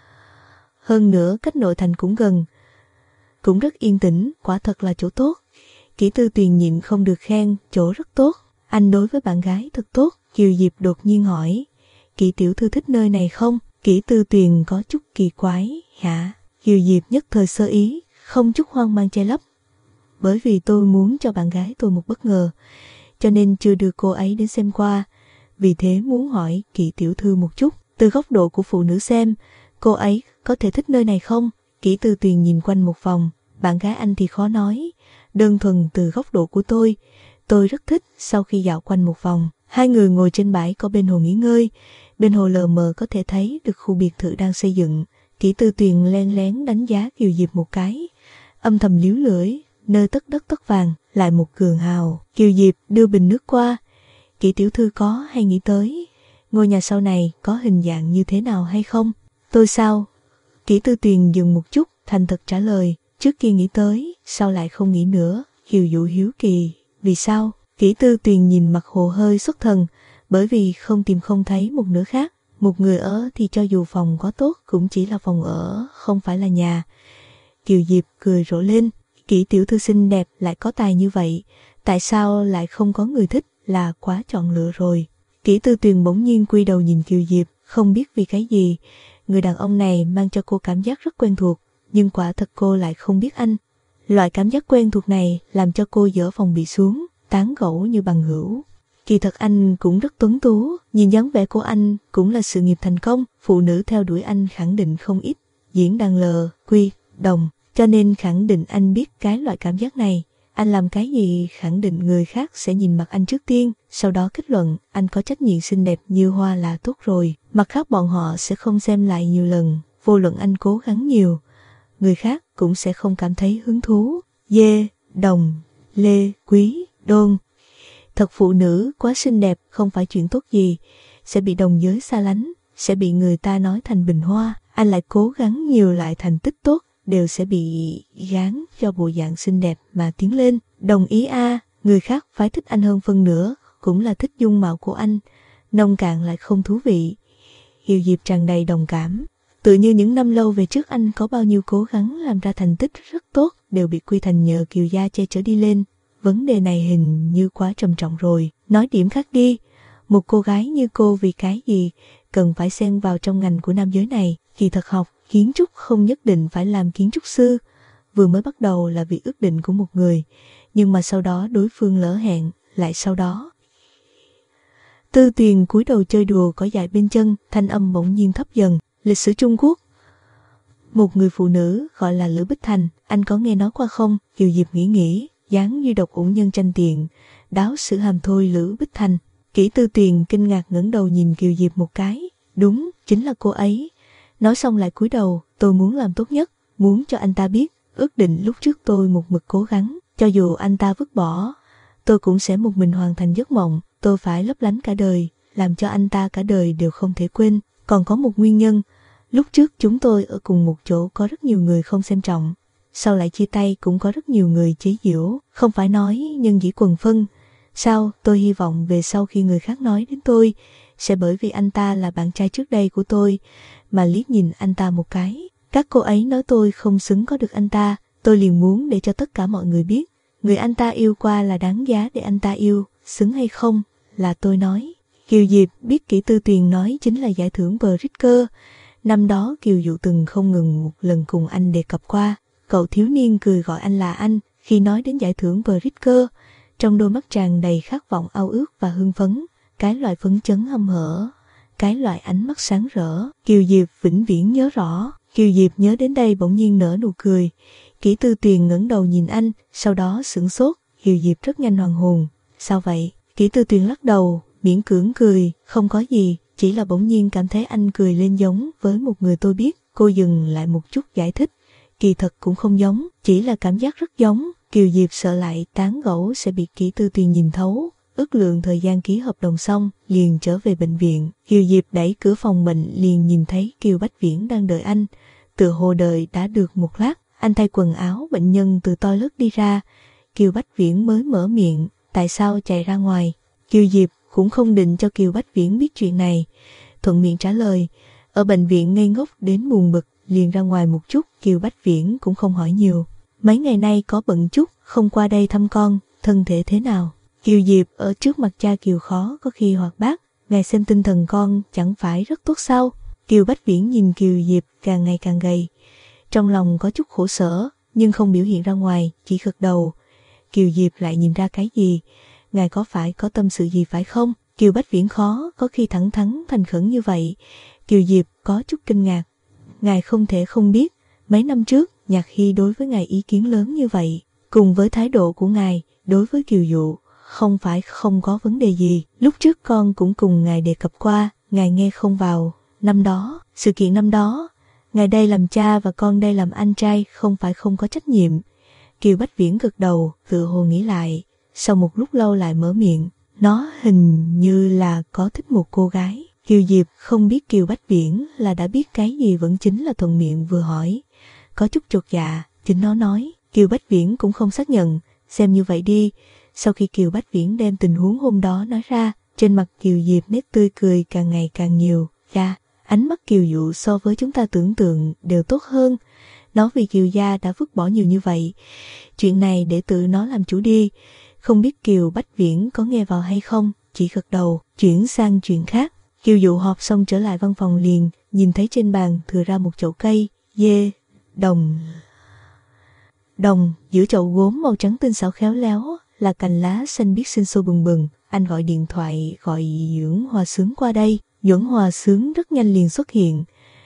S1: Hơn nữa cách nội thành cũng gần, cũng rất yên tĩnh, quả thật là chỗ tốt. Kỷ Tư Tuyền nhịn không được khen, chỗ rất tốt, anh đối với bạn gái thật tốt. Kiều Diệp đột nhiên hỏi, Kỷ tiểu thư thích nơi này không? Kỷ Tư Tuyền có chút kỳ quái, hả? Kiều Diệp nhất thời sơ ý, không chút hoang mang che lấp. Bởi vì tôi muốn cho bạn gái tôi một bất ngờ, cho nên chưa đưa cô ấy đến xem qua. Vì thế muốn hỏi Kỷ tiểu thư một chút, từ góc độ của phụ nữ xem, cô ấy có thể thích nơi này không? Kỷ Tư Tuyền nhìn quanh một vòng, bạn gái anh thì khó nói. Đơn thuần từ góc độ của tôi, tôi rất thích. Sau khi dạo quanh một vòng, hai người ngồi trên bãi có bên hồ nghỉ ngơi. Bên hồ lờ mờ có thể thấy được khu biệt thự đang xây dựng. Kỷ Tư Tuyền len lén đánh giá Kiều Diệp một cái, âm thầm líu lưỡi, nơi tất đất tất vàng, lại một cường hào. Kiều Diệp đưa bình nước qua. Kỷ tiểu thư có hay nghĩ tới ngôi nhà sau này có hình dạng như thế nào hay không? Tôi sao? Kỷ Tư Tuyền dừng một chút, thành thật trả lời, trước kia nghĩ tới, sau lại không nghĩ nữa. Kiều Dụ hiếu kỳ, vì sao? Kỷ Tư Tuyền nhìn mặt hồ hơi xuất thần, bởi vì không tìm không thấy một nửa khác. Một người ở thì cho dù phòng có tốt cũng chỉ là phòng ở, không phải là nhà. Kiều Diệp cười rộ lên, Kỷ tiểu thư xinh đẹp lại có tài như vậy, tại sao lại không có người thích, là quá chọn lựa rồi. Kỷ Tư Tuyền bỗng nhiên quy đầu nhìn Kiều Diệp, không biết vì cái gì, người đàn ông này mang cho cô cảm giác rất quen thuộc, nhưng quả thật cô lại không biết anh. Loại cảm giác quen thuộc này làm cho cô dỡ phòng bị xuống, tán gẫu như bằng hữu. Kỳ thật anh cũng rất tuấn tú, nhìn dáng vẻ của anh cũng là sự nghiệp thành công, phụ nữ theo đuổi anh khẳng định không ít, diễn đàn lờ, quy, đồng, cho nên khẳng định anh biết cái loại cảm giác này. Anh làm cái gì khẳng định người khác sẽ nhìn mặt anh trước tiên, sau đó kết luận anh có trách nhiệm xinh đẹp như hoa là tốt rồi. Mặt khác bọn họ sẽ không xem lại nhiều lần, vô luận anh cố gắng nhiều, người khác cũng sẽ không cảm thấy hứng thú. Dê, đồng, lê, quý, đôn. Thật phụ nữ quá xinh đẹp không phải chuyện tốt gì, sẽ bị đồng giới xa lánh, sẽ bị người ta nói thành bình hoa. Anh lại cố gắng nhiều lại thành tích tốt, đều sẽ bị gán cho bộ dạng xinh đẹp mà tiến lên. Đồng ý a, à, người khác phải thích anh hơn phân nữa, cũng là thích dung mạo của anh, nông cạn lại không thú vị. Kiều Diệp tràn đầy đồng cảm, tự như những năm lâu về trước anh có bao nhiêu cố gắng làm ra thành tích rất tốt, đều bị quy thành nhờ Kiều gia che chở đi lên. Vấn đề này hình như quá trầm trọng rồi, nói điểm khác đi, một cô gái như cô vì cái gì cần phải xen vào trong ngành của nam giới này. Kỳ thật học kiến trúc không nhất định phải làm kiến trúc sư, vừa mới bắt đầu là vì ước định của một người, nhưng mà sau đó đối phương lỡ hẹn, lại sau đó. Tư Tuyền cúi đầu chơi đùa cỏ dại bên chân, thanh âm bỗng nhiên thấp dần. Lịch sử Trung Quốc, một người phụ nữ gọi là Lữ Bích Thành, anh có nghe nói qua không? Kiều Diệp nghĩ nghĩ, dáng như độc ủng nhân tranh tiền, đáo sử hàm thôi. Lữ Bích Thành. Kỷ Tư Tuyền kinh ngạc ngẩng đầu nhìn Kiều Diệp một cái, đúng, chính là cô ấy. Nói xong lại cúi đầu, tôi muốn làm tốt nhất, muốn cho anh ta biết, ước định lúc trước tôi một mực cố gắng, cho dù anh ta vứt bỏ, tôi cũng sẽ một mình hoàn thành giấc mộng, tôi phải lấp lánh cả đời, làm cho anh ta cả đời đều không thể quên. Còn có một nguyên nhân, lúc trước chúng tôi ở cùng một chỗ có rất nhiều người không xem trọng, sau lại chia tay cũng có rất nhiều người chế giễu, không phải nói nhân dĩ quần phân. Sao, tôi hy vọng về sau khi người khác nói đến tôi, sẽ bởi vì anh ta là bạn trai trước đây của tôi, mà liếc nhìn anh ta một cái. Các cô ấy nói tôi không xứng có được anh ta, tôi liền muốn để cho tất cả mọi người biết, người anh ta yêu qua là đáng giá để anh ta yêu, xứng hay không, là tôi nói. Kiều Diệp biết Kỷ Tư Tuyền nói chính là giải thưởng Pritzker. Năm đó Kiều Dụ từng không ngừng một lần cùng anh đề cập qua. Cậu thiếu niên cười gọi anh là anh. Khi nói đến giải thưởng Pritzker, trong đôi mắt tràn đầy khát vọng ao ước và hưng phấn, cái loại phấn chấn hăm hở, cái loại ánh mắt sáng rỡ. Kiều Diệp vĩnh viễn nhớ rõ. Kiều Diệp nhớ đến đây bỗng nhiên nở nụ cười. Kỷ Tư Tuyền ngẩng đầu nhìn anh, sau đó sửng sốt. Kiều Diệp rất nhanh hoàn hồn. Sao vậy? Kỷ Tư Tuyền lắc đầu, miễn cưỡng cười, không có gì, chỉ là bỗng nhiên cảm thấy anh cười lên giống với một người tôi biết. Cô dừng lại một chút giải thích, kỳ thật cũng không giống, chỉ là cảm giác rất giống. Kiều Diệp sợ lại tán gẫu sẽ bị Kỷ Tư Tuyền nhìn thấu, ước lượng thời gian ký hợp đồng xong, liền trở về bệnh viện. Kiều Diệp đẩy cửa phòng bệnh liền nhìn thấy Kiều Bách Viễn đang đợi anh. Tựa hồ đợi đã được một lát, anh thay quần áo bệnh nhân từ toilet đi ra. Kiều Bách Viễn mới mở miệng, tại sao chạy ra ngoài? Kiều Diệp cũng không định cho Kiều Bách Viễn biết chuyện này, thuận miệng trả lời, ở bệnh viện ngây ngốc đến buồn bực, liền ra ngoài một chút. Kiều Bách Viễn cũng không hỏi nhiều, mấy ngày nay có bận chút, không qua đây thăm con, thân thể thế nào? Kiều Diệp ở trước mặt cha Kiều khó có khi hoạt bát, ngài xem tinh thần con chẳng phải rất tốt sao? Kiều Bách Viễn nhìn Kiều Diệp càng ngày càng gầy, trong lòng có chút khổ sở, nhưng không biểu hiện ra ngoài, chỉ gật đầu. Kiều Diệp lại nhìn ra cái gì? Ngài có phải có tâm sự gì phải không? Kiều Bách Viễn khó có khi thẳng thắn thành khẩn như vậy. Kiều Diệp có chút kinh ngạc. Ngài không thể không biết, mấy năm trước Nhạc Hy đối với ngài ý kiến lớn như vậy, cùng với thái độ của ngài đối với Kiều Dụ, không phải không có vấn đề gì. Lúc trước con cũng cùng ngài đề cập qua, ngài nghe không vào. Năm đó, sự kiện năm đó, ngài đây làm cha và con đây làm anh trai, không phải không có trách nhiệm. Kiều Bách Viễn gật đầu, tự hồ nghĩ lại, sau một lúc lâu lại mở miệng, nó hình như là có thích một cô gái. Kiều Diệp không biết Kiều Bách Viễn là đã biết cái gì, vẫn chính là thuận miệng vừa hỏi, có chút chột dạ. Chính nó nói. Kiều Bách Viễn cũng không xác nhận, xem như vậy đi. Sau khi Kiều Bách Viễn đem tình huống hôm đó nói ra, trên mặt Kiều Diệp nét tươi cười càng ngày càng nhiều. Cha, ánh mắt Kiều Dụ so với chúng ta tưởng tượng đều tốt hơn. Nó vì Kiều gia đã vứt bỏ nhiều như vậy, chuyện này để tự nó làm chủ đi. Không biết Kiều Bách Viễn có nghe vào hay không, chỉ gật đầu. Chuyển sang chuyện khác, Kiều Dụ họp xong trở lại văn phòng liền nhìn thấy trên bàn thừa ra một chậu cây dê đồng đồng giữa chậu gốm màu trắng tinh xảo khéo léo là cành lá xanh biếc sinh sôi bừng bừng. Anh gọi điện thoại gọi Dưỡng Hòa Sướng qua đây. Dưỡng Hòa Sướng rất nhanh liền xuất hiện.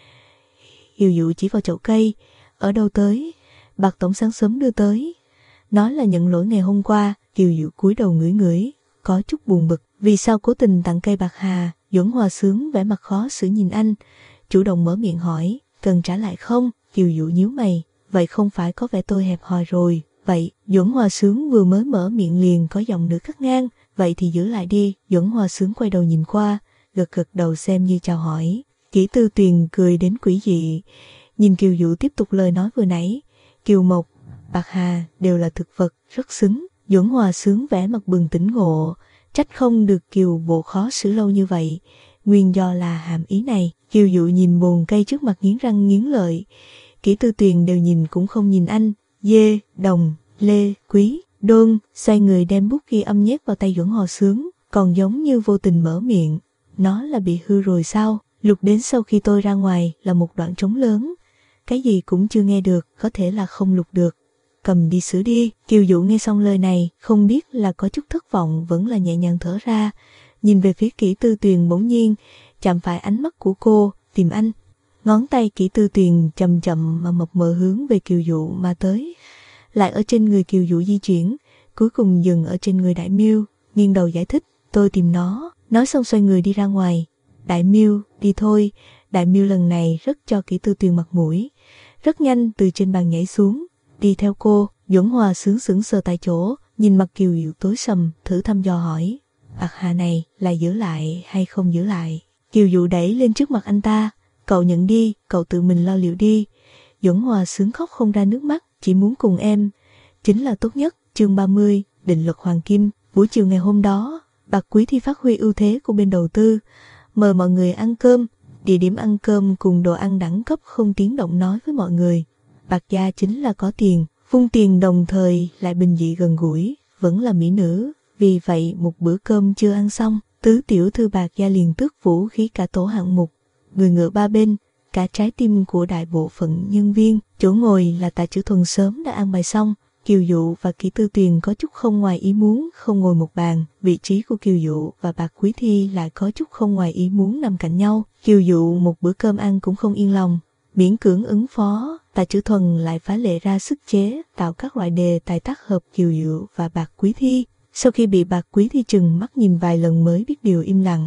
S1: Kiều Dụ chỉ vào chậu cây, ở đâu tới? Bạc tổng sáng sớm đưa tới. Nói là nhận lỗi ngày hôm qua. Kiều Dụ cúi đầu ngửi ngửi, có chút buồn bực. Vì sao cố tình tặng cây bạc hà? Dưỡng Hòa Sướng vẻ mặt khó xử nhìn anh, chủ động mở miệng hỏi, cần trả lại không? Kiều Dụ nhíu mày, vậy không phải có vẻ tôi hẹp hòi rồi. Vậy, Dưỡng Hòa Sướng vừa mới mở miệng liền có giọng nữ cắt ngang, vậy thì giữ lại đi. Dưỡng Hòa Sướng quay đầu nhìn qua, gật gật đầu xem như chào hỏi. Kỷ Tư Tuyền cười đến quỷ dị, nhìn Kiều Dụ tiếp tục lời nói vừa nãy. Kiều Mộc, bạc hà đều là thực vật, rất xứng. Dưỡng Hòa Sướng vẻ mặt bừng tỉnh ngộ, trách không được Kiều bộ khó xử lâu như vậy, nguyên do là hàm ý này. Kiều Dụ nhìn bồn cây trước mặt nghiến răng nghiến lợi. Kỷ Tư Tuyền đều nhìn cũng không nhìn anh. Dê, đồng, lê, quý, đôn, xoay người đem bút ghi âm nhét vào tay Dưỡng Hòa Sướng, còn giống như vô tình mở miệng. Nó là bị hư rồi sao? Lục đến sau khi tôi ra ngoài là một đoạn trống lớn, cái gì cũng chưa nghe được, có thể là không lục được. Cầm đi xử đi. Kiều Dụ nghe xong lời này, không biết là có chút thất vọng vẫn là nhẹ nhàng thở ra, nhìn về phía Kỷ Tư Tuyền, bỗng nhiên chạm phải ánh mắt của cô, tìm anh. Ngón tay Kỷ Tư Tuyền chậm chậm mà mập mờ hướng về Kiều Dụ mà tới, lại ở trên người Kiều Dụ di chuyển, cuối cùng dừng ở trên người Đại Miêu, nghiêng đầu giải thích, tôi tìm nó. Nói xong xoay người đi ra ngoài. Đại Miêu, đi thôi. Đại Miêu lần này rất cho Kỷ Tư Tuyền mặt mũi, rất nhanh từ trên bàn nhảy xuống, đi theo cô. Dưỡng Hòa Sướng sững sờ tại chỗ, nhìn mặt Kiều Dụ tối sầm, thử thăm dò hỏi, bạc hà này là giữ lại hay không giữ lại? Kiều Dụ đẩy lên trước mặt anh ta, cậu nhận đi, cậu tự mình lo liệu đi. Dưỡng Hòa Sướng khóc không ra nước mắt, chỉ muốn cùng em chính là tốt nhất. Chương ba mươi, định luật hoàng kim. Buổi chiều ngày hôm đó, Bạc Quý Thi phát huy ưu thế của bên đầu tư, mời mọi người ăn cơm. Địa điểm ăn cơm cùng đồ ăn đẳng cấp không tiếng động nói với mọi người, Bạc gia chính là có tiền, vung tiền, đồng thời lại bình dị gần gũi, vẫn là mỹ nữ. Vì vậy một bữa cơm chưa ăn xong, tứ tiểu thư Bạc gia liền tước vũ khí cả tổ hạng mục, người ngựa ba bên, cả trái tim của đại bộ phận nhân viên. Chỗ ngồi là Tạ Chữ Thuần sớm đã an bài xong. Kiều Dụ và Kỷ Tư Tuyền có chút không ngoài ý muốn không ngồi một bàn, vị trí của Kiều Dụ và Bạc Quý Thi lại có chút không ngoài ý muốn nằm cạnh nhau. Kiều Dụ một bữa cơm ăn cũng không yên lòng, miễn cưỡng ứng phó. Tạ Chữ Thuần lại phá lệ ra sức chế tạo các loại đề tài tác hợp Kiều Dụ và Bạc Quý Thi. Sau khi bị Bạc Quý Thi chừng mắt nhìn vài lần mới biết điều, im lặng.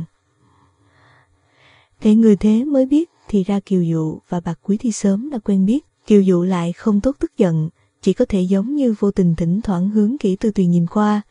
S1: Để người thế mới biết thì ra Kiều Dụ và Bạc Quý Thi sớm đã quen biết. Kiều Dụ lại không tốt tức giận, chỉ có thể giống như vô tình thỉnh thoảng hướng Kỷ Tư Tuyền nhìn qua.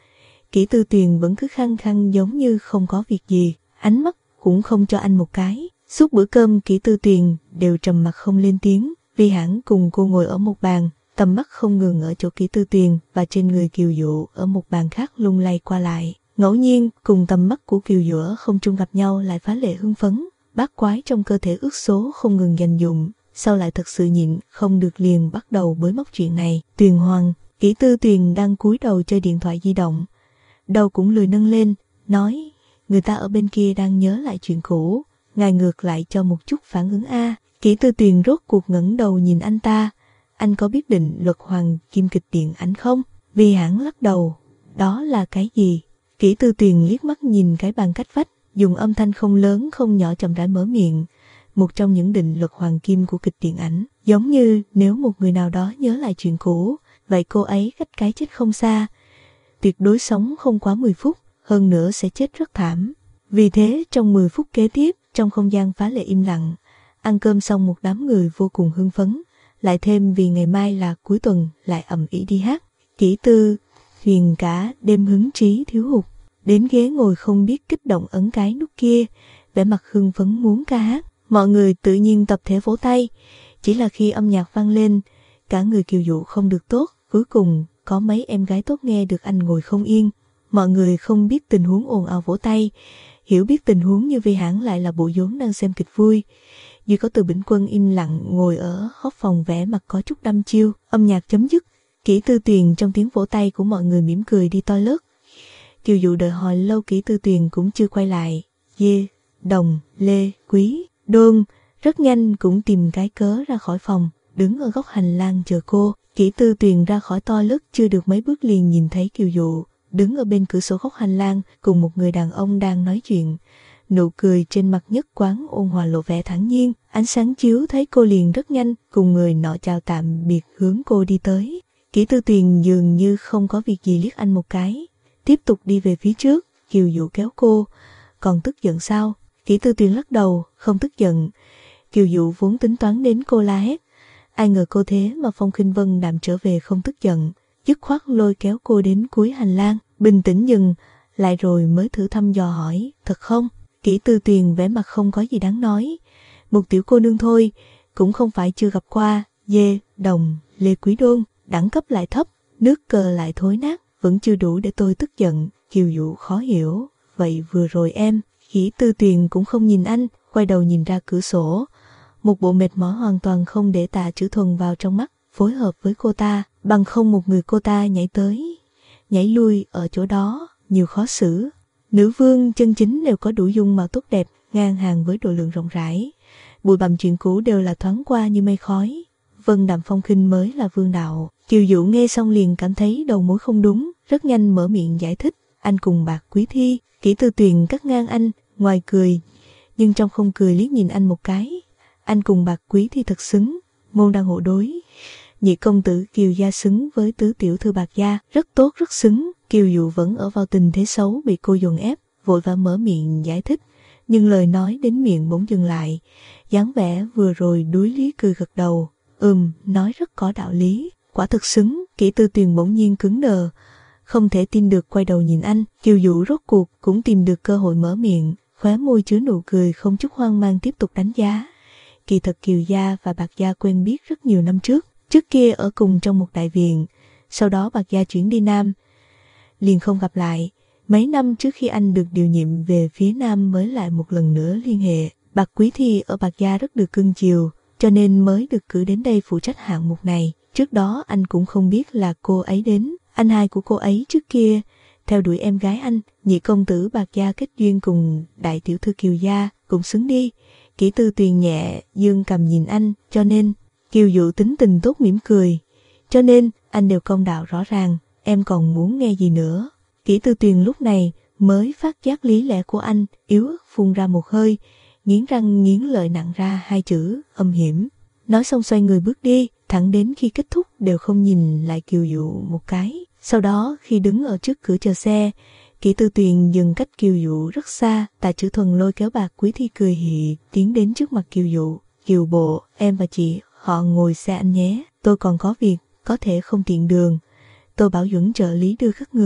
S1: Kỷ Tư Tuyền vẫn cứ khăng khăng giống như không có việc gì, ánh mắt cũng không cho anh một cái. Suốt bữa cơm Kỷ Tư Tuyền đều trầm mặc không lên tiếng. Vi Hãn cùng cô ngồi ở một bàn, tầm mắt không ngừng ở chỗ Kỷ Tư Tuyền và trên người Kiều Dụ ở một bàn khác lung lay qua lại. Ngẫu nhiên cùng tầm mắt của Kiều Dụ ở không trung gặp nhau lại phá lệ hưng phấn, bát quái trong cơ thể ước số không ngừng dành dụng, sau lại thật sự nhịn không được liền bắt đầu bới móc chuyện này. Tuyền Hoàng, Kỷ Tư Tuyền đang cúi đầu chơi điện thoại di động, đầu cũng lười nâng lên, nói, người ta ở bên kia đang nhớ lại chuyện cũ, ngài ngược lại cho một chút phản ứng a. Kỷ Tư Tuyền rốt cuộc ngẩng đầu nhìn anh ta, anh có biết định luật hoàng kim kịch điện ảnh không? Vi Hãn lắc đầu, đó là cái gì? Kỷ Tư Tuyền liếc mắt nhìn cái bàn cách vách, dùng âm thanh không lớn không nhỏ chậm rãi mở miệng, một trong những định luật hoàng kim của kịch điện ảnh, giống như nếu một người nào đó nhớ lại chuyện cũ, vậy cô ấy cách cái chết không xa, tuyệt đối sống không quá mười phút, hơn nữa sẽ chết rất thảm. Vì thế trong mười phút kế tiếp, trong không gian phá lệ im lặng, ăn cơm xong một đám người vô cùng hưng phấn, lại thêm vì ngày mai là cuối tuần lại ầm ĩ đi hát. Kỷ Tư Tuyền cả đêm hứng trí thiếu hụt, đến ghế ngồi không biết kích động ấn cái nút kia, vẻ mặt hưng phấn muốn ca hát. Mọi người tự nhiên tập thể vỗ tay, chỉ là khi âm nhạc vang lên, cả người Kiều Dụ không được tốt, cuối cùng có mấy em gái tốt nghe được anh ngồi không yên. Mọi người không biết tình huống ồn ào vỗ tay, hiểu biết tình huống như Vi Hãn lại là bộ vốn đang xem kịch vui. Duy có Từ Bỉnh Quân im lặng ngồi ở góc phòng vẻ mặt có chút đăm chiêu. Âm nhạc chấm dứt, Kỷ Tư Tuyền trong tiếng vỗ tay của mọi người mỉm cười đi toilet. Kiều Dụ đợi hồi lâu Kỷ Tư Tuyền cũng chưa quay lại. Dê, Đồng, Lê, Quý, Đôn rất nhanh cũng tìm cái cớ ra khỏi phòng, đứng ở góc hành lang chờ cô. Kỷ Tư Tuyền ra khỏi toilet chưa được mấy bước liền nhìn thấy Kiều Dụ đứng ở bên cửa sổ góc hành lang cùng một người đàn ông đang nói chuyện. Nụ cười trên mặt nhất quán ôn hòa lộ vẻ thản nhiên, ánh sáng chiếu thấy cô liền rất nhanh cùng người nọ chào tạm biệt hướng cô đi tới. Kỷ Tư Tuyền dường như không có việc gì liếc anh một cái, tiếp tục đi về phía trước. Kiều Dụ kéo cô, còn tức giận sao? Kỷ Tư Tuyền lắc đầu, không tức giận. Kiều Dụ vốn tính toán đến cô la hét, ai ngờ cô thế mà Phong Khinh Vân đạm trở về không tức giận, dứt khoát lôi kéo cô đến cuối hành lang, bình tĩnh dừng lại rồi mới thử thăm dò hỏi, thật không? Kỷ Tư Tuyền vẻ mặt không có gì đáng nói, một tiểu cô nương thôi, cũng không phải chưa gặp qua. Dê, Đồng, Lê, Quý, Đôn, đẳng cấp lại thấp, nước cờ lại thối nát, vẫn chưa đủ để tôi tức giận. Kiều Dụ khó hiểu, vậy vừa rồi em? Kỷ Tư Tuyền cũng không nhìn anh, quay đầu nhìn ra cửa sổ, một bộ mệt mỏi hoàn toàn không để Tạ Chữ Thuần vào trong mắt, phối hợp với cô ta, bằng không một người cô ta nhảy tới, nhảy lui ở chỗ đó, nhiều khó xử. Nữ vương chân chính đều có đủ dung mạo tốt đẹp, ngang hàng với độ lượng rộng rãi. Bụi bặm chuyện cũ đều là thoáng qua như mây khói. Vân Đạm Phong Khinh mới là vương đạo. Kiều Dụ nghe xong liền cảm thấy đầu mối không đúng, rất nhanh mở miệng giải thích, anh cùng Bạc Quý Thi. Kỷ Tư Tuyền cắt ngang anh, ngoài cười, nhưng trong không cười liếc nhìn anh một cái. Anh cùng Bạc Quý Thi thật xứng, môn đăng hộ đối. Nhị công tử Kiều gia xứng với tứ tiểu thư Bạc gia, rất tốt rất xứng. Kiều Dụ vẫn ở vào tình thế xấu bị cô dồn ép, vội vã mở miệng giải thích, nhưng lời nói đến miệng bỗng dừng lại. Dáng vẻ vừa rồi đuối lý cười gật đầu, ừm, nói rất có đạo lý, quả thực xứng. Kỷ Tư Tuyền bỗng nhiên cứng đờ, không thể tin được quay đầu nhìn anh. Kiều Dụ rốt cuộc cũng tìm được cơ hội mở miệng, khóe môi chứa nụ cười không chút hoang mang tiếp tục đánh giá. Kỳ thật Kiều gia và Bạc gia quen biết rất nhiều năm trước, trước kia ở cùng trong một đại viện, sau đó Bạc gia chuyển đi Nam, liền không gặp lại. Mấy năm trước khi anh được điều nhiệm về phía Nam mới lại một lần nữa liên hệ. Bạc Quý Thi ở Bạc gia rất được cưng chiều, cho nên mới được cử đến đây phụ trách hạng mục này. Trước đó anh cũng không biết là cô ấy đến. Anh hai của cô ấy trước kia theo đuổi em gái anh, nhị công tử Bạc gia kết duyên cùng đại tiểu thư Kiều gia, cũng xứng đi. Kỷ Tư Tuyền nhẹ dương cầm nhìn anh, cho nên Kiều Dụ tính tình tốt mỉm cười, cho nên anh đều công đạo rõ ràng, em còn muốn nghe gì nữa? Kỷ Tư Tuyền lúc này mới phát giác lý lẽ của anh, yếu ớt phun ra một hơi, nghiến răng nghiến lợi nặng ra hai chữ âm hiểm. Nói xong xoay người bước đi, thẳng đến khi kết thúc đều không nhìn lại Kiều Dụ một cái. Sau đó khi đứng ở trước cửa chờ xe, Kỷ Tư Tuyền dừng cách Kiều Dụ rất xa. Tạ Chữ Thuần lôi kéo Bạc Quý Thi cười hì tiến đến trước mặt Kiều Dụ. Kiều bộ, em và chị họ ngồi xe anh nhé, tôi còn có việc, có thể không tiện đường, tôi bảo Duẩn trợ lý đưa các người.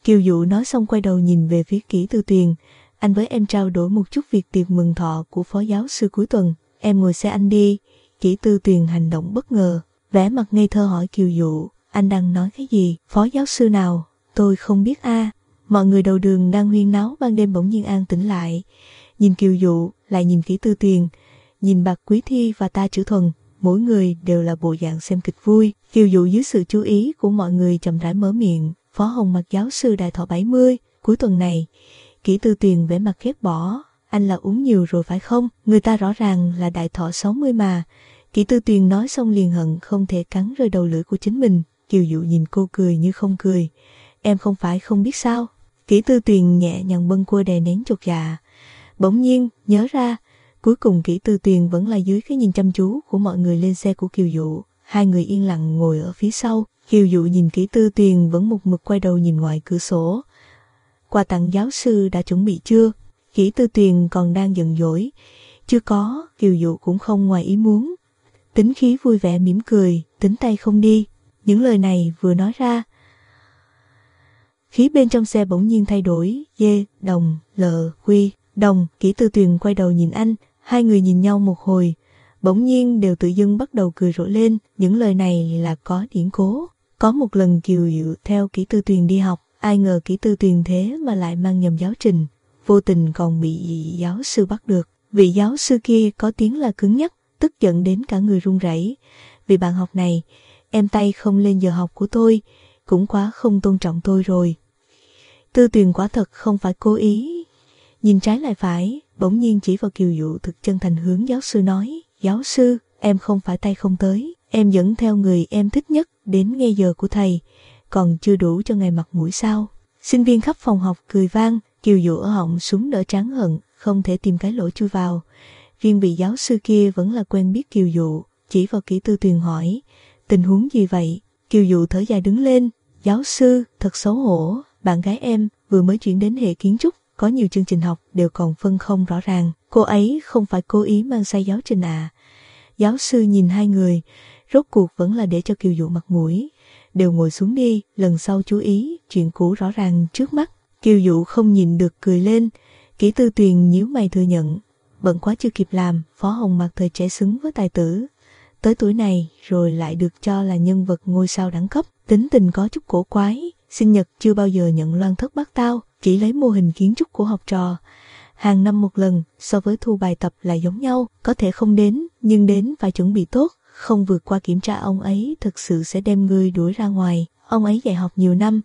S1: Kiều Dụ nói xong quay đầu nhìn về phía Kỷ Tư Tuyền. Anh với em trao đổi một chút việc tiệc mừng thọ của phó giáo sư cuối tuần. Em ngồi xe anh đi. Kỷ Tư Tuyền hành động bất ngờ, vẻ mặt ngây thơ hỏi Kiều Dụ, anh đang nói cái gì? Phó giáo sư nào? Tôi không biết a. Mọi người đầu đường đang huyên náo ban đêm bỗng nhiên an tĩnh lại. Nhìn Kiều Dụ, lại nhìn Kỷ Tư Tuyền, nhìn Bạc Quý Thi và Ta Chữ Thuần, mỗi người đều là bộ dạng xem kịch vui. Kiều Dụ dưới sự chú ý của mọi người chậm rãi mở miệng, Phó Hồng Mạc giáo sư đại thọ bảy mươi, cuối tuần này. Kỷ Tư Tuyền vẻ mặt ghét bỏ, anh là uống nhiều rồi phải không? Người ta rõ ràng là đại thọ sáu mươi mà. Kỷ Tư Tuyền nói xong liền hận không thể cắn rơi đầu lưỡi của chính mình. Kiều Dụ nhìn cô cười như không cười. Em không phải không biết sao? Kỷ Tư Tuyền nhẹ nhàng bâng quơ đè nén chột dạ. Bỗng nhiên nhớ ra, cuối cùng Kỷ Tư Tuyền vẫn là dưới cái nhìn chăm chú của mọi người lên xe của Kiều Dụ. Hai người yên lặng ngồi ở phía sau. Kiều Dụ nhìn Kỷ Tư Tuyền vẫn một mực quay đầu nhìn ngoài cửa sổ. Quà tặng giáo sư đã chuẩn bị chưa? Kỷ Tư Tuyền còn đang giận dỗi. Chưa có. Kiều Dụ cũng không ngoài ý muốn. Tính khí vui vẻ mỉm cười, tính tay không đi. Những lời này vừa nói ra, khí bên trong xe bỗng nhiên thay đổi. Dê, đồng, lờ, quy, đồng. Kỷ Tư Tuyền quay đầu nhìn anh. Hai người nhìn nhau một hồi, bỗng nhiên đều tự dưng bắt đầu cười rộ lên. Những lời này là có điển cố. Có một lần Kiều Dụ theo Kỷ Tư Tuyền đi học, ai ngờ Kỷ Tư Tuyền thế mà lại mang nhầm giáo trình, vô tình còn bị giáo sư bắt được. Vị giáo sư kia có tiếng là cứng nhắc, tức giận đến cả người run rẩy. Vì bạn học này, em tay không lên giờ học của tôi, cũng quá không tôn trọng tôi rồi. Tư Tuyền quả thật không phải cố ý. Nhìn trái lại phải, bỗng nhiên chỉ vào Kiều Dụ thực chân thành hướng giáo sư nói, giáo sư, em không phải tay không tới, em dẫn theo người em thích nhất đến nghe giờ của thầy, còn chưa đủ cho ngày mặt mũi sao? Sinh viên khắp phòng học cười vang. Kiều Dụ ở họng súng đỡ trán hận, không thể tìm cái lỗ chui vào. Riêng vị giáo sư kia vẫn là quen biết Kiều Dụ, chỉ vào Kỷ Tư Tuyền hỏi, tình huống gì vậy? Kiều Dụ thở dài đứng lên, giáo sư, thật xấu hổ, bạn gái em vừa mới chuyển đến hệ kiến trúc, có nhiều chương trình học đều còn phân không rõ ràng, cô ấy không phải cố ý mang sai giáo trình à? Giáo sư nhìn hai người, rốt cuộc vẫn là để cho Kiều Dụ mặt mũi, đều ngồi xuống đi, lần sau chú ý, chuyện cũ rõ ràng trước mắt. Kiều Dụ không nhìn được cười lên. Kỷ Tư Tuyền nhíu mày thừa nhận, bận quá chưa kịp làm. Phó Hồng Mạc thời trẻ xứng với tài tử, tới tuổi này rồi lại được cho là nhân vật ngôi sao đẳng cấp, tính tình có chút cổ quái. Sinh nhật chưa bao giờ nhận loan thất bát tao, chỉ lấy mô hình kiến trúc của học trò, hàng năm một lần, so với thu bài tập là giống nhau. Có thể không đến, nhưng đến phải chuẩn bị tốt, không vượt qua kiểm tra ông ấy thực sự sẽ đem ngươi đuổi ra ngoài. Ông ấy dạy học nhiều năm,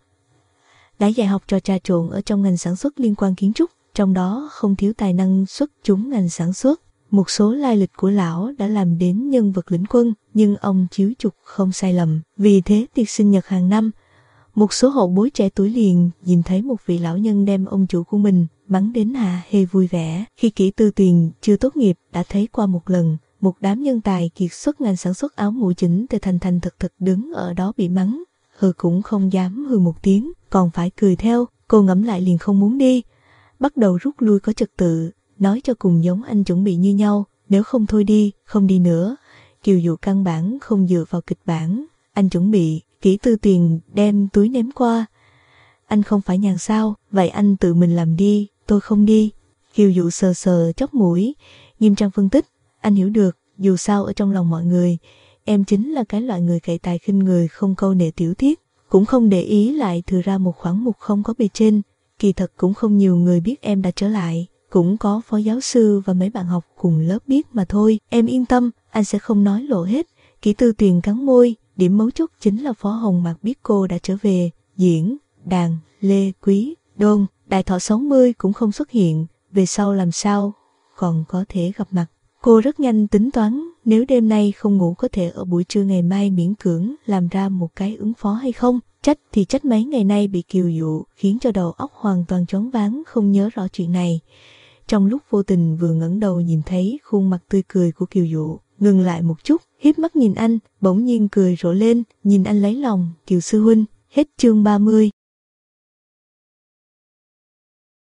S1: đã dạy học trò trà trộn ở trong ngành sản xuất liên quan kiến trúc, trong đó không thiếu tài năng xuất chúng ngành sản xuất. Một số lai lịch của lão đã làm đến nhân vật lĩnh quân, nhưng ông chiếu trục không sai lầm. Vì thế tiệc sinh nhật hàng năm, một số hậu bối trẻ tuổi liền nhìn thấy một vị lão nhân đem ông chủ của mình mắng đến hà hê vui vẻ. Khi Kỷ Tư Tuyền chưa tốt nghiệp đã thấy qua một lần, một đám nhân tài kiệt xuất ngành sản xuất áo mũ chỉnh tề thành thành thật thật đứng ở đó bị mắng, hừ cũng không dám hừ một tiếng, còn phải cười theo. Cô ngẫm lại liền không muốn đi, bắt đầu rút lui có trật tự, nói cho cùng giống anh chuẩn bị như nhau, nếu không thôi đi, không đi nữa. Kiều Dụ căn bản không dựa vào kịch bản, anh chuẩn bị. Kỷ Tư Tuyền đem túi ném qua, anh không phải nhàn sao, vậy anh tự mình làm đi, tôi không đi. Kiều Dụ sờ sờ chóp mũi, nghiêm trang phân tích, anh hiểu được, dù sao ở trong lòng mọi người, em chính là cái loại người cậy tài khinh người, không câu nệ tiểu tiết, cũng không để ý lại thừa ra một khoản mục không có bề trên. Kỳ thật cũng không nhiều người biết em đã trở lại, cũng có phó giáo sư và mấy bạn học cùng lớp biết mà thôi. Em yên tâm, anh sẽ không nói lộ hết. Kỷ Tư Tuyền cắn môi, điểm mấu chốt chính là Phó Hồng Mạc biết cô đã trở về. Diễn, đàn, lê, quý, đôn, đại thọ sáu mươi cũng không xuất hiện, về sau làm sao còn có thể gặp mặt. Cô rất nhanh tính toán, nếu đêm nay không ngủ có thể ở buổi trưa ngày mai miễn cưỡng làm ra một cái ứng phó hay không. Trách thì trách mấy ngày nay bị Kiều Dụ khiến cho đầu óc hoàn toàn choáng váng, không nhớ rõ chuyện này. Trong lúc vô tình vừa ngẩng đầu nhìn thấy khuôn mặt tươi cười của Kiều Dụ, ngừng lại một chút, híp mắt nhìn anh, bỗng nhiên cười rộ lên, nhìn anh lấy lòng. Kiều sư huynh. Hết chương ba mươi.